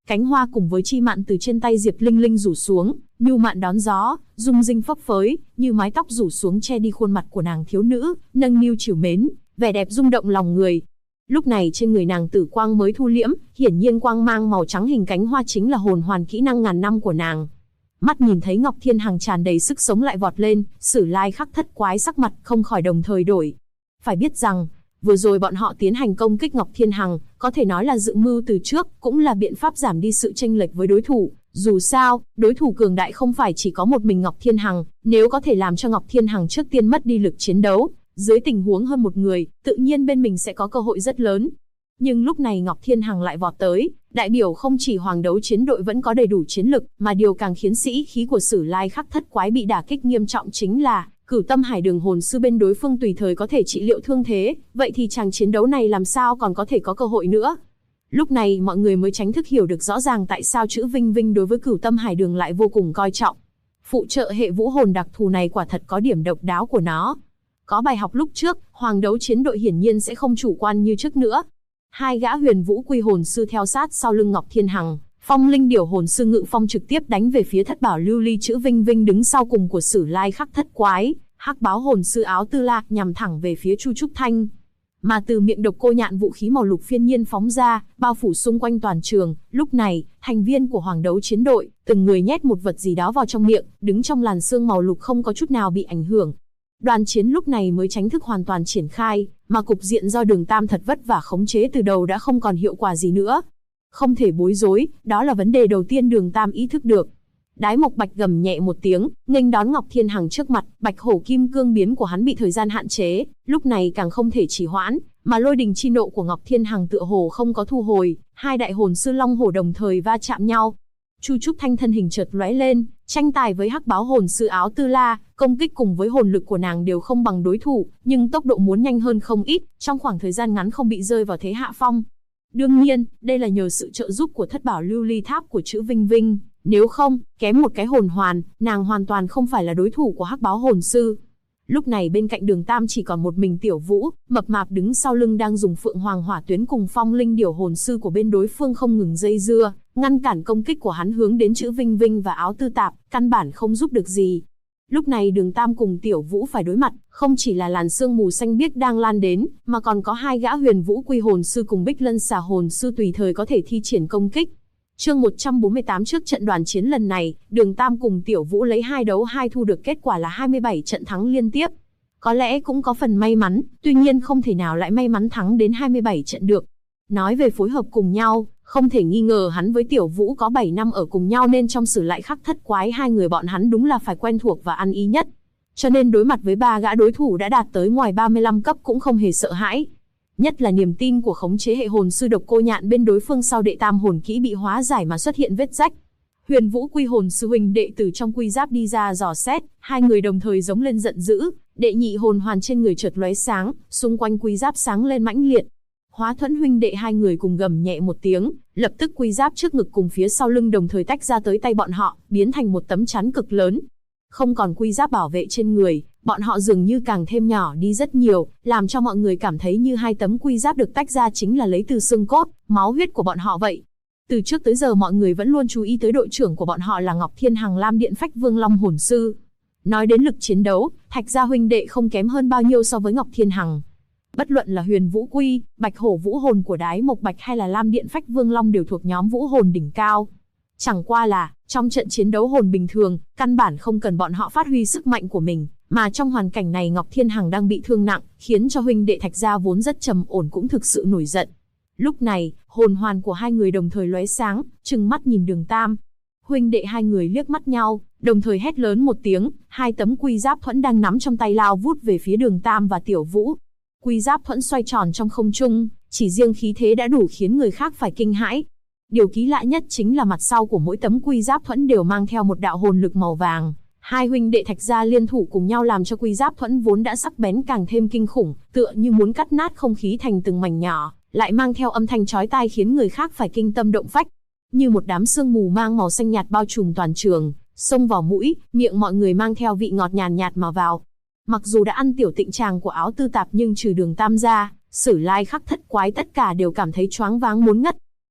Cánh hoa cùng với chi mạn từ trên tay Diệp Linh Linh rủ xuống, nhu mạn đón gió, rung rinh phấp phới, như mái tóc rủ xuống che đi khuôn mặt của nàng thiếu nữ, nâng niu trìu mến, vẻ đẹp rung động lòng người. Lúc này trên người nàng tử quang mới thu liễm, hiển nhiên quang mang màu trắng hình cánh hoa chính là hồn hoàn kỹ năng ngàn năm của nàng. Mắt nhìn thấy Ngọc Thiên Hằng tràn đầy sức sống lại vọt lên, Sử Lai Khắc Thất Quái sắc mặt không khỏi đồng thời đổi. Phải biết rằng, vừa rồi bọn họ tiến hành công kích Ngọc Thiên Hằng, có thể nói là dự mưu từ trước, cũng là biện pháp giảm đi sự chênh lệch với đối thủ. Dù sao, đối thủ cường đại không phải chỉ có một mình Ngọc Thiên Hằng, nếu có thể làm cho Ngọc Thiên Hằng trước tiên mất đi lực chiến đấu, dưới tình huống hơn một người, tự nhiên bên mình sẽ có cơ hội rất lớn. Nhưng lúc này Ngọc Thiên Hằng lại vọt tới, đại biểu không chỉ Hoàng Đấu Chiến đội vẫn có đầy đủ chiến lực, mà điều càng khiến sĩ khí của Sử Lai Khắc Thất Quái bị đả kích nghiêm trọng chính là Cửu Tâm Hải Đường hồn sư bên đối phương tùy thời có thể trị liệu thương thế, vậy thì chàng chiến đấu này làm sao còn có thể có cơ hội nữa. Lúc này mọi người mới chính thức hiểu được rõ ràng tại sao chữ Vinh Vinh đối với Cửu Tâm Hải Đường lại vô cùng coi trọng. Phụ trợ hệ vũ hồn đặc thù này quả thật có điểm độc đáo của nó. Có bài học lúc trước, Hoàng Đấu Chiến đội hiển nhiên sẽ không chủ quan như trước nữa. Hai gã huyền vũ quy hồn sư theo sát sau lưng Ngọc Thiên Hằng, Phong Linh Điểu hồn sư Ngự Phong trực tiếp đánh về phía Thất Bảo Lưu Ly chữ Vinh Vinh đứng sau cùng của Sử Lai Khắc Thất Quái, Hắc Báo hồn sư Áo Tư La nhằm thẳng về phía Chu Trúc Thanh. Mà từ miệng độc cô nhạn vũ khí màu lục phiên nhiên phóng ra, bao phủ xung quanh toàn trường. Lúc này, thành viên của Hoàng Đấu Chiến đội, từng người nhét một vật gì đó vào trong miệng, đứng trong làn sương màu lục không có chút nào bị ảnh hưởng. Đoàn chiến lúc này mới chính thức hoàn toàn triển khai, mà cục diện do Đường Tam thật vất vả khống chế từ đầu đã không còn hiệu quả gì nữa. Không thể bối rối, đó là vấn đề đầu tiên Đường Tam ý thức được. Đái Mộc Bạch gầm nhẹ một tiếng, nghênh đón Ngọc Thiên Hằng trước mặt, Bạch Hổ Kim Cương biến của hắn bị thời gian hạn chế, lúc này càng không thể trì hoãn, mà lôi đình chi nộ của Ngọc Thiên Hằng tựa hồ không có thu hồi, hai đại hồn sư Long Hổ đồng thời va chạm nhau. Chu Trúc Thanh thân hình chợt lóe lên, tranh tài với Hắc Báo hồn sư Áo Tư La, công kích cùng với hồn lực của nàng đều không bằng đối thủ, nhưng tốc độ muốn nhanh hơn không ít, trong khoảng thời gian ngắn không bị rơi vào thế hạ phong. Đương nhiên, đây là nhờ sự trợ giúp của Thất Bảo Lưu Ly Tháp của chữ Vinh Vinh, nếu không, kém một cái hồn hoàn, nàng hoàn toàn không phải là đối thủ của Hắc Báo hồn sư. Lúc này bên cạnh Đường Tam chỉ còn một mình Tiểu Vũ, mập mạp đứng sau lưng đang dùng Phượng Hoàng Hỏa Tuyến cùng Phong Linh Điểu hồn sư của bên đối phương không ngừng dây dưa, ngăn cản công kích của hắn hướng đến chữ Vinh Vinh và Áo Tư Tạp, căn bản không giúp được gì. Lúc này Đường Tam cùng Tiểu Vũ phải đối mặt, không chỉ là làn sương mù xanh biếc đang lan đến, mà còn có hai gã huyền vũ quy hồn sư cùng Bích Lân Xà hồn sư tùy thời có thể thi triển công kích. Chương 148 trước trận đoàn chiến lần này, Đường Tam cùng Tiểu Vũ lấy 2 đấu 2 thu được kết quả là 27 trận thắng liên tiếp. Có lẽ cũng có phần may mắn, tuy nhiên không thể nào lại may mắn thắng đến 27 trận được. Nói về phối hợp cùng nhau, không thể nghi ngờ hắn với Tiểu Vũ có 7 năm ở cùng nhau nên trong Sử Lai Khắc Thất Quái hai người bọn hắn đúng là phải quen thuộc và ăn ý nhất. Cho nên đối mặt với 3 gã đối thủ đã đạt tới ngoài 35 cấp cũng không hề sợ hãi. Nhất là niềm tin của khống chế hệ hồn sư Độc Cô Nhạn bên đối phương sau đệ tam hồn kỹ bị hóa giải mà xuất hiện vết rách. Huyền Vũ Quy hồn sư huynh đệ từ trong quy giáp đi ra dò xét, hai người đồng thời giống lên giận dữ, đệ nhị hồn hoàn trên người chợt lóe sáng, xung quanh quy giáp sáng lên mãnh liệt. Hóa Thuẫn huynh đệ hai người cùng gầm nhẹ một tiếng, lập tức quy giáp trước ngực cùng phía sau lưng đồng thời tách ra tới tay bọn họ, biến thành một tấm chắn cực lớn. Không còn quy giáp bảo vệ trên người, bọn họ dường như càng thêm nhỏ đi rất nhiều, làm cho mọi người cảm thấy như hai tấm quy giáp được tách ra chính là lấy từ xương cốt, máu huyết của bọn họ vậy. Từ trước tới giờ mọi người vẫn luôn chú ý tới đội trưởng của bọn họ là Ngọc Thiên Hằng Lam Điện Phách Vương Long hồn sư. Nói đến lực chiến đấu, Thạch gia huynh đệ không kém hơn bao nhiêu so với Ngọc Thiên Hằng. Bất luận là Huyền Vũ Quy, Bạch Hổ Vũ hồn của Đái Mộc Bạch hay là Lam Điện Phách Vương Long đều thuộc nhóm vũ hồn đỉnh cao. Chẳng qua là, trong trận chiến đấu hồn bình thường, căn bản không cần bọn họ phát huy sức mạnh của mình, mà trong hoàn cảnh này Ngọc Thiên Hằng đang bị thương nặng, khiến cho huynh đệ Thạch gia vốn rất trầm ổn cũng thực sự nổi giận. Lúc này, hồn hoàn của hai người đồng thời lóe sáng, trừng mắt nhìn Đường Tam. Huynh đệ hai người liếc mắt nhau, đồng thời hét lớn một tiếng, hai tấm quy giáp thuẫn đang nắm trong tay lao vút về phía Đường Tam và Tiểu Vũ. Quy giáp thuẫn xoay tròn trong không trung, chỉ riêng khí thế đã đủ khiến người khác phải kinh hãi. Điều kỳ lạ nhất chính là mặt sau của mỗi tấm quy giáp thuẫn đều mang theo một đạo hồn lực màu vàng. Hai huynh đệ Thạch gia liên thủ cùng nhau làm cho quy giáp thuẫn vốn đã sắc bén càng thêm kinh khủng, tựa như muốn cắt nát không khí thành từng mảnh nhỏ, lại mang theo âm thanh chói tai khiến người khác phải kinh tâm động phách. Như một đám sương mù mang màu xanh nhạt bao trùm toàn trường, xông vào mũi, miệng mọi người mang theo vị ngọt nhàn nhạt mà vào. Mặc dù đã ăn tiểu tịnh tràng của Áo Tư Tạp nhưng trừ Đường Tam ra, Sử Lai Khắc Thất Quái tất cả đều cảm thấy choáng váng muốn ngất.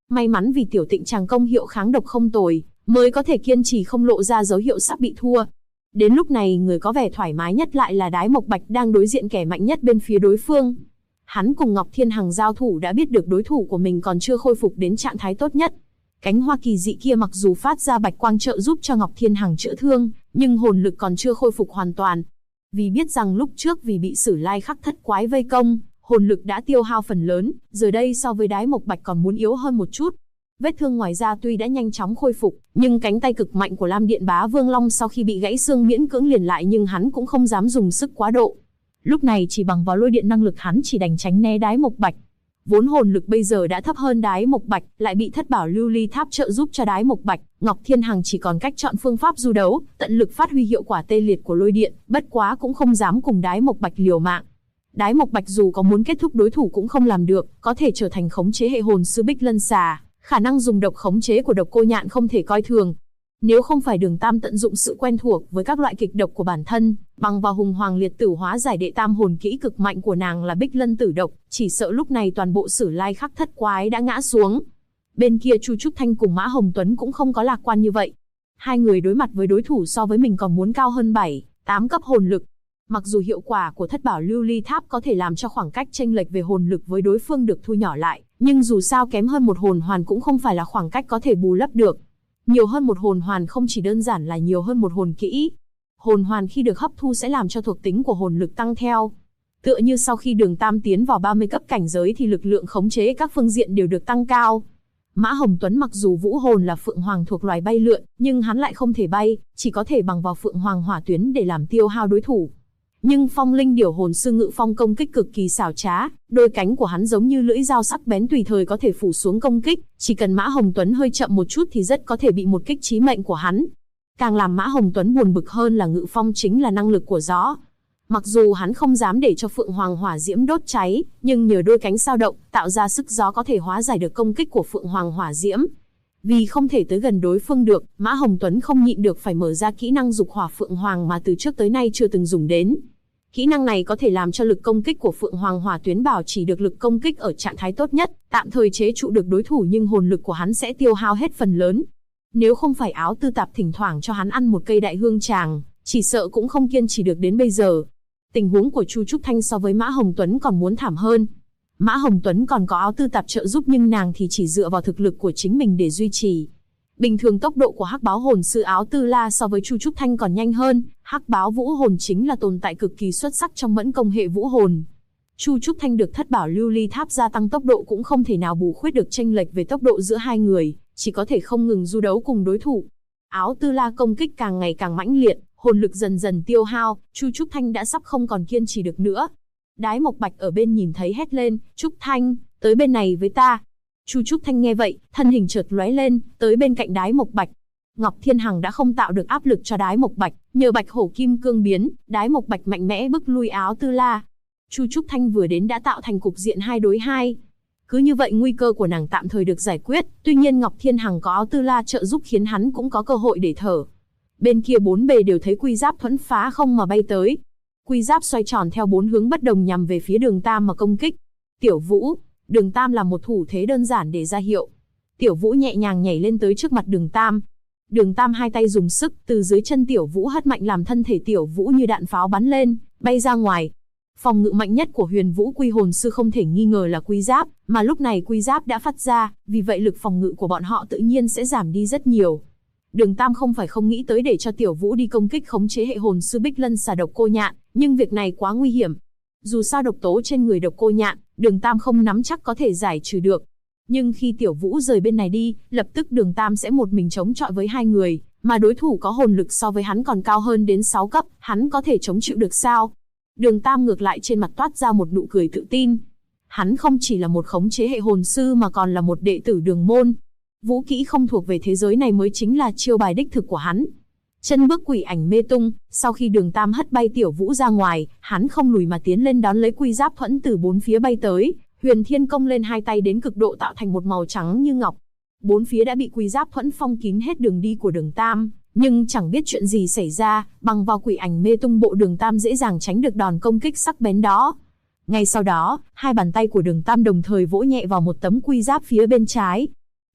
May mắn vì tiểu tịnh chàng công hiệu kháng độc không tồi, mới có thể kiên trì không lộ ra dấu hiệu sắp bị thua. Đến lúc này người có vẻ thoải mái nhất lại là Đái Mộc Bạch đang đối diện kẻ mạnh nhất bên phía đối phương. Hắn cùng Ngọc Thiên Hằng giao thủ đã biết được đối thủ của mình còn chưa khôi phục đến trạng thái tốt nhất. Cánh hoa kỳ dị kia mặc dù phát ra bạch quang trợ giúp cho Ngọc Thiên Hằng chữa thương, nhưng hồn lực còn chưa khôi phục hoàn toàn. Vì biết rằng lúc trước vì bị Sử Lai Khắc Thất Quái vây công, hồn lực đã tiêu hao phần lớn, giờ đây so với Đái Mộc Bạch còn muốn yếu hơn một chút. Vết thương ngoài da tuy đã nhanh chóng khôi phục, nhưng cánh tay cực mạnh của Lam Điện Bá Vương Long sau khi bị gãy xương miễn cưỡng liền lại, nhưng hắn cũng không dám dùng sức quá độ. Lúc này chỉ bằng vào lôi điện năng lực hắn chỉ đành tránh né Đái Mộc Bạch. Vốn hồn lực bây giờ đã thấp hơn Đái Mộc Bạch, lại bị Thất Bảo Lưu Ly Tháp trợ giúp cho Đái Mộc Bạch, Ngọc Thiên Hằng chỉ còn cách chọn phương pháp du đấu, tận lực phát huy hiệu quả tê liệt của lôi điện, bất quá cũng không dám cùng Đái Mộc Bạch liều mạng. Đái Mộc Bạch dù có muốn kết thúc đối thủ cũng không làm được, có thể trở thành khống chế hệ hồn sư Bích Lân Xà, khả năng dùng độc khống chế của Độc Cô Nhạn không thể coi thường. Nếu không phải Đường Tam tận dụng sự quen thuộc với các loại kịch độc của bản thân, bằng vào Hùng Hoàng Liệt Tử hóa giải đệ tam hồn kỹ cực mạnh của nàng là Bích Lân Tử độc, chỉ sợ lúc này toàn bộ Sử Lai Khắc Thất Quái đã ngã xuống. Bên kia Chu Trúc Thanh cùng Mã Hồng Tuấn cũng không có lạc quan như vậy. Hai người đối mặt với đối thủ so với mình còn muốn cao hơn 7, 8 cấp hồn lực. Mặc dù hiệu quả của Thất Bảo Lưu Ly Tháp có thể làm cho khoảng cách chênh lệch về hồn lực với đối phương được thu nhỏ lại, nhưng dù sao kém hơn một hồn hoàn cũng không phải là khoảng cách có thể bù lấp được. Nhiều hơn một hồn hoàn không chỉ đơn giản là nhiều hơn một hồn kỹ. Hồn hoàn khi được hấp thu sẽ làm cho thuộc tính của hồn lực tăng theo. Tựa như sau khi Đường Tam tiến vào 30 cấp cảnh giới thì lực lượng khống chế các phương diện đều được tăng cao. Mã Hồng Tuấn mặc dù vũ hồn là Phượng Hoàng thuộc loài bay lượn, nhưng hắn lại không thể bay, chỉ có thể bằng vào Phượng Hoàng hỏa tuyến để làm tiêu hao đối thủ. Nhưng Phong Linh Điểu hồn sư Ngự Phong công kích cực kỳ xảo trá, đôi cánh của hắn giống như lưỡi dao sắc bén tùy thời có thể phủ xuống công kích, chỉ cần Mã Hồng Tuấn hơi chậm một chút thì rất có thể bị một kích chí mệnh của hắn. Càng làm Mã Hồng Tuấn buồn bực hơn là Ngự Phong chính là năng lực của gió. Mặc dù hắn không dám để cho Phượng Hoàng hỏa diễm đốt cháy, nhưng nhờ đôi cánh dao động, tạo ra sức gió có thể hóa giải được công kích của Phượng Hoàng hỏa diễm. Vì không thể tới gần đối phương được, Mã Hồng Tuấn không nhịn được phải mở ra kỹ năng dục hỏa Phượng Hoàng mà từ trước tới nay chưa từng dùng đến. Kỹ năng này có thể làm cho lực công kích của Phượng Hoàng hỏa tuyến bảo trì được lực công kích ở trạng thái tốt nhất, tạm thời chế trụ được đối thủ, nhưng hồn lực của hắn sẽ tiêu hao hết phần lớn. Nếu không phải Áo Tư Tạp thỉnh thoảng cho hắn ăn một cây đại hương tràng, chỉ sợ cũng không kiên trì được đến bây giờ. Tình huống của Chu Trúc Thanh so với Mã Hồng Tuấn còn muốn thảm hơn. Mã Hồng Tuấn còn có Áo Tư Tạp trợ giúp, nhưng nàng thì chỉ dựa vào thực lực của chính mình để duy trì. Bình thường tốc độ của Hắc Báo hồn sư Áo Tư La so với Chu Trúc Thanh còn nhanh hơn. Hắc Báo vũ hồn chính là tồn tại cực kỳ xuất sắc trong mẫn công hệ vũ hồn. Chu Trúc Thanh được Thất Bảo Lưu Ly Tháp gia tăng tốc độ cũng không thể nào bù khuyết được chênh lệch về tốc độ giữa hai người, chỉ có thể không ngừng du đấu cùng đối thủ. Áo Tư La công kích càng ngày càng mãnh liệt, hồn lực dần dần tiêu hao, Chu Trúc Thanh đã sắp không còn kiên trì được nữa. Đái Mộc Bạch ở bên nhìn thấy hét lên, "Trúc Thanh, tới bên này với ta." Chu Trúc Thanh nghe vậy, thân hình chợt lóe lên, tới bên cạnh Đái Mộc Bạch. Ngọc Thiên Hằng đã không tạo được áp lực cho Đái Mộc Bạch, nhờ Bạch Hổ Kim Cương biến, Đái Mộc Bạch mạnh mẽ bức lui Áo Tư La. Chu Trúc Thanh vừa đến đã tạo thành cục diện 2 đối 2. Cứ như vậy nguy cơ của nàng tạm thời được giải quyết, tuy nhiên Ngọc Thiên Hằng có Áo Tư La trợ giúp khiến hắn cũng có cơ hội để thở. Bên kia bốn bề đều thấy quy giáp thuẫn phá không mà bay tới. Quy giáp xoay tròn theo 4 hướng bất đồng nhằm về phía Đường Tam mà công kích. Tiểu Vũ, Đường Tam làm một thủ thế đơn giản để ra hiệu. Tiểu Vũ nhẹ nhàng nhảy lên tới trước mặt Đường Tam. Đường Tam hai tay dùng sức, từ dưới chân Tiểu Vũ hất mạnh làm thân thể Tiểu Vũ như đạn pháo bắn lên, bay ra ngoài. Phòng ngự mạnh nhất của Huyền Vũ Quy hồn sư không thể nghi ngờ là quy giáp, mà lúc này quy giáp đã phát ra, vì vậy lực phòng ngự của bọn họ tự nhiên sẽ giảm đi rất nhiều. Đường Tam không phải không nghĩ tới để cho Tiểu Vũ đi công kích khống chế hệ hồn sư Bích Lân Xà Độc Cô Nhạn, nhưng việc này quá nguy hiểm. Dù sao độc tố trên người Độc Cô Nhạn, Đường Tam không nắm chắc có thể giải trừ được. Nhưng khi Tiểu Vũ rời bên này đi, lập tức Đường Tam sẽ một mình chống chọi với hai người, mà đối thủ có hồn lực so với hắn còn cao hơn đến 6 cấp, hắn có thể chống chịu được sao? Đường Tam ngược lại trên mặt toát ra một nụ cười tự tin. Hắn không chỉ là một khống chế hệ hồn sư mà còn là một đệ tử Đường môn. Vũ kỹ không thuộc về thế giới này mới chính là chiêu bài đích thực của hắn. Chân bước quỷ ảnh mê tung, sau khi Đường Tam hất bay Tiểu Vũ ra ngoài, hắn không lùi mà tiến lên đón lấy quy giáp thuẫn từ 4 phía bay tới, Huyền Thiên công lên hai tay đến cực độ tạo thành một màu trắng như ngọc. 4 phía đã bị quy giáp thuẫn phong kín hết đường đi của Đường Tam, nhưng chẳng biết chuyện gì xảy ra, bằng vào quỷ ảnh mê tung bộ Đường Tam dễ dàng tránh được đòn công kích sắc bén đó. Ngay sau đó, hai bàn tay của Đường Tam đồng thời vỗ nhẹ vào một tấm quy giáp phía bên trái.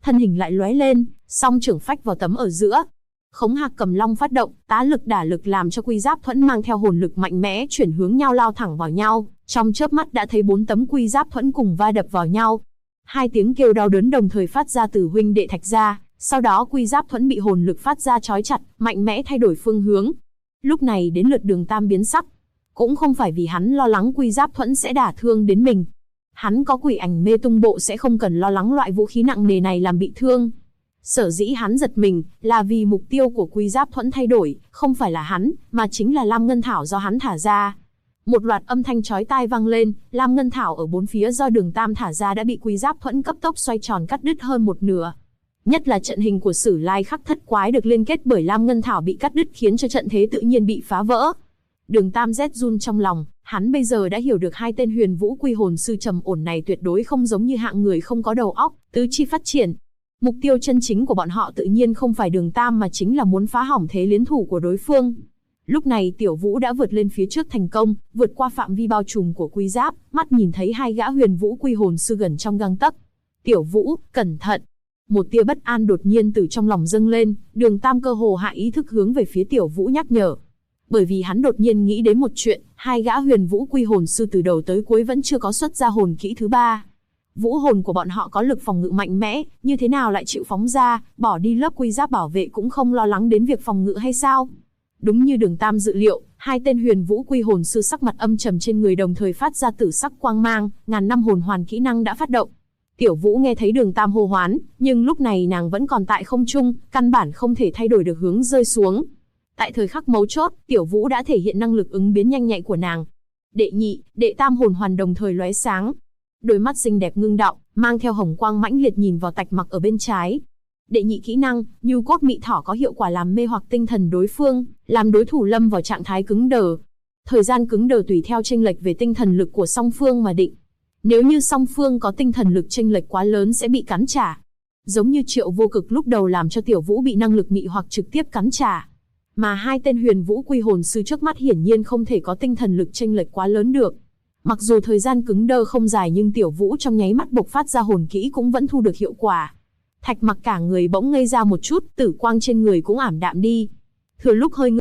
thân hình lại lóe lên, song trưởng phách vào tấm ở giữa. Khống Hạc Cầm Long phát động, tá lực đả lực làm cho Quy Giáp Thuẫn mang theo hồn lực mạnh mẽ chuyển hướng nhau lao thẳng vào nhau, trong chớp mắt đã thấy 4 tấm Quy Giáp Thuẫn cùng va đập vào nhau. Hai tiếng kêu đau đớn đồng thời phát ra từ huynh đệ Thạch gia, sau đó Quy Giáp Thuẫn bị hồn lực phát ra trói chặt, mạnh mẽ thay đổi phương hướng. Lúc này đến lượt Đường Tam biến sắc, cũng không phải vì hắn lo lắng Quy Giáp Thuẫn sẽ đả thương đến mình. Hắn có Quỷ Ảnh Mê Tung Bộ sẽ không cần lo lắng loại vũ khí nặng nề này làm bị thương. Sở dĩ hắn giật mình, là vì mục tiêu của Quy Giáp Thuẫn thay đổi, không phải là hắn, mà chính là Lam Ngân Thảo do hắn thả ra. Một loạt âm thanh chói tai vang lên, Lam Ngân Thảo ở bốn phía do Đường Tam thả ra đã bị Quy Giáp Thuẫn cấp tốc xoay tròn cắt đứt hơn một nửa. Nhất là trận hình của Sử Lai Khắc Thất Quái được liên kết bởi Lam Ngân Thảo bị cắt đứt khiến cho trận thế tự nhiên bị phá vỡ. Đường Tam rét run trong lòng, hắn bây giờ đã hiểu được hai tên Huyền Vũ Quy Hồn Sư trầm ổn này tuyệt đối không giống như hạng người không có đầu óc, tứ chi phát triển. Mục tiêu chân chính của bọn họ tự nhiên không phải Đường Tam mà chính là muốn phá hỏng thế liên thủ của đối phương. Lúc này Tiểu Vũ đã vượt lên phía trước thành công, vượt qua phạm vi bao trùm của Quy Giáp, mắt nhìn thấy hai gã Huyền Vũ Quy Hồn Sư gần trong gang tấc. Tiểu Vũ, cẩn thận! Một tia bất an đột nhiên từ trong lòng dâng lên, Đường Tam cơ hồ hạ ý thức hướng về phía Tiểu Vũ nhắc nhở. Bởi vì hắn đột nhiên nghĩ đến một chuyện, hai gã Huyền Vũ Quy Hồn Sư từ đầu tới cuối vẫn chưa có xuất ra hồn kỹ thứ ba. Vũ hồn của bọn họ có lực phòng ngự mạnh mẽ, như thế nào lại chịu phóng ra, bỏ đi lớp quy giáp bảo vệ cũng không lo lắng đến việc phòng ngự hay sao? Đúng như Đường Tam dự liệu, hai tên Huyền Vũ Quy Hồn Sư sắc mặt âm trầm trên người đồng thời phát ra tử sắc quang mang, ngàn năm hồn hoàn kỹ năng đã phát động. Tiểu Vũ nghe thấy Đường Tam hô hoán, nhưng lúc này nàng vẫn còn tại không trung, căn bản không thể thay đổi được hướng rơi xuống. Tại thời khắc mấu chốt, Tiểu Vũ đã thể hiện năng lực ứng biến nhanh nhạy của nàng. Đệ nhị, đệ tam hồn hoàn đồng thời lóe sáng. Đôi mắt xinh đẹp ngưng đọng, mang theo hồng quang mãnh liệt nhìn vào Tạch Mặc ở bên trái. Đệ nhị kỹ năng, Nhu Cốt Mị Thỏ có hiệu quả làm mê hoặc tinh thần đối phương, làm đối thủ lâm vào trạng thái cứng đờ. Thời gian cứng đờ tùy theo chênh lệch về tinh thần lực của song phương mà định. Nếu như song phương có tinh thần lực chênh lệch quá lớn sẽ bị cắn trả. Giống như Triệu Vô Cực lúc đầu làm cho Tiểu Vũ bị năng lực mị hoặc trực tiếp cắn trả. Mà hai tên Huyền Vũ Quy Hồn Sư trước mắt hiển nhiên không thể có tinh thần lực chênh lệch quá lớn được. Mặc dù thời gian cứng đơ không dài nhưng Tiểu Vũ trong nháy mắt bộc phát ra hồn kỹ cũng vẫn thu được hiệu quả. Thạch Mặc cả người bỗng ngây ra một chút, tử quang trên người cũng ảm đạm đi. Thừa lúc hơi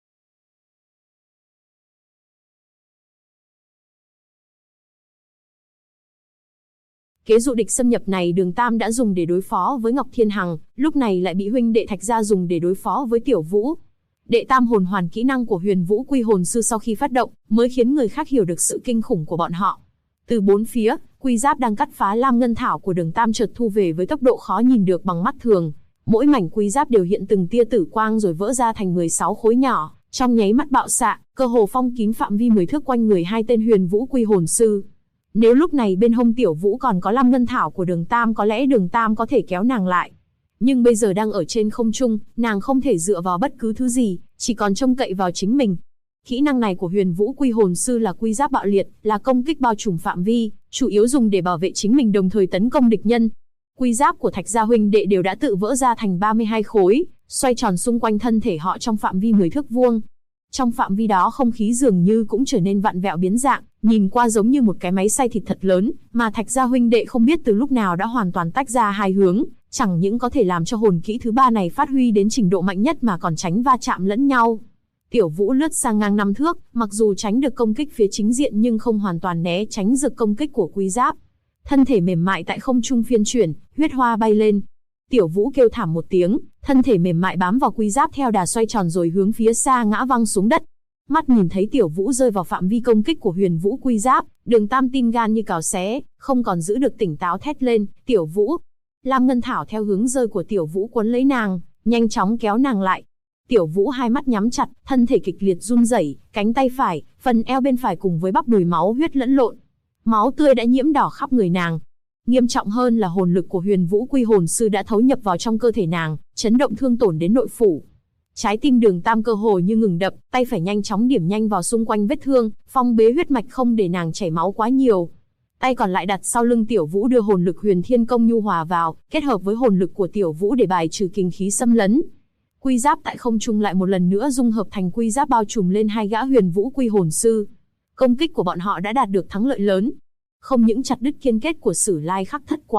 kế dụ địch xâm nhập này Đường Tam đã dùng để đối phó với Ngọc Thiên Hằng, lúc này lại bị huynh đệ Thạch gia dùng để đối phó với Tiểu Vũ. Đệ tam hồn hoàn kỹ năng của Huyền Vũ Quy Hồn Sư sau khi phát động, mới khiến người khác hiểu được sự kinh khủng của bọn họ. Từ bốn phía, quy giáp đang cắt phá Lam Ngân Thảo của Đường Tam chợt thu về với tốc độ khó nhìn được bằng mắt thường. Mỗi mảnh quy giáp đều hiện từng tia tử quang rồi vỡ ra thành 16 khối nhỏ, trong nháy mắt bạo xạ, cơ hồ phong kín phạm vi 10 thước quanh người hai tên Huyền Vũ Quy Hồn Sư. Nếu lúc này bên hông Tiểu Vũ còn có Lam Ngân Thảo của Đường Tam có lẽ Đường Tam có thể kéo nàng lại. Nhưng bây giờ đang ở trên không trung, nàng không thể dựa vào bất cứ thứ gì, chỉ còn trông cậy vào chính mình. Kỹ năng này của Huyền Vũ Quy Hồn Sư là quy giáp bạo liệt, là công kích bao trùm phạm vi, chủ yếu dùng để bảo vệ chính mình đồng thời tấn công địch nhân. Quy giáp của Thạch gia huynh đệ đều đã tự vỡ ra thành 32 khối, xoay tròn xung quanh thân thể họ trong phạm vi 10 thước vuông. Trong phạm vi đó không khí dường như cũng trở nên vặn vẹo biến dạng, nhìn qua giống như một cái máy xay thịt thật lớn, mà Thạch gia huynh đệ không biết từ lúc nào đã hoàn toàn tách ra hai hướng, chẳng những có thể làm cho hồn kỹ thứ ba này phát huy đến trình độ mạnh nhất mà còn tránh va chạm lẫn nhau. Tiểu Vũ lướt sang ngang 5 thước, mặc dù tránh được công kích phía chính diện nhưng không hoàn toàn né tránh được công kích của quy giáp. Thân thể mềm mại tại không trung phiên chuyển, huyết hoa bay lên. Tiểu Vũ kêu thảm một tiếng, thân thể mềm mại bám vào quy giáp theo đà xoay tròn rồi hướng phía xa ngã văng xuống đất. Mắt nhìn thấy Tiểu Vũ rơi vào phạm vi công kích của Huyền Vũ quy giáp, Đường Tam tim gan như cào xé, không còn giữ được tỉnh táo thét lên, "Tiểu Vũ!" Lam Ngân Thảo theo hướng rơi của Tiểu Vũ quấn lấy nàng, nhanh chóng kéo nàng lại. Tiểu Vũ hai mắt nhắm chặt, thân thể kịch liệt run rẩy, cánh tay phải, phần eo bên phải cùng với bắp đùi máu huyết lẫn lộn. Máu tươi đã nhiễm đỏ khắp người nàng. Nghiêm trọng hơn là hồn lực của Huyền Vũ Quy Hồn Sư đã thấu nhập vào trong cơ thể nàng, chấn động thương tổn đến nội phủ. Trái tim Đường Tam cơ hồ như ngừng đập, tay phải nhanh chóng điểm nhanh vào xung quanh vết thương, phong bế huyết mạch không để nàng chảy máu quá nhiều. Tay còn lại đặt sau lưng Tiểu Vũ đưa hồn lực Huyền Thiên Công nhu hòa vào, kết hợp với hồn lực của Tiểu Vũ để bài trừ kình khí xâm lấn. Quy giáp tại không trung lại một lần nữa dung hợp thành quy giáp bao trùm lên hai gã Huyền Vũ Quy Hồn Sư. Công kích của bọn họ đã đạt được thắng lợi lớn. Không những chặt đứt kiên kết của Sử Lai Khắc Thất Quái,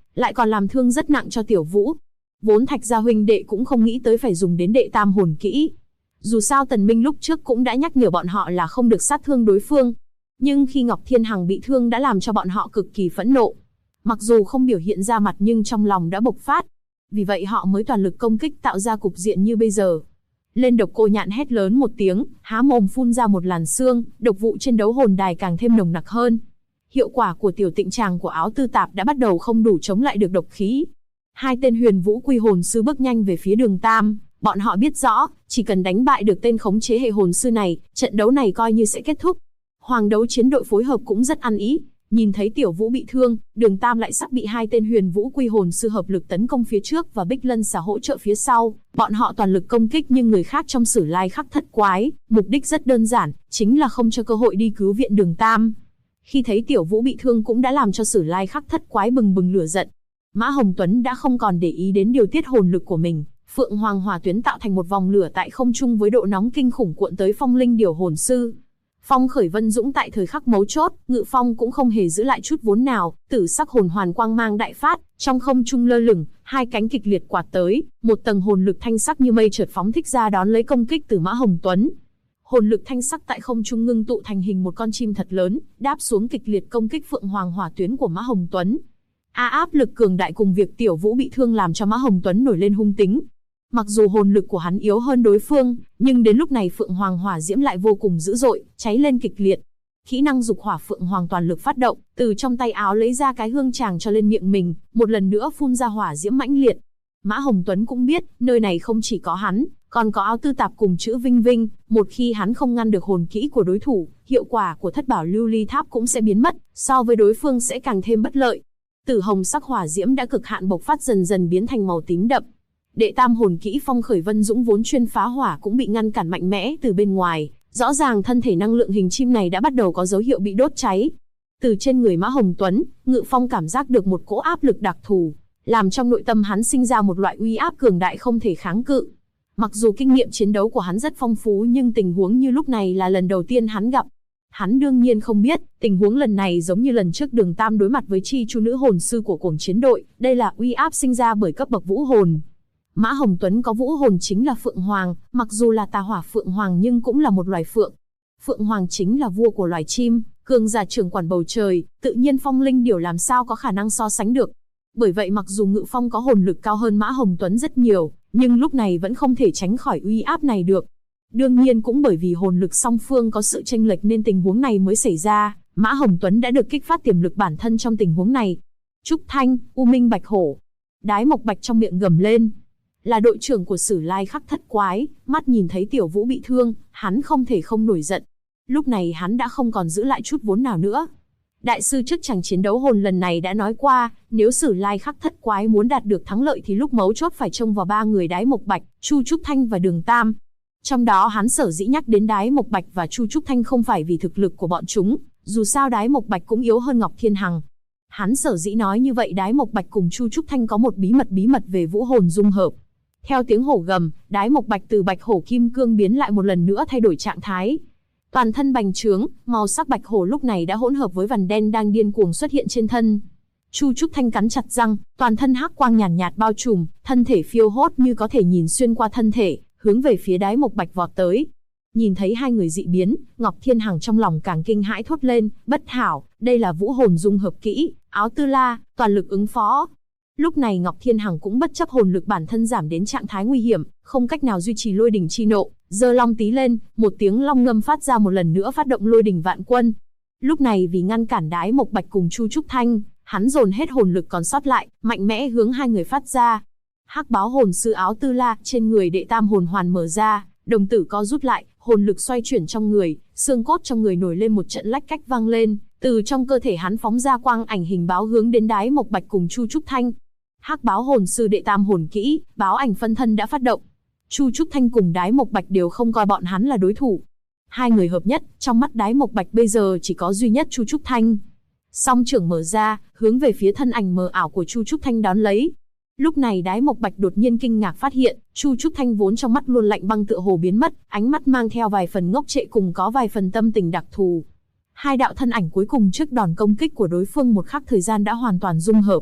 lại còn làm thương rất nặng cho Tiểu Vũ. Vốn Thạch gia huynh đệ cũng không nghĩ tới phải dùng đến đệ tam hồn kỹ. Dù sao Tần Minh lúc trước cũng đã nhắc nhở bọn họ là không được sát thương đối phương. Nhưng khi Ngọc Thiên Hằng bị thương đã làm cho bọn họ cực kỳ phẫn nộ. Mặc dù không biểu hiện ra mặt nhưng trong lòng đã bộc phát. Vì vậy họ mới toàn lực công kích tạo ra cục diện như bây giờ. Lên Độc Cô Nhạn hét lớn một tiếng, há mồm phun ra một làn sương, độc vụ trên đấu hồn đài càng thêm nồng nặc hơn. Hiệu quả của tiểu tịnh tràng của áo tư tạp đã bắt đầu không đủ chống lại được độc khí. Hai tên Huyền Vũ Quy hồn sư bước nhanh về phía Đường Tam, bọn họ biết rõ, chỉ cần đánh bại được tên khống chế hệ hồn sư này, trận đấu này coi như sẽ kết thúc. Hoàng đấu chiến đội phối hợp cũng rất ăn ý, nhìn thấy Tiểu Vũ bị thương, Đường Tam lại sắp bị hai tên Huyền Vũ Quy hồn sư hợp lực tấn công phía trước và Bích Lân xà hỗ trợ phía sau, bọn họ toàn lực công kích nhưng người khác trong Sử Lai Khắc Thất Quái, mục đích rất đơn giản, chính là không cho cơ hội đi cứu viện Đường Tam. Khi thấy Tiểu Vũ bị thương cũng đã làm cho Sử Lai Khắc Thất Quái bừng bừng lửa giận. Mã Hồng Tuấn đã không còn để ý đến điều tiết hồn lực của mình, Phượng Hoàng Hỏa Tuyến tạo thành một vòng lửa tại không trung với độ nóng kinh khủng cuộn tới Phong Linh Điểu hồn sư. Phong Khởi Vân Dũng tại thời khắc mấu chốt, Ngự Phong cũng không hề giữ lại chút vốn nào, tử sắc hồn hoàn quang mang đại phát, trong không trung lơ lửng, hai cánh kịch liệt quạt tới, một tầng hồn lực thanh sắc như mây chợt phóng thích ra đón lấy công kích từ Mã Hồng Tuấn. Hồn lực thanh sắc tại không trung ngưng tụ thành hình một con chim thật lớn, đáp xuống kịch liệt công kích Phượng Hoàng Hỏa Tuyến của Mã Hồng Tuấn. Áp lực cường đại cùng việc Tiểu Vũ bị thương làm cho Mã Hồng Tuấn nổi lên hung tính. Mặc dù hồn lực của hắn yếu hơn đối phương, nhưng đến lúc này Phượng Hoàng Hỏa Diễm lại vô cùng dữ dội, cháy lên kịch liệt. Kỹ năng dục hỏa Phượng Hoàng toàn lực phát động, từ trong tay áo lấy ra cái hương tràng cho lên miệng mình, một lần nữa phun ra hỏa diễm mãnh liệt. Mã Hồng Tuấn cũng biết, nơi này không chỉ có hắn, còn có áo tư tạp cùng chữ Vinh Vinh, một khi hắn không ngăn được hồn kỹ của đối thủ, hiệu quả của thất bảo lưu ly tháp cũng sẽ biến mất, so với đối phương sẽ càng thêm bất lợi. Tử hồng sắc hỏa diễm đã cực hạn bộc phát dần dần biến thành màu tím đậm. Đệ tam hồn kỹ Phong Khởi Vân Dũng vốn chuyên phá hỏa cũng bị ngăn cản mạnh mẽ từ bên ngoài, rõ ràng thân thể năng lượng hình chim này đã bắt đầu có dấu hiệu bị đốt cháy. Từ trên người Mã Hồng Tuấn, Ngự Phong cảm giác được một cỗ áp lực đặc thù, làm trong nội tâm hắn sinh ra một loại uy áp cường đại không thể kháng cự. Mặc dù kinh nghiệm chiến đấu của hắn rất phong phú nhưng tình huống như lúc này là lần đầu tiên hắn gặp. Hắn đương nhiên không biết, tình huống lần này giống như lần trước Đường Tam đối mặt với Chi Chu nữ hồn sư của Cuồng Chiến đội, đây là uy áp sinh ra bởi cấp bậc vũ hồn. Mã Hồng Tuấn có vũ hồn chính là Phượng Hoàng, mặc dù là tà hỏa Phượng Hoàng nhưng cũng là một loài phượng. Phượng Hoàng chính là vua của loài chim, cường giả trưởng quản bầu trời, tự nhiên Phong Linh Điểu làm sao có khả năng so sánh được. Bởi vậy mặc dù Ngự Phong có hồn lực cao hơn Mã Hồng Tuấn rất nhiều, nhưng lúc này vẫn không thể tránh khỏi uy áp này được. Đương nhiên cũng bởi vì hồn lực song phương có sự chênh lệch nên tình huống này mới xảy ra, Mã Hồng Tuấn đã được kích phát tiềm lực bản thân trong tình huống này. Trúc Thanh, U Minh Bạch Hổ. Đái Mộc Bạch trong miệng gầm lên. Là đội trưởng của Sử Lai Khắc Thất Quái, mắt nhìn thấy Tiểu Vũ bị thương, hắn không thể không nổi giận. Lúc này hắn đã không còn giữ lại chút vốn nào nữa. Đại sư trước chàng chiến đấu hồn lần này đã nói qua, nếu Sử Lai Khắc Thất Quái muốn đạt được thắng lợi thì lúc mấu chốt phải trông vào ba người Đái Mộc Bạch, Chu Trúc Thanh và Đường Tam. Trong đó hắn sở dĩ nhắc đến Đái Mộc Bạch và Chu Trúc Thanh không phải vì thực lực của bọn chúng, dù sao Đái Mộc Bạch cũng yếu hơn Ngọc Thiên Hằng. Hắn sở dĩ nói như vậy Đái Mộc Bạch cùng Chu Trúc Thanh có một bí mật về vũ hồn dung hợp. Theo tiếng hổ gầm, Đái Mộc Bạch từ Bạch Hổ Kim Cương biến lại một lần nữa thay đổi trạng thái. Toàn thân bành trướng, màu sắc bạch hổ lúc này đã hỗn hợp với vằn đen đang điên cuồng xuất hiện trên thân. Chu Trúc Thanh cắn chặt răng, toàn thân hắc quang nhàn nhạt bao trùm, thân thể phiêu hốt như có thể nhìn xuyên qua thân thể, hướng về phía Đái Mộc Bạch vọt tới. Nhìn thấy hai người dị biến, Ngọc Thiên Hằng trong lòng càng kinh hãi thốt lên, bất hảo, đây là vũ hồn dung hợp kỹ, Áo Tư La, toàn lực ứng phó. Lúc này Ngọc Thiên Hằng cũng bất chấp hồn lực bản thân giảm đến trạng thái nguy hiểm, không cách nào duy trì lôi đỉnh chi nộ, giơ long tí lên, một tiếng long ngâm phát ra một lần nữa phát động lôi đỉnh vạn quân. Lúc này vì ngăn cản Đái Mộc Bạch cùng Chu Trúc Thanh, hắn dồn hết hồn lực còn sót lại, mạnh mẽ hướng hai người phát ra. Hắc báo hồn sư Áo Tư La trên người đệ tam hồn hoàn mở ra, đồng tử co rút lại, hồn lực xoay chuyển trong người, xương cốt trong người nổi lên một trận lách cách vang lên, từ trong cơ thể hắn phóng ra quang ảnh hình báo hướng đến Đái Mộc Bạch cùng Chu Trúc Thanh. Hắc báo hồn sư đệ tam hồn kỹ, báo ảnh phân thân đã phát động. Chu Trúc Thanh cùng Đái Mộc Bạch đều không coi bọn hắn là đối thủ. Hai người hợp nhất, trong mắt Đái Mộc Bạch bây giờ chỉ có duy nhất Chu Trúc Thanh. Song trưởng mở ra, hướng về phía thân ảnh mờ ảo của Chu Trúc Thanh đón lấy. Lúc này Đái Mộc Bạch đột nhiên kinh ngạc phát hiện, Chu Trúc Thanh vốn trong mắt luôn lạnh băng tựa hồ biến mất, ánh mắt mang theo vài phần ngốc trệ cùng có vài phần tâm tình đặc thù. Hai đạo thân ảnh cuối cùng trước đòn công kích của đối phương một khắc thời gian đã hoàn toàn dung hợp.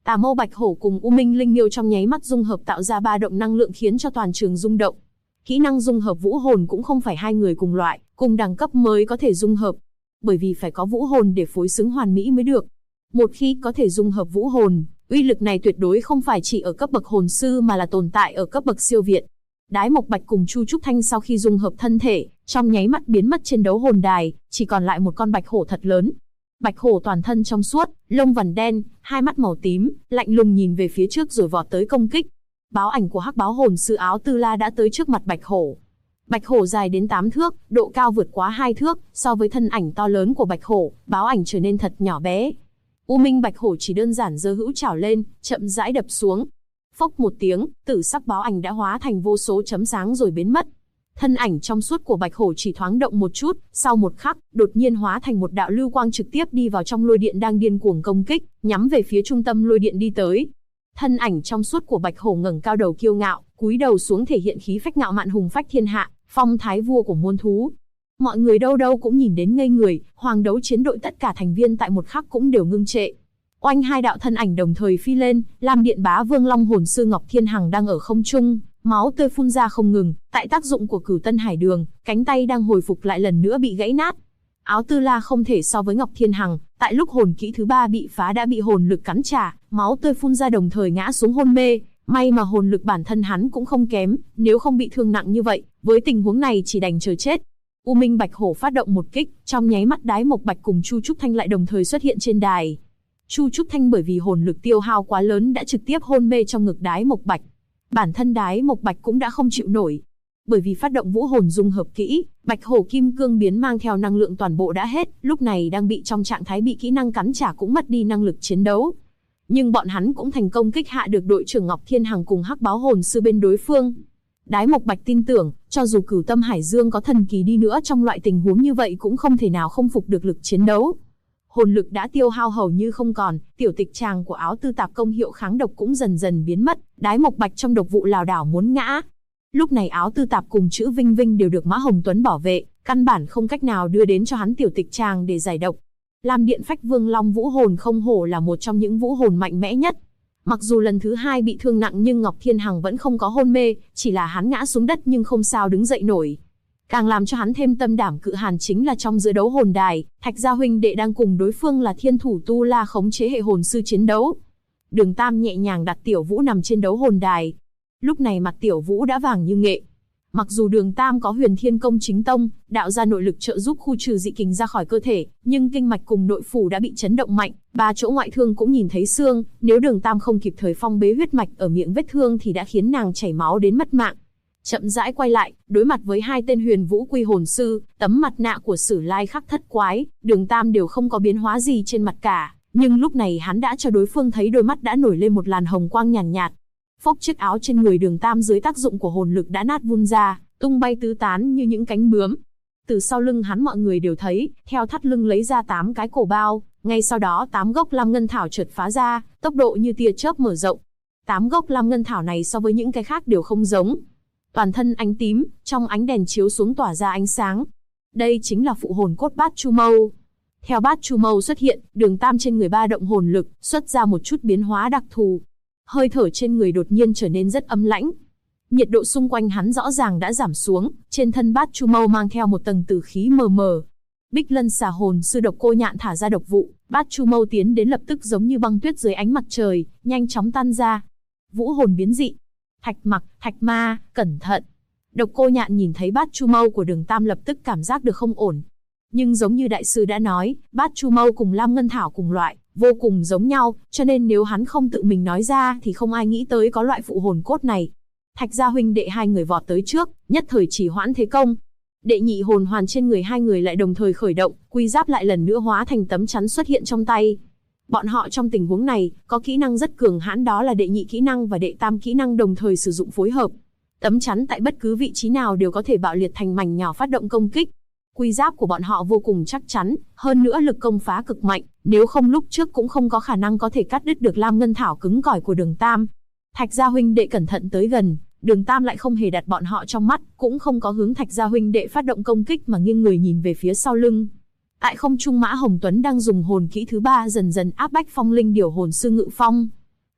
Tà Mâu Bạch Hổ cùng U Minh Linh Miêu trong nháy mắt dung hợp tạo ra ba động năng lượng khiến cho toàn trường rung động. Kỹ năng dung hợp vũ hồn cũng không phải hai người cùng loại, cùng đẳng cấp mới có thể dung hợp, bởi vì phải có vũ hồn để phối xứng hoàn mỹ mới được. Một khi có thể dung hợp vũ hồn, uy lực này tuyệt đối không phải chỉ ở cấp bậc hồn sư mà là tồn tại ở cấp bậc siêu việt. Đái Mộc Bạch cùng Chu Trúc Thanh sau khi dung hợp thân thể, trong nháy mắt biến mất trên đấu hồn đài, chỉ còn lại một con bạch hổ thật lớn. Bạch hổ toàn thân trong suốt, lông vằn đen, hai mắt màu tím, lạnh lùng nhìn về phía trước rồi vọt tới công kích. Báo ảnh của hắc báo hồn sư áo tư la đã tới trước mặt bạch hổ. Bạch hổ dài đến 8 thước, độ cao vượt quá 2 thước, so với thân ảnh to lớn của bạch hổ, báo ảnh trở nên thật nhỏ bé. U Minh Bạch Hổ chỉ đơn giản giơ hữu chảo lên, chậm rãi đập xuống. Phốc một tiếng, tử sắc báo ảnh đã hóa thành vô số chấm sáng rồi biến mất. Thân ảnh trong suốt của Bạch Hổ chỉ thoáng động một chút, sau một khắc, đột nhiên hóa thành một đạo lưu quang trực tiếp đi vào trong lôi điện đang điên cuồng công kích, nhắm về phía trung tâm lôi điện đi tới. Thân ảnh trong suốt của Bạch Hổ ngẩng cao đầu kiêu ngạo, cúi đầu xuống thể hiện khí phách ngạo mạn hùng phách thiên hạ, phong thái vua của muôn thú. Mọi người đâu đâu cũng nhìn đến ngây người, hoàng đấu chiến đội tất cả thành viên tại một khắc cũng đều ngưng trệ. Oanh, hai đạo thân ảnh đồng thời phi lên, Lam Điện Bá Vương Long hồn sư Ngọc Thiên Hằng đang ở không trung, máu tươi phun ra không ngừng, tại tác dụng của Cửu Tân Hải Đường, cánh tay đang hồi phục lại lần nữa bị gãy nát. Áo Tư La không thể so với Ngọc Thiên Hằng, tại lúc hồn kỹ thứ 3 bị phá đã bị hồn lực cắn trả, máu tươi phun ra đồng thời ngã xuống hôn mê. May mà hồn lực bản thân hắn cũng không kém, nếu không bị thương nặng như vậy, với tình huống này chỉ đành chờ chết. U Minh Bạch Hổ phát động một kích, trong nháy mắt Đái Mộc Bạch cùng Chu Trúc Thanh lại đồng thời xuất hiện trên đài. Chu Trúc Thanh bởi vì hồn lực tiêu hao quá lớn đã trực tiếp hôn mê trong ngực Đái Mộc Bạch. Bản thân Đái Mộc Bạch cũng đã không chịu nổi. Bởi vì phát động vũ hồn dung hợp kỹ, Bạch Hổ Kim Cương biến mang theo năng lượng toàn bộ đã hết, lúc này đang bị trong trạng thái bị kỹ năng cắn trả cũng mất đi năng lực chiến đấu. Nhưng bọn hắn cũng thành công kích hạ được đội trưởng Ngọc Thiên Hằng cùng hắc báo hồn sư bên đối phương. Đái Mộc Bạch tin tưởng, cho dù Cửu Tâm Hải Dương có thần kỳ đi nữa trong loại tình huống như vậy cũng không thể nào không phục được lực chiến đấu. Hồn lực đã tiêu hao hầu như không còn, tiểu tịch tràng của áo tư tạp công hiệu kháng độc cũng dần dần biến mất, Đái Mộc Bạch trong độc vụ lảo đảo muốn ngã. Lúc này áo tư tạp cùng chữ Vinh Vinh đều được Mã Hồng Tuấn bảo vệ, căn bản không cách nào đưa đến cho hắn tiểu tịch tràng để giải độc. Lam Điện Phách Vương Long vũ hồn không hổ là một trong những vũ hồn mạnh mẽ nhất. Mặc dù lần thứ 2 bị thương nặng nhưng Ngọc Thiên Hằng vẫn không có hôn mê, chỉ là hắn ngã xuống đất nhưng không sao đứng dậy nổi. Càng làm cho hắn thêm tâm đảm cự hàn chính là trong giữa đấu hồn đài, Thạch Gia huynh đệ đang cùng đối phương là Thiên Thủ Tu La khống chế hệ hồn sư chiến đấu. Đường Tam nhẹ nhàng đặt Tiểu Vũ nằm trên đấu hồn đài. Lúc này mặt Tiểu Vũ đã vàng như nghệ. Mặc dù Đường Tam có Huyền Thiên Công chính tông, đạo ra nội lực trợ giúp khu trừ dị kình ra khỏi cơ thể, nhưng kinh mạch cùng nội phủ đã bị chấn động mạnh, 3 chỗ ngoại thương cũng nhìn thấy xương, nếu Đường Tam không kịp thời phong bế huyết mạch ở miệng vết thương thì đã khiến nàng chảy máu đến mất mạng. Chậm rãi quay lại, đối mặt với hai tên Huyền Vũ Quy hồn sư, tấm mặt nạ của Sử Lai Khắc Thất Quái, Đường Tam đều không có biến hóa gì trên mặt cả, nhưng lúc này hắn đã cho đối phương thấy đôi mắt đã nổi lên một làn hồng quang nhàn nhạt. Phốc, chiếc áo trên người Đường Tam dưới tác dụng của hồn lực đã nát vun ra, tung bay tứ tán như những cánh bướm. Từ sau lưng hắn mọi người đều thấy, theo thắt lưng lấy ra 8 cái cổ bao, ngay sau đó 8 gốc Lam Ngân Thảo chợt phá ra, tốc độ như tia chớp mở rộng. 8 gốc Lam Ngân Thảo này so với những cái khác đều không giống. Toàn thân ánh tím, trong ánh đèn chiếu xuống tỏa ra ánh sáng. Đây chính là phụ hồn cốt Bát Chu Mâu. Theo Bát Chu Mâu xuất hiện, Đường Tam trên người ba động hồn lực, xuất ra một chút biến hóa đặc thù. Hơi thở trên người đột nhiên trở nên rất ấm lãnh. Nhiệt độ xung quanh hắn rõ ràng đã giảm xuống, trên thân Bát Chu Mâu mang theo một tầng tử khí mờ mờ. Bích Lân Xà hồn sư Độc Cô Nhạn thả ra độc vụ, Bát Chu Mâu tiến đến lập tức giống như băng tuyết dưới ánh mặt trời, nhanh chóng tan ra. Vũ hồn biến dị. Thạch Mặc, Thạch Ma, cẩn thận. Độc Cô Nhạn nhìn thấy Bát Chu Mâu của Đường Tam lập tức cảm giác được không ổn. Nhưng giống như đại sư đã nói, Bát Chu Mâu cùng Lam Ngân Thảo cùng loại, vô cùng giống nhau, cho nên nếu hắn không tự mình nói ra thì không ai nghĩ tới có loại phụ hồn cốt này. Thạch Gia huynh đệ hai người vọt tới trước, nhất thời chỉ hoãn thế công. Đệ nhị hồn hoàn trên người hai người lại đồng thời khởi động, quy giáp lại lần nữa hóa thành tấm chắn xuất hiện trong tay. Bọn họ trong tình huống này, có kỹ năng rất cường hãn đó là đệ nhị kỹ năng và đệ tam kỹ năng đồng thời sử dụng phối hợp. Tấm chắn tại bất cứ vị trí nào đều có thể bạo liệt thành mảnh nhỏ phát động công kích. Quy giáp của bọn họ vô cùng chắc chắn, hơn nữa lực công phá cực mạnh, nếu không lúc trước cũng không có khả năng có thể cắt đứt được Lam Ngân Thảo cứng cỏi của Đường Tam. Thạch Gia huynh đệ cẩn thận tới gần, Đường Tam lại không hề đặt bọn họ trong mắt, cũng không có hướng Thạch Gia huynh đệ phát động công kích mà nghiêng người nhìn về phía sau lưng. Tại không trung Mã Hồng Tuấn đang dùng hồn kỹ thứ 3 dần dần áp bách Phong Linh Điểu hồn sư Ngự Phong.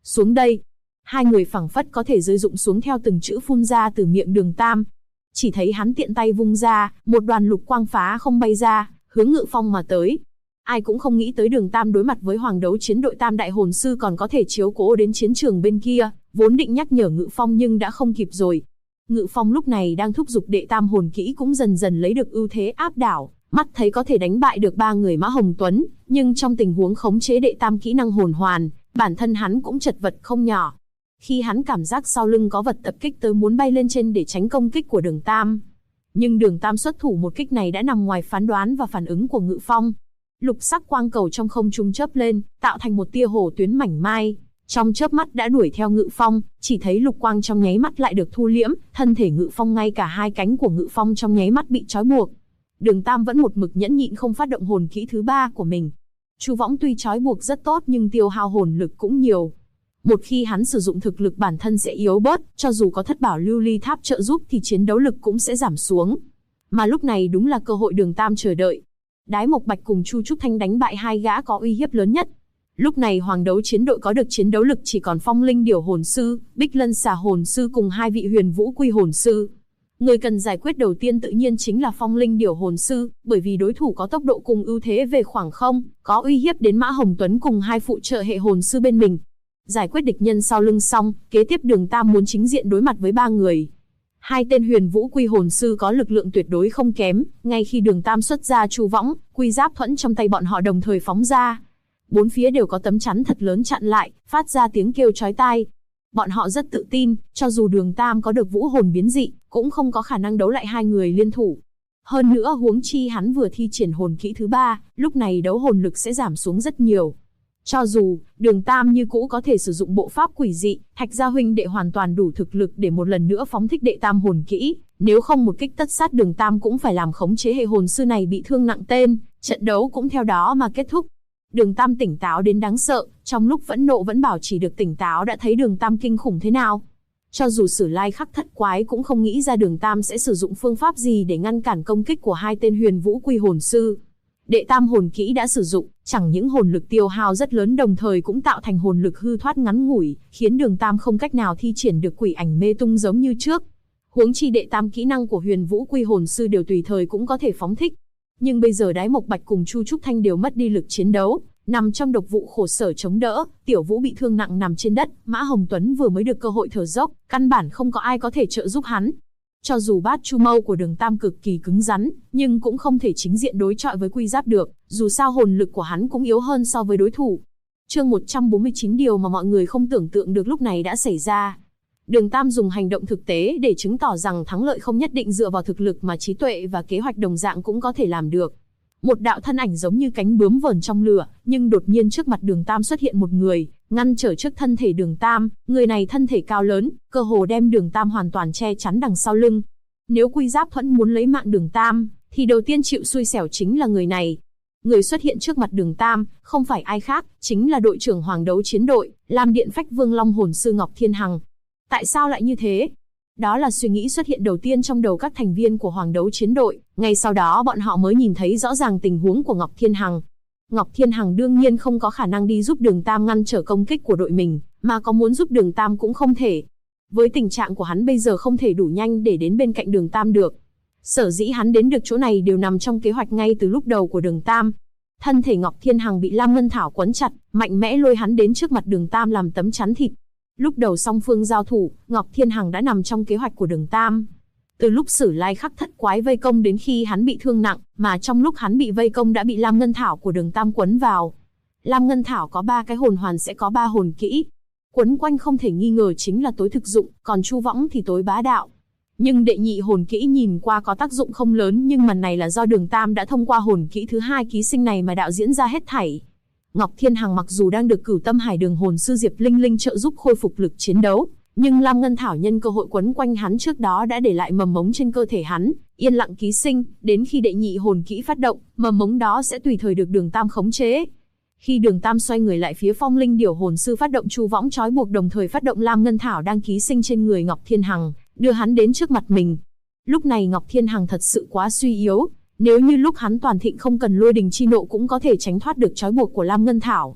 Xuống đây. Hai người phảng phất có thể rơi rụng xuống theo từng chữ phun ra từ miệng Đường Tam. Chỉ thấy hắn tiện tay vung ra, một đoàn lục quang phá không bay ra, hướng Ngự Phong mà tới. Ai cũng không nghĩ tới Đường Tam đối mặt với Hoàng Đấu Chiến đội Tam đại hồn sư còn có thể chiếu cố đến chiến trường bên kia, vốn định nhắc nhở Ngự Phong nhưng đã không kịp rồi. Ngự Phong lúc này đang thúc giục đệ tam hồn kỹ cũng dần dần lấy được ưu thế áp đảo, mắt thấy có thể đánh bại được ba người Mã Hồng Tuấn, nhưng trong tình huống khống chế đệ tam kỹ năng hồn hoàn, bản thân hắn cũng chật vật không nhỏ. Khi hắn cảm giác sau lưng có vật tập kích tới muốn bay lên trên để tránh công kích của Đường Tam. Nhưng Đường Tam xuất thủ một kích này đã nằm ngoài phán đoán và phản ứng của Ngự Phong. Lục sắc quang cầu trong không trung chớp lên, tạo thành một tia hổ tuyến mảnh mai. Trong chớp mắt đã đuổi theo Ngự Phong, chỉ thấy lục quang trong nháy mắt lại được thu liễm, thân thể Ngự Phong ngay cả hai cánh của Ngự Phong trong nháy mắt bị trói buộc. Đường Tam vẫn một mực nhẫn nhịn không phát động hồn kỹ thứ ba của mình. Chu Võng tuy trói buộc rất tốt nhưng tiêu hao hồn lực cũng nhiều. Một khi hắn sử dụng thực lực bản thân sẽ yếu bớt, cho dù có thất bảo lưu ly tháp trợ giúp thì chiến đấu lực cũng sẽ giảm xuống. Mà lúc này đúng là cơ hội Đường Tam chờ đợi. Đái Mộc Bạch cùng Chu Trúc Thanh đánh bại hai gã có uy hiếp lớn nhất. Lúc này Hoàng Đấu Chiến đội có được chiến đấu lực chỉ còn Phong Linh Điểu hồn sư, Bích Lân Xà hồn sư cùng hai vị Huyền Vũ Quy hồn sư. Người cần giải quyết đầu tiên tự nhiên chính là Phong Linh Điểu hồn sư, bởi vì đối thủ có tốc độ cùng ưu thế về khoảng không, có uy hiếp đến Mã Hồng Tuấn cùng hai phụ trợ hệ hồn sư bên mình. Giải quyết địch nhân sau lưng xong, kế tiếp Đường Tam muốn chính diện đối mặt với ba người. Hai tên Huyền Vũ Quy hồn sư có lực lượng tuyệt đối không kém, ngay khi Đường Tam xuất ra Chu Võng, Quy Giáp Thuẫn trong tay bọn họ đồng thời phóng ra. Bốn phía đều có tấm chắn thật lớn chặn lại, phát ra tiếng kêu chói tai. Bọn họ rất tự tin, cho dù Đường Tam có được vũ hồn biến dị, cũng không có khả năng đấu lại hai người liên thủ. Hơn nữa huống chi hắn vừa thi triển hồn kỹ thứ ba, lúc này đấu hồn lực sẽ giảm xuống rất nhiều. Cho dù, Đường Tam như cũ có thể sử dụng bộ pháp quỷ dị, Thạch Gia huynh đệ hoàn toàn đủ thực lực để một lần nữa phóng thích đệ tam hồn kỹ, nếu không một kích tất sát Đường Tam cũng phải làm khống chế hệ hồn sư này bị thương nặng tên, trận đấu cũng theo đó mà kết thúc. Đường Tam tỉnh táo đến đáng sợ, trong lúc phẫn nộ vẫn bảo trì được tỉnh táo đã thấy Đường Tam kinh khủng thế nào. Cho dù Sử Lai Khắc Thất Quái cũng không nghĩ ra Đường Tam sẽ sử dụng phương pháp gì để ngăn cản công kích của hai tên Huyền Vũ Quy hồn sư. Đệ tam hồn kỹ đã sử dụng, chẳng những hồn lực tiêu hao rất lớn đồng thời cũng tạo thành hồn lực hư thoát ngắn ngủi, khiến Đường Tam không cách nào thi triển được quỷ ảnh mê tung giống như trước. Huống chi đệ tam kỹ năng của Huyền Vũ Quy hồn sư đều tùy thời cũng có thể phóng thích. Nhưng bây giờ Đái Mộc Bạch cùng Chu Trúc Thanh đều mất đi lực chiến đấu, nằm trong độc vụ khổ sở chống đỡ, Tiểu Vũ bị thương nặng nằm trên đất, Mã Hồng Tuấn vừa mới được cơ hội thở dốc, căn bản không có ai có thể trợ giúp hắn. Cho dù bát chu mâu của Đường Tam cực kỳ cứng rắn, nhưng cũng không thể chính diện đối chọi với Quy Giáp được, dù sao hồn lực của hắn cũng yếu hơn so với đối thủ. Chương 149 điều mà mọi người không tưởng tượng được lúc này đã xảy ra. Đường Tam dùng hành động thực tế để chứng tỏ rằng thắng lợi không nhất định dựa vào thực lực mà trí tuệ và kế hoạch đồng dạng cũng có thể làm được. Một đạo thân ảnh giống như cánh bướm vờn trong lửa, nhưng đột nhiên trước mặt Đường Tam xuất hiện một người, ngăn trở trước thân thể Đường Tam, người này thân thể cao lớn, cơ hồ đem Đường Tam hoàn toàn che chắn đằng sau lưng. Nếu Quy Giáp Thuẫn muốn lấy mạng Đường Tam, thì đầu tiên chịu xui xẻo chính là người này. Người xuất hiện trước mặt Đường Tam, không phải ai khác, chính là đội trưởng Hoàng Đấu Chiến đội, Lam Điện Phách Vương Long hồn sư Ngọc Thiên Hằng. Tại sao lại như thế? Đó là suy nghĩ xuất hiện đầu tiên trong đầu các thành viên của Hoàng Đấu Chiến đội, ngay sau đó bọn họ mới nhìn thấy rõ ràng tình huống của Ngọc Thiên Hằng. Ngọc Thiên Hằng đương nhiên không có khả năng đi giúp Đường Tam ngăn trở công kích của đội mình, mà có muốn giúp Đường Tam cũng không thể. Với tình trạng của hắn bây giờ không thể đủ nhanh để đến bên cạnh Đường Tam được. Sở dĩ hắn đến được chỗ này đều nằm trong kế hoạch ngay từ lúc đầu của Đường Tam. Thân thể Ngọc Thiên Hằng bị Lam Ngân Thảo quấn chặt, mạnh mẽ lôi hắn đến trước mặt Đường Tam làm tấm chắn thịt. Lúc đầu song phương giao thủ, Ngọc Thiên Hằng đã nằm trong kế hoạch của Đường Tam. Từ lúc Sử Lai Khắc Thất Quái vây công đến khi hắn bị thương nặng, mà trong lúc hắn bị vây công đã bị Lam Ngân Thảo của Đường Tam quấn vào. Lam Ngân Thảo có 3 cái hồn hoàn sẽ có 3 hồn kỹ. Quấn quanh không thể nghi ngờ chính là tối thực dụng, còn Chu Võng thì tối bá đạo. Nhưng đệ nhị hồn kỹ nhìn qua có tác dụng không lớn, nhưng màn này là do Đường Tam đã thông qua hồn kỹ thứ 2 ký sinh này mà đạo diễn ra hết thảy. Ngọc Thiên Hằng mặc dù đang được Cửu Tâm Hải Đường hồn sư Diệp Linh Linh trợ giúp khôi phục lực chiến đấu, nhưng Lam Ngân Thảo nhân cơ hội quấn quanh hắn trước đó đã để lại mầm mống trên cơ thể hắn, yên lặng ký sinh, đến khi đệ nhị hồn kỹ phát động, mầm mống đó sẽ tùy thời được Đường Tam khống chế. Khi Đường Tam xoay người lại phía Phong Linh Điểu hồn sư phát động Chu Võng trói buộc đồng thời phát động Lam Ngân Thảo đang ký sinh trên người Ngọc Thiên Hằng, đưa hắn đến trước mặt mình. Lúc này Ngọc Thiên Hằng thật sự quá suy yếu, nếu như lúc hắn toàn thịnh không cần lôi đình chi nộ cũng có thể tránh thoát được trói buộc của Lam Ngân Thảo.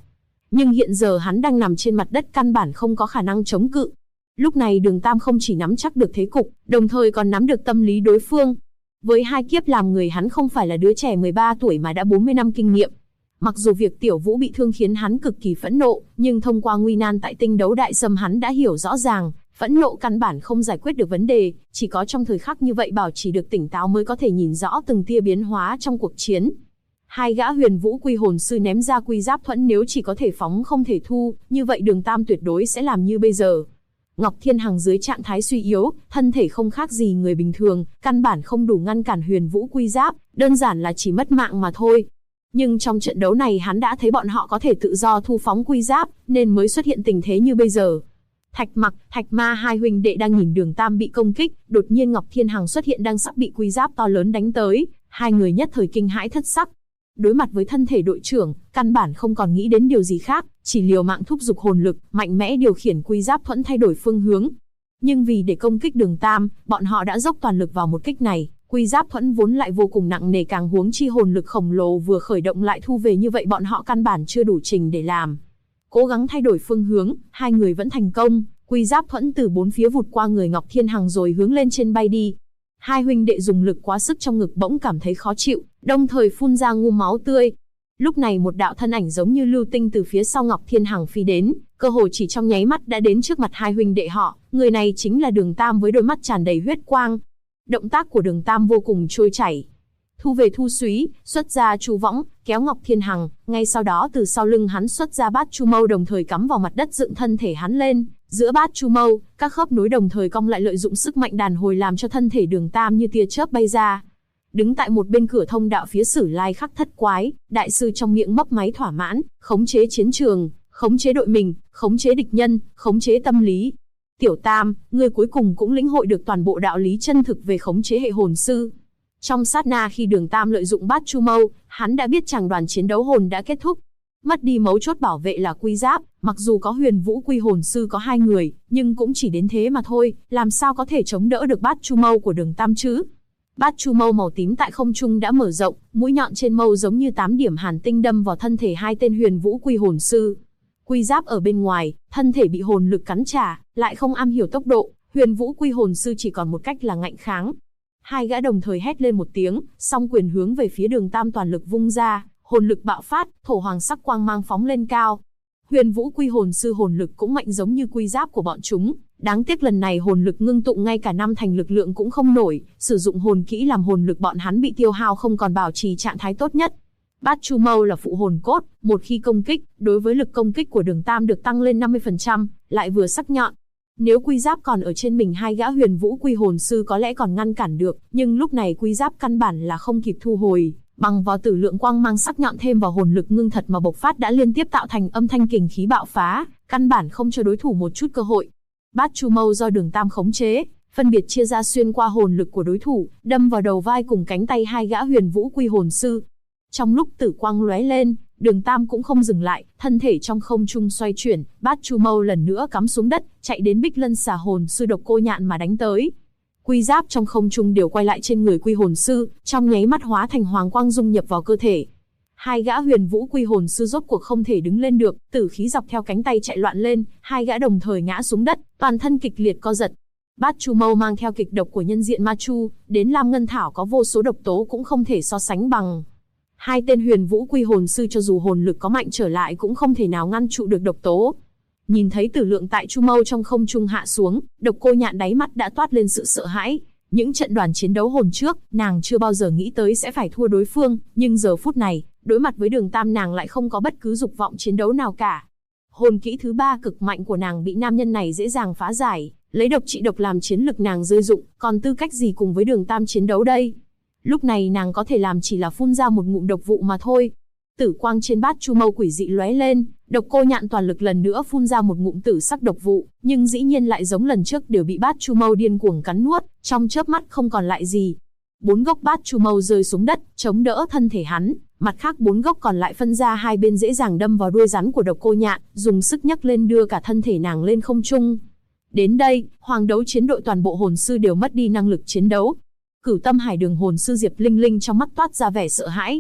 Nhưng hiện giờ hắn đang nằm trên mặt đất căn bản không có khả năng chống cự. Lúc này Đường Tam không chỉ nắm chắc được thế cục, đồng thời còn nắm được tâm lý đối phương. Với 2 kiếp làm người, hắn không phải là đứa trẻ 13 tuổi mà đã 40 năm kinh nghiệm. Mặc dù việc Tiểu Vũ bị thương khiến hắn cực kỳ phẫn nộ, nhưng thông qua nguy nan tại Tinh Đấu Đại Sâm hắn đã hiểu rõ ràng, phẫn nộ căn bản không giải quyết được vấn đề, chỉ có trong thời khắc như vậy bảo trì được tỉnh táo mới có thể nhìn rõ từng tia biến hóa trong cuộc chiến. 2 gã Huyền Vũ Quy Hồn Sư ném ra Quy Giáp Thuẫn, nếu chỉ có thể phóng không thể thu, như vậy Đường Tam tuyệt đối sẽ làm như bây giờ. Ngọc Thiên Hằng dưới trạng thái suy yếu, thân thể không khác gì người bình thường, căn bản không đủ ngăn cản Huyền Vũ Quy Giáp, đơn giản là chỉ mất mạng mà thôi. Nhưng trong trận đấu này hắn đã thấy bọn họ có thể tự do thu phóng quy giáp, nên mới xuất hiện tình thế như bây giờ. Thạch Mặc, Thạch Ma hai huynh đệ đang nhìn Đường Tam bị công kích, đột nhiên Ngọc Thiên Hằng xuất hiện đang sắp bị quy giáp to lớn đánh tới, hai người nhất thời kinh hãi thất sắc. Đối mặt với thân thể đội trưởng, căn bản không còn nghĩ đến điều gì khác, chỉ liều mạng thúc giục hồn lực, mạnh mẽ điều khiển quy giáp thuẫn thay đổi phương hướng. Nhưng vì để công kích Đường Tam, bọn họ đã dốc toàn lực vào một kích này. Quy giáp thuẫn vốn lại vô cùng nặng nề, càng huống chi hồn lực khổng lồ vừa khởi động lại thu về, như vậy bọn họ căn bản chưa đủ trình để làm. Cố gắng thay đổi phương hướng, hai người vẫn thành công, quy giáp thuẫn từ 4 phía vụt qua người Ngọc Thiên Hằng rồi hướng lên trên bay đi. Hai huynh đệ dùng lực quá sức, trong ngực bỗng cảm thấy khó chịu, đồng thời phun ra ngụm máu tươi. Lúc này một đạo thân ảnh giống như lưu tinh từ phía sau Ngọc Thiên Hằng phi đến, cơ hồ chỉ trong nháy mắt đã đến trước mặt hai huynh đệ họ, người này chính là Đường Tam với đôi mắt tràn đầy huyết quang. Động tác của Đường Tam vô cùng trôi chảy. Thu về thu súy, xuất ra chu võng, kéo Ngọc Thiên Hằng, ngay sau đó từ sau lưng hắn xuất ra bát chu mâu, đồng thời cắm vào mặt đất dựng thân thể hắn lên. Giữa bát chu mâu, các khớp nối đồng thời cong lại, lợi dụng sức mạnh đàn hồi làm cho thân thể Đường Tam như tia chớp bay ra. Đứng tại một bên cửa thông đạo phía Sử Lai Khắc Thất Quái, đại sư trong miệng mấp máy thỏa mãn, khống chế chiến trường, khống chế đội mình, khống chế địch nhân, khống chế tâm lý. Tiểu Tam, ngươi cuối cùng cũng lĩnh hội được toàn bộ đạo lý chân thực về khống chế hệ hồn sư. Trong sát na khi Đường Tam lợi dụng bát chu mâu, hắn đã biết chàng đoàn chiến đấu hồn đã kết thúc. Mất đi mấu chốt bảo vệ là quy giáp, mặc dù có Huyền Vũ Quy Hồn Sư có 2 người, nhưng cũng chỉ đến thế mà thôi, làm sao có thể chống đỡ được bát chu mâu của Đường Tam chứ? Bát chu mâu màu tím tại không trung đã mở rộng, mũi nhọn trên mâu giống như 8 điểm hàn tinh đâm vào thân thể hai tên Huyền Vũ Quy Hồn Sư. Quy giáp ở bên ngoài, thân thể bị hồn lực cắn trả, lại không am hiểu tốc độ, Huyền Vũ Quy Hồn Sư chỉ còn một cách là ngạnh kháng. Hai gã đồng thời hét lên một tiếng, song quyền hướng về phía Đường Tam toàn lực vung ra, hồn lực bạo phát, thổ hoàng sắc quang mang phóng lên cao. Huyền Vũ Quy Hồn Sư hồn lực cũng mạnh giống như quy giáp của bọn chúng, đáng tiếc lần này hồn lực ngưng tụ ngay cả 5 thành lực lượng cũng không nổi, sử dụng hồn kỹ làm hồn lực bọn hắn bị tiêu hao, không còn bảo trì trạng thái tốt nhất. Bát chu mâu là phụ hồn cốt, một khi công kích, đối với lực công kích của Đường Tam được tăng lên 50%, lại vừa sắc nhọn. Nếu quy giáp còn ở trên mình hai gã Huyền Vũ Quy Hồn Sư có lẽ còn ngăn cản được, nhưng lúc này quy giáp căn bản là không kịp thu hồi, bằng vào tử lượng quang mang sắc nhọn thêm vào hồn lực ngưng thật mà bộc phát đã liên tiếp tạo thành âm thanh kình khí bạo phá, căn bản không cho đối thủ một chút cơ hội. Bát chu mâu do Đường Tam khống chế, phân biệt chia ra xuyên qua hồn lực của đối thủ, đâm vào đầu vai cùng cánh tay hai gã Huyền Vũ Quy Hồn Sư. Trong lúc tử quang lóe lên, Đường Tam cũng không dừng lại, thân thể trong không trung xoay chuyển, bát chu mâu lần nữa cắm xuống đất, chạy đến Bích Lân Xà Hồn Sư Độc Cô Nhạn mà đánh tới. Quy giáp trong không trung đều quay lại trên người Quy Hồn Sư, trong nháy mắt hóa thành hoàng quang dung nhập vào cơ thể. Hai gã Huyền Vũ Quy Hồn Sư rốt cuộc không thể đứng lên được, tử khí dọc theo cánh tay chạy loạn lên, hai gã đồng thời ngã xuống đất, toàn thân kịch liệt co giật. Bát chu mâu mang theo kịch độc của nhân diện ma chu, đến Lam Ngân Thảo có vô số độc tố cũng không thể so sánh bằng. Hai tên Huyền Vũ Quy Hồn Sư cho dù hồn lực có mạnh trở lại cũng không thể nào ngăn trụ được độc tố. Nhìn thấy tử lượng tại chu mâu trong không trung hạ xuống, Độc Cô Nhạn đáy mắt đã toát lên sự sợ hãi. Những trận đoàn chiến đấu hồn trước, nàng chưa bao giờ nghĩ tới sẽ phải thua đối phương, nhưng giờ phút này, đối mặt với Đường Tam nàng lại không có bất cứ dục vọng chiến đấu nào cả. Hồn kỹ thứ 3 cực mạnh của nàng bị nam nhân này dễ dàng phá giải, lấy độc trị độc làm chiến lực nàng rơi dụng, còn tư cách gì cùng với Đường Tam chiến đấu đây? Lúc này nàng có thể làm chỉ là phun ra một ngụm độc vụ mà thôi. Tử quang trên bát chu mâu quỷ dị lóe lên, Độc Cô Nhạn toàn lực lần nữa phun ra một ngụm tử sắc độc vụ, nhưng dĩ nhiên lại giống lần trước đều bị bát chu mâu điên cuồng cắn nuốt, trong chớp mắt không còn lại gì. 4 gốc bát chu mâu rơi xuống đất, chống đỡ thân thể hắn, mặt khác 4 gốc còn lại phân ra hai bên dễ dàng đâm vào đuôi rắn của Độc Cô Nhạn, dùng sức nhấc lên đưa cả thân thể nàng lên không trung. Đến đây, Hoàng Đấu Chiến đội toàn bộ hồn sư đều mất đi năng lực chiến đấu. Cửu Tâm Hải Đường hồn sư Diệp Linh Linh trong mắt toát ra vẻ sợ hãi.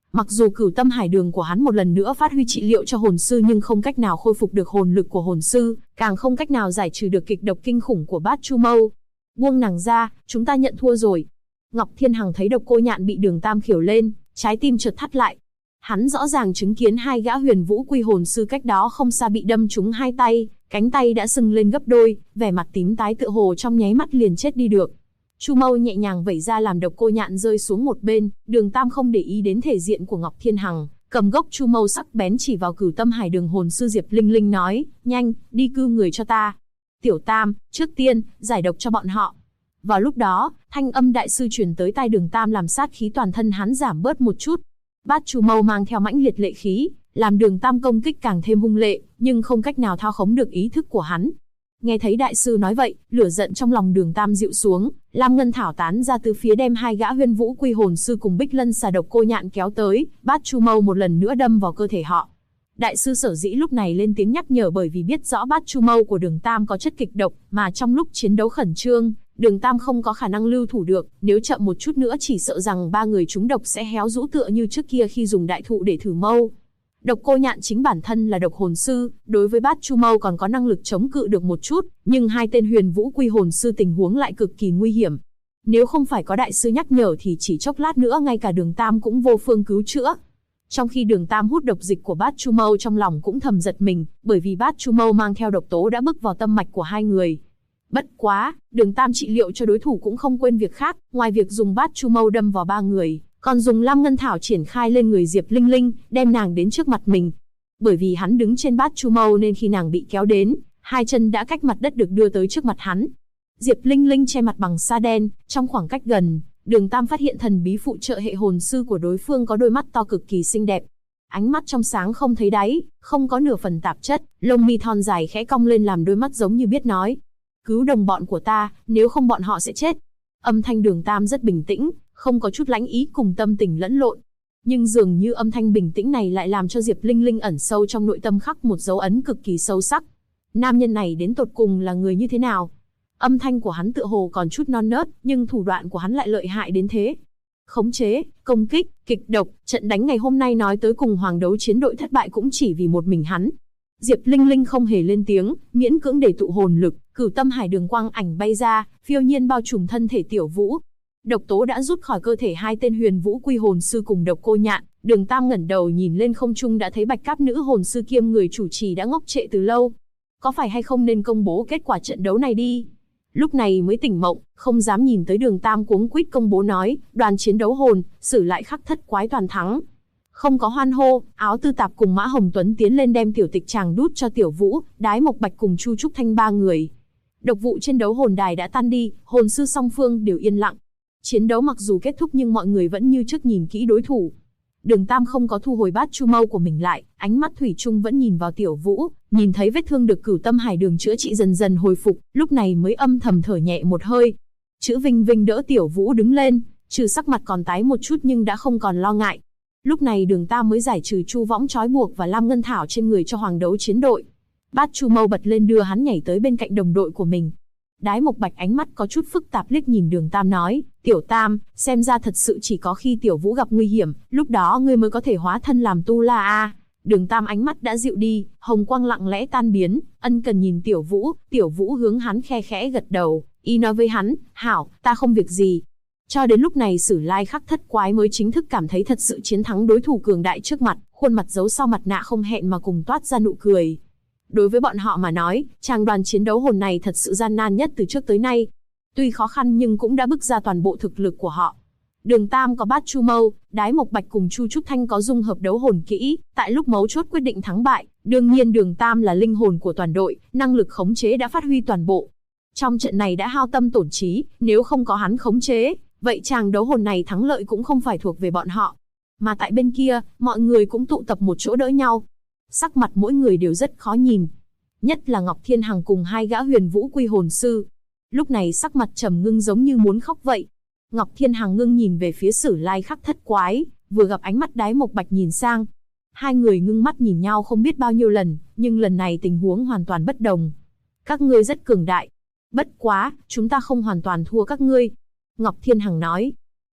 Mặc dù Cửu Tâm Hải Đường của hắn một lần nữa phát huy trị liệu cho hồn sư nhưng không cách nào khôi phục được hồn lực của hồn sư, càng không cách nào giải trừ được kịch độc kinh khủng của Bát Chu Mâu. Buông nàng ra, chúng ta nhận thua rồi. Ngọc Thiên Hằng thấy Độc Cô Nhạn bị Đường Tam khiểu lên, trái tim chợt thắt lại. Hắn rõ ràng chứng kiến hai gã Huyền Vũ Quy hồn sư cách đó không xa bị đâm trúng hai tay, cánh tay đã sưng lên gấp đôi, vẻ mặt tím tái tựa hồ trong nháy mắt liền chết đi được. Chu Mâu nhẹ nhàng vẩy ra làm Độc Cô Nhạn rơi xuống một bên, Đường Tam không để ý đến thể diện của Ngọc Thiên Hằng, cầm gốc Chu Mâu sắc bén chỉ vào Cửu Tâm Hải Đường hồn sư Diệp Linh Linh nói, nhanh, đi cứu người cho ta. Tiểu Tam, trước tiên, giải độc cho bọn họ. Vào lúc đó, thanh âm đại sư truyền tới tai Đường Tam làm sát khí toàn thân hắn giảm bớt một chút. Bát Chu Mâu mang theo mãnh liệt lệ khí, làm Đường Tam công kích càng thêm hung lệ, nhưng không cách nào thao khống được ý thức của hắn. Nghe thấy đại sư nói vậy, lửa giận trong lòng Đường Tam dịu xuống, Lam Ngân Thảo tán ra từ phía đem hai gã Huyền Vũ Quy hồn sư cùng Bích Lân Xà Độc Cô Nhạn kéo tới, Bát Chu Mâu một lần nữa đâm vào cơ thể họ. Đại sư sở dĩ lúc này lên tiếng nhắc nhở bởi vì biết rõ Bát Chu Mâu của Đường Tam có chất kịch độc, mà trong lúc chiến đấu khẩn trương, Đường Tam không có khả năng lưu thủ được, nếu chậm một chút nữa chỉ sợ rằng ba người chúng độc sẽ héo rũ tựa như trước kia khi dùng đại thụ để thử mâu. Độc Cô Nhạn chính bản thân là độc hồn sư, đối với Bát Chu Mâu còn có năng lực chống cự được một chút, nhưng hai tên Huyền Vũ Quy hồn sư tình huống lại cực kỳ nguy hiểm. Nếu không phải có đại sư nhắc nhở thì chỉ chốc lát nữa ngay cả Đường Tam cũng vô phương cứu chữa. Trong khi Đường Tam hút độc dịch của Bát Chu Mâu trong lòng cũng thầm giật mình, bởi vì Bát Chu Mâu mang theo độc tố đã bước vào tâm mạch của hai người. Bất quá, Đường Tam trị liệu cho đối thủ cũng không quên việc khác, ngoài việc dùng Bát Chu Mâu đâm vào ba người, còn dùng Lam Ngân Thảo triển khai lên người Diệp Linh Linh, đem nàng đến trước mặt mình. Bởi vì hắn đứng trên Bát Chu Mâu nên khi nàng bị kéo đến, hai chân đã cách mặt đất được đưa tới trước mặt hắn. Diệp Linh Linh che mặt bằng sa đen, trong khoảng cách gần, Đường Tam phát hiện thần bí phụ trợ hệ hồn sư của đối phương có đôi mắt to cực kỳ xinh đẹp. Ánh mắt trong sáng không thấy đáy, không có nửa phần tạp chất, lông mi thon dài khẽ cong lên làm đôi mắt giống như biết nói. Cứu đồng bọn của ta, nếu không bọn họ sẽ chết. Âm thanh Đường Tam rất bình tĩnh, không có chút lãnh ý cùng tâm tình lẫn lộn. Nhưng dường như âm thanh bình tĩnh này lại làm cho Diệp Linh Linh ẩn sâu trong nội tâm khắc một dấu ấn cực kỳ sâu sắc. Nam nhân này đến tột cùng là người như thế nào? Âm thanh của hắn tựa hồ còn chút non nớt, nhưng thủ đoạn của hắn lại lợi hại đến thế. Khống chế, công kích, kịch độc, trận đánh ngày hôm nay nói tới cùng Hoàng Đấu Chiến đội thất bại cũng chỉ vì một mình hắn. Diệp Linh Linh không hề lên tiếng, miễn cưỡng để tụ hồn lực, Cửu Tâm Hải Đường quang ảnh bay ra, phiêu nhiên bao trùm thân thể Tiểu Vũ. Độc tố đã rút khỏi cơ thể hai tên Huyền Vũ Quy hồn sư cùng Độc Cô Nhạn, Đường Tam ngẩng đầu nhìn lên không trung đã thấy Bạch Cáp nữ hồn sư kiêm người chủ trì đã ngốc trệ từ lâu. Có phải hay không nên công bố kết quả trận đấu này đi? Lúc này mới tỉnh mộng, không dám nhìn tới Đường Tam cuống quýt công bố nói, đoàn chiến đấu hồn, xử lại khắc thất quái toàn thắng. Không có hoan hô, Áo Tư Tạp cùng Mã Hồng Tuấn tiến lên đem tiểu tịch chàng đút cho Tiểu Vũ, Đái Mộc Bạch cùng Chu Trúc Thanh ba người. Độc vụ trên đấu hồn đài đã tan đi, hồn sư song phương đều yên lặng. Chiến đấu mặc dù kết thúc nhưng mọi người vẫn như trước nhìn kỹ đối thủ. Đường Tam không có thu hồi Bát Chu Mâu của mình lại, ánh mắt thủy chung vẫn nhìn vào Tiểu Vũ, nhìn thấy vết thương được Cửu Tâm Hải Đường chữa trị dần dần hồi phục, lúc này mới âm thầm thở nhẹ một hơi. Chữ Vinh Vinh đỡ Tiểu Vũ đứng lên, trừ sắc mặt còn tái một chút nhưng đã không còn lo ngại. Lúc này Đường Tam mới giải trừ chu võng trói buộc và Lam Ngân Thảo trên người cho Hoàng Đấu Chiến đội. Bát Chu Mâu bật lên đưa hắn nhảy tới bên cạnh đồng đội của mình. Đái Mộc Bạch ánh mắt có chút phức tạp liếc nhìn Đường Tam nói, Tiểu Tam, xem ra thật sự chỉ có khi Tiểu Vũ gặp nguy hiểm, lúc đó ngươi mới có thể hóa thân làm tu la a. Đường Tam ánh mắt đã dịu đi, hồng quang lặng lẽ tan biến, ân cần nhìn Tiểu Vũ hướng hắn khe khẽ gật đầu, y nói với hắn, hảo, ta không việc gì. Cho đến lúc này Sử Lai Khắc Thất Quái mới chính thức cảm thấy thật sự chiến thắng đối thủ cường đại trước mặt, khuôn mặt giấu sau mặt nạ không hẹn mà cùng toát ra nụ cười. Đối với bọn họ mà nói, tràng đoàn chiến đấu hồn này thật sự gian nan nhất từ trước tới nay. Tuy khó khăn nhưng cũng đã bức ra toàn bộ thực lực của họ. Đường Tam có Bát Chu Mâu, Đái Mộc Bạch cùng Chu Trúc Thanh có dung hợp đấu hồn kỹ, tại lúc mấu chốt quyết định thắng bại, đương nhiên Đường Tam là linh hồn của toàn đội, năng lực khống chế đã phát huy toàn bộ. Trong trận này đã hao tâm tổn trí, nếu không có hắn khống chế, vậy tràng đấu hồn này thắng lợi cũng không phải thuộc về bọn họ. Mà tại bên kia, mọi người cũng tụ tập một chỗ đỡ nhau. Sắc mặt mỗi người đều rất khó nhìn. Nhất là Ngọc Thiên Hằng cùng hai gã Huyền Vũ Quy hồn sư. Lúc này sắc mặt trầm ngưng giống như muốn khóc vậy. Ngọc Thiên Hằng ngưng nhìn về phía Sử Lai Khắc Thất Quái, vừa gặp ánh mắt Đái Mộc Bạch nhìn sang. Hai người ngưng mắt nhìn nhau không biết bao nhiêu lần, nhưng lần này tình huống hoàn toàn bất đồng. Các ngươi rất cường đại. Bất quá, chúng ta không hoàn toàn thua các ngươi. Ngọc Thiên Hằng nói.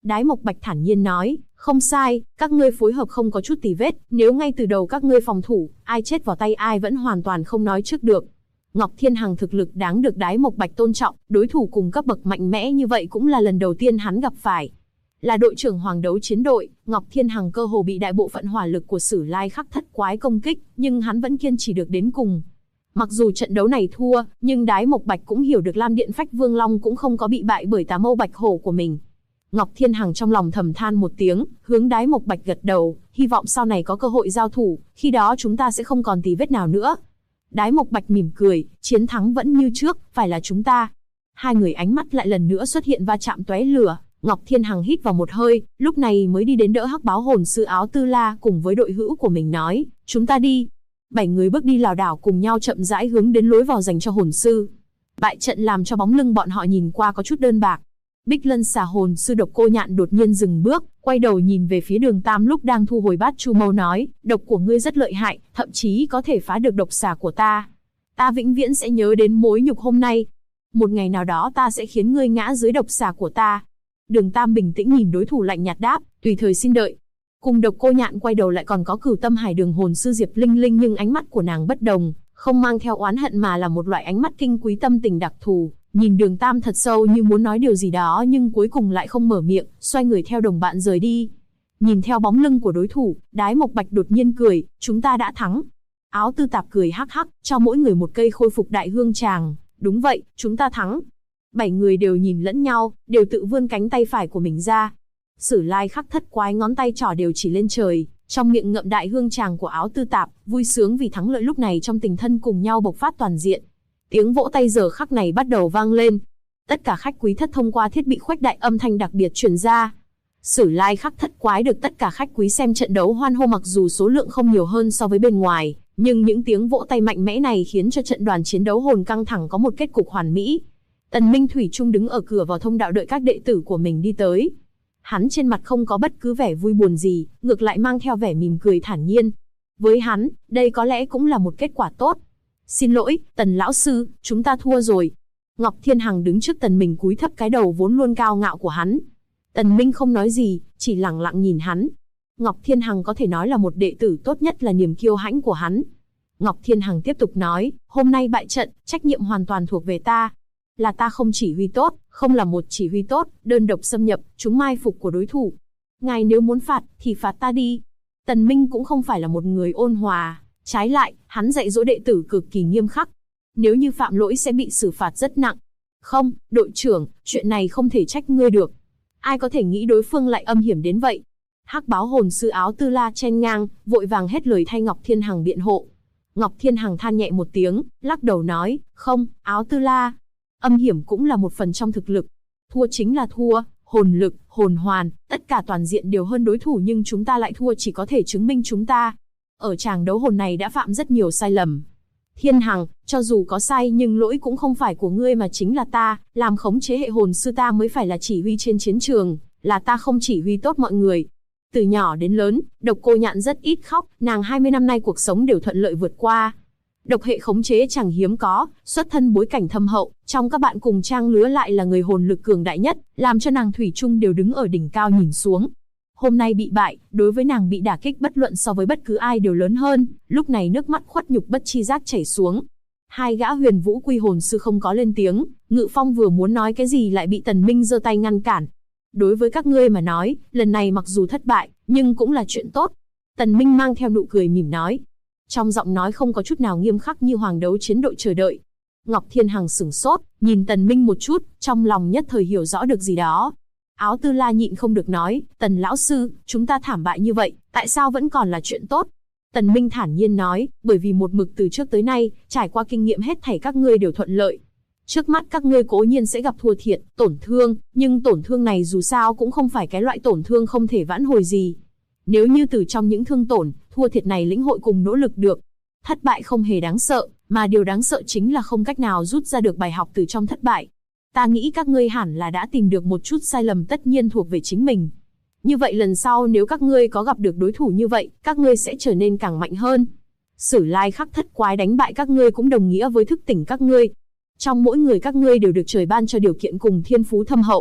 Đái Mộc Bạch thản nhiên nói, không sai, các ngươi phối hợp không có chút tì vết, nếu ngay từ đầu các ngươi phòng thủ, ai chết vào tay ai vẫn hoàn toàn không nói trước được. Ngọc Thiên Hằng thực lực đáng được Đái Mộc Bạch tôn trọng, đối thủ cùng cấp bậc mạnh mẽ như vậy cũng là lần đầu tiên hắn gặp phải. Là đội trưởng Hoàng Đấu Chiến đội, Ngọc Thiên Hằng cơ hồ bị đại bộ phận hỏa lực của Sử Lai Khắc Thất Quái công kích, nhưng hắn vẫn kiên trì được đến cùng. Mặc dù trận đấu này thua, nhưng Đái Mộc Bạch cũng hiểu được Lam Điện Phách Vương Long cũng không có bị bại bởi Tà Mâu Bạch Hổ của mình. Ngọc Thiên Hằng trong lòng thầm than một tiếng, hướng Đái Mộc Bạch gật đầu, hy vọng sau này có cơ hội giao thủ, khi đó chúng ta sẽ không còn tì vết nào nữa. Đái Mộc Bạch mỉm cười, chiến thắng vẫn như trước, phải là chúng ta. Hai người ánh mắt lại lần nữa xuất hiện va chạm tóe lửa. Ngọc Thiên Hằng hít vào một hơi, lúc này mới đi đến đỡ Hắc Báo Hồn Sư Áo Tư La cùng với đội hữu của mình nói, chúng ta đi. 7 người bước đi lảo đảo cùng nhau chậm rãi hướng đến lối vào dành cho hồn sư. Bại trận làm cho bóng lưng bọn họ nhìn qua có chút đơn bạc. Bích Lân Xà Hồn Sư Độc Cô Nhạn đột nhiên dừng bước, quay đầu nhìn về phía Đường Tam lúc đang thu hồi bát chu mâu nói, độc của ngươi rất lợi hại, thậm chí có thể phá được độc xà của ta. Ta vĩnh viễn sẽ nhớ đến mối nhục hôm nay. Một ngày nào đó ta sẽ khiến ngươi ngã dưới độc xà của ta. Đường Tam bình tĩnh nhìn đối thủ lạnh nhạt đáp, tùy thời xin đợi. Cùng Độc Cô Nhạn quay đầu lại còn có Cửu Tâm Hải Đường Hồn Sư Diệp Linh Linh, nhưng ánh mắt của nàng bất đồng, không mang theo oán hận mà là một loại ánh mắt kinh quý tâm tình đặc thù. Nhìn Đường Tam thật sâu như muốn nói điều gì đó nhưng cuối cùng lại không mở miệng, xoay người theo đồng bạn rời đi. Nhìn theo bóng lưng của đối thủ, Đái Mộc Bạch đột nhiên cười, chúng ta đã thắng. Áo Tư Tạp cười hắc hắc, cho mỗi người một cây khôi phục đại hương tràng. Đúng vậy, chúng ta thắng. 7 người đều nhìn lẫn nhau, đều tự vươn cánh tay phải của mình ra. Sử Lai Khắc Thất Quái ngón tay trỏ đều chỉ lên trời, trong miệng ngậm đại hương tràng của Áo Tư Tạp, vui sướng vì thắng lợi lúc này trong tình thân cùng nhau bộc phát toàn diện. Tiếng vỗ tay giờ khắc này bắt đầu vang lên. Tất cả khách quý thất thông qua thiết bị khuếch đại âm thanh đặc biệt truyền ra. Sử Lai Khắc Thất Quái được tất cả khách quý xem trận đấu hoan hô, mặc dù số lượng không nhiều hơn so với bên ngoài, nhưng những tiếng vỗ tay mạnh mẽ này khiến cho trận đoàn chiến đấu hồn căng thẳng có một kết cục hoàn mỹ. Tần Minh thủy chung đứng ở cửa vào thông đạo đợi các đệ tử của mình đi tới. Hắn trên mặt không có bất cứ vẻ vui buồn gì, ngược lại mang theo vẻ mỉm cười thản nhiên. Với hắn, đây có lẽ cũng là một kết quả tốt. Xin lỗi, Tần lão sư, chúng ta thua rồi. Ngọc Thiên Hằng đứng trước Tần Minh cúi thấp cái đầu vốn luôn cao ngạo của hắn. Tần Minh không nói gì, chỉ lặng lặng nhìn hắn. Ngọc Thiên Hằng có thể nói là một đệ tử tốt nhất, là niềm kiêu hãnh của hắn. Ngọc Thiên Hằng tiếp tục nói, hôm nay bại trận, trách nhiệm hoàn toàn thuộc về ta. Là ta không chỉ huy tốt, không là một chỉ huy tốt, đơn độc xâm nhập, chúng mai phục của đối thủ. Ngài nếu muốn phạt, thì phạt ta đi. Tần Minh cũng không phải là một người ôn hòa, trái lại, hắn dạy dỗ đệ tử cực kỳ nghiêm khắc. Nếu như phạm lỗi sẽ bị xử phạt rất nặng. Không, đội trưởng, chuyện này không thể trách ngươi được. Ai có thể nghĩ đối phương lại âm hiểm đến vậy? Hắc Báo Hồn Sư Áo Tư La chen ngang, vội vàng hết lời thay Ngọc Thiên Hằng biện hộ. Ngọc Thiên Hằng than nhẹ một tiếng, lắc đầu nói, không, Áo Tư La. Âm hiểm cũng là một phần trong thực lực. Thua chính là thua, hồn lực, hồn hoàn, tất cả toàn diện đều hơn đối thủ, nhưng chúng ta lại thua chỉ có thể chứng minh chúng ta ở tràng đấu hồn này đã phạm rất nhiều sai lầm. Thiên Hằng, cho dù có sai nhưng lỗi cũng không phải của ngươi mà chính là ta, làm khống chế hệ hồn sư ta mới phải là chỉ huy trên chiến trường, là ta không chỉ huy tốt mọi người. Từ nhỏ đến lớn, Độc Cô Nhạn rất ít khóc, nàng 20 năm nay cuộc sống đều thuận lợi vượt qua. Độc hệ khống chế chẳng hiếm có, xuất thân bối cảnh thâm hậu, trong các bạn cùng trang lứa lại là người hồn lực cường đại nhất, làm cho nàng thủy chung đều đứng ở đỉnh cao nhìn xuống. Hôm nay bị bại, đối với nàng bị đả kích bất luận so với bất cứ ai đều lớn hơn, lúc này nước mắt khuất nhục bất chi giác chảy xuống. Hai gã Huyền Vũ Quy hồn sư không có lên tiếng, Ngự Phong vừa muốn nói cái gì lại bị Tần Minh giơ tay ngăn cản. Đối với các ngươi mà nói, lần này mặc dù thất bại, nhưng cũng là chuyện tốt. Tần Minh mang theo nụ cười mỉm nói. Trong giọng nói không có chút nào nghiêm khắc như Hoàng Đấu Chiến đội chờ đợi. Ngọc Thiên Hằng sửng sốt, nhìn Tần Minh một chút, trong lòng nhất thời hiểu rõ được gì đó. Áo Tư La nhịn không được nói, Tần lão sư, chúng ta thảm bại như vậy, tại sao vẫn còn là chuyện tốt? Tần Minh thản nhiên nói, bởi vì một mực từ trước tới nay, trải qua kinh nghiệm hết thảy các ngươi đều thuận lợi. Trước mắt các ngươi cố nhiên sẽ gặp thua thiệt, tổn thương, nhưng tổn thương này dù sao cũng không phải cái loại tổn thương không thể vãn hồi gì. Nếu như từ trong những thương tổn, thua thiệt này lĩnh hội cùng nỗ lực được, thất bại không hề đáng sợ, mà điều đáng sợ chính là không cách nào rút ra được bài học từ trong thất bại. Ta nghĩ các ngươi hẳn là đã tìm được một chút sai lầm tất nhiên thuộc về chính mình. Như vậy lần sau nếu các ngươi có gặp được đối thủ như vậy, các ngươi sẽ trở nên càng mạnh hơn. Sử Lai Khắc Thất Quái đánh bại các ngươi cũng đồng nghĩa với thức tỉnh các ngươi. Trong mỗi người các ngươi đều được trời ban cho điều kiện cùng thiên phú thâm hậu.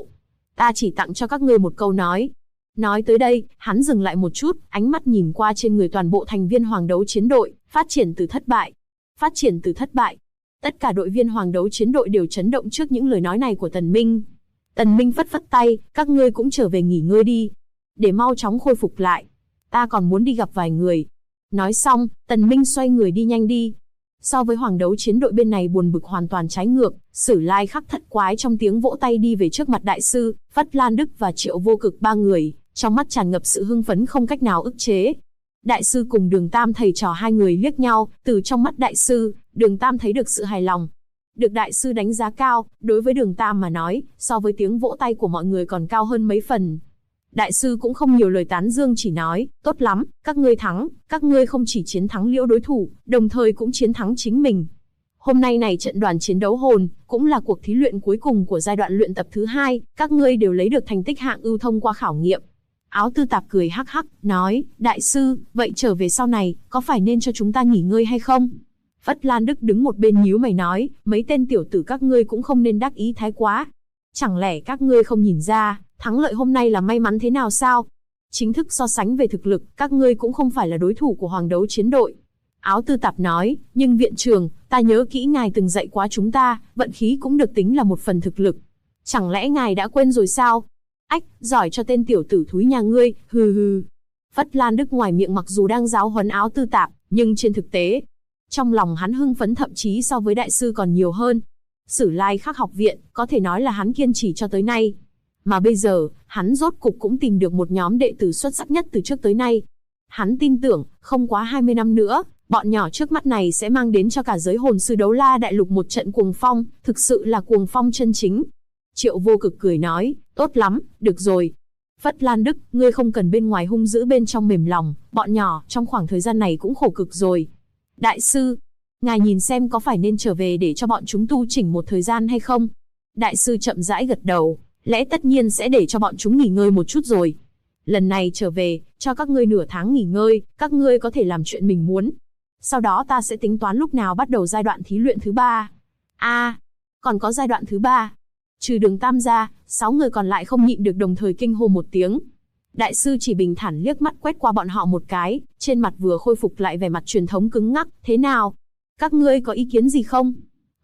Ta chỉ tặng cho các ngươi một câu nói. Nói tới đây, hắn dừng lại một chút, ánh mắt nhìn qua trên người toàn bộ thành viên Hoàng Đấu Chiến đội, phát triển từ thất bại. Phát triển từ thất bại. Tất cả đội viên Hoàng Đấu Chiến đội đều chấn động trước những lời nói này của Tần Minh. Tần Minh phất phất tay, các ngươi cũng trở về nghỉ ngơi đi. Để mau chóng khôi phục lại. Ta còn muốn đi gặp vài người. Nói xong, Tần Minh xoay người đi nhanh đi. So với Hoàng Đấu Chiến đội bên này buồn bực hoàn toàn trái ngược, Sử Lai Khắc thất quái trong tiếng vỗ tay đi về trước mặt đại sư, Phất Lan Đức và Triệu Vô Cực ba người, trong mắt tràn ngập sự hưng phấn không cách nào ức chế. Đại sư cùng Đường Tam thầy trò hai người liếc nhau, từ trong mắt đại sư, Đường Tam thấy được sự hài lòng. Được đại sư đánh giá cao, đối với Đường Tam mà nói, so với tiếng vỗ tay của mọi người còn cao hơn mấy phần. Đại sư cũng không nhiều lời tán dương, chỉ nói, tốt lắm, các ngươi thắng, các ngươi không chỉ chiến thắng Liễu đối thủ, đồng thời cũng chiến thắng chính mình. Hôm nay này trận đoàn chiến đấu hồn, cũng là cuộc thí luyện cuối cùng của giai đoạn luyện tập thứ 2, các ngươi đều lấy được thành tích hạng ưu thông qua khảo nghiệm. Áo Tư Tạp cười hắc hắc, nói, đại sư, vậy trở về sau này, có phải nên cho chúng ta nghỉ ngơi hay không? Phất Lan Đức đứng một bên nhíu mày nói, mấy tên tiểu tử các ngươi cũng không nên đắc ý thái quá. Chẳng lẽ các ngươi không nhìn ra, thắng lợi hôm nay là may mắn thế nào sao? Chính thức so sánh về thực lực, các ngươi cũng không phải là đối thủ của Hoàng Đấu Chiến đội. Áo Tư Tạp nói, nhưng viện trưởng, ta nhớ kỹ ngài từng dạy quá chúng ta, vận khí cũng được tính là một phần thực lực. Chẳng lẽ ngài đã quên rồi sao? Ách, giỏi cho tên tiểu tử thúi nhà ngươi, hừ hừ. Phất Lan Đức ngoài miệng mặc dù đang giáo huấn Áo Tư Tạp, nhưng trên thực tế, trong lòng hắn hưng phấn thậm chí so với đại sư còn nhiều hơn. Sử Lai Khắc học viện, có thể nói là hắn kiên trì cho tới nay. Mà bây giờ, hắn rốt cục cũng tìm được một nhóm đệ tử xuất sắc nhất từ trước tới nay. Hắn tin tưởng, không quá 20 năm nữa, bọn nhỏ trước mắt này sẽ mang đến cho cả giới hồn sư đấu la đại lục một trận cuồng phong, thực sự là cuồng phong chân chính. Triệu Vô Cực cười nói, tốt lắm, được rồi. Phất Lan Đức, ngươi không cần bên ngoài hung dữ bên trong mềm lòng, bọn nhỏ trong khoảng thời gian này cũng khổ cực rồi. Đại sư, ngài nhìn xem có phải nên trở về để cho bọn chúng tu chỉnh một thời gian hay không? Đại sư chậm rãi gật đầu, lẽ tất nhiên sẽ để cho bọn chúng nghỉ ngơi một chút rồi. Lần này trở về, cho các ngươi nửa tháng nghỉ ngơi, các ngươi có thể làm chuyện mình muốn. Sau đó ta sẽ tính toán lúc nào bắt đầu giai đoạn thí luyện thứ 3. Còn có giai đoạn thứ 3. Trừ Đường Tam ra, 6 người còn lại không nhịn được đồng thời kinh hô một tiếng. Đại sư chỉ bình thản liếc mắt quét qua bọn họ một cái, trên mặt vừa khôi phục lại vẻ mặt truyền thống cứng ngắc, thế nào? Các ngươi có ý kiến gì không?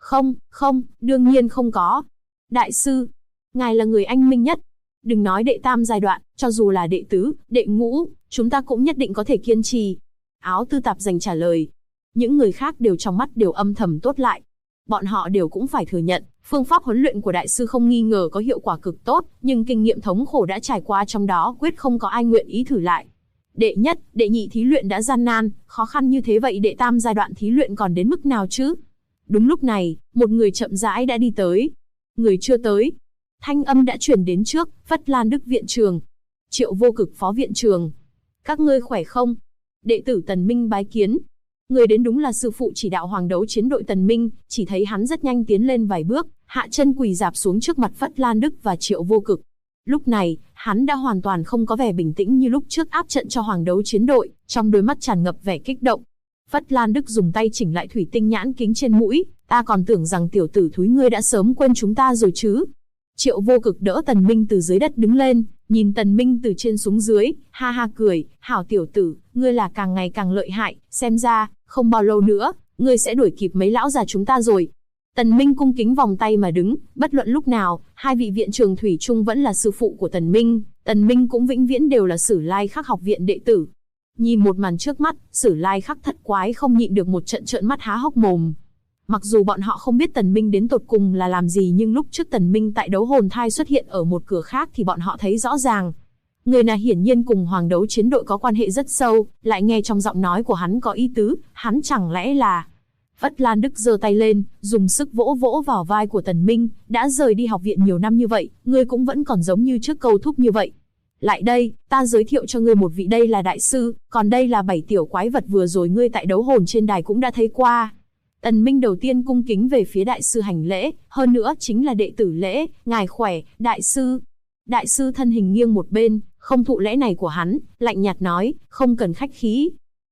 Không, đương nhiên không có. Đại sư, ngài là người anh minh nhất. Đừng nói đệ tam giai đoạn, cho dù là đệ tứ, đệ ngũ, chúng ta cũng nhất định có thể kiên trì. Áo Tư Tạp dành trả lời. Những người khác đều trong mắt đều âm thầm tốt lại. Bọn họ đều cũng phải thừa nhận, phương pháp huấn luyện của đại sư không nghi ngờ có hiệu quả cực tốt, nhưng kinh nghiệm thống khổ đã trải qua trong đó quyết không có ai nguyện ý thử lại. Đệ nhất, đệ nhị thí luyện đã gian nan, khó khăn như thế vậy đệ tam giai đoạn thí luyện còn đến mức nào chứ? Đúng lúc này, một người chậm rãi đã đi tới. Người chưa tới. Thanh âm đã truyền đến trước, Phất Lan Đức viện trường. Triệu Vô Cực phó viện trường. Các ngươi khỏe không? Đệ tử Tần Minh bái kiến. Người đến đúng là sư phụ chỉ đạo Hoàng Đấu Chiến đội Tần Minh, chỉ thấy hắn rất nhanh tiến lên vài bước, hạ chân quỳ rạp xuống trước mặt Phất Lan Đức và Triệu Vô Cực. Lúc này, hắn đã hoàn toàn không có vẻ bình tĩnh như lúc trước áp trận cho Hoàng Đấu Chiến đội, trong đôi mắt tràn ngập vẻ kích động. Phất Lan Đức dùng tay chỉnh lại thủy tinh nhãn kính trên mũi, ta còn tưởng rằng tiểu tử thúi ngươi đã sớm quên chúng ta rồi chứ. Triệu Vô Cực đỡ Tần Minh từ dưới đất đứng lên, nhìn Tần Minh từ trên xuống dưới, ha ha cười, hảo tiểu tử, ngươi là càng ngày càng lợi hại, xem ra, không bao lâu nữa, ngươi sẽ đuổi kịp mấy lão già chúng ta rồi. Tần Minh cung kính vòng tay mà đứng, bất luận lúc nào, hai vị viện trường thủy chung vẫn là sư phụ của Tần Minh cũng vĩnh viễn đều là Sử Lai Khắc học viện đệ tử. Nhìn một màn trước mắt, Sử Lai Khắc thất quái không nhịn được một trận trợn mắt há hốc mồm. Mặc dù bọn họ không biết Tần Minh đến tột cùng là làm gì, nhưng lúc trước Tần Minh tại đấu hồn thai xuất hiện ở một cửa khác thì bọn họ thấy rõ ràng. Người này hiển nhiên cùng Hoàng Đấu Chiến đội có quan hệ rất sâu, lại nghe trong giọng nói của hắn có ý tứ, hắn chẳng lẽ là... Phất Lan Đức giơ tay lên, dùng sức vỗ vỗ vào vai của Tần Minh, đã rời đi học viện nhiều năm như vậy, ngươi cũng vẫn còn giống như trước câu thúc như vậy. Lại đây, ta giới thiệu cho ngươi một vị, đây là đại sư, còn đây là 7 tiểu quái vật vừa rồi ngươi tại đấu hồn trên đài cũng đã thấy qua. Tần Minh đầu tiên cung kính về phía đại sư hành lễ, hơn nữa chính là đệ tử lễ, ngài khỏe, đại sư. Đại sư thân hình nghiêng một bên, không thụ lễ này của hắn, lạnh nhạt nói, không cần khách khí.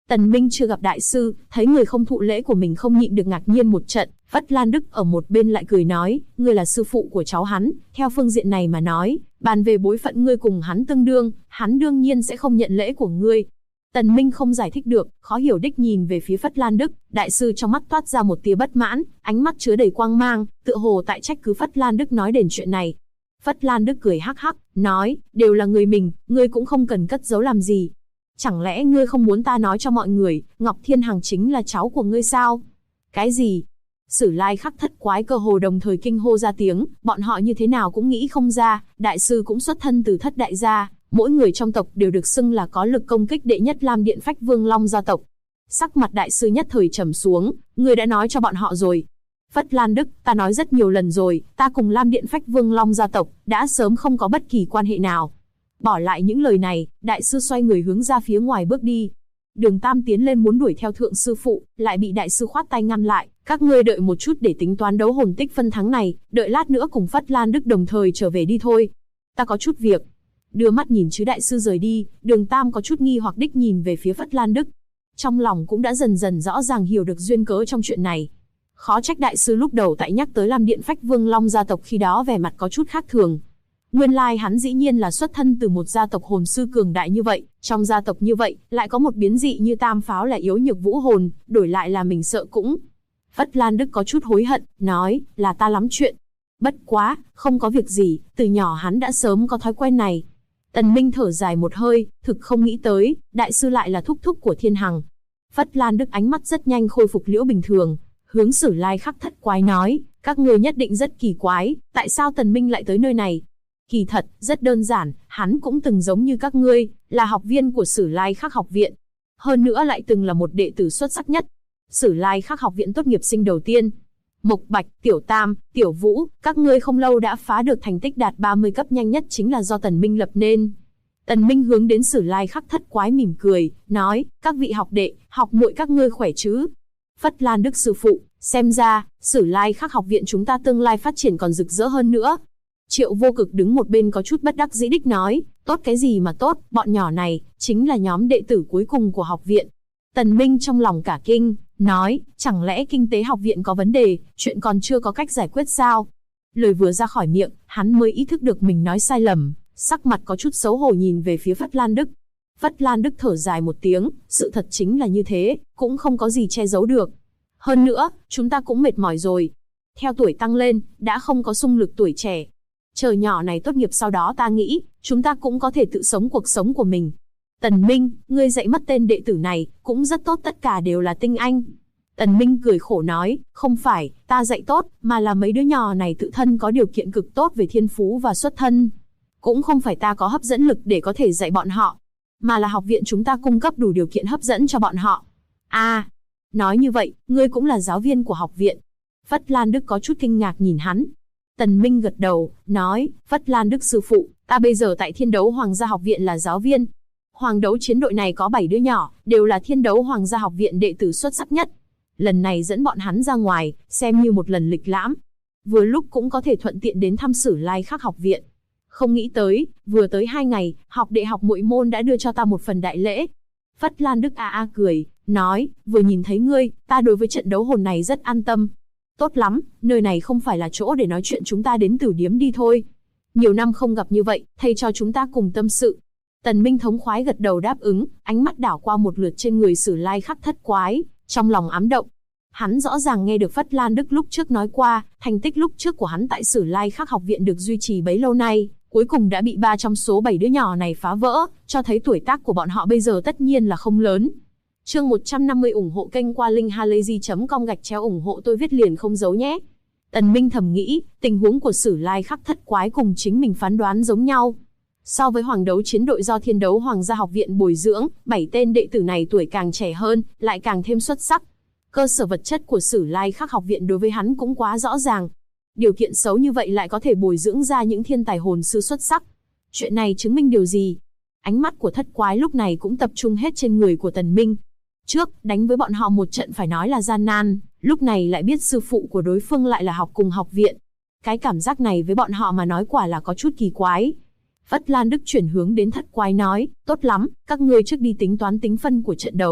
Tần Minh chưa gặp đại sư, thấy người không thụ lễ của mình không nhịn được ngạc nhiên một trận. Phất Lan Đức ở một bên lại cười nói, ngươi là sư phụ của cháu hắn, theo phương diện này mà nói, bàn về bối phận ngươi cùng hắn tương đương, hắn đương nhiên sẽ không nhận lễ của ngươi. Tần Minh không giải thích được, khó hiểu đích nhìn về phía Phất Lan Đức, đại sư trong mắt toát ra một tia bất mãn, ánh mắt chứa đầy quang mang, tựa hồ tại trách cứ Phất Lan Đức nói đến chuyện này. Phất Lan Đức cười hắc hắc, nói, đều là người mình, ngươi cũng không cần cất giấu làm gì. Chẳng lẽ ngươi không muốn ta nói cho mọi người, Ngọc Thiên Hằng chính là cháu của ngươi sao? Cái gì? Sử Lai Khắc Thất Quái cơ hồ đồng thời kinh hô ra tiếng, bọn họ như thế nào cũng nghĩ không ra, đại sư cũng xuất thân từ Thất đại gia, mỗi người trong tộc đều được xưng là có lực công kích đệ nhất Lam Điện Phách Vương Long gia tộc. Sắc mặt đại sư nhất thời trầm xuống, ngươi đã nói cho bọn họ rồi. Phất Lan Đức, ta nói rất nhiều lần rồi, ta cùng Lam Điện Phách Vương Long gia tộc đã sớm không có bất kỳ quan hệ nào. Bỏ lại những lời này, đại sư xoay người hướng ra phía ngoài bước đi. Đường Tam tiến lên muốn đuổi theo thượng sư phụ, lại bị đại sư khoát tay ngăn lại. Các ngươi đợi một chút để tính toán đấu hồn tích phân thắng này, đợi lát nữa cùng Phất Lan Đức đồng thời trở về đi thôi. Ta có chút việc. Đưa mắt nhìn chứ đại sư rời đi, Đường Tam có chút nghi hoặc đích nhìn về phía Phất Lan Đức. Trong lòng cũng đã dần dần rõ ràng hiểu được duyên cớ trong chuyện này. Khó trách đại sư lúc đầu tại nhắc tới Lam Điện Phách Vương Long gia tộc khi đó vẻ mặt có chút khác thường. Nguyên lai hắn dĩ nhiên là xuất thân từ một gia tộc hồn sư cường đại như vậy, trong gia tộc như vậy, lại có một biến dị như Tam Pháo là yếu nhược vũ hồn, đổi lại là mình sợ cũng. Phất Lan Đức có chút hối hận, nói, là ta lắm chuyện. Bất quá, không có việc gì, từ nhỏ hắn đã sớm có thói quen này. Tần Minh thở dài một hơi, thực không nghĩ tới, đại sư lại là thúc thúc của Thiên Hằng. Phất Lan Đức ánh mắt rất nhanh khôi phục liễu bình thường, hướng Sử Lai Khắc Thất Quái nói, các người nhất định rất kỳ quái, tại sao Tần Minh lại tới nơi này? Kỳ thật, rất đơn giản, hắn cũng từng giống như các ngươi, là học viên của Sử Lai Khắc học viện. Hơn nữa lại từng là một đệ tử xuất sắc nhất. Sử Lai Khắc học viện tốt nghiệp sinh đầu tiên. Mộc Bạch, Tiểu Tam, Tiểu Vũ, các ngươi không lâu đã phá được thành tích đạt 30 cấp nhanh nhất chính là do Tần Minh lập nên. Tần Minh hướng đến Sử Lai Khắc Thất Quái mỉm cười, nói, các vị học đệ, học muội các ngươi khỏe chứ? Phất Lan Đức sư phụ, xem ra, Sử Lai Khắc học viện chúng ta tương lai phát triển còn rực rỡ hơn nữa. Triệu Vô Cực đứng một bên có chút bất đắc dĩ đích nói, tốt cái gì mà tốt, bọn nhỏ này, chính là nhóm đệ tử cuối cùng của học viện. Tần Minh trong lòng cả kinh, nói, chẳng lẽ kinh tế học viện có vấn đề, chuyện còn chưa có cách giải quyết sao? Lời vừa ra khỏi miệng, hắn mới ý thức được mình nói sai lầm, sắc mặt có chút xấu hổ nhìn về phía Phất Lan Đức. Phất Lan Đức thở dài một tiếng, sự thật chính là như thế, cũng không có gì che giấu được. Hơn nữa, chúng ta cũng mệt mỏi rồi. Theo tuổi tăng lên, đã không có xung lực tuổi trẻ. Chờ nhỏ này tốt nghiệp sau đó ta nghĩ, chúng ta cũng có thể tự sống cuộc sống của mình. Tần Minh, ngươi dạy mất tên đệ tử này, cũng rất tốt, tất cả đều là tinh anh. Tần Minh cười khổ nói, không phải, ta dạy tốt, mà là mấy đứa nhỏ này tự thân có điều kiện cực tốt về thiên phú và xuất thân. Cũng không phải ta có hấp dẫn lực để có thể dạy bọn họ, mà là học viện chúng ta cung cấp đủ điều kiện hấp dẫn cho bọn họ. À, nói như vậy, ngươi cũng là giáo viên của học viện. Phất Lan Đức có chút kinh ngạc nhìn hắn. Tần Minh gật đầu, nói, Phất Lan Đức sư phụ, ta bây giờ tại Thiên Đấu Hoàng gia học viện là giáo viên. Hoàng đấu chiến đội này có 7 đứa nhỏ, đều là Thiên Đấu Hoàng gia học viện đệ tử xuất sắc nhất. Lần này dẫn bọn hắn ra ngoài, xem như một lần lịch lãm. Vừa lúc cũng có thể thuận tiện đến thăm Sử Lai Khắc học viện. Không nghĩ tới, vừa tới 2 ngày, học đệ học muội môn đã đưa cho ta một phần đại lễ. Phất Lan Đức cười, nói, vừa nhìn thấy ngươi, ta đối với trận đấu hồn này rất an tâm. Tốt lắm, nơi này không phải là chỗ để nói chuyện, chúng ta đến Tử Điếm đi thôi. Nhiều năm không gặp như vậy, thầy cho chúng ta cùng tâm sự. Tần Minh thống khoái gật đầu đáp ứng, ánh mắt đảo qua một lượt trên người Sử Lai Khắc Thất Quái, trong lòng ám động. Hắn rõ ràng nghe được Phất Lan Đức lúc trước nói qua, thành tích lúc trước của hắn tại Sử Lai Khắc học viện được duy trì bấy lâu nay, cuối cùng đã bị 3 trong số 7 đứa nhỏ này phá vỡ, cho thấy tuổi tác của bọn họ bây giờ tất nhiên là không lớn. Chương 150 ủng hộ kênh qua linkhalazy.com ủng hộ tôi viết liền không giấu nhé. Tần Minh thầm nghĩ, tình huống của Sử Lai Khắc Thất Quái cùng chính mình phán đoán giống nhau. So với Hoàng đấu chiến đội do Thiên Đấu Hoàng gia học viện bồi dưỡng, 7 tên đệ tử này tuổi càng trẻ hơn, lại càng thêm xuất sắc. Cơ sở vật chất của Sử Lai Khắc học viện đối với hắn cũng quá rõ ràng. Điều kiện xấu như vậy lại có thể bồi dưỡng ra những thiên tài hồn sư xuất sắc. Chuyện này chứng minh điều gì? Ánh mắt của Thất Quái lúc này cũng tập trung hết trên người của Tần Minh. Trước, đánh với bọn họ một trận phải nói là gian nan, lúc này lại biết sư phụ của đối phương lại là học cùng học viện. Cái cảm giác này với bọn họ mà nói quả là có chút kỳ quái. Phất Lan Đức chuyển hướng đến Thất Quái nói, tốt lắm, các ngươi trước đi tính toán tính phân của trận đấu,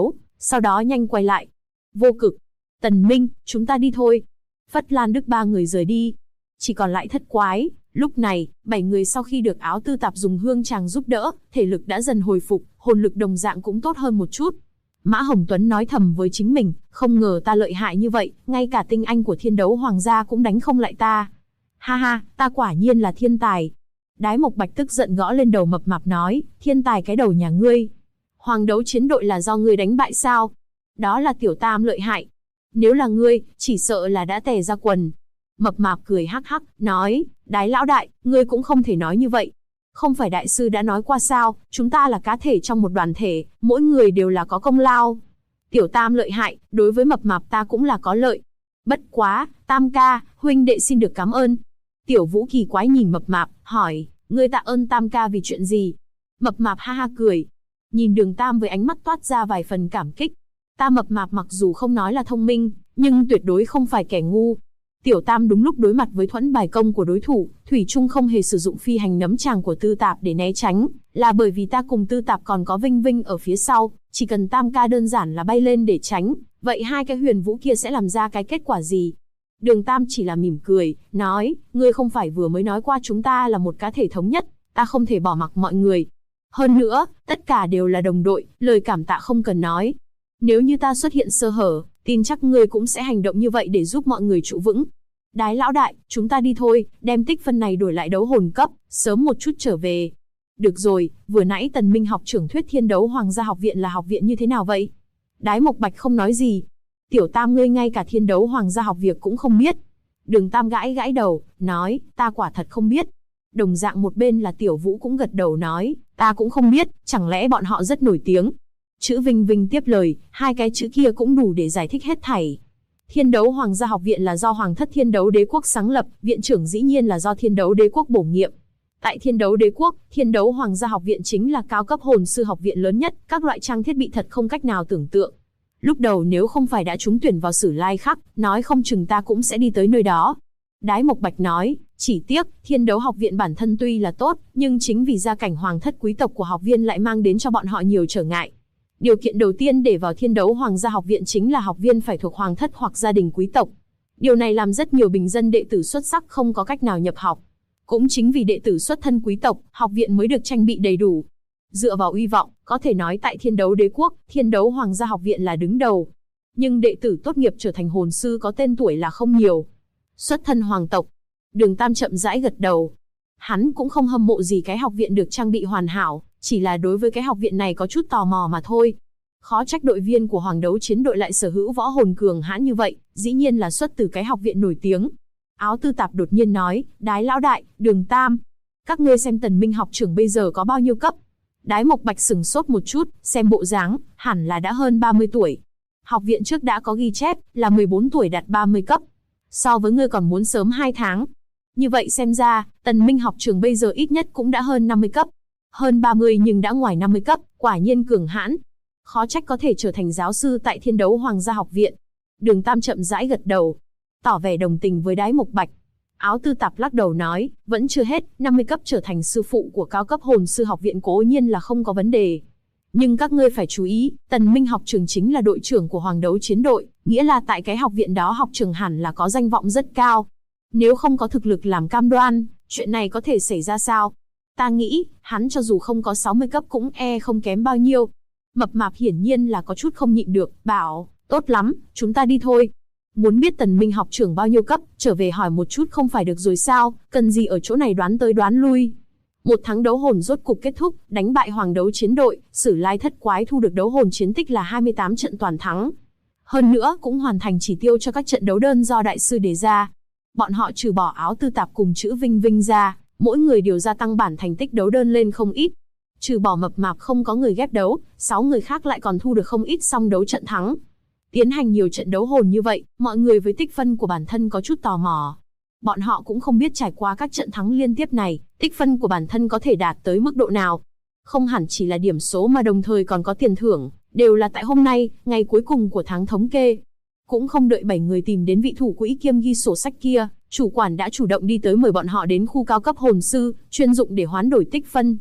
sau đó nhanh quay lại. Vô Cực, Tần Minh, chúng ta đi thôi. Phất Lan Đức ba người rời đi. Chỉ còn lại Thất Quái. Lúc này, 7 người sau khi được Áo Tư Tạp dùng hương tràng giúp đỡ, thể lực đã dần hồi phục, hồn lực đồng dạng cũng tốt hơn một chút. Mã Hồng Tuấn nói thầm với chính mình, không ngờ ta lợi hại như vậy, ngay cả tinh anh của Thiên Đấu Hoàng gia cũng đánh không lại ta. Ha ha, ta quả nhiên là thiên tài. Đái Mộc Bạch tức giận gõ lên đầu Mập Mạp nói, thiên tài cái đầu nhà ngươi. Hoàng đấu chiến đội là do ngươi đánh bại sao? Đó là Tiểu Tam lợi hại. Nếu là ngươi, chỉ sợ là đã tè ra quần. Mập Mạp cười hắc hắc, nói, Đái lão đại, ngươi cũng không thể nói như vậy. Không phải đại sư đã nói qua sao, chúng ta là cá thể trong một đoàn thể, mỗi người đều là có công lao. Tiểu Tam lợi hại, đối với Mập Mạp ta cũng là có lợi. Bất quá, Tam ca, huynh đệ xin được cảm ơn. Tiểu Vũ kỳ quái nhìn Mập Mạp, hỏi, ngươi tạ ơn Tam ca vì chuyện gì? Mập Mạp ha ha cười. Nhìn Đường Tam với ánh mắt toát ra vài phần cảm kích. Ta Mập Mạp mặc dù không nói là thông minh, nhưng tuyệt đối không phải kẻ ngu. Tiểu Tam đúng lúc đối mặt với thuẫn bài công của đối thủ, thủy chung không hề sử dụng phi hành nấm tràng của Tư Tạp để né tránh, là bởi vì ta cùng Tư Tạp còn có Vinh Vinh ở phía sau, chỉ cần Tam ca đơn giản là bay lên để tránh, vậy hai cái huyền vũ kia sẽ làm ra cái kết quả gì? Đường Tam chỉ là mỉm cười, nói, ngươi không phải vừa mới nói qua chúng ta là một cá thể thống nhất, ta không thể bỏ mặc mọi người. Hơn nữa, tất cả đều là đồng đội, lời cảm tạ không cần nói. Nếu như ta xuất hiện sơ hở, tin chắc ngươi cũng sẽ hành động như vậy để giúp mọi người trụ vững. Đái lão đại, chúng ta đi thôi, đem tích phân này đổi lại đấu hồn cấp, sớm một chút trở về. Được rồi, vừa nãy Tần Minh học trưởng thuyết Thiên Đấu Hoàng gia học viện là học viện như thế nào vậy? Đái Mộc Bạch không nói gì. Tiểu Tam ngươi ngay cả Thiên Đấu Hoàng gia học việc cũng không biết. Đường Tam gãi gãi đầu, nói, ta quả thật không biết. Đồng dạng một bên là Tiểu Vũ cũng gật đầu nói, ta cũng không biết, chẳng lẽ bọn họ rất nổi tiếng. Chữ Vinh Vinh tiếp lời, hai cái chữ kia cũng đủ để giải thích hết thảy. Thiên Đấu Hoàng gia học viện là do Hoàng thất Thiên Đấu Đế quốc sáng lập, viện trưởng dĩ nhiên là do Thiên Đấu Đế quốc bổ nhiệm. Tại Thiên Đấu Đế quốc, Thiên Đấu Hoàng gia học viện chính là cao cấp hồn sư học viện lớn nhất, các loại trang thiết bị thật không cách nào tưởng tượng. Lúc đầu nếu không phải đã trúng tuyển vào Sử Lai Khắc, nói không chừng ta cũng sẽ đi tới nơi đó. Đái Mộc Bạch nói, chỉ tiếc, Thiên Đấu học viện bản thân tuy là tốt, nhưng chính vì gia cảnh hoàng thất quý tộc của học viên lại mang đến cho bọn họ nhiều trở ngại. Điều kiện đầu tiên để vào Thiên Đấu Hoàng gia học viện chính là học viên phải thuộc hoàng thất hoặc gia đình quý tộc. Điều này làm rất nhiều bình dân đệ tử xuất sắc không có cách nào nhập học. Cũng chính vì đệ tử xuất thân quý tộc, học viện mới được trang bị đầy đủ. Dựa vào uy vọng, có thể nói tại Thiên Đấu Đế quốc, Thiên Đấu Hoàng gia học viện là đứng đầu. Nhưng đệ tử tốt nghiệp trở thành hồn sư có tên tuổi là không nhiều. Xuất thân hoàng tộc. Đường Tam chậm rãi gật đầu. Hắn cũng không hâm mộ gì cái học viện được trang bị hoàn hảo, chỉ là đối với cái học viện này có chút tò mò mà thôi. Khó trách đội viên của Hoàng đấu chiến đội lại sở hữu võ hồn cường hãn như vậy, dĩ nhiên là xuất từ cái học viện nổi tiếng. Áo Tư Tạp đột nhiên nói, Đái lão đại, Đường Tam, các ngươi xem Tần Minh học trưởng bây giờ có bao nhiêu cấp? Đái Mộc Bạch sừng sốt một chút, xem bộ dáng, hẳn là đã hơn 30 tuổi. Học viện trước đã có ghi chép, là 14 tuổi đạt 30 cấp. So với ngươi còn muốn sớm 2 tháng. Như vậy xem ra, Tần Minh học trưởng bây giờ ít nhất cũng đã hơn 50 cấp. Hơn 30 nhưng đã ngoài 50 cấp, quả nhiên cường hãn. Khó trách có thể trở thành giáo sư tại Thiên Đấu Hoàng gia học viện. Đường Tam chậm rãi gật đầu, tỏ vẻ đồng tình với Đái Mộc Bạch. Áo Tư Tạp lắc đầu nói, vẫn chưa hết, 50 cấp trở thành sư phụ của cao cấp hồn sư học viện cố nhiên là không có vấn đề. Nhưng các ngươi phải chú ý, Tần Minh học trưởng chính là đội trưởng của Hoàng đấu chiến đội, nghĩa là tại cái học viện đó học trưởng hẳn là có danh vọng rất cao. Nếu không có thực lực làm cam đoan, chuyện này có thể xảy ra sao? Ta nghĩ, hắn cho dù không có 60 cấp cũng không kém bao nhiêu. Mập Mạp hiển nhiên là có chút không nhịn được, bảo, tốt lắm, chúng ta đi thôi. Muốn biết Tần Minh học trưởng bao nhiêu cấp, trở về hỏi một chút không phải được rồi sao, cần gì ở chỗ này đoán tới đoán lui. Một tháng đấu hồn rốt cục kết thúc, đánh bại Hoàng đấu chiến đội, Sử Lai Thất Quái thu được đấu hồn chiến tích là 28 trận toàn thắng. Hơn nữa cũng hoàn thành chỉ tiêu cho các trận đấu đơn do đại sư đề ra. Bọn họ trừ bỏ Áo Tư Tạp cùng chữ Vinh Vinh ra, mỗi người đều gia tăng bản thành tích đấu đơn lên không ít. Trừ bỏ Mập Mạp không có người ghép đấu, 6 người khác lại còn thu được không ít song đấu trận thắng. Tiến hành nhiều trận đấu hồn như vậy, mọi người với tích phân của bản thân có chút tò mò. Bọn họ cũng không biết trải qua các trận thắng liên tiếp này, tích phân của bản thân có thể đạt tới mức độ nào. Không hẳn chỉ là điểm số mà đồng thời còn có tiền thưởng, đều là tại hôm nay, ngày cuối cùng của tháng thống kê. Cũng không đợi 7 người tìm đến vị thủ quỹ kiêm ghi sổ sách kia, chủ quản đã chủ động đi tới mời bọn họ đến khu cao cấp hồn sư, chuyên dụng để hoán đổi tích phân.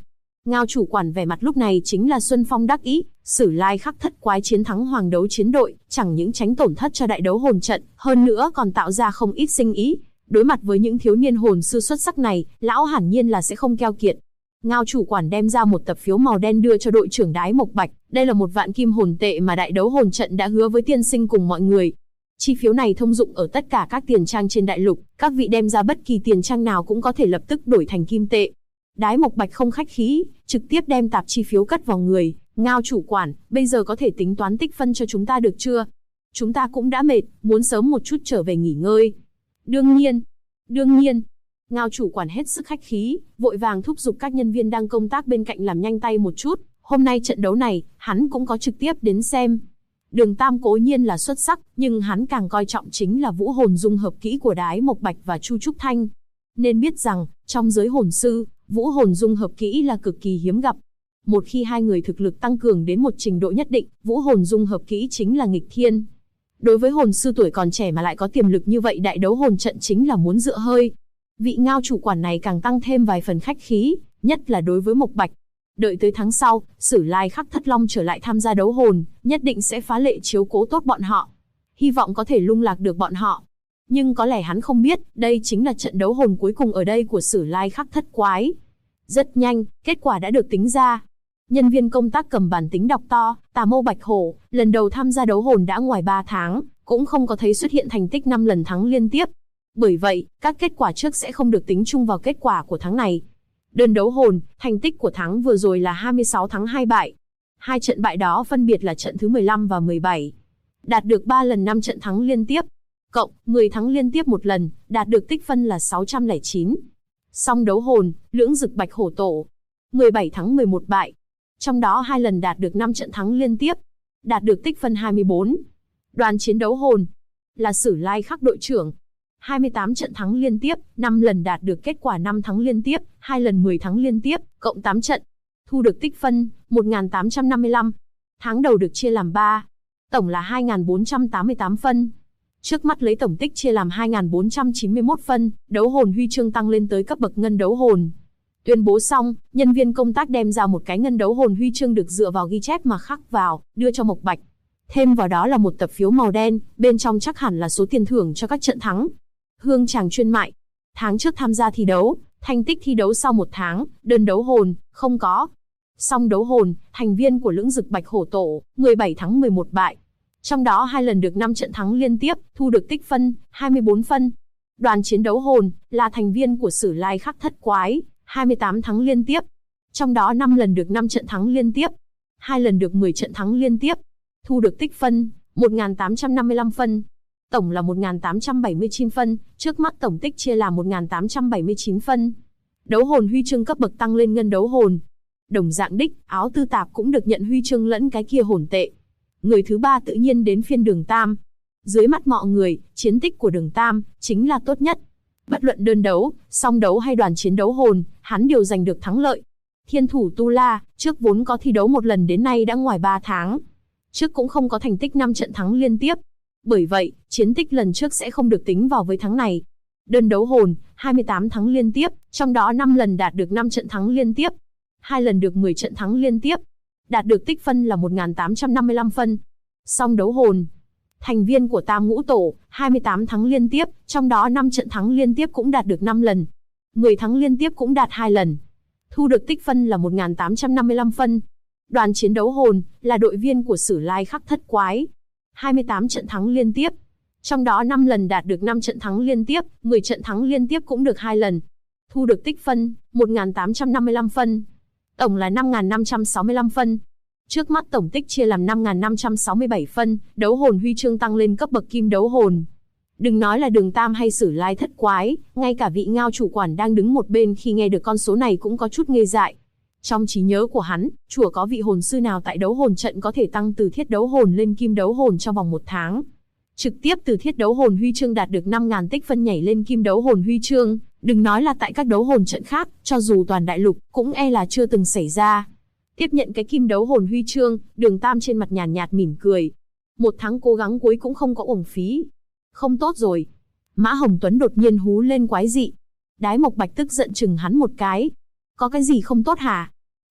Ngao chủ quản vẻ mặt lúc này chính là xuân phong đắc ý, Sử Lai Khắc Thất Quái chiến thắng Hoàng Đấu chiến đội, chẳng những tránh tổn thất cho đại đấu hồn trận, hơn nữa còn tạo ra không ít sinh ý. Đối mặt với những thiếu niên hồn sư xuất sắc này, lão hẳn nhiên là sẽ không keo kiệt. Ngao chủ quản đem ra một tập phiếu màu đen đưa cho đội trưởng Đái Mộc Bạch, đây là 1.000.000 kim hồn tệ mà đại đấu hồn trận đã hứa với tiên sinh cùng mọi người. Chi phiếu này thông dụng ở tất cả các tiền trang trên đại lục, các vị đem ra bất kỳ tiền trang nào cũng có thể lập tức đổi thành kim tệ. Đái Mộc Bạch không khách khí, trực tiếp đem tạp chi phiếu cất vào người. Ngao chủ quản, bây giờ có thể tính toán tích phân cho chúng ta được chưa? Chúng ta cũng đã mệt, muốn sớm một chút trở về nghỉ ngơi. Đương nhiên. Ngao chủ quản hết sức khách khí, vội vàng thúc giục các nhân viên đang công tác bên cạnh làm nhanh tay một chút. Hôm nay trận đấu này, hắn cũng có trực tiếp đến xem. Đường Tam cố nhiên là xuất sắc, nhưng hắn càng coi trọng chính là vũ hồn dung hợp kỹ của Đái Mộc Bạch và Chu Trúc Thanh. Nên biết rằng, trong giới hồn sư, vũ hồn dung hợp kỹ là cực kỳ hiếm gặp. Một khi hai người thực lực tăng cường đến một trình độ nhất định, vũ hồn dung hợp kỹ chính là nghịch thiên. Đối với hồn sư tuổi còn trẻ mà lại có tiềm lực như vậy, đại đấu hồn trận chính là muốn dựa hơi. Vị Ngao chủ quản này càng tăng thêm vài phần khách khí, nhất là đối với Mộc Bạch. Đợi tới tháng sau, Sử Lai Khắc Thất Long trở lại tham gia đấu hồn, nhất định sẽ phá lệ chiếu cố tốt bọn họ. Hy vọng có thể lung lạc được bọn họ. Nhưng có lẽ hắn không biết, đây chính là trận đấu hồn cuối cùng ở đây của Sử Lai Khắc Thất Quái. Rất nhanh, kết quả đã được tính ra. Nhân viên công tác cầm bản tính đọc to, Tà Mâu Bạch Hổ, lần đầu tham gia đấu hồn đã ngoài 3 tháng, cũng không có thấy xuất hiện thành tích 5 lần thắng liên tiếp. Bởi vậy, các kết quả trước sẽ không được tính chung vào kết quả của tháng này. Đơn đấu hồn, thành tích của tháng vừa rồi là 26 thắng 2 bại. Hai trận bại đó phân biệt là trận thứ 15 và 17. Đạt được 3 lần 5 trận thắng liên tiếp, cộng 10 thắng liên tiếp một lần, đạt được tích phân là 609. Song đấu hồn, Lưỡng Dực Bạch Hổ Tổ, 17 thắng 11 bại. Trong đó 2 lần đạt được 5 trận thắng liên tiếp, đạt được tích phân 24. Đoàn chiến đấu hồn, là Sử Lai Khắc đội trưởng, 28 trận thắng liên tiếp, 5 lần đạt được kết quả 5 thắng liên tiếp, 2 lần 10 thắng liên tiếp, cộng 8 trận. Thu được tích phân, 1.855. Tháng đầu được chia làm 3. Tổng là 2.488 phân. Trước mắt lấy tổng tích chia làm 2.491 phân, đấu hồn huy chương tăng lên tới cấp bậc ngân đấu hồn. Tuyên bố xong, nhân viên công tác đem ra một cái ngân đấu hồn huy chương được dựa vào ghi chép mà khắc vào, đưa cho Mộc Bạch. Thêm vào đó là một tập phiếu màu đen, bên trong chắc hẳn là số tiền thưởng cho các trận thắng. Hương tràng chuyên mại. Tháng trước tham gia thi đấu, thành tích thi đấu sau 1 tháng, đơn đấu hồn, không có. Song đấu hồn, thành viên của Lưỡng Dực Bạch Hổ Tổ, 17 thắng 11 bại. Trong đó 2 lần được 5 trận thắng liên tiếp, thu được tích phân, 24 phân. Đoàn chiến đấu hồn, là thành viên của Sử Lai Khắc Thất Quái, 28 thắng liên tiếp. Trong đó 5 lần được 5 trận thắng liên tiếp, 2 lần được 10 trận thắng liên tiếp. Thu được tích phân, 1.855 phân. Tổng là 1.879 phân, trước mắt tổng tích chia là 1.879 phân. Đấu hồn huy chương cấp bậc tăng lên ngân đấu hồn. Đồng dạng đích, Áo Tư Tạp cũng được nhận huy chương lẫn cái kia hồn tệ. Người thứ 3 tự nhiên đến phiên Đường Tam. Dưới mắt mọi người, chiến tích của Đường Tam chính là tốt nhất. Bất luận đơn đấu, song đấu hay đoàn chiến đấu hồn, hắn đều giành được thắng lợi. Thiên thủ Tu La, trước vốn có thi đấu 1 lần đến nay đã ngoài 3 tháng. Trước cũng không có thành tích 5 trận thắng liên tiếp. Bởi vậy, chiến tích lần trước sẽ không được tính vào với tháng này. Đơn đấu hồn, 28 thắng liên tiếp, trong đó 5 lần đạt được 5 trận thắng liên tiếp, 2 lần được 10 trận thắng liên tiếp. Đạt được tích phân là 1.855 phân. Song đấu hồn, thành viên của Tam Ngũ Tổ, 28 thắng liên tiếp, trong đó 5 trận thắng liên tiếp cũng đạt được 5 lần. 10 thắng liên tiếp cũng đạt 2 lần. Thu được tích phân là 1.855 phân. Đoàn chiến đấu hồn, là đội viên của Sử Lai Khắc Thất Quái. 28 trận thắng liên tiếp. Trong đó 5 lần đạt được 5 trận thắng liên tiếp, 10 trận thắng liên tiếp cũng được 2 lần. Thu được tích phân, 1.855 phân. Tổng là 5.565 phân. Trước mắt tổng tích chia làm 5.567 phân, đấu hồn huy chương tăng lên cấp bậc kim đấu hồn. Đừng nói là Đường Tam hay Sử Lai Thất Quái, ngay cả vị Ngao chủ quản đang đứng một bên khi nghe được con số này cũng có chút ngây dại. Trong trí nhớ của hắn, chùa có vị hồn sư nào tại đấu hồn trận có thể tăng từ thiết đấu hồn lên kim đấu hồn trong vòng 1 tháng. Trực tiếp từ thiết đấu hồn huy chương đạt được 5.000 tích phân nhảy lên kim đấu hồn huy chương, đừng nói là tại các đấu hồn trận khác, cho dù toàn đại lục, cũng e là chưa từng xảy ra. Tiếp nhận cái kim đấu hồn huy chương, Đường Tam trên mặt nhàn nhạt mỉm cười. 1 tháng cố gắng cuối cũng không có uổng phí. Không tốt rồi. Mã Hồng Tuấn đột nhiên hú lên quái dị. Đái Mộc Bạch tức giận chừng hắn một cái. Có cái gì không tốt hả?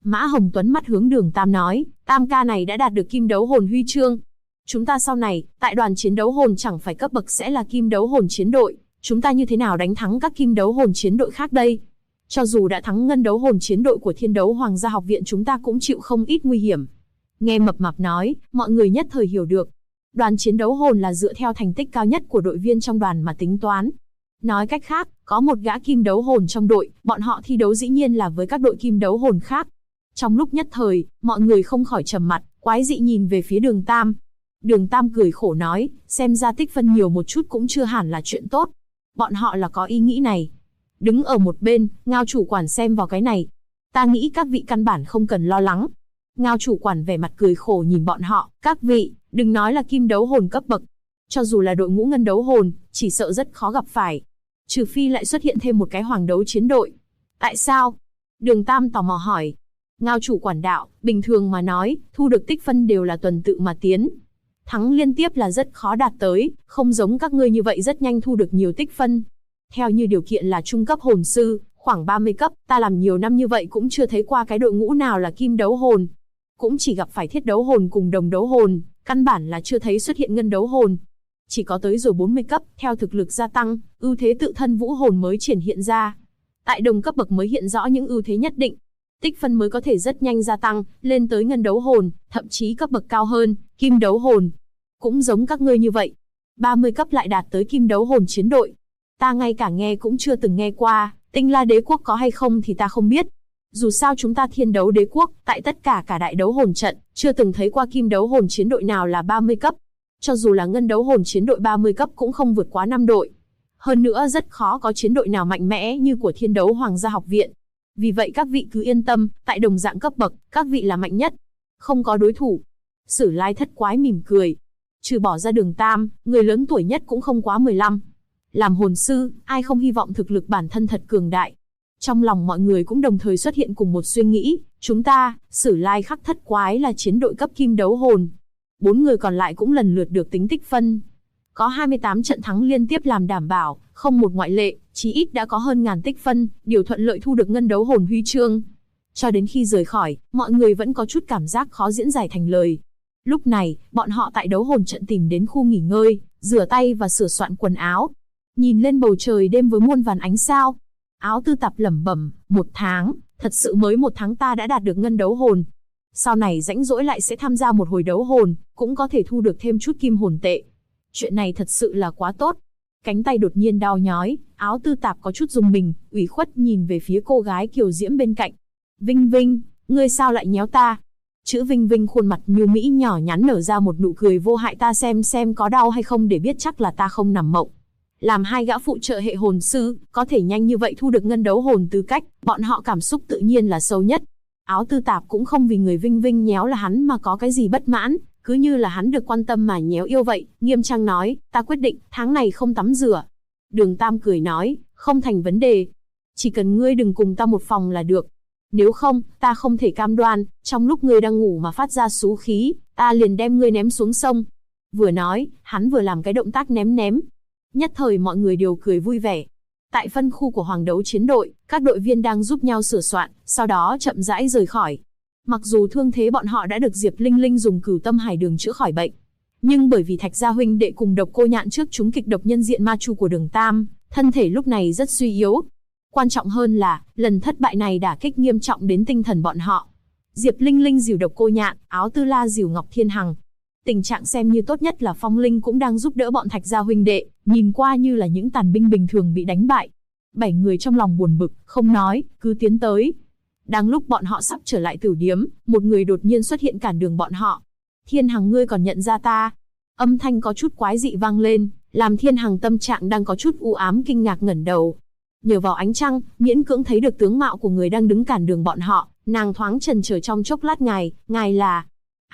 Mã Hồng Tuấn mắt hướng Đường Tam nói, Tam ca này đã đạt được kim đấu hồn huy chương. Chúng ta sau này, tại đoàn chiến đấu hồn chẳng phải cấp bậc sẽ là kim đấu hồn chiến đội, chúng ta như thế nào đánh thắng các kim đấu hồn chiến đội khác đây? Cho dù đã thắng ngân đấu hồn chiến đội của Thiên Đấu Hoàng gia học viện chúng ta cũng chịu không ít nguy hiểm. Nghe Mập Mạp nói, mọi người nhất thời hiểu được. Đoàn chiến đấu hồn là dựa theo thành tích cao nhất của đội viên trong đoàn mà tính toán. Nói cách khác, có một gã kim đấu hồn trong đội, bọn họ thi đấu dĩ nhiên là với các đội kim đấu hồn khác. Trong lúc nhất thời, mọi người không khỏi trầm mặt, quái dị nhìn về phía Đường Tam. Đường Tam cười khổ nói, xem ra tích phân nhiều một chút cũng chưa hẳn là chuyện tốt. Bọn họ là có ý nghĩ này. Đứng ở một bên, Ngao chủ quản xem vào cái này. Ta nghĩ các vị căn bản không cần lo lắng. Ngao chủ quản vẻ mặt cười khổ nhìn bọn họ, các vị, đừng nói là kim đấu hồn cấp bậc. Cho dù là đội ngũ ngân đấu hồn, chỉ sợ rất khó gặp phải. Trừ phi lại xuất hiện thêm một cái hoàng đấu chiến đội. Tại sao? Đường Tam tò mò hỏi. Ngao chủ quản đạo, bình thường mà nói, thu được tích phân đều là tuần tự mà tiến. Thắng liên tiếp là rất khó đạt tới, không giống các ngươi như vậy rất nhanh thu được nhiều tích phân. Theo như điều kiện là trung cấp hồn sư, khoảng 30 cấp, ta làm nhiều năm như vậy cũng chưa thấy qua cái đội ngũ nào là kim đấu hồn. Cũng chỉ gặp phải thiết đấu hồn cùng đồng đấu hồn, căn bản là chưa thấy xuất hiện ngân đấu hồn. Chỉ có tới rồi 40 cấp, theo thực lực gia tăng, ưu thế tự thân vũ hồn mới triển hiện ra. Tại đồng cấp bậc mới hiện rõ những ưu thế nhất định. Tích phân mới có thể rất nhanh gia tăng, lên tới ngân đấu hồn, thậm chí cấp bậc cao hơn, kim đấu hồn. Cũng giống các ngươi như vậy. 30 cấp lại đạt tới kim đấu hồn chiến đội. Ta ngay cả nghe cũng chưa từng nghe qua, Tinh La đế quốc có hay không thì ta không biết. Dù sao chúng ta Thiên Đấu đế quốc, tại tất cả đại đấu hồn trận, chưa từng thấy qua kim đấu hồn chiến đội nào là 30 cấp. Cho dù là ngân đấu hồn chiến đội 30 cấp cũng không vượt quá 5 đội. Hơn nữa rất khó có chiến đội nào mạnh mẽ như của Thiên Đấu Hoàng gia học viện. Vì vậy các vị cứ yên tâm, tại đồng dạng cấp bậc, các vị là mạnh nhất. Không có đối thủ. Sử Lai thất quái mỉm cười. Trừ bỏ ra Đường Tam, người lớn tuổi nhất cũng không quá 15. Làm hồn sư, ai không hy vọng thực lực bản thân thật cường đại. Trong lòng mọi người cũng đồng thời xuất hiện cùng một suy nghĩ, chúng ta, Sử Lai khắc thất quái là chiến đội cấp kim đấu hồn. 4 người còn lại cũng lần lượt được tính tích phân. Có 28 trận thắng liên tiếp làm đảm bảo, không một ngoại lệ, chí ít đã có hơn ngàn tích phân, điều thuận lợi thu được ngân đấu hồn huy chương. Cho đến khi rời khỏi, mọi người vẫn có chút cảm giác khó diễn giải thành lời. Lúc này, bọn họ tại đấu hồn trận tìm đến khu nghỉ ngơi, rửa tay và sửa soạn quần áo. Nhìn lên bầu trời đêm với muôn vàn ánh sao. Áo Tư Tạp lẩm bẩm, 1 tháng, thật sự mới 1 tháng ta đã đạt được ngân đấu hồn. Sau này rãnh rỗi lại sẽ tham gia một hồi đấu hồn, cũng có thể thu được thêm chút kim hồn tệ. Chuyện này thật sự là quá tốt. Cánh tay đột nhiên đau nhói, Áo Tư Tạp có chút rùng mình, ủy khuất nhìn về phía cô gái kiều diễm bên cạnh. Vinh Vinh, ngươi sao lại nhéo ta? Chữ Vinh Vinh khuôn mặt nhu mỹ nhỏ nhắn nở ra một nụ cười vô hại, ta xem có đau hay không để biết chắc là ta không nằm mộng. Làm 2 gã phụ trợ hệ hồn sư, có thể nhanh như vậy thu được ngân đấu hồn tư cách, bọn họ cảm xúc tự nhiên là sâu nhất. Áo Tư Tạp cũng không vì người Vinh Vinh nhéo là hắn mà có cái gì bất mãn, cứ như là hắn được quan tâm mà nhéo yêu vậy, nghiêm trang nói, ta quyết định, tháng này không tắm rửa. Đường Tam cười nói, không thành vấn đề. Chỉ cần ngươi đừng cùng ta một phòng là được. Nếu không, ta không thể cam đoan, trong lúc ngươi đang ngủ mà phát ra xú khí, ta liền đem ngươi ném xuống sông. Vừa nói, hắn vừa làm cái động tác ném. Nhất thời mọi người đều cười vui vẻ. Tại phân khu của Hoàng đấu chiến đội, các đội viên đang giúp nhau sửa soạn, sau đó chậm rãi rời khỏi. Mặc dù thương thế bọn họ đã được Diệp Linh Linh dùng Cửu Tâm Hải Đường chữa khỏi bệnh, nhưng bởi vì Thạch Gia huynh đệ cùng Độc Cô Nhạn trước chúng kịch độc nhân diện ma chu của Đường Tam, thân thể lúc này rất suy yếu. Quan trọng hơn là, lần thất bại này đả kích nghiêm trọng đến tinh thần bọn họ. Diệp Linh Linh dìu Độc Cô Nhạn, Áo Tư La dìu Ngọc Thiên Hằng. Tình trạng xem như tốt nhất là Phong Linh cũng đang giúp đỡ bọn Thạch Gia huynh đệ, nhìn qua như là những tàn binh bình thường bị đánh bại. 7 người trong lòng buồn bực, không nói, cứ tiến tới. Đang lúc bọn họ sắp trở lại tử điếm, một người đột nhiên xuất hiện cản đường bọn họ. Thiên Hằng, ngươi còn nhận ra ta? Âm thanh có chút quái dị vang lên, làm Thiên Hằng tâm trạng đang có chút u ám kinh ngạc ngẩng đầu. Nhờ vào ánh trăng, miễn cưỡng thấy được tướng mạo của người đang đứng cản đường bọn họ, nàng thoáng chần chờ trong chốc lát. Ngài là...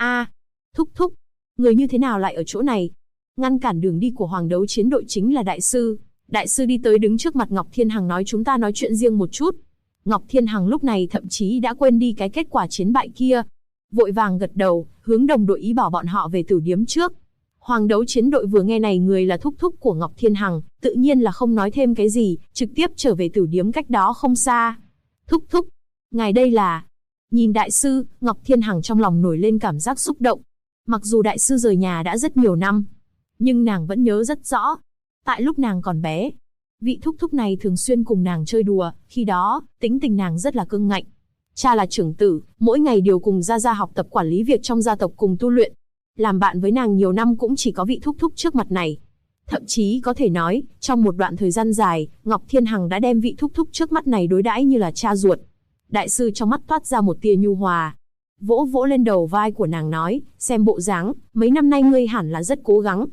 Thúc, người như thế nào lại ở chỗ này? Ngăn cản đường đi của Hoàng đấu chiến đội chính là đại sư. Đại sư đi tới đứng trước mặt Ngọc Thiên Hằng nói, chúng ta nói chuyện riêng một chút. Ngọc Thiên Hằng lúc này thậm chí đã quên đi cái kết quả chiến bại kia. Vội vàng gật đầu, hướng đồng đội ý bảo bọn họ về tử điếm trước. Hoàng đấu chiến đội vừa nghe này người là thúc của Ngọc Thiên Hằng, tự nhiên là không nói thêm cái gì, trực tiếp trở về tử điếm cách đó không xa. Thúc, ngài đây là... Nhìn đại sư, Ngọc Thiên Hằng trong lòng nổi lên cảm giác xúc động. Mặc dù đại sư rời nhà đã rất nhiều năm, nhưng nàng vẫn nhớ rất rõ. Tại lúc nàng còn bé, vị thúc thúc này thường xuyên cùng nàng chơi đùa, khi đó, tính tình nàng rất là cương ngạnh. Cha là trưởng tử, mỗi ngày đều cùng Gia Gia học tập quản lý việc trong gia tộc cùng tu luyện. Làm bạn với nàng nhiều năm cũng chỉ có vị thúc thúc trước mặt này. Thậm chí có thể nói, trong một đoạn thời gian dài, Ngọc Thiên Hằng đã đem vị thúc thúc trước mắt này đối đãi như là cha ruột. Đại sư trong mắt toát ra một tia nhu hòa, vỗ vỗ lên đầu vai của nàng nói, xem bộ dáng, mấy năm nay ngươi hẳn là rất cố gắng.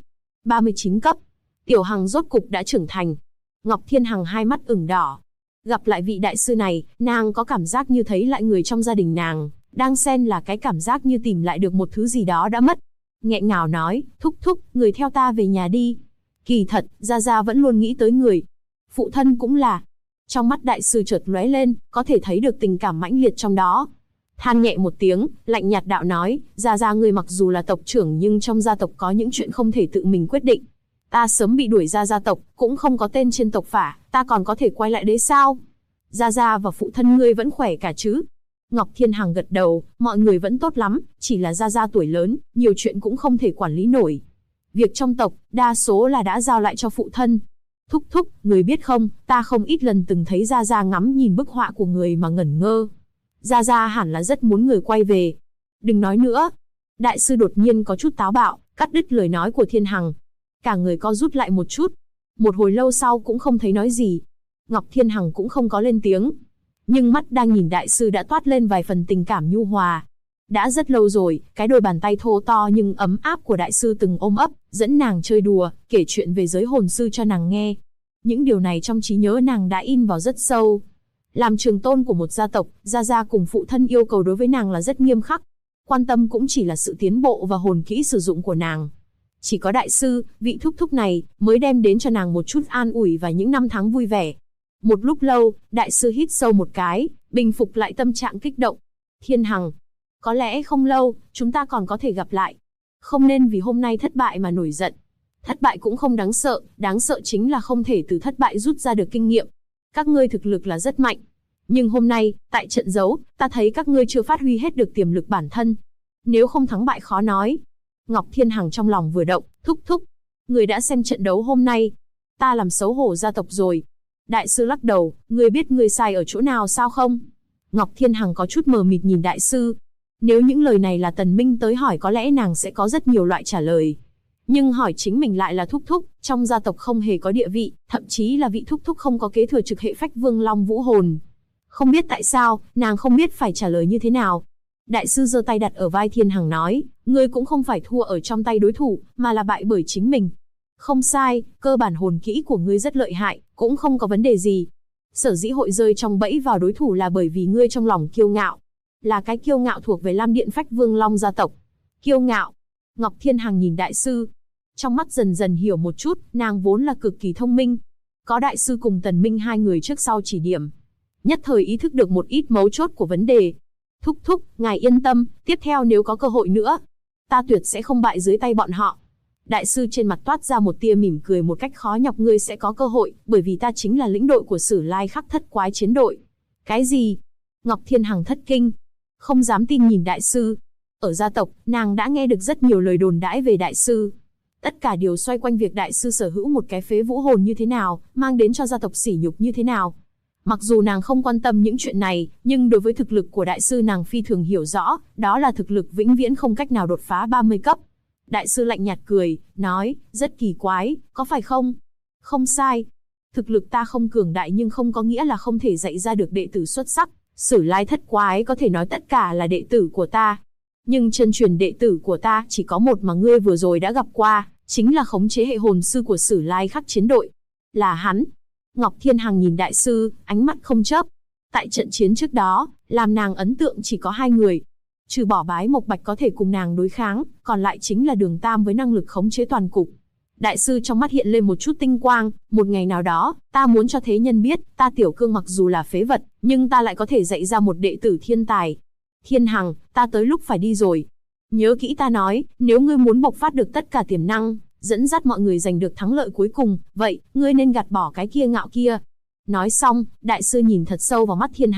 39 cấp, Tiểu Hằng rốt cục đã trưởng thành. Ngọc Thiên Hằng hai mắt ửng đỏ. Gặp lại vị đại sư này, nàng có cảm giác như thấy lại người trong gia đình nàng, đang xen là cái cảm giác như tìm lại được một thứ gì đó đã mất. Nghẹn ngào nói, thúc thúc, người theo ta về nhà đi. Kỳ thật, Gia Gia vẫn luôn nghĩ tới người. Phụ thân cũng là. Trong mắt đại sư chợt lóe lên, có thể thấy được tình cảm mãnh liệt trong đó. Than nhẹ một tiếng, lạnh nhạt đạo nói, Gia Gia người mặc dù là tộc trưởng nhưng trong gia tộc có những chuyện không thể tự mình quyết định. Ta sớm bị đuổi ra gia tộc, cũng không có tên trên tộc phả, ta còn có thể quay lại đấy sao? Gia Gia và phụ thân ngươi vẫn khỏe cả chứ? Ngọc Thiên Hằng gật đầu, mọi người vẫn tốt lắm, chỉ là Gia Gia tuổi lớn, nhiều chuyện cũng không thể quản lý nổi. Việc trong tộc, đa số là đã giao lại cho phụ thân. Thúc thúc, người biết không, ta không ít lần từng thấy Gia Gia ngắm nhìn bức họa của người mà ngẩn ngơ. Gia Gia hẳn là rất muốn người quay về. Đừng nói nữa. Đại sư đột nhiên có chút táo bạo, cắt đứt lời nói của Thiên Hằng. Cả người co rút lại một chút. Một hồi lâu sau cũng không thấy nói gì. Ngọc Thiên Hằng cũng không có lên tiếng. Nhưng mắt đang nhìn đại sư đã toát lên vài phần tình cảm nhu hòa. Đã rất lâu rồi, cái đôi bàn tay thô to nhưng ấm áp của đại sư từng ôm ấp, dẫn nàng chơi đùa, kể chuyện về giới hồn sư cho nàng nghe. Những điều này trong trí nhớ nàng đã in vào rất sâu. Làm trường tôn của một gia tộc, Gia Gia cùng phụ thân yêu cầu đối với nàng là rất nghiêm khắc. Quan tâm cũng chỉ là sự tiến bộ và hồn kỹ sử dụng của nàng. Chỉ có đại sư, vị thúc thúc này, mới đem đến cho nàng một chút an ủi và những năm tháng vui vẻ. Một lúc lâu, đại sư hít sâu một cái, bình phục lại tâm trạng kích động. Thiên Hằng, có lẽ không lâu, chúng ta còn có thể gặp lại. Không nên vì hôm nay thất bại mà nổi giận. Thất bại cũng không đáng sợ chính là không thể từ thất bại rút ra được kinh nghiệm. Các ngươi thực lực là rất mạnh. Nhưng hôm nay, tại trận đấu, ta thấy các ngươi chưa phát huy hết được tiềm lực bản thân. Nếu không thắng bại khó nói. Ngọc Thiên Hằng trong lòng vừa động, thúc thúc. Người đã xem trận đấu hôm nay. Ta làm xấu hổ gia tộc rồi. Đại sư lắc đầu, ngươi biết ngươi sai ở chỗ nào sao không? Ngọc Thiên Hằng có chút mờ mịt nhìn đại sư. Nếu những lời này là Tần Minh tới hỏi có lẽ nàng sẽ có rất nhiều loại trả lời. Nhưng hỏi chính mình lại là thúc thúc, trong gia tộc không hề có địa vị, thậm chí là vị thúc thúc không có kế thừa trực hệ phách vương long vũ hồn. Không biết tại sao, nàng không biết phải trả lời như thế nào. Đại sư giơ tay đặt ở vai Thiên Hằng nói, ngươi cũng không phải thua ở trong tay đối thủ, mà là bại bởi chính mình. Không sai, cơ bản hồn kỹ của ngươi rất lợi hại, cũng không có vấn đề gì. Sở dĩ hội rơi trong bẫy vào đối thủ là bởi vì ngươi trong lòng kiêu ngạo. Là cái kiêu ngạo thuộc về Lam Điện Phách Vương Long gia tộc. Kiêu ngạo. Ngọc Thiên Hằng nhìn đại sư. Trong mắt dần dần hiểu một chút, nàng vốn là cực kỳ thông minh. Có đại sư cùng Tần Minh hai người trước sau chỉ điểm. Nhất thời ý thức được một ít mấu chốt của vấn đề. Thúc thúc, ngài yên tâm, tiếp theo nếu có cơ hội nữa, ta tuyệt sẽ không bại dưới tay bọn họ. Đại sư trên mặt toát ra một tia mỉm cười một cách khó nhọc, ngươi sẽ có cơ hội, bởi vì ta chính là lĩnh đội của Sử Lai Khắc Thất Quái chiến đội. Cái gì? Ngọc Thiên Hằng thất kinh, không dám tin nhìn đại sư. Ở gia tộc, nàng đã nghe được rất nhiều lời đồn đãi về đại sư. Tất cả đều xoay quanh việc đại sư sở hữu một cái phế vũ hồn như thế nào, mang đến cho gia tộc sỉ nhục như thế nào. Mặc dù nàng không quan tâm những chuyện này, nhưng đối với thực lực của đại sư nàng phi thường hiểu rõ, đó là thực lực vĩnh viễn không cách nào đột phá 30 cấp. Đại sư lạnh nhạt cười, nói, rất kỳ quái, có phải không? Không sai. Thực lực ta không cường đại nhưng không có nghĩa là không thể dạy ra được đệ tử xuất sắc. Sử Lai Thất Quái có thể nói tất cả là đệ tử của ta. Nhưng chân truyền đệ tử của ta chỉ có một mà ngươi vừa rồi đã gặp qua, chính là khống chế hệ hồn sư của Sử Lai Khắc chiến đội. Là hắn. Ngọc Thiên Hằng nhìn đại sư, ánh mắt không chớp. Tại trận chiến trước đó, làm nàng ấn tượng chỉ có hai người. Trừ bỏ Bái Mộc Bạch có thể cùng nàng đối kháng, còn lại chính là Đường Tam với năng lực khống chế toàn cục. Đại sư trong mắt hiện lên một chút tinh quang, một ngày nào đó, ta muốn cho thế nhân biết, ta Tiểu Cương mặc dù là phế vật, nhưng ta lại có thể dạy ra một đệ tử thiên tài. Thiên Hằng, ta tới lúc phải đi rồi. Nhớ kỹ ta nói, nếu ngươi muốn bộc phát được tất cả tiềm năng, dẫn dắt mọi người giành được thắng lợi cuối cùng, vậy, ngươi nên gạt bỏ cái kia ngạo kia. Nói xong, đại sư nhìn thật sâu vào mắt Thiên Hằng,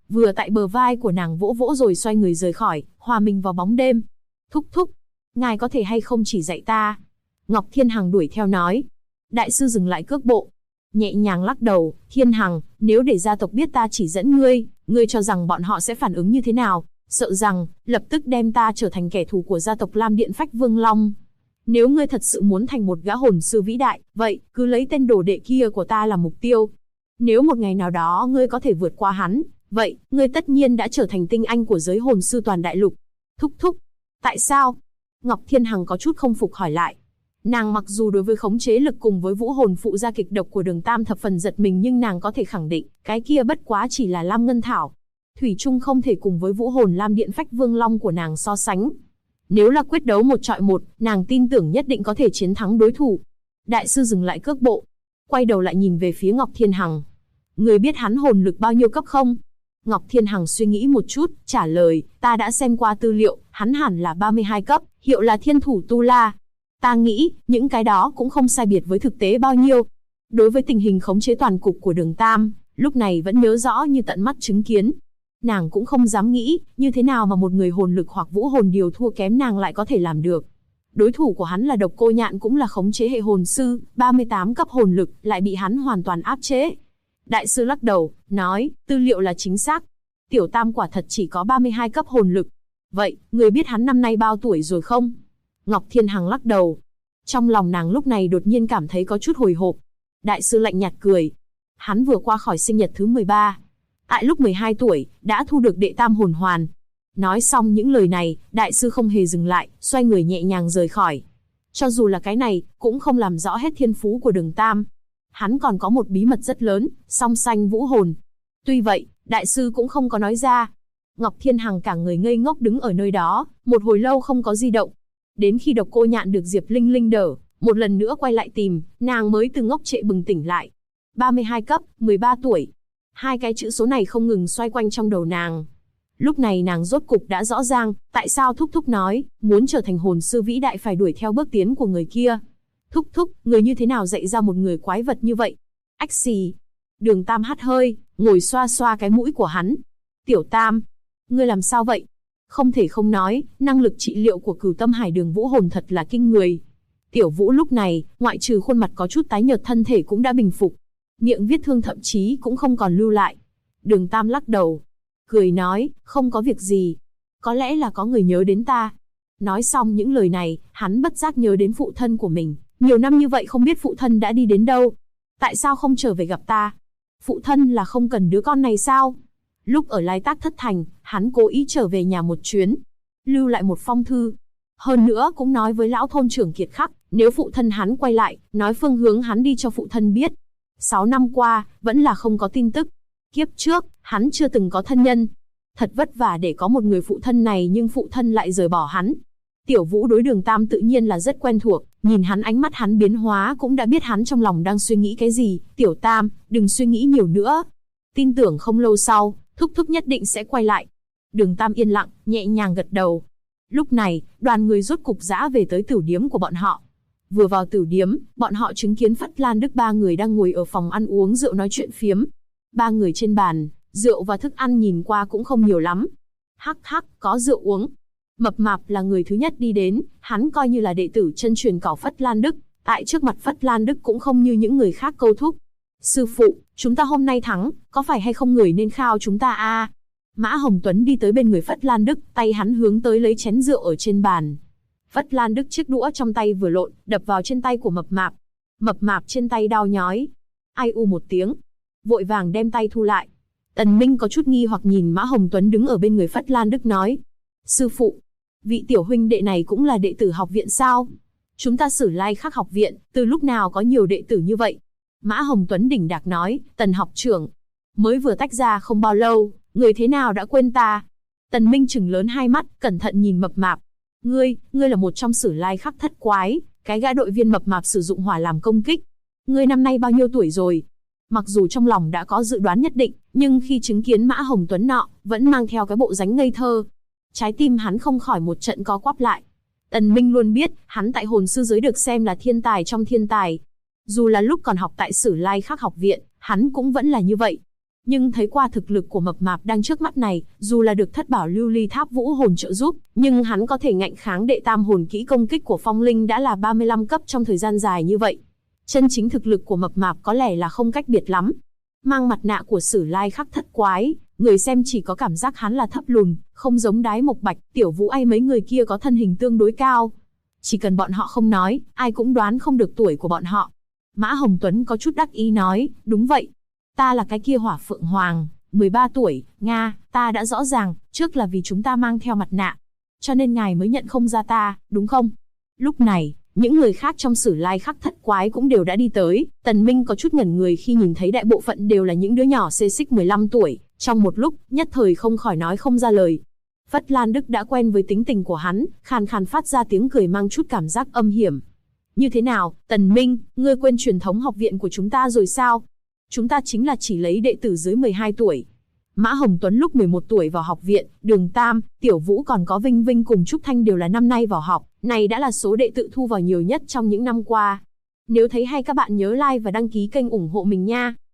vừa tại bờ vai của nàng vỗ vỗ rồi xoay người rời khỏi, hòa mình vào bóng đêm. Thúc thúc, ngài có thể hay không chỉ dạy ta? Ngọc Thiên Hằng đuổi theo nói. Đại sư dừng lại cước bộ, nhẹ nhàng lắc đầu. Thiên Hằng, nếu để gia tộc biết ta chỉ dẫn ngươi cho rằng bọn họ sẽ phản ứng như thế nào? Sợ rằng lập tức đem ta trở thành kẻ thù của gia tộc Lam Điện Phách Vương Long. Nếu ngươi thật sự muốn thành một gã hồn sư vĩ đại, vậy cứ lấy tên đồ đệ kia của ta làm mục tiêu. Nếu một ngày nào đó ngươi có thể vượt qua hắn, vậy ngươi tất nhiên đã trở thành tinh anh của giới hồn sư toàn đại lục. Thúc thúc, tại sao? Ngọc Thiên Hằng có chút không phục hỏi lại. Nàng mặc dù đối với khống chế lực cùng với vũ hồn phụ gia kịch độc của Đường Tam thập phần giật mình, nhưng nàng có thể khẳng định, cái kia bất quá chỉ là Lam Ngân Thảo. Thủy chung không thể cùng với vũ hồn Lam Điện Phách Vương Long của nàng so sánh. Nếu là quyết đấu 1 chọi 1, nàng tin tưởng nhất định có thể chiến thắng đối thủ. Đại sư dừng lại cước bộ, quay đầu lại nhìn về phía Ngọc Thiên Hằng. Người biết hắn hồn lực bao nhiêu cấp không? Ngọc Thiên Hằng suy nghĩ một chút, trả lời, ta đã xem qua tư liệu, hắn hẳn là 32 cấp, hiệu là Thiên Thủ Tu La. Ta nghĩ, những cái đó cũng không sai biệt với thực tế bao nhiêu. Đối với tình hình khống chế toàn cục của Đường Tam, lúc này vẫn nhớ rõ như tận mắt chứng kiến. Nàng cũng không dám nghĩ, như thế nào mà một người hồn lực hoặc vũ hồn điều thua kém nàng lại có thể làm được. Đối thủ của hắn là Độc Cô Nhạn, cũng là khống chế hệ hồn sư, 38 cấp hồn lực, lại bị hắn hoàn toàn áp chế. Đại sư lắc đầu, nói, tư liệu là chính xác. Tiểu Tam quả thật chỉ có 32 cấp hồn lực. Vậy, người biết hắn năm nay bao tuổi rồi không? Ngọc Thiên Hằng lắc đầu. Trong lòng nàng lúc này đột nhiên cảm thấy có chút hồi hộp. Đại sư lạnh nhạt cười. Hắn vừa qua khỏi sinh nhật thứ 13. Tại lúc 12 tuổi, đã thu được đệ tam hồn hoàn. Nói xong những lời này, đại sư không hề dừng lại, xoay người nhẹ nhàng rời khỏi. Cho dù là cái này, cũng không làm rõ hết thiên phú của Đường Tam. Hắn còn có một bí mật rất lớn, song sanh vũ hồn. Tuy vậy, đại sư cũng không có nói ra. Ngọc Thiên Hằng cả người ngây ngốc đứng ở nơi đó, một hồi lâu không có di động. Đến khi Độc Cô Nhạn được Diệp Linh Linh đỡ, một lần nữa quay lại tìm, nàng mới từ ngốc trệ bừng tỉnh lại. 32 cấp, 13 tuổi. Hai cái chữ số này không ngừng xoay quanh trong đầu nàng. Lúc này nàng rốt cục đã rõ ràng, tại sao Thúc Thúc nói, muốn trở thành hồn sư vĩ đại phải đuổi theo bước tiến của người kia. Thúc Thúc, người như thế nào dạy ra một người quái vật như vậy? Ách xì. Đường Tam hắt hơi, ngồi xoa xoa cái mũi của hắn. Tiểu Tam, ngươi làm sao vậy? Không thể không nói, năng lực trị liệu của Cửu Tâm Hải Đường Vũ hồn thật là kinh người. Tiểu Vũ lúc này, ngoại trừ khuôn mặt có chút tái nhợt, thân thể cũng đã bình phục. Miệng vết thương thậm chí cũng không còn lưu lại. Đường Tam lắc đầu, cười nói, không có việc gì. Có lẽ là có người nhớ đến ta. Nói xong những lời này, hắn bất giác nhớ đến phụ thân của mình. Nhiều năm như vậy không biết phụ thân đã đi đến đâu. Tại sao không trở về gặp ta? Phụ thân là không cần đứa con này sao? Lúc ở Lai Tác Thất Thành, hắn cố ý trở về nhà một chuyến, lưu lại một phong thư. Hơn nữa cũng nói với lão thôn trưởng Kiệt Khắc, nếu phụ thân hắn quay lại, nói phương hướng hắn đi cho phụ thân biết. 6 năm qua, vẫn là không có tin tức. Kiếp trước, hắn chưa từng có thân nhân. Thật vất vả để có một người phụ thân này, nhưng phụ thân lại rời bỏ hắn. Tiểu Vũ đối Đường Tam tự nhiên là rất quen thuộc, nhìn hắn ánh mắt hắn biến hóa cũng đã biết hắn trong lòng đang suy nghĩ cái gì. Tiểu Tam, đừng suy nghĩ nhiều nữa. Tin tưởng không lâu sau, Thúc Thúc nhất định sẽ quay lại. Đường Tam yên lặng, nhẹ nhàng gật đầu. Lúc này, đoàn người rốt cục dã về tới tửu điếm của bọn họ. Vừa vào tửu điếm, bọn họ chứng kiến Phất Lan Đức 3 người đang ngồi ở phòng ăn uống rượu nói chuyện phiếm. 3 người trên bàn, rượu và thức ăn nhìn qua cũng không nhiều lắm. Hắc hắc, có rượu uống. Mập Mạp là người thứ nhất đi đến, hắn coi như là đệ tử chân truyền của Phất Lan Đức, tại trước mặt Phất Lan Đức cũng không như những người khác câu thúc. Sư phụ, chúng ta hôm nay thắng, có phải hay không người nên khao chúng ta a? Mã Hồng Tuấn đi tới bên người Phất Lan Đức, tay hắn hướng tới lấy chén rượu ở trên bàn. Phất Lan Đức chiếc đũa trong tay vừa lộn, đập vào trên tay của Mập Mạp. Mập Mạp trên tay đau nhói. Ai u một tiếng, vội vàng đem tay thu lại. Tần Minh có chút nghi hoặc nhìn Mã Hồng Tuấn đứng ở bên người Phất Lan Đức nói: Sư phụ, vị tiểu huynh đệ này cũng là đệ tử học viện sao? Chúng ta Sử Lai Khắc học viện, từ lúc nào có nhiều đệ tử như vậy? Mã Hồng Tuấn đỉnh đạc nói: Tần học trưởng, mới vừa tách ra không bao lâu, người thế nào đã quên ta? Tần Minh trừng lớn hai mắt, cẩn thận nhìn Mập Mạp. Ngươi là một trong Sử Lai Khắc thất quái, cái gã đội viên Mập Mạp sử dụng hỏa làm công kích. Ngươi năm nay bao nhiêu tuổi rồi? Mặc dù trong lòng đã có dự đoán nhất định, nhưng khi chứng kiến Mã Hồng Tuấn nọ, vẫn mang theo cái bộ dáng ngây thơ. Trái tim hắn không khỏi một trận co quắp lại. Tần Minh luôn biết, hắn tại hồn sư giới được xem là thiên tài trong thiên tài. Dù là lúc còn học tại Sử Lai Khắc học viện, hắn cũng vẫn là như vậy. Nhưng thấy qua thực lực của mập mạp đang trước mắt này, dù là được thất bảo lưu ly tháp vũ hồn trợ giúp, nhưng hắn có thể ngạnh kháng đệ tam hồn kỹ công kích của phong linh đã là 35 cấp trong thời gian dài như vậy. Chân chính thực lực của mập mạp có lẽ là không cách biệt lắm. Mang mặt nạ của Sử Lai Khắc Thất Quái, người xem chỉ có cảm giác hắn là thấp lùn, không giống Đái Mộc Bạch, Tiểu Vũ hay mấy người kia có thân hình tương đối cao. Chỉ cần bọn họ không nói, ai cũng đoán không được tuổi của bọn họ. Mã Hồng Tuấn có chút đắc ý nói, đúng vậy. Ta là cái kia Hỏa Phượng Hoàng, 13 tuổi, Nga, ta đã rõ ràng, trước là vì chúng ta mang theo mặt nạ. Cho nên ngài mới nhận không ra ta, đúng không? Lúc này, những người khác trong Sử Lai Khắc Thất Quái cũng đều đã đi tới. Tần Minh có chút ngẩn người khi nhìn thấy đại bộ phận đều là những đứa nhỏ xê xích 15 tuổi. Trong một lúc, nhất thời không khỏi nói không ra lời. Phất Lan Đức đã quen với tính tình của hắn, khàn khàn phát ra tiếng cười mang chút cảm giác âm hiểm. Như thế nào, Tần Minh, ngươi quên truyền thống học viện của chúng ta rồi sao? Chúng ta chính là chỉ lấy đệ tử dưới 12 tuổi. Mã Hồng Tuấn lúc 11 tuổi vào học viện, Đường Tam, Tiểu Vũ còn có Vinh Vinh cùng Trúc Thanh đều là năm nay vào học, này đã là số đệ tử thu vào nhiều nhất trong những năm qua. Nếu thấy hay các bạn nhớ like và đăng ký kênh ủng hộ mình nha.